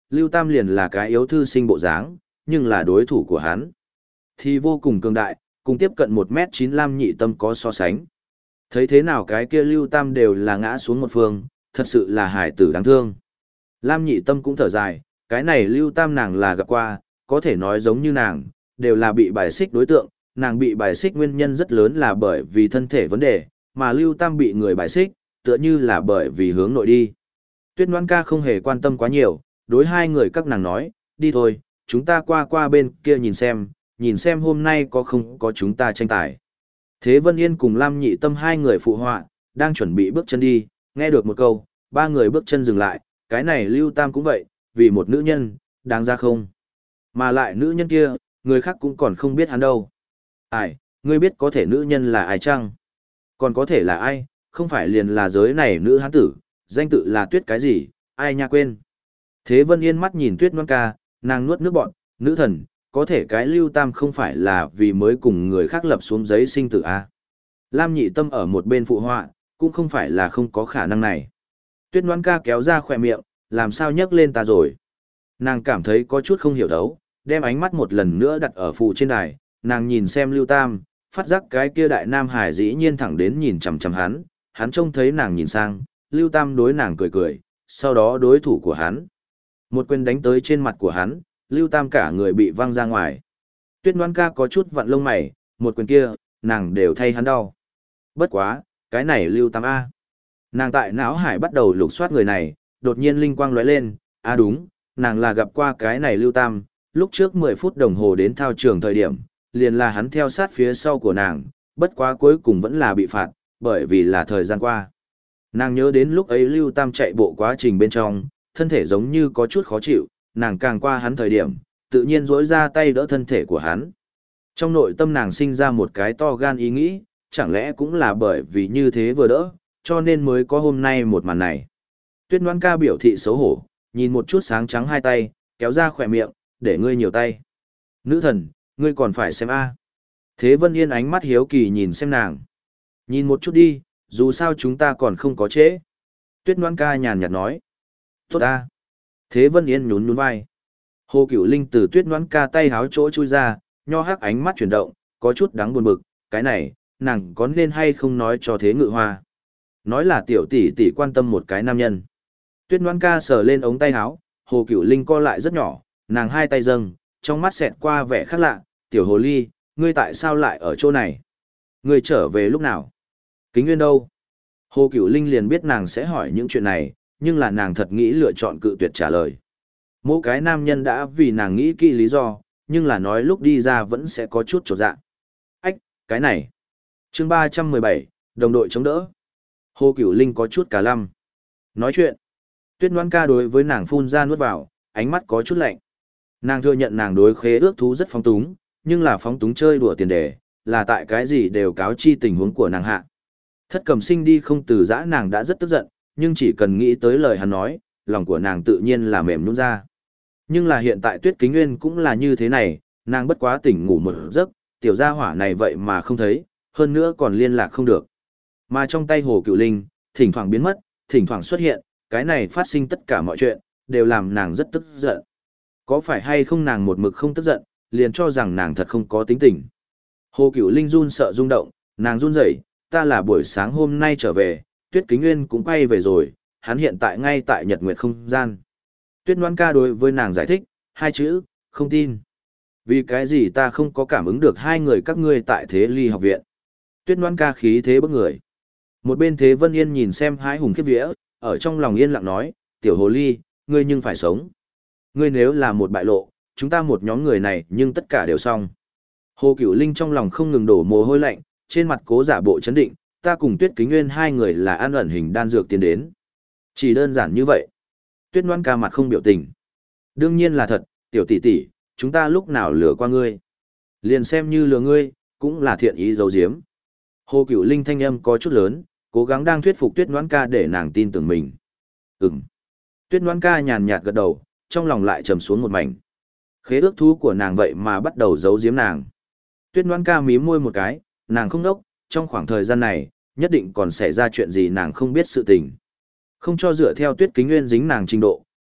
Lưu Tam liền là cái yếu thư sinh bộ dáng, nhưng là đối thủ của hắn thì vô cùng cường đại, cùng tiếp cận 1m9 Lam Nhị Tâm có so sánh. Thấy thế nào cái kia Lưu Tam đều là ngã xuống một phương, thật sự là hải tử đáng thương. Lam Nhị Tâm cũng thở dài, cái này Lưu Tam nàng là gặp qua, có thể nói giống như nàng, đều là bị bài xích đối tượng, nàng bị bài xích nguyên nhân rất lớn là bởi vì thân thể vấn đề, mà Lưu Tam bị người bài xích, tựa như là bởi vì hướng nội đi. Tuyết Ngoan ca không hề quan tâm quá nhiều, đối hai người các nàng nói, đi thôi, chúng ta qua bên kia nhìn xem hôm nay có không có chúng ta tranh tài. Thế Vân Yên cùng Lam Nhị Tâm hai người phụ họa, đang chuẩn bị bước chân đi, nghe được một câu, ba người bước chân dừng lại, cái này Lưu Tam cũng vậy, vì một nữ nhân, đáng ra không. Mà lại nữ nhân kia, người khác cũng còn không biết hắn đâu. Ai, ngươi biết có thể nữ nhân là ai chăng? Còn có thể là ai, không phải liền là giới này nữ hán tử, danh tự là Tuyết cái gì, ai nha quên. Thế Vân Yên mắt nhìn Tuyết Ngoan ca, nàng nuốt nước bọn, nữ thần, có thể cái Lưu Tam không phải là vì mới cùng người khác lập xuống giấy sinh tử a. Lam Nhị Tâm ở một bên phụ họa, cũng không phải là không có khả năng này. Tuyết Ngoan ca kéo ra khỏe miệng, làm sao nhấc lên ta rồi. Nàng cảm thấy có chút không hiểu thấu, đem ánh mắt một lần nữa đặt ở phụ trên đài, nàng nhìn xem Lưu Tam, phát giác cái kia đại nam hải dĩ nhiên thẳng đến nhìn chằm chằm hắn trông thấy nàng nhìn sang, Lưu Tam đối nàng cười cười, sau đó đối thủ của hắn. Một quyền đánh tới trên mặt của hắn, Lưu Tam cả người bị văng ra ngoài. Tuyết Ngoan ca có chút vặn lông mày, một quyền kia, nàng đều thay hắn đau. Bất quá, cái này Lưu Tam A. Nàng tại não hải bắt đầu lục soát người này, đột nhiên linh quang lóe lên, đúng, nàng là gặp qua cái này Lưu Tam, lúc trước 10 phút đồng hồ đến thao trường thời điểm, liền là hắn theo sát phía sau của nàng, bất quá cuối cùng vẫn là bị phạt, bởi vì là thời gian qua. Nàng nhớ đến lúc ấy Lưu Tam chạy bộ quá trình bên trong, thân thể giống như có chút khó chịu, nàng càng qua hắn thời điểm, tự nhiên rỗi ra tay đỡ thân thể của hắn. Trong nội tâm nàng sinh ra một cái to gan ý nghĩ, chẳng lẽ cũng là bởi vì như thế vừa đỡ, cho nên mới có hôm nay một màn này. Tuyết Ngoan ca biểu thị xấu hổ, nhìn một chút sáng trắng hai tay, kéo ra khỏe miệng, để ngươi nhiều tay. Nữ thần, ngươi còn phải xem a. Thế Vân Yên ánh mắt hiếu kỳ nhìn xem nàng. Nhìn một chút đi, dù sao chúng ta còn không có trễ. Tuyết Ngoan ca nhàn nhạt nói. Tốt ta. Thế Vân Yên nhún nhún vai. Hồ Cửu Linh từ Tuyết Ngoan ca tay háo chỗ chui ra, nho hắc ánh mắt chuyển động, có chút đáng buồn bực, cái này, nàng có nên hay không nói cho Thế Ngự Hoa. Nói là tiểu tỷ tỷ quan tâm một cái nam nhân. Tuyết Ngoan ca sờ lên ống tay háo, Hồ Cửu Linh co lại rất nhỏ, nàng hai tay dâng, trong mắt xẹt qua vẻ khác lạ, tiểu hồ ly, ngươi tại sao lại ở chỗ này? Ngươi trở về lúc nào? Kính Nguyên đâu? Hồ Cửu Linh liền biết nàng sẽ hỏi những chuyện này, nhưng là nàng thật nghĩ lựa chọn cự tuyệt trả lời. Mỗi cái nam nhân đã vì nàng nghĩ kỹ lý do, nhưng là nói lúc đi ra vẫn sẽ có chút chột dạ. Ách, cái này. Chương 317, đồng đội chống đỡ. Hồ Cửu Linh có chút cả lăm. Nói chuyện. Tuyết Ngoan ca đối với nàng phun ra nuốt vào, ánh mắt có chút lạnh. Nàng thừa nhận nàng đối khế ước thú rất phóng túng, nhưng là phóng túng chơi đùa tiền đề, là tại cái gì đều cáo chi tình huống của nàng hạ. Thất Cầm Sinh đi không từ giã nàng đã rất tức giận, nhưng chỉ cần nghĩ tới lời hắn nói, lòng của nàng tự nhiên là mềm nhũn ra. Nhưng là hiện tại Tuyết Kính Nguyên cũng là như thế này, nàng bất quá tỉnh ngủ một giấc, tiểu gia hỏa này vậy mà không thấy, hơn nữa còn liên lạc không được. Mà trong tay Hồ Cửu Linh, thỉnh thoảng biến mất, thỉnh thoảng xuất hiện, cái này phát sinh tất cả mọi chuyện, đều làm nàng rất tức giận. Có phải hay không nàng một mực không tức giận, liền cho rằng nàng thật không có tính tình. Hồ Cửu Linh run sợ rung động, nàng run rẩy, ta là buổi sáng hôm nay trở về, Tuyết Kính Nguyên cũng quay về rồi, hắn hiện tại ngay tại Nhật Nguyệt không gian. Tuyết Ngoan ca đối với nàng giải thích, hai chữ, không tin. Vì cái gì ta không có cảm ứng được hai người các ngươi tại Thế Ly học viện. Tuyết Ngoan ca khí thế bức người. Một bên Thế Vân Yên nhìn xem hái hùng khiếp vía, ở trong lòng yên lặng nói, tiểu hồ ly, ngươi nhưng phải sống. Ngươi nếu là một bại lộ, chúng ta một nhóm người này nhưng tất cả đều xong. Hồ Cửu Linh trong lòng không ngừng đổ mồ hôi lạnh, trên mặt cố giả bộ chấn định, ta cùng Tuyết Kính Nguyên hai người là ăn ẩn hình đan dược tiến đến. Chỉ đơn giản như vậy. Tuyết Ngoan ca mặt không biểu tình. Đương nhiên là thật, tiểu tỷ tỷ, chúng ta lúc nào lừa qua ngươi. Liền xem như lừa ngươi, cũng là thiện ý giấu giếm. Hồ Cửu Linh thanh âm có chút lớn, cố gắng đang thuyết phục Tuyết Ngoan ca để nàng tin tưởng mình. Tuyết Ngoan ca nhàn nhạt gật đầu, trong lòng lại trầm xuống một mảnh. Khế ước thú của nàng vậy mà bắt đầu giấu giếm nàng. Tuyết Ngoan ca mím môi một cái, nàng không đốc, trong khoảng thời gian này, nhất định còn xảy ra chuyện gì nàng không biết sự tình. Không cho dựa theo Tuyết Kính Nguyên dính nàng trình độ,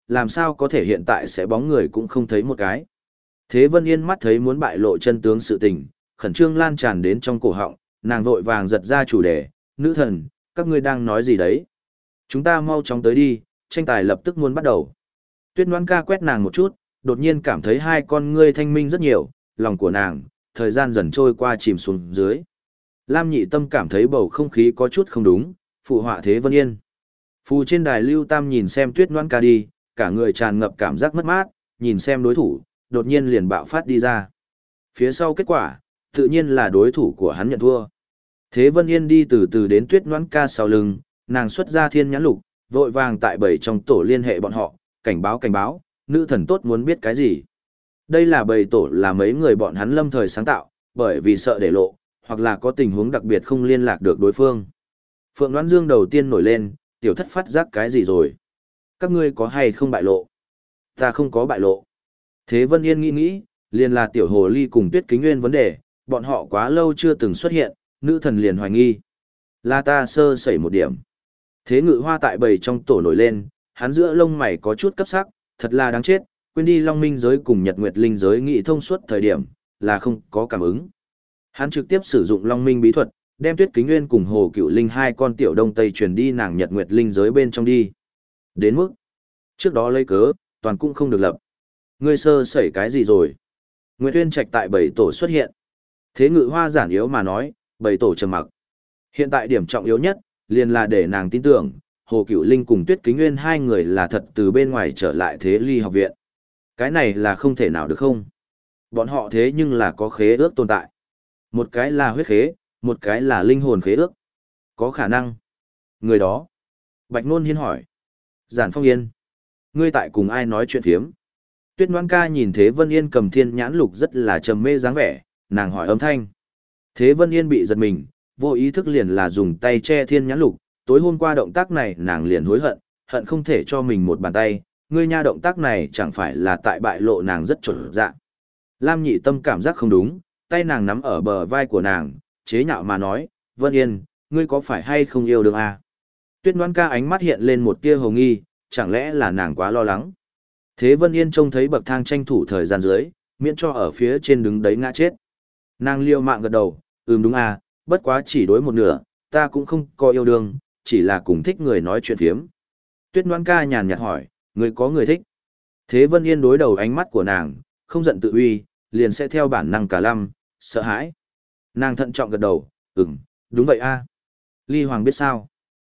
làm sao có thể hiện tại sẽ bóng người cũng không thấy một cái. Thế Vân Yên mắt thấy muốn bại lộ chân tướng sự tình, khẩn trương lan tràn đến trong cổ họng, nàng vội vàng giật ra chủ đề, nữ thần, các ngươi đang nói gì đấy? Chúng ta mau chóng tới đi, tranh tài lập tức muốn bắt đầu. Tuyết Ngoan ca quét nàng một chút, đột nhiên cảm thấy hai con ngươi thanh minh rất nhiều, lòng của nàng, thời gian dần trôi qua chìm xuống dưới. Lam Nhị Tâm cảm thấy bầu không khí có chút không đúng, phụ họa Thế Vân Yên. Phù trên đài Lưu Tam nhìn xem Tuyết Ngoan ca đi, cả người tràn ngập cảm giác mất mát, nhìn xem đối thủ, đột nhiên liền bạo phát đi ra. Phía sau kết quả, tự nhiên là đối thủ của hắn nhận thua. Thế Vân Yên đi từ từ đến Tuyết Ngoan ca sau lưng, nàng xuất ra thiên nhãn lục, vội vàng tại bầy trong tổ liên hệ bọn họ, cảnh báo, nữ thần tốt muốn biết cái gì. Đây là bầy tổ là mấy người bọn hắn lâm thời sáng tạo, bởi vì sợ để lộ, hoặc là có tình huống đặc biệt không liên lạc được đối phương. Phượng Đoán Dương đầu tiên nổi lên, tiểu thất phát giác cái gì rồi? Các ngươi có hay không bại lộ? Ta không có bại lộ. Thế Vân Yên nghĩ, liền là tiểu hồ ly cùng Tuyết Kính Nguyên vấn đề, bọn họ quá lâu chưa từng xuất hiện, nữ thần liền hoài nghi. Là ta sơ sẩy một điểm. Thế Ngự Hoa tại bầy trong tổ nổi lên, hắn giữa lông mày có chút cấp sắc, thật là đáng chết, quên đi Long Minh giới cùng Nhật Nguyệt Linh giới nghị thông suốt thời điểm, là không có cảm ứng. Hắn trực tiếp sử dụng Long Minh bí thuật, đem Tuyết Kính Nguyên cùng Hồ Cựu Linh hai con tiểu đông tây truyền đi nàng Nhật Nguyệt Linh giới bên trong đi. Đến mức, trước đó lấy cớ, toàn cũng không được lập. Ngươi sơ sẩy cái gì rồi? Nguyệt Uyên Trạch tại bảy tổ xuất hiện. Thế Ngự Hoa giản yếu mà nói, bảy tổ trầm mặc. Hiện tại điểm trọng yếu nhất, liền là để nàng tin tưởng, Hồ Cựu Linh cùng Tuyết Kính Nguyên hai người là thật từ bên ngoài trở lại Thế Ly học viện. Cái này là không thể nào được không? Bọn họ thế nhưng là có khế ước tồn tại. Một cái là huyết khế, một cái là linh hồn khế ước. Có khả năng. Người đó. Bạch Nôn Hiên hỏi. Giản Phong Yên. Ngươi tại cùng ai nói chuyện phiếm? Tuyết Ngoan ca nhìn Thế Vân Yên cầm thiên nhãn lục rất là trầm mê dáng vẻ, nàng hỏi âm thanh. Thế Vân Yên bị giật mình, vô ý thức liền là dùng tay che thiên nhãn lục, tối hôm qua động tác này nàng liền hối hận, hận không thể cho mình một bàn tay, ngươi nha động tác này chẳng phải là tại bại lộ nàng rất chuẩn dạ. Lam Nhị Tâm cảm giác không đúng, tay nàng nắm ở bờ vai của nàng, chế nhạo mà nói, Vân Yên, ngươi có phải hay không yêu đương à? Tuyết Ngoan ca ánh mắt hiện lên một tia hồ nghi, chẳng lẽ là nàng quá lo lắng. Thế Vân Yên trông thấy bậc thang tranh thủ thời gian dưới, miễn cho ở phía trên đứng đấy ngã chết. Nàng liều mạng gật đầu, đúng à, bất quá chỉ đối một nửa, ta cũng không có yêu đương, chỉ là cùng thích người nói chuyện phiếm. Tuyết Ngoan ca nhàn nhạt hỏi, ngươi có người thích? Thế Vân Yên đối đầu ánh mắt của nàng, không giận tự uy, liền sẽ theo bản năng cả lăm, sợ hãi. Nàng thận trọng gật đầu, đúng vậy a. Ly Hoàng biết sao?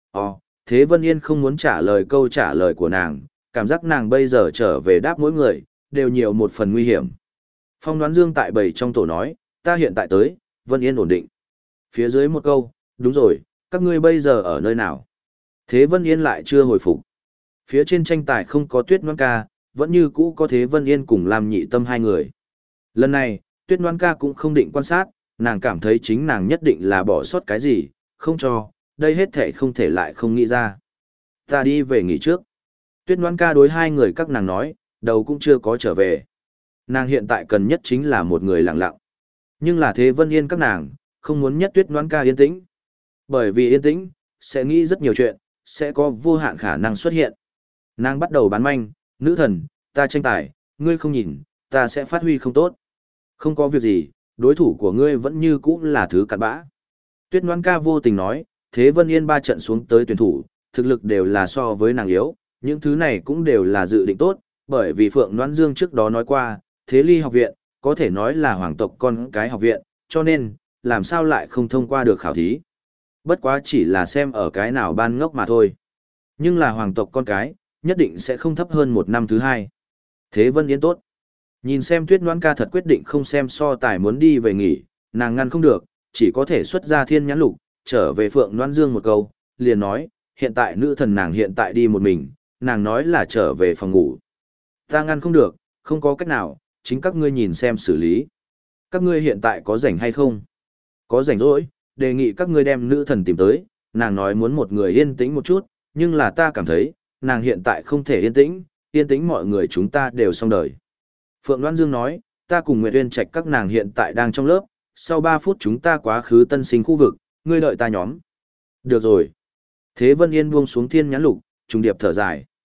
Thế Vân Yên không muốn trả lời câu trả lời của nàng, cảm giác nàng bây giờ trở về đáp mỗi người, đều nhiều một phần nguy hiểm. Phong Đoán Dương tại bầy trong tổ nói, ta hiện tại tới, Vân Yên ổn định. Phía dưới một câu, đúng rồi, các ngươi bây giờ ở nơi nào? Thế Vân Yên lại chưa hồi phục. Phía trên tranh tài không có Tuyết Ngoan ca, vẫn như cũ có Thế Vân Yên cùng Lam Nhị Tâm hai người. Lần này, Tuyết Ngoan ca cũng không định quan sát, nàng cảm thấy chính nàng nhất định là bỏ sót cái gì, không cho, đây hết thể không thể lại không nghĩ ra. Ta đi về nghỉ trước. Tuyết Ngoan ca đối hai người các nàng nói, đầu cũng chưa có trở về. Nàng hiện tại cần nhất chính là một người lặng lặng. Nhưng là Thế Vân Yên các nàng, không muốn nhất Tuyết Ngoan ca yên tĩnh. Bởi vì yên tĩnh, sẽ nghĩ rất nhiều chuyện, sẽ có vô hạn khả năng xuất hiện. Nàng bắt đầu bán manh, nữ thần, ta tranh tài, ngươi không nhìn, ta sẽ phát huy không tốt. Không có việc gì, đối thủ của ngươi vẫn như cũ là thứ cặn bã. Tuyết Ngoan ca vô tình nói, Thế Vân Yên ba trận xuống tới tuyển thủ, thực lực đều là so với nàng yếu, những thứ này cũng đều là dự định tốt, bởi vì Phượng Noãn Dương trước đó nói qua, Thế Ly học viện, có thể nói là hoàng tộc con cái học viện, cho nên, làm sao lại không thông qua được khảo thí. Bất quá chỉ là xem ở cái nào ban ngốc mà thôi. Nhưng là hoàng tộc con cái, nhất định sẽ không thấp hơn một năm thứ hai. Thế Vân Yên tốt. Nhìn xem Tuyết Ngoan ca thật quyết định không xem so tài muốn đi về nghỉ, nàng ngăn không được, chỉ có thể xuất ra thiên nhãn lục, trở về Phượng Noãn Dương một câu, liền nói, hiện tại nữ thần nàng hiện tại đi một mình, nàng nói là trở về phòng ngủ. Ta ngăn không được, không có cách nào, chính các ngươi nhìn xem xử lý. Các ngươi hiện tại có rảnh hay không? Có rảnh rỗi, đề nghị các ngươi đem nữ thần tìm tới, nàng nói muốn một người yên tĩnh một chút, nhưng là ta cảm thấy, nàng hiện tại không thể yên tĩnh mọi người chúng ta đều xong đời. Phượng Loan Dương nói, ta cùng Nguyệt Uyên Trạch các nàng hiện tại đang trong lớp, sau 3 phút chúng ta quá khứ tân sinh khu vực, ngươi đợi ta nhóm. Được rồi. Thế Vân Yên buông xuống thiên nhãn lục, trùng điệp thở dài.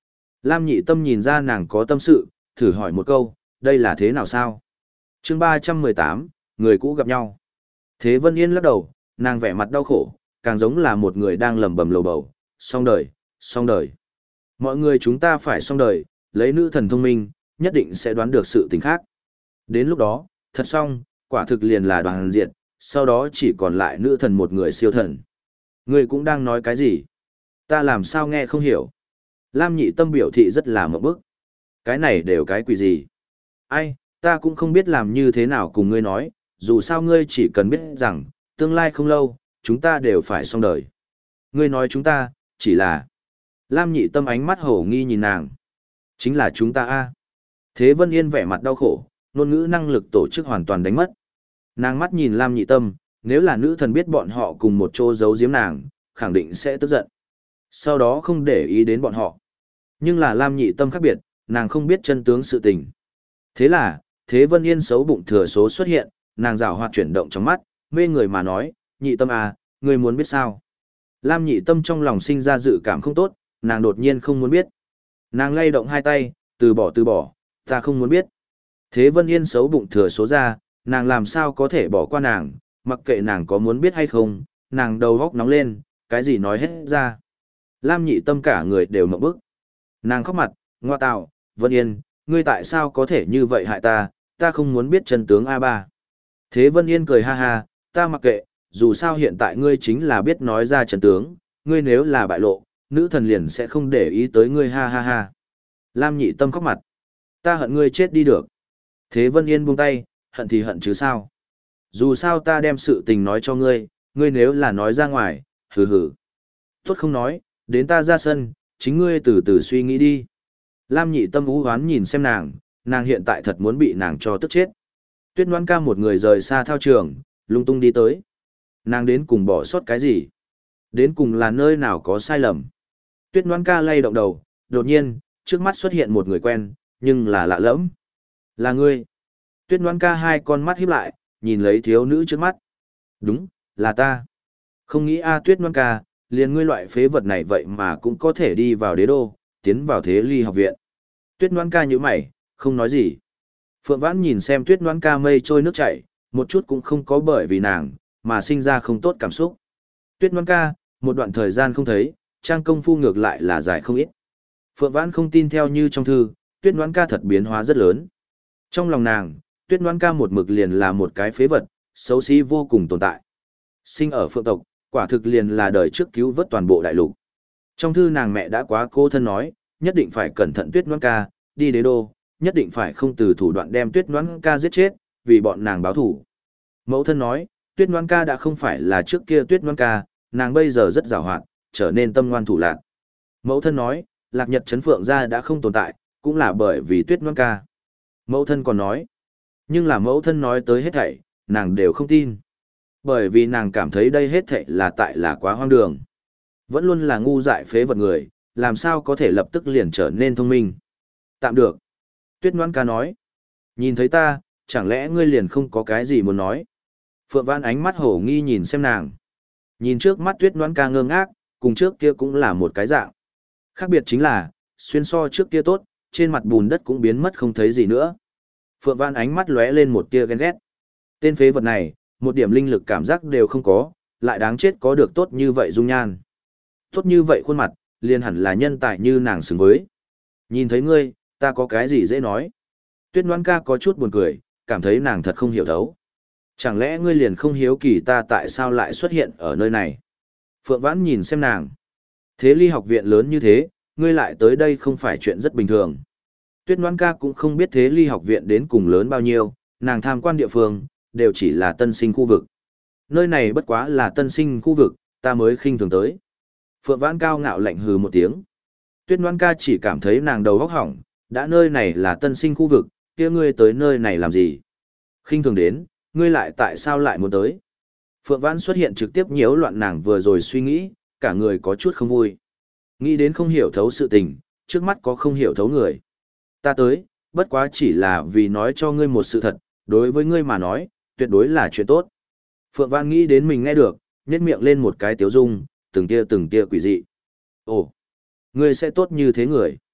Lam Nhị Tâm nhìn ra nàng có tâm sự, thử hỏi một câu, đây là thế nào sao? Chương 318, người cũ gặp nhau. Thế Vân Yên lắc đầu, nàng vẻ mặt đau khổ, càng giống là một người đang lẩm bẩm lầu bầu, xong đời, xong đời. Mọi người chúng ta phải xong đời, lấy nữ thần thông minh, nhất định sẽ đoán được sự tình khác. Đến lúc đó, thật xong, quả thực liền là đoàn diệt, sau đó chỉ còn lại nữ thần một người siêu thần. Ngươi cũng đang nói cái gì? Ta làm sao nghe không hiểu? Lam Nhị Tâm biểu thị rất là ngộp bức. Cái này đều cái quỷ gì? Ai, ta cũng không biết làm như thế nào cùng ngươi nói, dù sao ngươi chỉ cần biết rằng, tương lai không lâu, chúng ta đều phải xong đời. Ngươi nói chúng ta, chỉ là... Lam Nhị Tâm ánh mắt hổ nghi nhìn nàng. Chính là chúng ta a. Thế Vân Yên vẻ mặt đau khổ, ngôn ngữ năng lực tổ chức hoàn toàn đánh mất. Nàng mắt nhìn Lam Nhị Tâm, nếu là nữ thần biết bọn họ cùng một chỗ giấu giếm nàng, khẳng định sẽ tức giận. Sau đó không để ý đến bọn họ. Nhưng là Lam Nhị Tâm khác biệt, nàng không biết chân tướng sự tình. Thế là, Thế Vân Yên xấu bụng thừa số xuất hiện, nàng rảo hoạt chuyển động trong mắt, mê người mà nói, Nhị Tâm à, ngươi muốn biết sao? Lam Nhị Tâm trong lòng sinh ra dự cảm không tốt, nàng đột nhiên không muốn biết. Nàng lay động hai tay, từ bỏ, ta không muốn biết. Thế Vân Yên xấu bụng thừa số ra, nàng làm sao có thể bỏ qua nàng, mặc kệ nàng có muốn biết hay không, nàng đầu góc nóng lên, cái gì nói hết ra. Lam Nhị Tâm cả người đều ngậm bức. Nàng khóc mặt, ngoa tạo, Vân Yên, ngươi tại sao có thể như vậy hại ta, ta không muốn biết chân tướng A3. Thế Vân Yên cười ha ha, ta mặc kệ, dù sao hiện tại ngươi chính là biết nói ra chân tướng, ngươi nếu là bại lộ, nữ thần liền sẽ không để ý tới ngươi ha ha ha. Lam Nhị Tâm khóc mặt, ta hận ngươi chết đi được. Thế Vân Yên buông tay, hận thì hận chứ sao. Dù sao ta đem sự tình nói cho ngươi, ngươi nếu là nói ra ngoài, hừ hừ. Tốt không nói, đến ta ra sân, chính ngươi từ từ suy nghĩ đi. Lam Nhị Tâm ú hoán nhìn xem nàng, nàng hiện tại thật muốn bị nàng cho tức chết. Tuyết Ngoan Ca một người rời xa thao trường, lung tung đi tới. Nàng đến cùng bỏ sót cái gì? Đến cùng là nơi nào có sai lầm? Tuyết Ngoan Ca lay động đầu, đột nhiên, trước mắt xuất hiện một người quen, nhưng là lạ lẫm. Là ngươi. Tuyết Ngoan Ca hai con mắt híp lại, nhìn lấy thiếu nữ trước mắt. Đúng, là ta. Không nghĩ Tuyết Ngoan Ca, liền ngươi loại phế vật này vậy mà cũng có thể đi vào đế đô, tiến vào thế ly học viện. Tuyết Ngoan Ca nhíu mày, không nói gì. Phượng Vãn nhìn xem Tuyết Ngoan Ca mây trôi nước chảy, một chút cũng không có bởi vì nàng, mà sinh ra không tốt cảm xúc. Tuyết Ngoan Ca, một đoạn thời gian không thấy, trang công phu ngược lại là dài không ít. Phượng Vãn không tin theo như trong thư, Tuyết Ngoan Ca thật biến hóa rất lớn. Trong lòng nàng, Tuyết Ngoan Ca một mực liền là một cái phế vật, xấu xí vô cùng tồn tại. Sinh ở Phượng tộc, quả thực liền là đời trước cứu vớt toàn bộ đại lục. Trong thư nàng mẹ đã quá cô thân nói, nhất định phải cẩn thận Tuyết Ngoan Ca, đi đế đô, nhất định phải không từ thủ đoạn đem Tuyết Ngoan Ca giết chết, vì bọn nàng báo thủ. Mẫu thân nói, Tuyết Ngoan Ca đã không phải là trước kia Tuyết Ngoan Ca, nàng bây giờ rất giàu hoạt, trở nên tâm ngoan thủ lạn. Mẫu thân nói, Lạc Nhật Trấn Phượng gia đã không tồn tại, cũng là bởi vì Tuyết Ngoan Ca. Mẫu thân còn nói, nhưng là mẫu thân nói tới hết thảy, nàng đều không tin. Bởi vì nàng cảm thấy đây hết thảy là quá hoang đường. Vẫn luôn là ngu dại phế vật người, làm sao có thể lập tức liền trở nên thông minh. Tạm được. Tuyết Ngoan Ca nói, nhìn thấy ta, chẳng lẽ ngươi liền không có cái gì muốn nói. Phượng Vãn ánh mắt hổ nghi nhìn xem nàng. Nhìn trước mắt Tuyết Ngoan Ca ngơ ngác, cùng trước kia cũng là một cái dạng. Khác biệt chính là, xuyên so trước kia tốt, trên mặt bùn đất cũng biến mất không thấy gì nữa. Phượng Vãn ánh mắt lóe lên một tia ghen ghét. Tên phế vật này, một điểm linh lực cảm giác đều không có, lại đáng chết có được tốt như vậy dung nhan. Tốt như vậy khuôn mặt, liền hẳn là nhân tài như nàng xứng với. Nhìn thấy ngươi, ta có cái gì dễ nói. Tuyết Ngoan Ca có chút buồn cười, cảm thấy nàng thật không hiểu thấu. Chẳng lẽ ngươi liền không hiếu kỳ ta tại sao lại xuất hiện ở nơi này? Phượng Vãn nhìn xem nàng. Thế ly học viện lớn như thế, ngươi lại tới đây không phải chuyện rất bình thường. Tuyết Ngoan Ca cũng không biết thế ly học viện đến cùng lớn bao nhiêu, nàng tham quan địa phương, đều chỉ là tân sinh khu vực. Nơi này bất quá là tân sinh khu vực, ta mới khinh thường tới. Phượng Vãn cao ngạo lạnh hừ một tiếng. Tuyết Ngoan Ca chỉ cảm thấy nàng đầu óc hỏng, đã nơi này là tân sinh khu vực, kia ngươi tới nơi này làm gì? Khinh thường đến, ngươi lại tại sao lại muốn tới? Phượng Vãn xuất hiện trực tiếp nhiễu loạn nàng vừa rồi suy nghĩ, cả người có chút không vui. Nghĩ đến không hiểu thấu sự tình, trước mắt có không hiểu thấu người. Ta tới, bất quá chỉ là vì nói cho ngươi một sự thật, đối với ngươi mà nói, tuyệt đối là chuyện tốt. Phượng Vãn nghĩ đến mình nghe được, nhếch miệng lên một cái tiếu dung, từng tia quỷ dị. Ồ, ngươi sẽ tốt như thế người.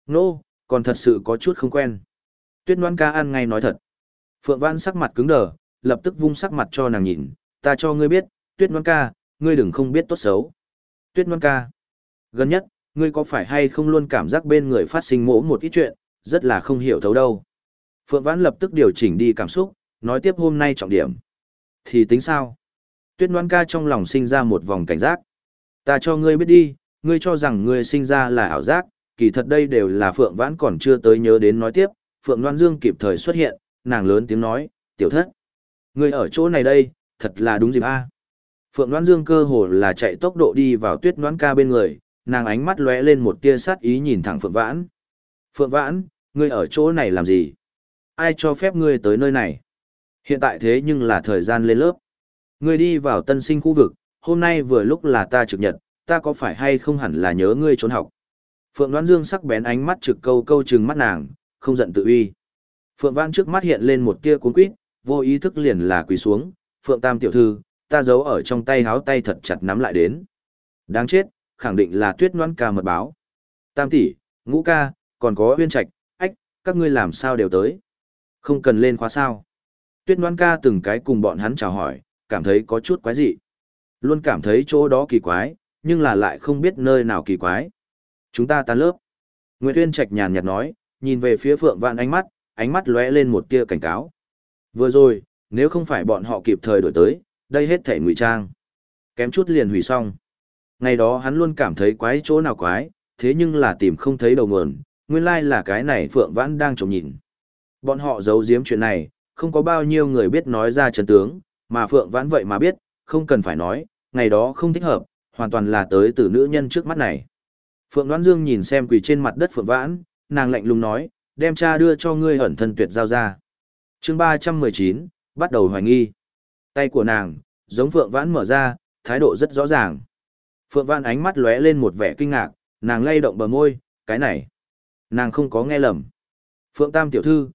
Nô, còn thật sự có chút không quen. Tuyết Ngoan ca ăn ngay nói thật. Phượng Vãn sắc mặt cứng đờ, lập tức vung sắc mặt cho nàng nhìn, ta cho ngươi biết, Tuyết Ngoan ca, ngươi đừng không biết tốt xấu. Tuyết Ngoan ca, gần nhất, ngươi có phải hay không luôn cảm giác bên người phát sinh mỗ một ít chuyện, rất là không hiểu thấu đâu. Phượng Vãn lập tức điều chỉnh đi cảm xúc, nói tiếp hôm nay trọng điểm. Thì tính sao? Tuyết Ngoan ca trong lòng sinh ra một vòng cảnh giác. Ta cho ngươi biết đi, ngươi cho rằng ngươi sinh ra là ảo giác, kỳ thật đây đều là Phượng Vãn còn chưa tới nhớ đến nói tiếp. Phượng Loan Dương kịp thời xuất hiện, nàng lớn tiếng nói, tiểu thất. Ngươi ở chỗ này đây, thật là đúng dịp a. Phượng Loan Dương cơ hồ là chạy tốc độ đi vào Tuyết Ngoan ca bên người, nàng ánh mắt lóe lên một tia sát ý nhìn thẳng Phượng Vãn. Phượng Vãn, ngươi ở chỗ này làm gì? Ai cho phép ngươi tới nơi này? Hiện tại thế nhưng là thời gian lên lớp. Ngươi đi vào tân sinh khu vực, hôm nay vừa lúc là ta trực nhật, ta có phải hay không hẳn là nhớ ngươi trốn học. Phượng Đoán Dương sắc bén ánh mắt trực câu câu trừng mắt nàng, không giận tự uy. Phượng Vãn trước mắt hiện lên một tia cuốn quýt, vô ý thức liền là quỳ xuống, Phượng Tam tiểu thư, ta giấu ở trong tay háo tay thật chặt nắm lại đến. Đáng chết, khẳng định là Tuyết Ngoan ca mật báo. Tam tỷ, Ngũ ca, còn có Uyên Trạch, ách, các ngươi làm sao đều tới? Không cần lên khóa sao? Tuyết Ngoan ca từng cái cùng bọn hắn chào hỏi, cảm thấy có chút quái dị. Luôn cảm thấy chỗ đó kỳ quái, nhưng là lại không biết nơi nào kỳ quái. Chúng ta tan lớp. Nguyệt Uyên Trạch nhàn nhạt nói, nhìn về phía Phượng Vãn ánh mắt lóe lên một tia cảnh cáo. Vừa rồi, nếu không phải bọn họ kịp thời đổi tới, đây hết thể ngụy trang. Kém chút liền hủy xong. Ngày đó hắn luôn cảm thấy quái chỗ nào quái, thế nhưng là tìm không thấy đầu nguồn, nguyên lai là cái này Phượng Vãn đang trông nhìn. Bọn họ giấu giếm chuyện này, không có bao nhiêu người biết nói ra chân tướng, mà Phượng Vãn vậy mà biết, không cần phải nói, ngày đó không thích hợp, hoàn toàn là tới từ nữ nhân trước mắt này. Phượng Đoán Dương nhìn xem quỳ trên mặt đất Phượng Vãn, nàng lạnh lùng nói, đem cha đưa cho ngươi ẩn thân tuyệt giao ra. Chương 319, bắt đầu hoài nghi. Tay của nàng, giống Phượng Vãn mở ra, thái độ rất rõ ràng. Phượng Vãn ánh mắt lóe lên một vẻ kinh ngạc, nàng lay động bờ môi, cái này. Nàng không có nghe lầm. Phượng Tam tiểu thư,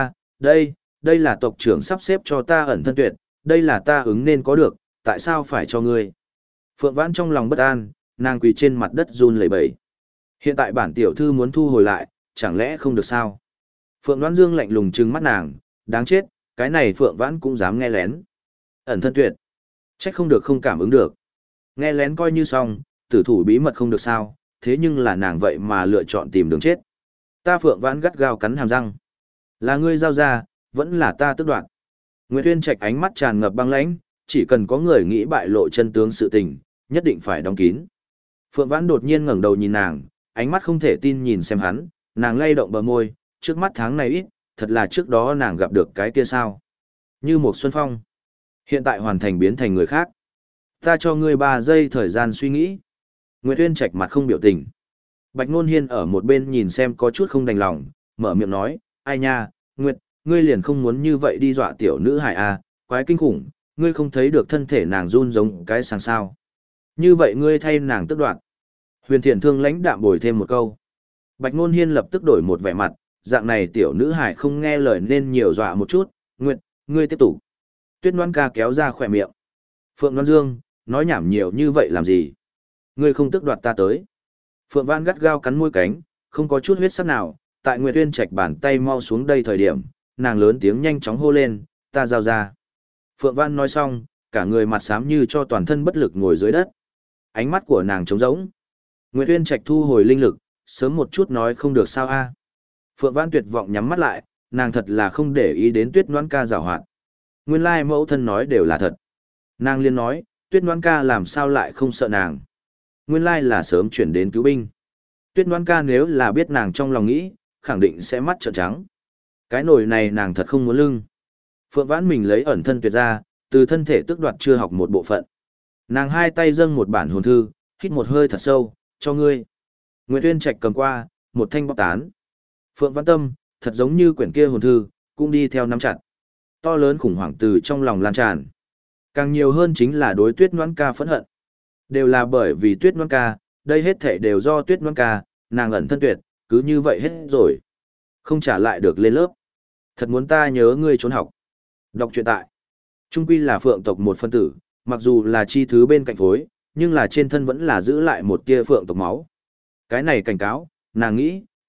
đây là tộc trưởng sắp xếp cho ta ẩn thân tuyệt, đây là ta ứng nên có được, tại sao phải cho ngươi? Phượng Vãn trong lòng bất an, nàng quỳ trên mặt đất run lẩy bẩy. Hiện tại bản tiểu thư muốn thu hồi lại, chẳng lẽ không được sao? Phượng Đoán Dương lạnh lùng trừng mắt nàng, đáng chết, cái này Phượng Vãn cũng dám nghe lén. Ẩn thân tuyệt, trách không được không cảm ứng được. Nghe lén coi như xong, tử thủ bí mật không được sao, thế nhưng là nàng vậy mà lựa chọn tìm đường chết. Ta Phượng Vãn gắt gao cắn hàm răng. Là ngươi giao ra, vẫn là ta tước đoạt. Nguyệt Uyên Trạch ánh mắt tràn ngập băng lãnh, chỉ cần có người nghĩ bại lộ chân tướng sự tình, nhất định phải đóng kín. Phượng Vãn đột nhiên ngẩng đầu nhìn nàng, ánh mắt không thể tin nhìn xem hắn, nàng lay động bờ môi, trước mắt tháng này ít, thật là trước đó nàng gặp được cái kia sao. Như một xuân phong. Hiện tại hoàn thành biến thành người khác. Ta cho ngươi 3 giây thời gian suy nghĩ. Nguyệt Uyên Trạch mặt không biểu tình. Bạch Nôn Hiên ở một bên nhìn xem có chút không đành lòng, mở miệng nói, ai nha, Nguyệt, ngươi liền không muốn như vậy đi dọa tiểu nữ hải à, quái kinh khủng, ngươi không thấy được thân thể nàng run giống cái sàng sao. Như vậy ngươi thay nàng tức đoạn. Huyền Thiện Thương lãnh đạm bồi thêm một câu. Bạch Nôn Hiên lập tức đổi một vẻ mặt, dạng này tiểu nữ hải không nghe lời nên nhiều dọa một chút, Nguyệt, ngươi tiếp tục. Tuyết Ngoan ca kéo ra khỏe miệng. Phượng Đoan Dương, nói nhảm nhiều như vậy làm gì? Ngươi không tức đoạt ta tới. Phượng Vãn gắt gao cắn môi cánh, không có chút huyết sắc nào, tại Nguyệt Uyên Trạch bàn tay mau xuống đây thời điểm, nàng lớn tiếng nhanh chóng hô lên, ta giao ra. Phượng Vãn nói xong, cả người mặt xám như cho toàn thân bất lực ngồi dưới đất. Ánh mắt của nàng trống rỗng. Nguyệt Uyên Trạch thu hồi linh lực, sớm một chút nói không được sao a. Phượng Vãn tuyệt vọng nhắm mắt lại, nàng thật là không để ý đến Tuyết Ngoan ca giảo hoạt. Nguyên lai mẫu thân nói đều là thật. Nàng liên nói, Tuyết Ngoan ca làm sao lại không sợ nàng. Nguyên lai là sớm chuyển đến cứu binh. Tuyết Ngoan ca nếu là biết nàng trong lòng nghĩ, khẳng định sẽ mắt trợn trắng. Cái nồi này nàng thật không muốn lưng. Phượng Vãn mình lấy ẩn thân tuyệt ra, từ thân thể tước đoạt chưa học một bộ phận. Nàng hai tay dâng một bản hồn thư, hít một hơi thật sâu, cho ngươi. Nguyệt Uyên Trạch cầm qua, một thanh bóc tán. Phượng Vãn tâm, thật giống như quyển kia hồn thư, cũng đi theo nắm chặt. To lớn khủng hoảng từ trong lòng lan tràn. Càng nhiều hơn chính là đối Tuyết Ngoan ca phẫn hận. Đều là bởi vì Tuyết Ngoan ca, đây hết thảy đều do Tuyết Ngoan ca, nàng ẩn thân tuyệt, cứ như vậy hết rồi. Không trả lại được lên lớp. Thật muốn ta nhớ ngươi trốn học. Đọc truyện tại. Trung quy là phượng tộc một phân tử, mặc dù là chi thứ bên cạnh phối, nhưng là trên thân vẫn là giữ lại một tia phượng tộc máu. Cái này cảnh cáo, nàng nghĩ,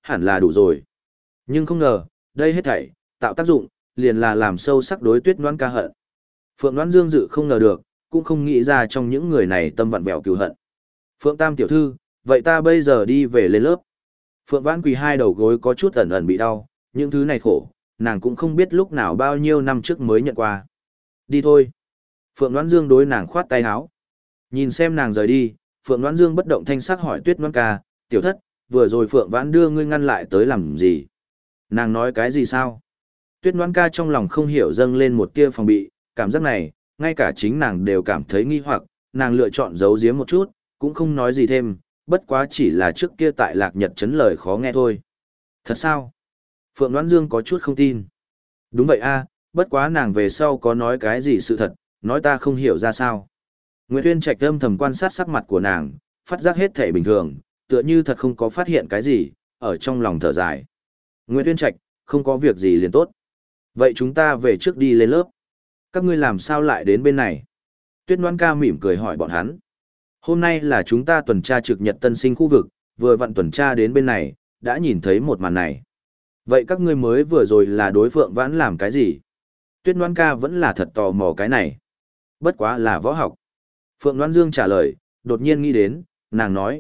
hẳn là đủ rồi. Nhưng không ngờ, đây hết thảy, tạo tác dụng, liền là làm sâu sắc đối Tuyết Ngoãn Ca hận. Phượng Ngoãn Dương dự không ngờ được, cũng không nghĩ ra trong những người này tâm vặn vẹo cừu hận. Phượng Tam tiểu thư, vậy ta bây giờ đi về lên lớp. Phượng Vãn quỳ hai đầu gối có chút ẩn ẩn bị đau, những thứ này khổ, nàng cũng không biết lúc nào bao nhiêu năm trước mới nhận qua. Đi thôi. Phượng Ngoãn Dương đối nàng khoát tay áo. Nhìn xem nàng rời đi, Phượng Ngoãn Dương bất động thanh sắc hỏi Tuyết Ngoãn Ca, tiểu thất, vừa rồi Phượng Vãn đưa ngươi ngăn lại tới làm gì? Nàng nói cái gì sao? Tuyết Ngoãn Ca trong lòng không hiểu dâng lên một tia phòng bị, cảm giác này, ngay cả chính nàng đều cảm thấy nghi hoặc, nàng lựa chọn giấu giếm một chút, cũng không nói gì thêm, bất quá chỉ là trước kia tại Lạc Nhật Trấn lời khó nghe thôi. Thật sao? Phượng Ngoãn Dương có chút không tin. Đúng vậy a, bất quá nàng về sau có nói cái gì sự thật, nói ta không hiểu ra sao. Nguyệt Uyên Trạch âm thầm quan sát sắc mặt của nàng, phát giác hết thể bình thường, tựa như thật không có phát hiện cái gì, ở trong lòng thở dài. Nguyệt Uyên Trạch, không có việc gì liền tốt. Vậy chúng ta về trước đi lên lớp. Các ngươi làm sao lại đến bên này? Tuyết Ngoãn Ca mỉm cười hỏi bọn hắn. Hôm nay là chúng ta tuần tra trực nhật tân sinh khu vực, vừa vặn tuần tra đến bên này, đã nhìn thấy một màn này. Vậy các ngươi mới vừa rồi là đối Phượng Vãn làm cái gì? Tuyết Ngoãn Ca vẫn là thật tò mò cái này. Bất quá là võ học. Phượng Ngoãn Dương trả lời, đột nhiên nghĩ đến, nàng nói,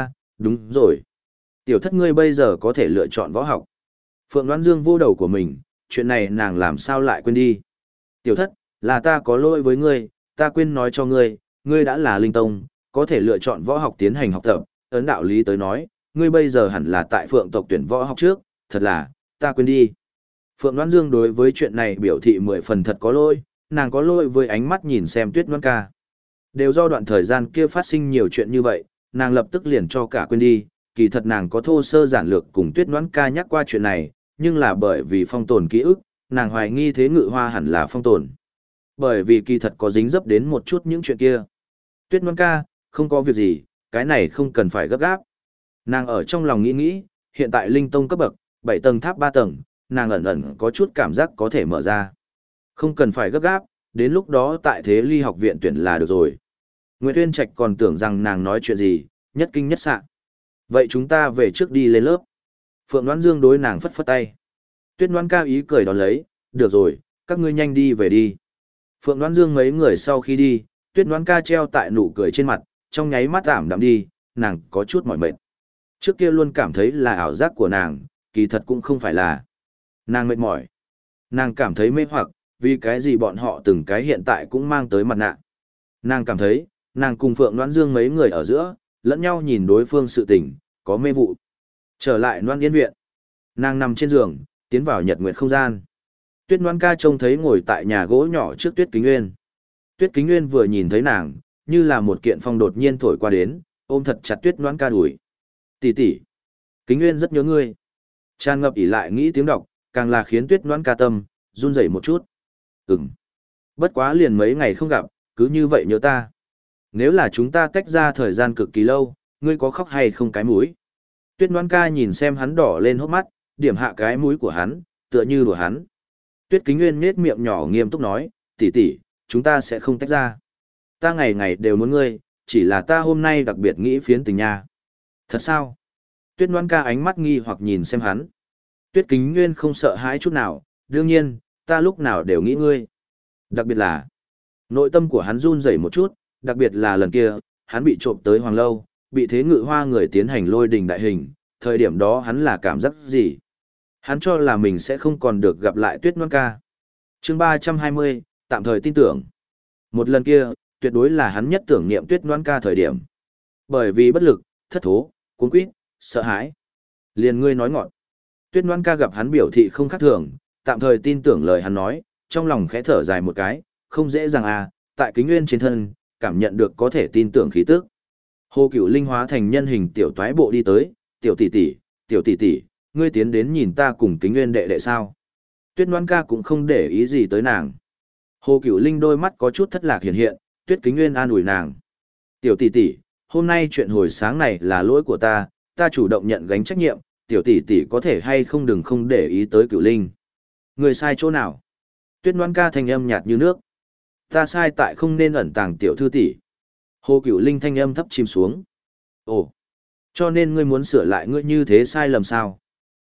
đúng rồi. Tiểu thất ngươi bây giờ có thể lựa chọn võ học. Phượng Ngoãn Dương vô đầu của mình, chuyện này nàng làm sao lại quên đi. Tiểu thất, là ta có lỗi với ngươi, ta quên nói cho ngươi, ngươi đã là linh tông, có thể lựa chọn võ học tiến hành học tập. Ấn đạo lý tới nói, ngươi bây giờ hẳn là tại Phượng tộc tuyển võ học trước, thật là, ta quên đi. Phượng Ngoãn Dương đối với chuyện này biểu thị 10 phần thật có lỗi, nàng có lỗi với ánh mắt nhìn xem Tuyết Ngoãn Ca. Đều do đoạn thời gian kia phát sinh nhiều chuyện như vậy, nàng lập tức liền cho cả quên đi, kỳ thật nàng có thô sơ giản lược cùng Tuyết Ngoãn Ca nhắc qua chuyện này, nhưng là bởi vì phong tồn ký ức, nàng hoài nghi Thế Ngự Hoa hẳn là phong tồn. Bởi vì kỳ thật có dính dấp đến một chút những chuyện kia. Tuyết Ngoãn Ca, không có việc gì, cái này không cần phải gấp gáp. Nàng ở trong lòng nghĩ nghĩ, hiện tại linh tông cấp bậc, 7 tầng tháp 3 tầng, nàng ẩn ẩn có chút cảm giác có thể mở ra. Không cần phải gấp gáp, đến lúc đó tại Thế Ly học viện tuyển là được rồi. Nguyệt Uyên Trạch còn tưởng rằng nàng nói chuyện gì, nhất kinh nhất sạ. Vậy chúng ta về trước đi lên lớp. Phượng Ngoãn Dương đối nàng phất phất tay. Tuyết Ngoãn Ca ý cười đón lấy, được rồi, các ngươi nhanh đi về đi. Phượng Ngoãn Dương mấy người sau khi đi, Tuyết Ngoãn Ca treo tại nụ cười trên mặt, trong nháy mắt ảm đạm đi, nàng có chút mỏi mệt. Trước kia luôn cảm thấy là ảo giác của nàng, kỳ thật cũng không phải là. Nàng mệt mỏi. Nàng cảm thấy mê hoặc, vì cái gì bọn họ từng cái hiện tại cũng mang tới mặt nạ. Nàng cảm thấy, nàng cùng Phượng Ngoãn Dương mấy người ở giữa, lẫn nhau nhìn đối phương sự tình, có mê vụ. Trở lại Loan Yên viện. Nàng nằm trên giường, tiến vào nhật nguyệt không gian. Tuyết Ngoãn Ca trông thấy ngồi tại nhà gỗ nhỏ trước Tuyết Kính Nguyên. Tuyết Kính Nguyên vừa nhìn thấy nàng, như là một kiện phong đột nhiên thổi qua đến, ôm thật chặt Tuyết Ngoãn Ca đuổi. Tỷ tỷ, Kính Nguyên rất nhớ ngươi. Tràn ngập ỉ lại nghĩ tiếng đọc, càng là khiến Tuyết Ngoãn Ca tâm run rẩy một chút. Bất quá liền mấy ngày không gặp, cứ như vậy nhớ ta. Nếu là chúng ta tách ra thời gian cực kỳ lâu, ngươi có khóc hay không cái mũi? Tuyết Ngoãn Ca nhìn xem hắn đỏ lên hốc mắt, điểm hạ cái mũi của hắn, tựa như đùa hắn. Tuyết Kính Nguyên nhếch miệng nhỏ nghiêm túc nói, tỷ tỷ, chúng ta sẽ không tách ra. Ta ngày ngày đều muốn ngươi, chỉ là ta hôm nay đặc biệt nghĩ phiến tình nha. Thật sao? Tuyết Ngoãn Ca ánh mắt nghi hoặc nhìn xem hắn. Tuyết Kính Nguyên không sợ hãi chút nào, đương nhiên, ta lúc nào đều nghĩ ngươi. Đặc biệt là, nội tâm của hắn run rẩy một chút, đặc biệt là lần kia, hắn bị trộm tới Hoàng Lâu, bị Thế Ngự Hoa người tiến hành lôi đình đại hình, thời điểm đó hắn là cảm giác gì? Hắn cho là mình sẽ không còn được gặp lại Tuyết Ngoãn Ca. Chương 320, tạm thời tin tưởng. Một lần kia, tuyệt đối là hắn nhất tưởng niệm Tuyết Ngoãn Ca thời điểm. Bởi vì bất lực, thất thố, cuống quýt, sợ hãi. Liền ngươi nói ngọn. Tuyết Ngoãn Ca gặp hắn biểu thị không khác thường, tạm thời tin tưởng lời hắn nói, trong lòng khẽ thở dài một cái, không dễ dàng à, tại Kính Nguyên trên thân, cảm nhận được có thể tin tưởng khí tức. Hồ Cửu Linh hóa thành nhân hình tiểu toái bộ đi tới, tiểu tỷ tỷ, ngươi tiến đến nhìn ta cùng Kính Nguyên đệ đệ sao? Tuyết Ngoãn Ca cũng không để ý gì tới nàng. Hồ Cửu Linh đôi mắt có chút thất lạc hiện hiện, Tuyết Kính Nguyên an ủi nàng. Tiểu tỷ tỷ, hôm nay chuyện hồi sáng này là lỗi của ta, ta chủ động nhận gánh trách nhiệm, tiểu tỷ tỷ có thể hay không đừng không để ý tới Cửu Linh. Người sai chỗ nào? Tuyết Ngoãn Ca thanh âm nhạt như nước. Ta sai tại không nên ẩn tàng tiểu thư tỷ. Hồ Cửu Linh thanh âm thấp chìm xuống. Ồ, cho nên ngươi muốn sửa lại ngươi như thế sai lầm sao?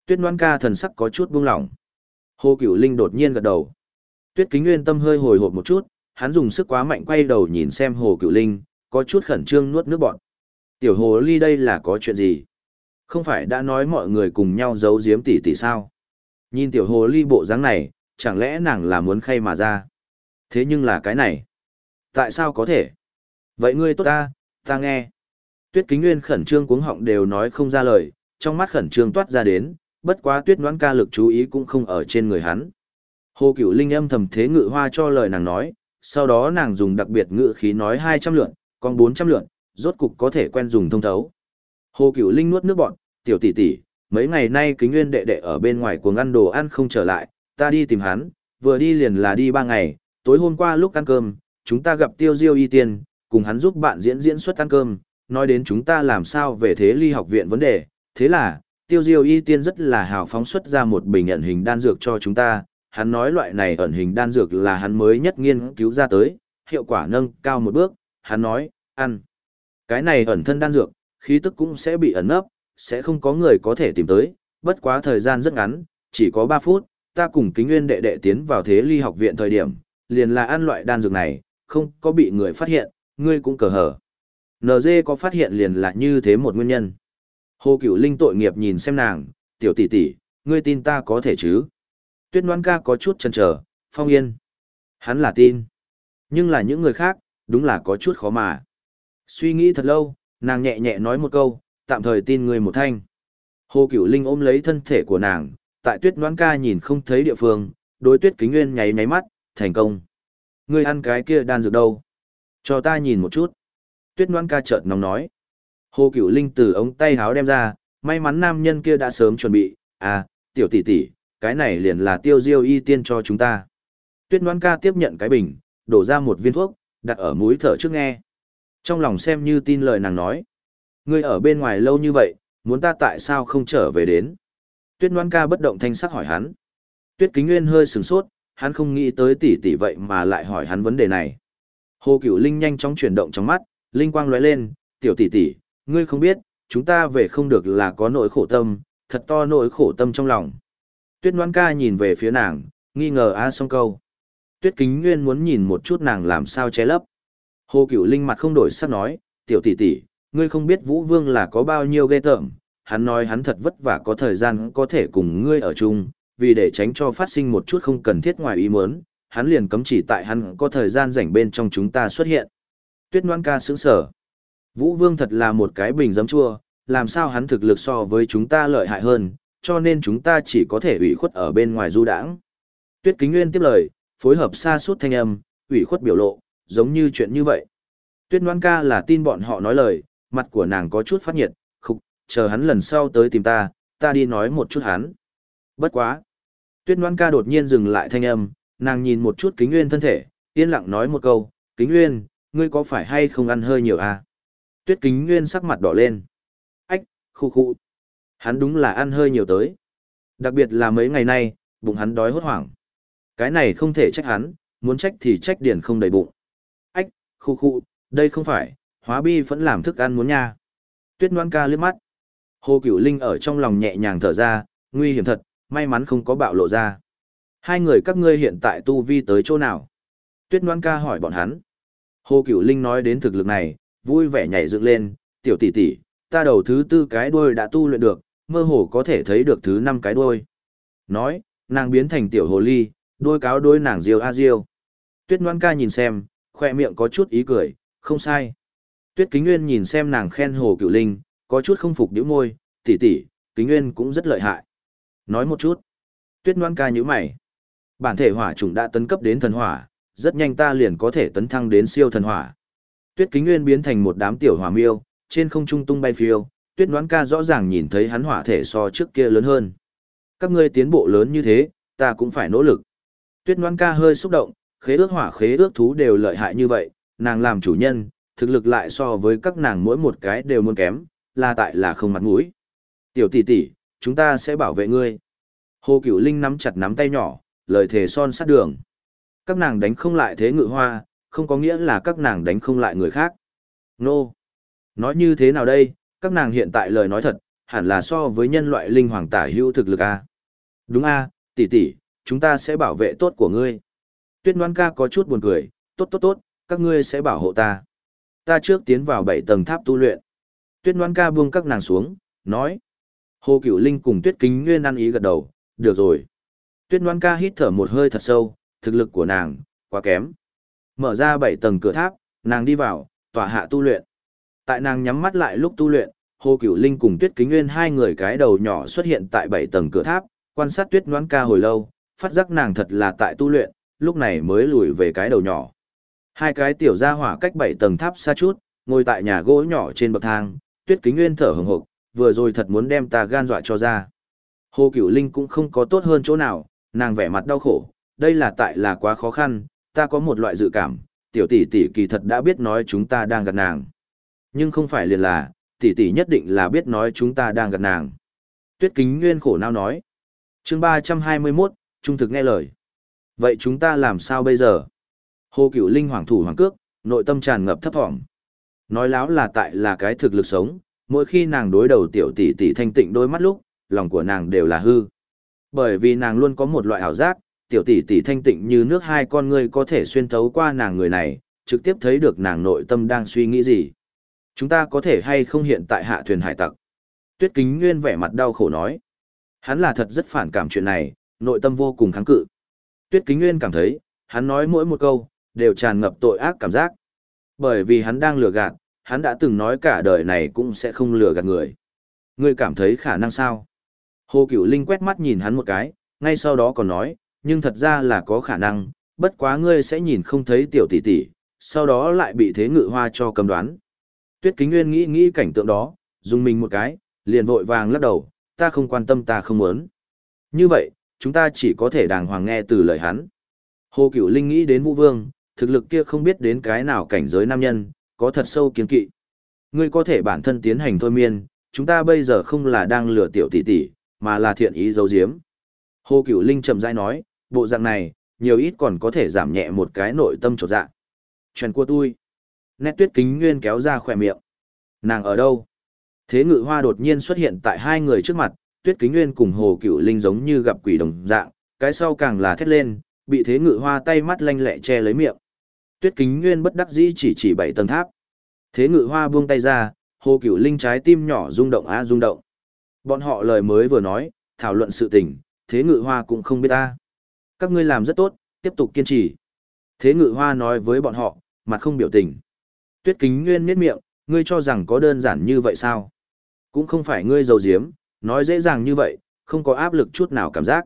Tuyết Ngoan ca thần sắc có chút buông lỏng. Hồ Cửu Linh đột nhiên gật đầu. Tuyết Kính Nguyên tâm hơi hồi hộp một chút, hắn dùng sức quá mạnh quay đầu nhìn xem Hồ Cửu Linh, có chút khẩn trương nuốt nước bọt. Tiểu Hồ Ly đây là có chuyện gì? Không phải đã nói mọi người cùng nhau giấu giếm tỷ tỷ sao? Nhìn Tiểu Hồ Ly bộ dáng này, chẳng lẽ nàng là muốn khay mà ra? Thế nhưng là cái này. Tại sao có thể? Vậy ngươi tốt ta nghe. Tuyết Kính Nguyên khẩn trương cuống họng đều nói không ra lời, trong mắt khẩn trương toát ra đến, bất quá Tuyết Ngoãn ca lực chú ý cũng không ở trên người hắn. Hồ Cửu Linh âm thầm thế ngự hoa cho lời nàng nói, sau đó nàng dùng đặc biệt ngữ khí nói 200 lượt, còn 400 lượt, rốt cục có thể quen dùng thông thấu. Hồ Cửu Linh nuốt nước bọt, tiểu tỷ tỷ, mấy ngày nay Kính Nguyên đệ đệ ở bên ngoài cuồng ăn đồ ăn không trở lại, ta đi tìm hắn, vừa đi liền là đi 3 ngày, tối hôm qua lúc ăn cơm, chúng ta gặp Tiêu Diêu Y Tiên, cùng hắn giúp bạn diễn xuất ăn cơm, nói đến chúng ta làm sao về thế ly học viện vấn đề, thế là, Tiêu Diêu Y Tiên rất là hào phóng xuất ra một bình ẩn hình đan dược cho chúng ta, hắn nói loại này ẩn hình đan dược là hắn mới nhất nghiên cứu ra tới, hiệu quả nâng cao một bước, hắn nói, ăn. Cái này ẩn thân đan dược, khí tức cũng sẽ bị ẩn nấp, sẽ không có người có thể tìm tới, bất quá thời gian rất ngắn, chỉ có 3 phút, ta cùng Kính Nguyên đệ đệ tiến vào thế ly học viện thời điểm, liền là ăn loại đan dược này, không có bị người phát hiện, ngươi cũng cờ hở. NG có phát hiện liền là như thế một nguyên nhân. Hồ Cửu Linh tội nghiệp nhìn xem nàng, tiểu tỷ tỷ, ngươi tin ta có thể chứ? Tuyết Ngoãn ca có chút chần chờ, Phong Yên. Hắn là tin. Nhưng là những người khác, đúng là có chút khó mà. Suy nghĩ thật lâu, nàng nhẹ nhẹ nói một câu, tạm thời tin ngươi một thanh. Hồ Cửu Linh ôm lấy thân thể của nàng, tại Tuyết Ngoãn ca nhìn không thấy địa phương, đối Tuyết Kính Nguyên nháy nháy mắt, thành công. Ngươi ăn cái kia đan dược đâu? Cho ta nhìn một chút. Tuyết Ngoãn ca chợt nóng nói. Hồ Cửu Linh từ ống tay háo đem ra, may mắn nam nhân kia đã sớm chuẩn bị, tiểu tỷ tỷ, cái này liền là Tiêu Diêu Y Tiên cho chúng ta. Tuyết Ngoãn ca tiếp nhận cái bình, đổ ra một viên thuốc, đặt ở mũi thở trước nghe. Trong lòng xem như tin lời nàng nói. Ngươi ở bên ngoài lâu như vậy, muốn ta tại sao không trở về đến? Tuyết Ngoãn ca bất động thanh sắc hỏi hắn. Tuyết Kính Nguyên hơi sửng sốt, hắn không nghĩ tới tỷ tỷ vậy mà lại hỏi hắn vấn đề này. Hồ Cửu Linh nhanh chóng chuyển động trong mắt, linh quang lóe lên, tiểu tỷ tỷ, ngươi không biết, chúng ta về không được là có nỗi khổ tâm, thật to nỗi khổ tâm trong lòng. Tuyết Ngoãn ca nhìn về phía nàng, nghi ngờ xong câu. Tuyết Kính Nguyên muốn nhìn một chút nàng làm sao che lấp. Hồ Cửu Linh mặt không đổi sắc nói, tiểu tỷ tỷ, ngươi không biết Vũ Vương là có bao nhiêu ghê tởm, hắn nói hắn thật vất vả có thời gian có thể cùng ngươi ở chung, vì để tránh cho phát sinh một chút không cần thiết ngoài ý muốn, hắn liền cấm chỉ tại hắn có thời gian rảnh bên trong chúng ta xuất hiện. Tuyết Ngoãn ca sững sờ. Vũ Vương thật là một cái bình giấm chua, làm sao hắn thực lực so với chúng ta lợi hại hơn, cho nên chúng ta chỉ có thể ủy khuất ở bên ngoài du đãng. Tuyết Kính Nguyên tiếp lời, phối hợp xa suốt thanh âm, ủy khuất biểu lộ, giống như chuyện như vậy. Tuyết Ngoãn ca là tin bọn họ nói lời, mặt của nàng có chút phát nhiệt, chờ hắn lần sau tới tìm ta, ta đi nói một chút hắn. Bất quá. Tuyết Ngoãn ca đột nhiên dừng lại thanh âm, nàng nhìn một chút Kính Nguyên thân thể, yên lặng nói một câu, Kính Nguyên, ngươi có phải hay không ăn hơi nhiều à? Tuyết Kính Nguyên sắc mặt đỏ lên. Ách, khu. Hắn đúng là ăn hơi nhiều tới. Đặc biệt là mấy ngày nay, bụng hắn đói hốt hoảng. Cái này không thể trách hắn, muốn trách thì trách điển không đầy bụng. Ách, khu, đây không phải, hóa bi vẫn làm thức ăn muốn nha. Tuyết Ngoãn ca liếc mắt. Hồ Cửu Linh ở trong lòng nhẹ nhàng thở ra, nguy hiểm thật, may mắn không có bạo lộ ra. Hai người các ngươi hiện tại tu vi tới chỗ nào? Tuyết Ngoãn ca hỏi bọn hắn. Hồ Cửu Linh nói đến thực lực này, vui vẻ nhảy dựng lên, tiểu tỷ tỷ, ta đầu thứ 4 cái đuôi đã tu luyện được, mơ hồ có thể thấy được thứ 5 cái đuôi. Nói, nàng biến thành tiểu hồ ly, đuôi cáo đuôi nàng diêu a diêu. Tuyết Ngoãn ca nhìn xem, khoe miệng có chút ý cười, không sai. Tuyết Kính Nguyên nhìn xem nàng khen Hồ Cửu Linh, có chút không phục nhíu môi, tỷ tỷ, Kính Nguyên cũng rất lợi hại. Nói một chút. Tuyết Ngoãn ca nhíu mày. Bản thể hỏa chủng đã tấn cấp đến thần hỏa, rất nhanh ta liền có thể tấn thăng đến siêu thần hỏa. Tuyết Kính Nguyên biến thành một đám tiểu hỏa miêu, trên không trung tung bay phiêu, Tuyết Ngoãn ca rõ ràng nhìn thấy hắn hỏa thể so trước kia lớn hơn. Các ngươi tiến bộ lớn như thế, ta cũng phải nỗ lực. Tuyết Ngoãn ca hơi xúc động, khế ước hỏa khế ước thú đều lợi hại như vậy, nàng làm chủ nhân, thực lực lại so với các nàng mỗi một cái đều muốn kém, là tại là không mặt mũi. Tiểu tỷ tỷ, chúng ta sẽ bảo vệ ngươi. Hồ Cửu Linh nắm chặt nắm tay nhỏ, lời thề son sắt đường. Các nàng đánh không lại Thế Ngự Hoa, không có nghĩa là các nàng đánh không lại người khác. Nô! Nói như thế nào đây, các nàng hiện tại lời nói thật, hẳn là so với nhân loại linh hoàng tả hữu thực lực a. Đúng a, tỷ tỷ, chúng ta sẽ bảo vệ tốt của ngươi. Tuyết Ngoan ca có chút buồn cười, tốt, các ngươi sẽ bảo hộ ta. Ta trước tiến vào 7 tầng tháp tu luyện. Tuyết Ngoan ca buông các nàng xuống, nói. Hồ Cửu Linh cùng Tuyết Kính Nguyên ăn ý gật đầu, được rồi. Tuyết Ngoan ca hít thở một hơi thật sâu, thực lực của nàng, quá kém. Mở ra 7 tầng cửa tháp, nàng đi vào, tỏa hạ tu luyện. Tại nàng nhắm mắt lại lúc tu luyện, Hồ Cửu Linh cùng Tuyết Kính Nguyên hai người cái đầu nhỏ xuất hiện tại 7 tầng cửa tháp, quan sát Tuyết Ngoan ca hồi lâu, phát giác nàng thật là tại tu luyện, lúc này mới lùi về cái đầu nhỏ. Hai cái tiểu gia hỏa cách 7 tầng tháp xa chút, ngồi tại nhà gỗ nhỏ trên bậc thang, Tuyết Kính Nguyên thở hổn hộc, vừa rồi thật muốn đem ta gan dọa cho ra. Hồ Cửu Linh cũng không có tốt hơn chỗ nào, nàng vẻ mặt đau khổ, đây là tại là quá khó khăn, ta có một loại dự cảm, tiểu tỷ tỷ kỳ thật đã biết nói chúng ta đang gạt nàng. Nhưng không phải liền là, tỷ tỷ nhất định là biết nói chúng ta đang gạt nàng. Tuyết Kính Nguyên khổ não nói. Chương 321, trung thực nghe lời. Vậy chúng ta làm sao bây giờ? Hồ Cửu Linh hoàng thủ hoàng cước, nội tâm tràn ngập thấp thỏm. Nói láo là tại là cái thực lực sống, mỗi khi nàng đối đầu tiểu tỷ tỷ thanh tịnh đôi mắt lúc, lòng của nàng đều là hư. Bởi vì nàng luôn có một loại ảo giác, tiểu tỷ tỷ thanh tịnh như nước hai con ngươi có thể xuyên thấu qua nàng người này, trực tiếp thấy được nàng nội tâm đang suy nghĩ gì. Chúng ta có thể hay không hiện tại hạ thuyền hải tặc? Tuyết Kính Nguyên vẻ mặt đau khổ nói. Hắn là thật rất phản cảm chuyện này, nội tâm vô cùng kháng cự. Tuyết Kính Nguyên cảm thấy, hắn nói mỗi một câu, đều tràn ngập tội ác cảm giác. Bởi vì hắn đang lừa gạt, hắn đã từng nói cả đời này cũng sẽ không lừa gạt người. Ngươi cảm thấy khả năng sao? Hồ Cửu Linh quét mắt nhìn hắn một cái, ngay sau đó còn nói, nhưng thật ra là có khả năng, bất quá ngươi sẽ nhìn không thấy tiểu tỷ tỷ, sau đó lại bị thế ngự hoa cho cầm đoán. Tuyết Kính Nguyên nghĩ cảnh tượng đó, dùng mình một cái, liền vội vàng lắc đầu, ta không quan tâm ta không muốn. Như vậy, chúng ta chỉ có thể đàng hoàng nghe từ lời hắn. Hồ Cửu Linh nghĩ đến Vũ Vương, thực lực kia không biết đến cái nào cảnh giới nam nhân, có thật sâu kiên kỵ. Ngươi có thể bản thân tiến hành thôi miên, chúng ta bây giờ không là đang lừa tiểu tỷ tỷ, mà là thiện ý giấu giếm. Hồ Cửu Linh chậm rãi nói, bộ dạng này, nhiều ít còn có thể giảm nhẹ một cái nội tâm chột dạ. Chuyện của tôi. Nét Tuyết Kính Nguyên kéo ra khỏe miệng. Nàng ở đâu? Thế ngự hoa đột nhiên xuất hiện tại hai người trước mặt, Tuyết Kính Nguyên cùng Hồ Cửu Linh giống như gặp quỷ đồng dạng, cái sau càng là thét lên, bị thế ngự hoa tay mắt lanh lẹ che lấy miệng. Tuyết Kính Nguyên bất đắc dĩ chỉ 7 tầng tháp. Thế ngự hoa buông tay ra, Hồ Cửu Linh trái tim nhỏ rung động rung động. Bọn họ lời mới vừa nói, thảo luận sự tình, thế ngự hoa cũng không biết ta. Các ngươi làm rất tốt, tiếp tục kiên trì. Thế ngự hoa nói với bọn họ, mặt không biểu tình. Tuyết Kính Nguyên nhếch miệng, ngươi cho rằng có đơn giản như vậy sao? Cũng không phải ngươi giấu giếm, nói dễ dàng như vậy, không có áp lực chút nào cảm giác.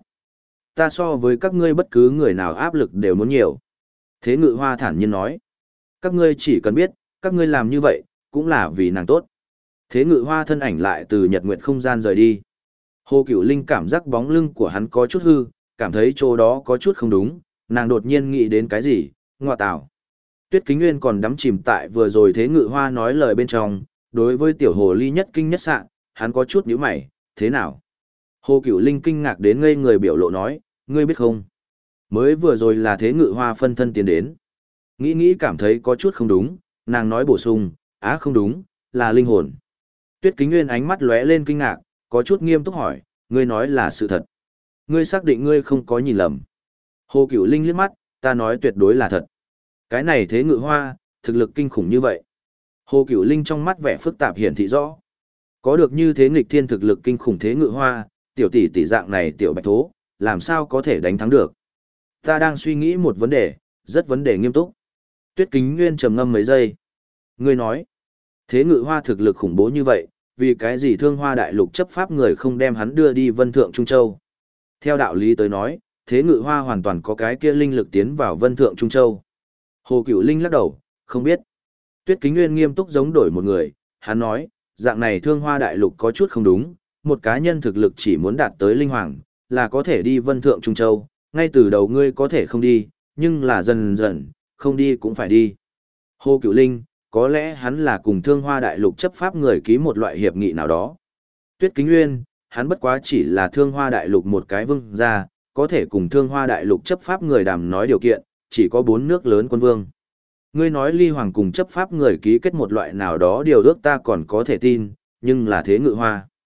Ta so với các ngươi bất cứ người nào áp lực đều muốn nhiều. Thế ngự hoa thản nhiên nói. Các ngươi chỉ cần biết, các ngươi làm như vậy, cũng là vì nàng tốt. Thế ngự hoa thân ảnh lại từ nhật nguyện không gian rời đi. Hồ Cửu Linh cảm giác bóng lưng của hắn có chút hư, cảm thấy chỗ đó có chút không đúng, nàng đột nhiên nghĩ đến cái gì, ngọa tảo. Tuyết Kính Nguyên còn đắm chìm tại vừa rồi thế ngự hoa nói lời bên trong, đối với tiểu hồ ly nhất kinh nhất sạng, hắn có chút nhíu mày, thế nào? Hồ Cửu Linh kinh ngạc đến ngây người biểu lộ nói, ngươi biết không? Mới vừa rồi là thế ngự hoa phân thân tiến đến. Nghĩ cảm thấy có chút không đúng, nàng nói bổ sung, không đúng, là linh hồn. Tuyết Kính Nguyên ánh mắt lóe lên kinh ngạc, có chút nghiêm túc hỏi, ngươi nói là sự thật. Ngươi xác định ngươi không có nhìn lầm. Hồ Cửu Linh liếc mắt, ta nói tuyệt đối là thật. Cái này thế ngự hoa, thực lực kinh khủng như vậy. Hồ Cửu Linh trong mắt vẻ phức tạp hiển thị rõ. Có được như thế nghịch thiên thực lực kinh khủng thế ngự hoa, tiểu tỷ tỷ dạng này tiểu bạch thố, làm sao có thể đánh thắng được. Ta đang suy nghĩ một vấn đề, rất vấn đề nghiêm túc. Tuyết Kính Nguyên trầm ngâm mấy giây. Ngươi nói, thế ngự hoa thực lực khủng bố như vậy, vì cái gì Thương Hoa Đại Lục chấp pháp người không đem hắn đưa đi Vân Thượng Trung Châu? Theo đạo lý tới nói, thế ngự hoa hoàn toàn có cái kia linh lực tiến vào Vân Thượng Trung Châu. Hồ Cửu Linh lắc đầu, không biết. Tuyết Kính Nguyên nghiêm túc giống đổi một người, hắn nói, dạng này Thương Hoa Đại Lục có chút không đúng, một cá nhân thực lực chỉ muốn đạt tới linh hoàng, là có thể đi Vân Thượng Trung Châu, ngay từ đầu ngươi có thể không đi, nhưng là dần dần, không đi cũng phải đi. Hồ Cửu Linh, có lẽ hắn là cùng Thương Hoa Đại Lục chấp pháp người ký một loại hiệp nghị nào đó. Tuyết Kính Nguyên, hắn bất quá chỉ là Thương Hoa Đại Lục một cái vương gia, có thể cùng Thương Hoa Đại Lục chấp pháp người đàm nói điều kiện, chỉ có 4 nước lớn quân vương. Ngươi nói Ly Hoàng cùng chấp pháp người ký kết một loại nào đó điều ước ta còn có thể tin, nhưng là thế ngự hoa.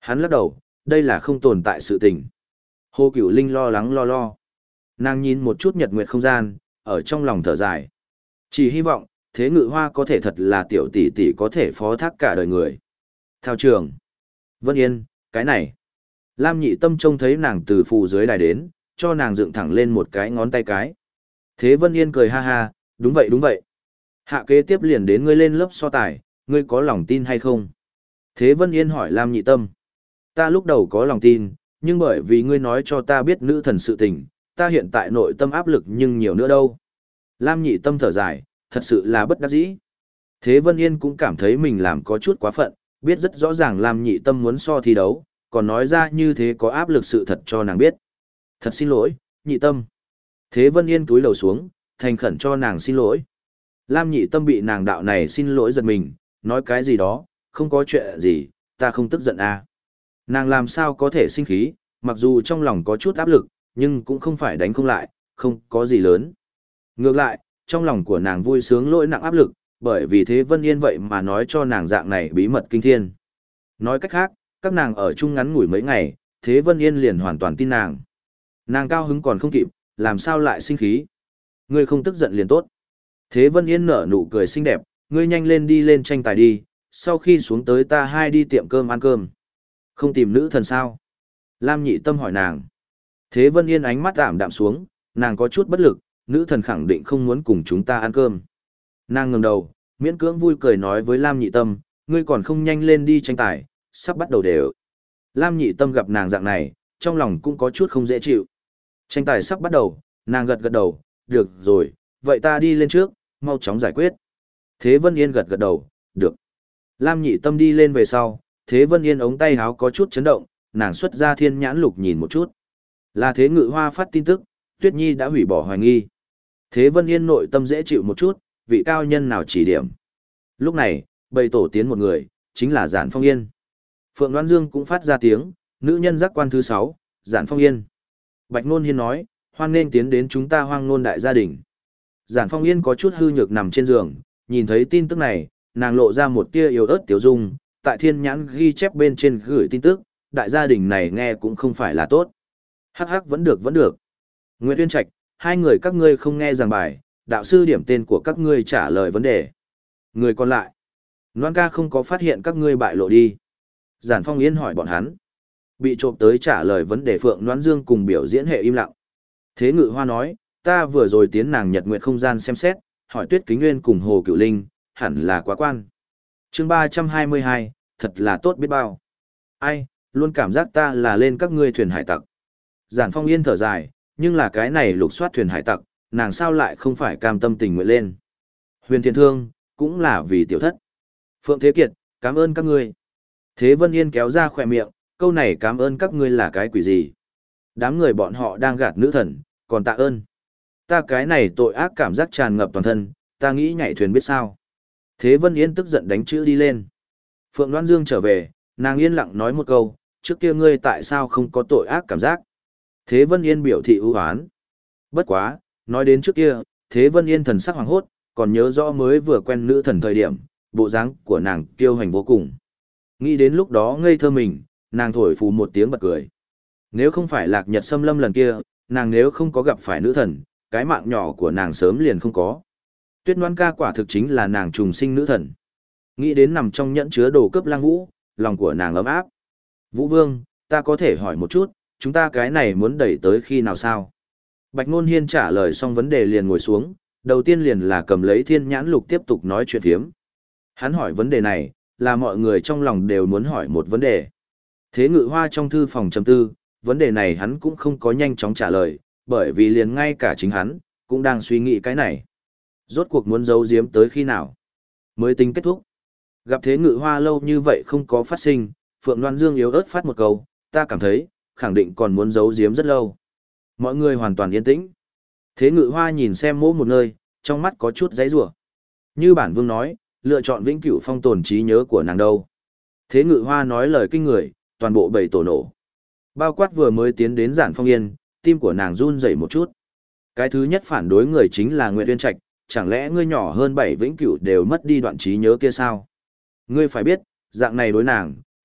Hắn lắc đầu, đây là không tồn tại sự tình. Hồ Cửu Linh lo lắng lo lo. Nàng nhìn một chút nhật nguyệt không gian, ở trong lòng thở dài. Chỉ hy vọng, Thế Ngự Hoa có thể thật là tiểu tỷ tỷ có thể phó thác cả đời người. Thao trường. Vân Yên, cái này. Lam Nhị Tâm trông thấy nàng từ phù dưới đài đến, cho nàng dựng thẳng lên một cái ngón tay cái. Thế Vân Yên cười ha ha, đúng vậy đúng vậy. Hạ kế tiếp liền đến ngươi lên lớp so tài, ngươi có lòng tin hay không? Thế Vân Yên hỏi Lam Nhị Tâm. Ta lúc đầu có lòng tin, nhưng bởi vì ngươi nói cho ta biết nữ thần sự tình, ta hiện tại nội tâm áp lực nhưng nhiều nữa đâu. Lam Nhị Tâm thở dài, thật sự là bất đắc dĩ. Thế Vân Yên cũng cảm thấy mình làm có chút quá phận, biết rất rõ ràng Lam Nhị Tâm muốn so thi đấu, còn nói ra như thế có áp lực sự thật cho nàng biết. Thật xin lỗi, Nhị Tâm. Thế Vân Yên túi lầu xuống, thành khẩn cho nàng xin lỗi. Lam Nhị Tâm bị nàng đạo này xin lỗi giật mình, nói cái gì đó, không có chuyện gì, ta không tức giận à. Nàng làm sao có thể sinh khí, mặc dù trong lòng có chút áp lực, nhưng cũng không phải đánh không lại, không có gì lớn. Ngược lại, trong lòng của nàng vui sướng lỗi nặng áp lực, bởi vì Thế Vân Yên vậy mà nói cho nàng dạng này bí mật kinh thiên. Nói cách khác, các nàng ở chung ngắn ngủi mấy ngày, Thế Vân Yên liền hoàn toàn tin nàng. Nàng cao hứng còn không kịp, làm sao lại sinh khí. Ngươi không tức giận liền tốt. Thế Vân Yên nở nụ cười xinh đẹp, ngươi nhanh lên đi lên tranh tài đi, sau khi xuống tới ta hai đi tiệm cơm ăn cơm. Không tìm nữ thần sao? Lam Nhị Tâm hỏi nàng. Thế Vân Yên ánh mắt ảm đạm xuống, nàng có chút bất lực, nữ thần khẳng định không muốn cùng chúng ta ăn cơm. Nàng ngẩng đầu, miễn cưỡng vui cười nói với Lam Nhị Tâm, ngươi còn không nhanh lên đi tranh tài, sắp bắt đầu đều. Lam Nhị Tâm gặp nàng dạng này, trong lòng cũng có chút không dễ chịu. Tranh tài sắp bắt đầu, nàng gật gật đầu, được rồi, vậy ta đi lên trước, mau chóng giải quyết. Thế Vân Yên gật gật đầu, được. Lam Nhị Tâm đi lên về sau, Thế Vân Yên ống tay háo có chút chấn động, nàng xuất ra thiên nhãn lục nhìn một chút. Là Thế Ngự Hoa phát tin tức, Tuyết Nhi đã hủy bỏ hoài nghi. Thế Vân Yên nội tâm dễ chịu một chút, vị cao nhân nào chỉ điểm. Lúc này, bầy tổ tiến một người, chính là Giản Phong Yên. Phượng Đoan Dương cũng phát ra tiếng, nữ nhân giác quan thứ 6, Giản Phong Yên. Bạch Nôn Hiên nói, hoan nên tiến đến chúng ta Hoang Nôn đại gia đình. Giản Phong Yên có chút hư nhược nằm trên giường, nhìn thấy tin tức này, nàng lộ ra một tia yếu ớt tiểu dung, tại thiên nhãn ghi chép bên trên gửi tin tức, đại gia đình này nghe cũng không phải là tốt. Hắc hắc vẫn được vẫn được. Nguyễn Tuyên Trạch, hai người các ngươi không nghe giảng bài, đạo sư điểm tên của các ngươi trả lời vấn đề. Người còn lại, Loan ca không có phát hiện các ngươi bại lộ đi. Giản Phong Yên hỏi bọn hắn. Bị trộm tới trả lời vấn đề Phượng Noãn Dương cùng biểu diễn hệ im lặng. Thế Ngự Hoa nói, ta vừa rồi tiến nàng Nhật Nguyệt không gian xem xét, hỏi Tuyết Kính Nguyên cùng Hồ Cửu Linh, hẳn là quá quan. Chương 322, thật là tốt biết bao. Ai, luôn cảm giác ta là lên các ngươi thuyền hải tặc. Giản Phong Yên thở dài, nhưng là cái này lục soát thuyền hải tặc, nàng sao lại không phải cam tâm tình nguyện lên. Huyền Thiên Thương, cũng là vì tiểu thất. Phượng Thế Kiệt, cảm ơn các ngươi. Thế Vân Yên kéo ra khỏe miệng, câu này cảm ơn các ngươi là cái quỷ gì? Đám người bọn họ đang gạt nữ thần, còn tạ ơn. Ta cái này tội ác cảm giác tràn ngập toàn thân, ta nghĩ nhảy thuyền biết sao. Thế Vân Yên tức giận đánh chữ đi lên. Phượng Loan Dương trở về, nàng yên lặng nói một câu, trước kia ngươi tại sao không có tội ác cảm giác? Thế Vân Yên biểu thị ưu hoán. Bất quá, nói đến trước kia, Thế Vân Yên thần sắc hoàng hốt, còn nhớ rõ mới vừa quen nữ thần thời điểm, bộ dáng của nàng kiêu hành vô cùng. Nghĩ đến lúc đó ngây thơ mình, nàng thổi phù một tiếng bật cười. Nếu không phải Lạc Nhật xâm lâm lần kia, nàng nếu không có gặp phải nữ thần, cái mạng nhỏ của nàng sớm liền không có. Tuyết Loan ca quả thực chính là nàng trùng sinh nữ thần. Nghĩ đến nằm trong nhẫn chứa đồ cướp lang vũ, lòng của nàng ấm áp. Vũ Vương, ta có thể hỏi một chút, chúng ta cái này muốn đẩy tới khi nào sao? Bạch Nôn Hiên trả lời xong vấn đề liền ngồi xuống, đầu tiên liền là cầm lấy thiên nhãn lục tiếp tục nói chuyện phiếm. Hắn hỏi vấn đề này, là mọi người trong lòng đều muốn hỏi một vấn đề. Thế Ngự Hoa trong thư phòng trầm tư, vấn đề này hắn cũng không có nhanh chóng trả lời, bởi vì liền ngay cả chính hắn, cũng đang suy nghĩ cái này. Rốt cuộc muốn giấu giếm tới khi nào? Mới tính kết thúc. Gặp Thế Ngự Hoa lâu như vậy không có phát sinh, Phượng Loan Dương yếu ớt phát một câu, ta cảm thấy, khẳng định còn muốn giấu giếm rất lâu. Mọi người hoàn toàn yên tĩnh. Thế Ngự Hoa nhìn xem mỗi một nơi, trong mắt có chút giấy rủa. Như bản vương nói, lựa chọn vĩnh cửu phong tồn trí nhớ của nàng đâu. Thế Ngự Hoa nói lời kinh người, toàn bộ bầy tổ nổ. Bao quát vừa mới tiến đến Giản Phong Yên, tim của nàng run rẩy một chút. Cái thứ nhất phản đối người chính là Nguyệt Uyên Trạch, chẳng lẽ ngươi nhỏ hơn 7 vĩnh cửu đều mất đi đoạn trí nhớ kia sao? Ngươi phải biết, dạng này đối nàng,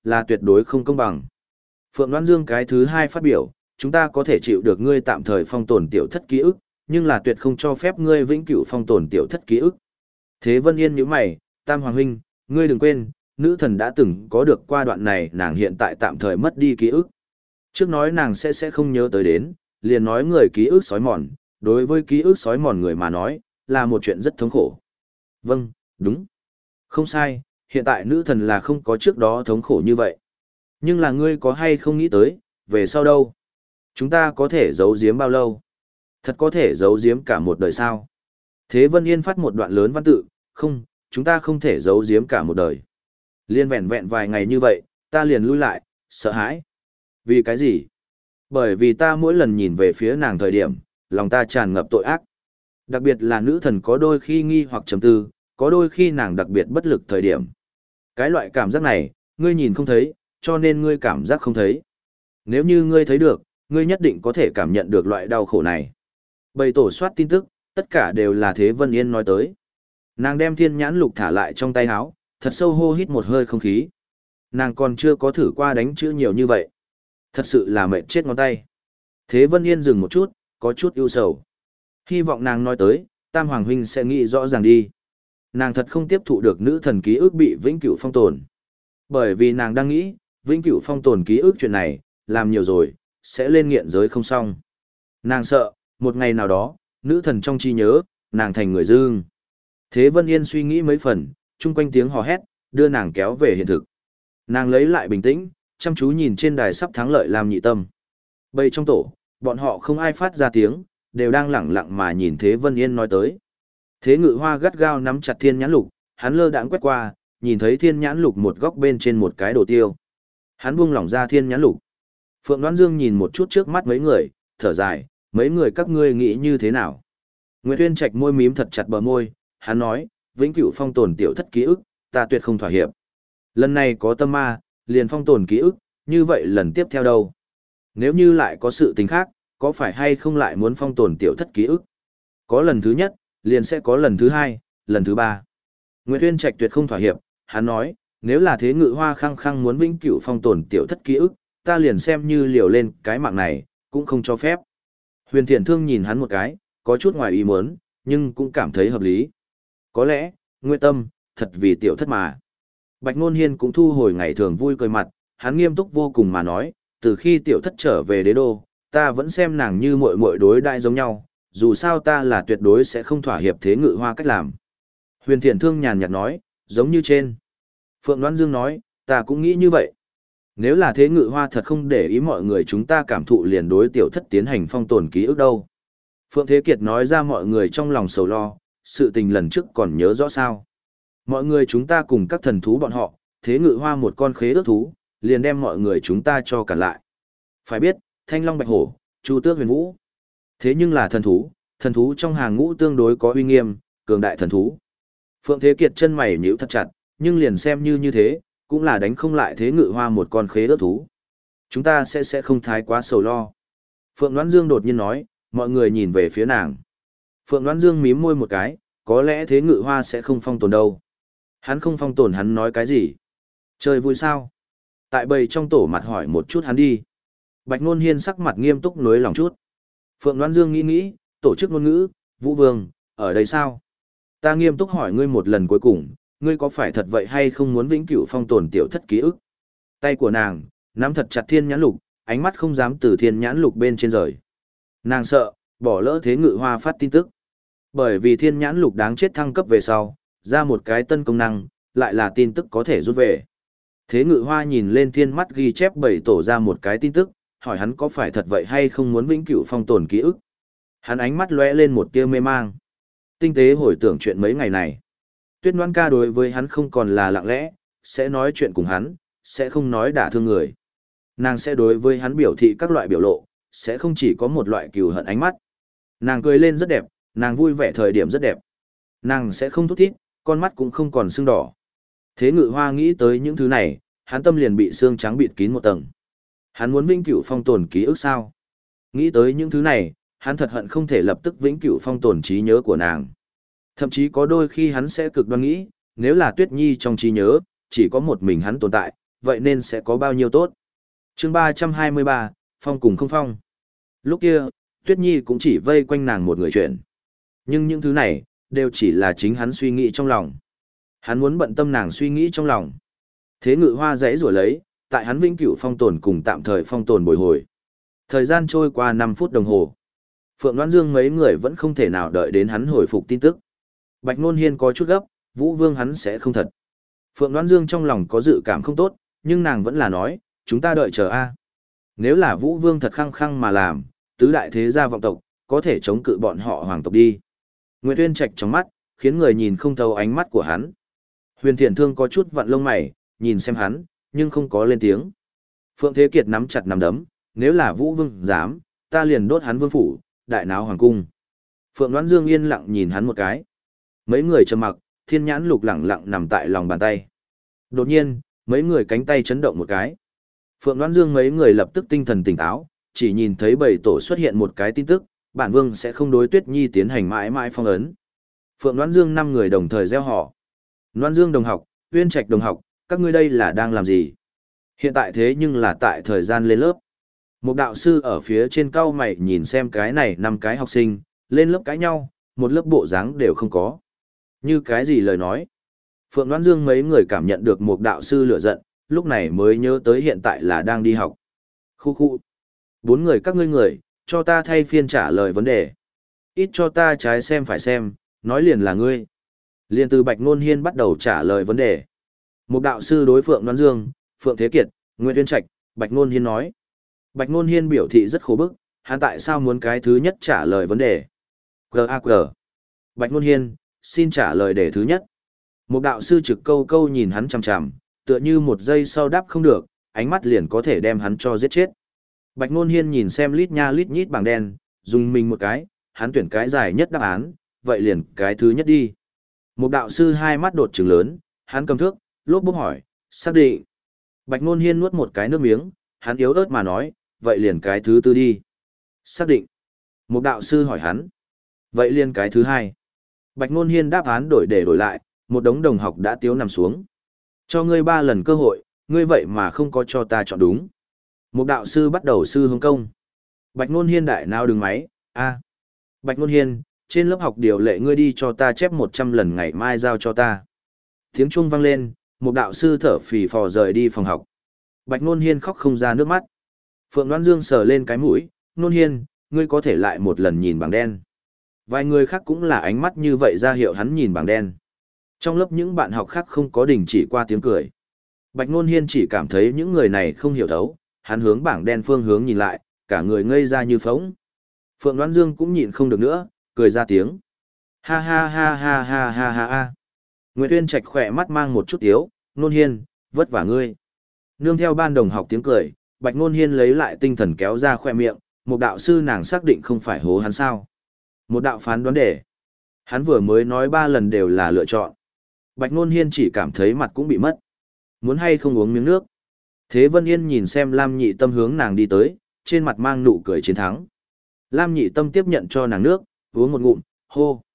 là tuyệt đối không công bằng. Phượng Đoan Dương cái thứ hai phát biểu, chúng ta có thể chịu được ngươi tạm thời phong tồn tiểu thất ký ức, nhưng là tuyệt không cho phép ngươi vĩnh cửu phong tồn tiểu thất ký ức. Thế Vân Yên nhíu mày, Tam Hoàng huynh, ngươi đừng quên, nữ thần đã từng có được qua đoạn này, nàng hiện tại tạm thời mất đi ký ức. Trước nói nàng sẽ không nhớ tới đến, liền nói người ký ức sói mòn, đối với ký ức sói mòn người mà nói, là một chuyện rất thống khổ. Vâng, đúng. Không sai, hiện tại nữ thần là không có trước đó thống khổ như vậy. Nhưng là ngươi có hay không nghĩ tới, về sau đâu? Chúng ta có thể giấu giếm bao lâu? Thật có thể giấu giếm cả một đời sao? Thế Vân Yên phát một đoạn lớn văn tự, không, chúng ta không thể giấu giếm cả một đời. Liên vẹn vẹn vài ngày như vậy, ta liền lui lại, sợ hãi. Vì cái gì? Bởi vì ta mỗi lần nhìn về phía nàng thời điểm, lòng ta tràn ngập tội ác. Đặc biệt là nữ thần có đôi khi nghi hoặc trầm tư, có đôi khi nàng đặc biệt bất lực thời điểm. Cái loại cảm giác này, ngươi nhìn không thấy, cho nên ngươi cảm giác không thấy. Nếu như ngươi thấy được, ngươi nhất định có thể cảm nhận được loại đau khổ này. Bầy tổ soát tin tức, tất cả đều là Thế Vân Yên nói tới. Nàng đem thiên nhãn lục thả lại trong tay áo, thật sâu hô hít một hơi không khí. Nàng còn chưa có thử qua đánh chữ nhiều như vậy. Thật sự là mệt chết ngón tay. Thế Vân Yên dừng một chút, có chút ưu sầu. Hy vọng nàng nói tới, Tam Hoàng huynh sẽ nghĩ rõ ràng đi. Nàng thật không tiếp thụ được nữ thần ký ức bị vĩnh cửu phong tồn. Bởi vì nàng đang nghĩ, vĩnh cửu phong tồn ký ức chuyện này, làm nhiều rồi, sẽ lên nghiện giới không xong. Nàng sợ, một ngày nào đó, nữ thần trong trí nhớ, nàng thành người dưng. Thế Vân Yên suy nghĩ mấy phần, chung quanh tiếng hò hét, đưa nàng kéo về hiện thực. Nàng lấy lại bình tĩnh, chăm chú nhìn trên đài sắp thắng lợi làm nhị tâm. Bầy trong tổ, bọn họ không ai phát ra tiếng, đều đang lẳng lặng mà nhìn Thế Vân Yên nói tới. Thế Ngự Hoa gắt gao nắm chặt thiên nhãn lục, hắn lơ đãng quét qua, nhìn thấy thiên nhãn lục một góc bên trên một cái đồ tiêu. Hắn buông lỏng ra thiên nhãn lục. Phượng Đoan Dương nhìn một chút trước mắt mấy người, thở dài, mấy người các ngươi nghĩ như thế nào? Nguyệt Uyên Trạch môi mím thật chặt bờ môi, hắn nói, vĩnh cửu phong tồn tiểu thất ký ức, ta tuyệt không thỏa hiệp. Lần này có tâm ma, liền phong tồn ký ức, như vậy lần tiếp theo đâu? Nếu như lại có sự tình khác, có phải hay không lại muốn phong tồn tiểu thất ký ức? Có lần thứ nhất, liền sẽ có lần thứ hai, lần thứ ba. Nguyệt Uyên Trạch tuyệt không thỏa hiệp, hắn nói, nếu là Thế Ngự Hoa khăng khăng muốn vĩnh cửu phong tồn tiểu thất ký ức, ta liền xem như liều lên cái mạng này, cũng không cho phép. Huyền Thiện Thương nhìn hắn một cái, có chút ngoài ý muốn, nhưng cũng cảm thấy hợp lý. Có lẽ, Nguyệt Tâm, thật vì tiểu thất mà. Bạch Nôn Hiên cũng thu hồi ngày thường vui cười mặt, hắn nghiêm túc vô cùng mà nói, từ khi tiểu thất trở về đế đô, ta vẫn xem nàng như muội muội đối đại giống nhau, dù sao ta là tuyệt đối sẽ không thỏa hiệp Thế Ngự Hoa cách làm. Huyền Thiện Thương nhàn nhạt nói, giống như trên. Phượng Đoan Dương nói, ta cũng nghĩ như vậy. Nếu là Thế Ngự Hoa thật không để ý mọi người chúng ta cảm thụ liền đối tiểu thất tiến hành phong tồn ký ức đâu. Phượng Thế Kiệt nói ra mọi người trong lòng sầu lo, sự tình lần trước còn nhớ rõ sao. Mọi người chúng ta cùng các thần thú bọn họ, Thế Ngự Hoa một con khế ước thú, liền đem mọi người chúng ta cho cản lại. Phải biết, Thanh Long Bạch Hổ, Chu Tước Huyền Vũ. Thế nhưng là thần thú trong hàng ngũ tương đối có uy nghiêm, cường đại thần thú. Phượng Thế Kiệt chân mày nhíu thật chặt, nhưng liền xem như thế, cũng là đánh không lại Thế Ngự Hoa một con khế ước thú. Chúng ta sẽ không thái quá sầu lo. Phượng Đoan Dương đột nhiên nói, mọi người nhìn về phía nàng. Phượng Đoan Dương mím môi một cái, có lẽ Thế Ngự Hoa sẽ không phong tồn đâu. Hắn không phong tồn hắn nói cái gì? Chơi vui sao? Tại bầy trong tổ mặt hỏi một chút hắn đi. Bạch Nôn Hiên sắc mặt nghiêm túc nối lòng chút. Phượng Đoan Dương nghĩ, tổ chức ngôn ngữ, Vũ Vương, ở đây sao? Ta nghiêm túc hỏi ngươi một lần cuối cùng, ngươi có phải thật vậy hay không muốn vĩnh cửu phong tồn tiểu thất ký ức? Tay của nàng, nắm thật chặt thiên nhãn lục, ánh mắt không dám từ thiên nhãn lục bên trên rời. Nàng sợ, bỏ lỡ Thế Ngự Hoa phát tin tức. Bởi vì thiên nhãn lục đáng chết thăng cấp về sau, ra một cái tân công năng, lại là tin tức có thể rút về. Thế Ngự Hoa nhìn lên thiên mắt ghi chép bảy tổ ra một cái tin tức, hỏi hắn có phải thật vậy hay không muốn vĩnh cửu phong tồn ký ức. Hắn ánh mắt lóe lên một tia mê mang. Tinh tế hồi tưởng chuyện mấy ngày này. Tuyết Ngoan Ca đối với hắn không còn là lặng lẽ, sẽ nói chuyện cùng hắn, sẽ không nói đả thương người. Nàng sẽ đối với hắn biểu thị các loại biểu lộ, sẽ không chỉ có một loại cừu hận ánh mắt. Nàng cười lên rất đẹp, nàng vui vẻ thời điểm rất đẹp. Nàng sẽ không thút thít, con mắt cũng không còn sưng đỏ. Thế Ngự Hoa nghĩ tới những thứ này, hắn tâm liền bị xương trắng bịt kín một tầng. Hắn muốn vĩnh cửu phong tồn ký ức sao? Nghĩ tới những thứ này, hắn thật hận không thể lập tức vĩnh cửu phong tồn trí nhớ của nàng. Thậm chí có đôi khi hắn sẽ cực đoan nghĩ, nếu là Tuyết Nhi trong trí nhớ, chỉ có một mình hắn tồn tại, vậy nên sẽ có bao nhiêu tốt. Chương 323, phong cùng không phong. Lúc kia, Tuyết Nhi cũng chỉ vây quanh nàng một người chuyện. Nhưng những thứ này, đều chỉ là chính hắn suy nghĩ trong lòng. Hắn muốn bận tâm nàng suy nghĩ trong lòng. Thế Ngự Hoa dãy rủa lấy, tại hắn vĩnh cửu phong tồn cùng tạm thời phong tồn bồi hồi. Thời gian trôi qua 5 phút đồng hồ. Phượng Đoan Dương mấy người vẫn không thể nào đợi đến hắn hồi phục tin tức. Bạch Nôn Hiên có chút gấp, Vũ Vương hắn sẽ không thật. Phượng Đoan Dương trong lòng có dự cảm không tốt, nhưng nàng vẫn là nói, chúng ta đợi chờ a. Nếu là Vũ Vương thật khăng khăng mà làm, tứ đại thế gia vọng tộc, có thể chống cự bọn họ hoàng tộc đi. Nguyệt Uyên Trạch trong mắt, khiến người nhìn không thấu ánh mắt của hắn. Huyền Thiện Thương có chút vặn lông mày, nhìn xem hắn, nhưng không có lên tiếng. Phượng Thế Kiệt nắm chặt nắm đấm, nếu là Vũ Vương dám, ta liền đốt hắn vương phủ, đại náo hoàng cung. Phượng Đoan Dương yên lặng nhìn hắn một cái. Mấy người trầm mặc, Thiên Nhãn Lục lẳng lặng nằm tại lòng bàn tay. Đột nhiên, mấy người cánh tay chấn động một cái. Phượng Đoan Dương mấy người lập tức tinh thần tỉnh táo, chỉ nhìn thấy bảy tổ xuất hiện một cái tin tức, bản vương sẽ không đối Tuyết Nhi tiến hành mãi mãi phong ấn. Phượng Đoan Dương 5 người đồng thời gieo họ. Đoan Dương đồng học, Uyên Trạch đồng học, các ngươi đây là đang làm gì? Hiện tại thế nhưng là tại thời gian lên lớp. Một đạo sư ở phía trên cao mày nhìn xem cái này 5 cái học sinh, lên lớp cãi nhau, một lớp bộ dáng đều không có. Như cái gì lời nói? Phượng Đoan Dương mấy người cảm nhận được một đạo sư lửa giận, lúc này mới nhớ tới hiện tại là đang đi học. Khu khu. 4 người các ngươi người, cho ta thay phiên trả lời vấn đề. Ít cho ta trái xem phải xem, nói liền là ngươi. Liền từ Bạch Nôn Hiên bắt đầu trả lời vấn đề. Một đạo sư đối Phượng Đoan Dương, Phượng Thế Kiệt, Nguyễn Uyên Trạch, Bạch Nôn Hiên nói. Bạch Nôn Hiên biểu thị rất khổ bức, hắn tại sao muốn cái thứ nhất trả lời vấn đề. G.A.G. Bạch Nôn Hiên, xin trả lời đề thứ nhất. Một đạo sư trực câu câu nhìn hắn chằm chằm, tựa như một giây sau đáp không được, ánh mắt liền có thể đem hắn cho giết chết. Bạch Nôn Hiên nhìn xem lít nha lít nhít bảng đen, dùng mình một cái, hắn tuyển cái dài nhất đáp án, vậy liền cái thứ nhất đi. Một đạo sư hai mắt đột trừng lớn, hắn cầm thước, lốp bốp hỏi, xác định. Bạch Nôn Hiên nuốt một cái nước miếng, hắn yếu ớt mà nói, vậy liền cái thứ tư đi. Xác định. Một đạo sư hỏi hắn, vậy liền cái thứ hai. Bạch Nôn Hiên đáp án đổi để đổi lại, một đống đồng học đã tiếu nằm xuống. Cho ngươi 3 lần cơ hội, ngươi vậy mà không có cho ta chọn đúng. Một đạo sư bắt đầu sư hướng công. Bạch Nôn Hiên đại nào đừng máy, a. Bạch Nôn Hiên, trên lớp học điều lệ ngươi đi cho ta chép 100 lần ngày mai giao cho ta. Tiếng chuông vang lên, một đạo sư thở phì phò rời đi phòng học. Bạch Nôn Hiên khóc không ra nước mắt. Phượng Đoan Dương sờ lên cái mũi, Nôn Hiên, ngươi có thể lại một lần nhìn bảng đen. Vài người khác cũng là ánh mắt như vậy ra hiệu hắn nhìn bảng đen. Trong lớp những bạn học khác không có đình chỉ qua tiếng cười. Bạch Nôn Hiên chỉ cảm thấy những người này không hiểu thấu, hắn hướng bảng đen phương hướng nhìn lại, cả người ngây ra như phóng. Phượng Đoan Dương cũng nhịn không được nữa, cười ra tiếng. Ha ha ha ha ha ha ha ha. Nguyệt Uyên Trạch khỏe mắt mang một chút tiếu, Nôn Hiên, vất vả ngươi. Nương theo ban đồng học tiếng cười, Bạch Nôn Hiên lấy lại tinh thần kéo ra khoe miệng, một đạo sư nàng xác định không phải hố hắn sao. Một đạo phán đoán đề. Hắn vừa mới nói 3 lần đều là lựa chọn. Bạch Nôn Hiên chỉ cảm thấy mặt cũng bị mất. Muốn hay không uống miếng nước. Thế Vân Yên nhìn xem Lam Nhị Tâm hướng nàng đi tới, trên mặt mang nụ cười chiến thắng. Lam Nhị Tâm tiếp nhận cho nàng nước, uống một ngụm, hô.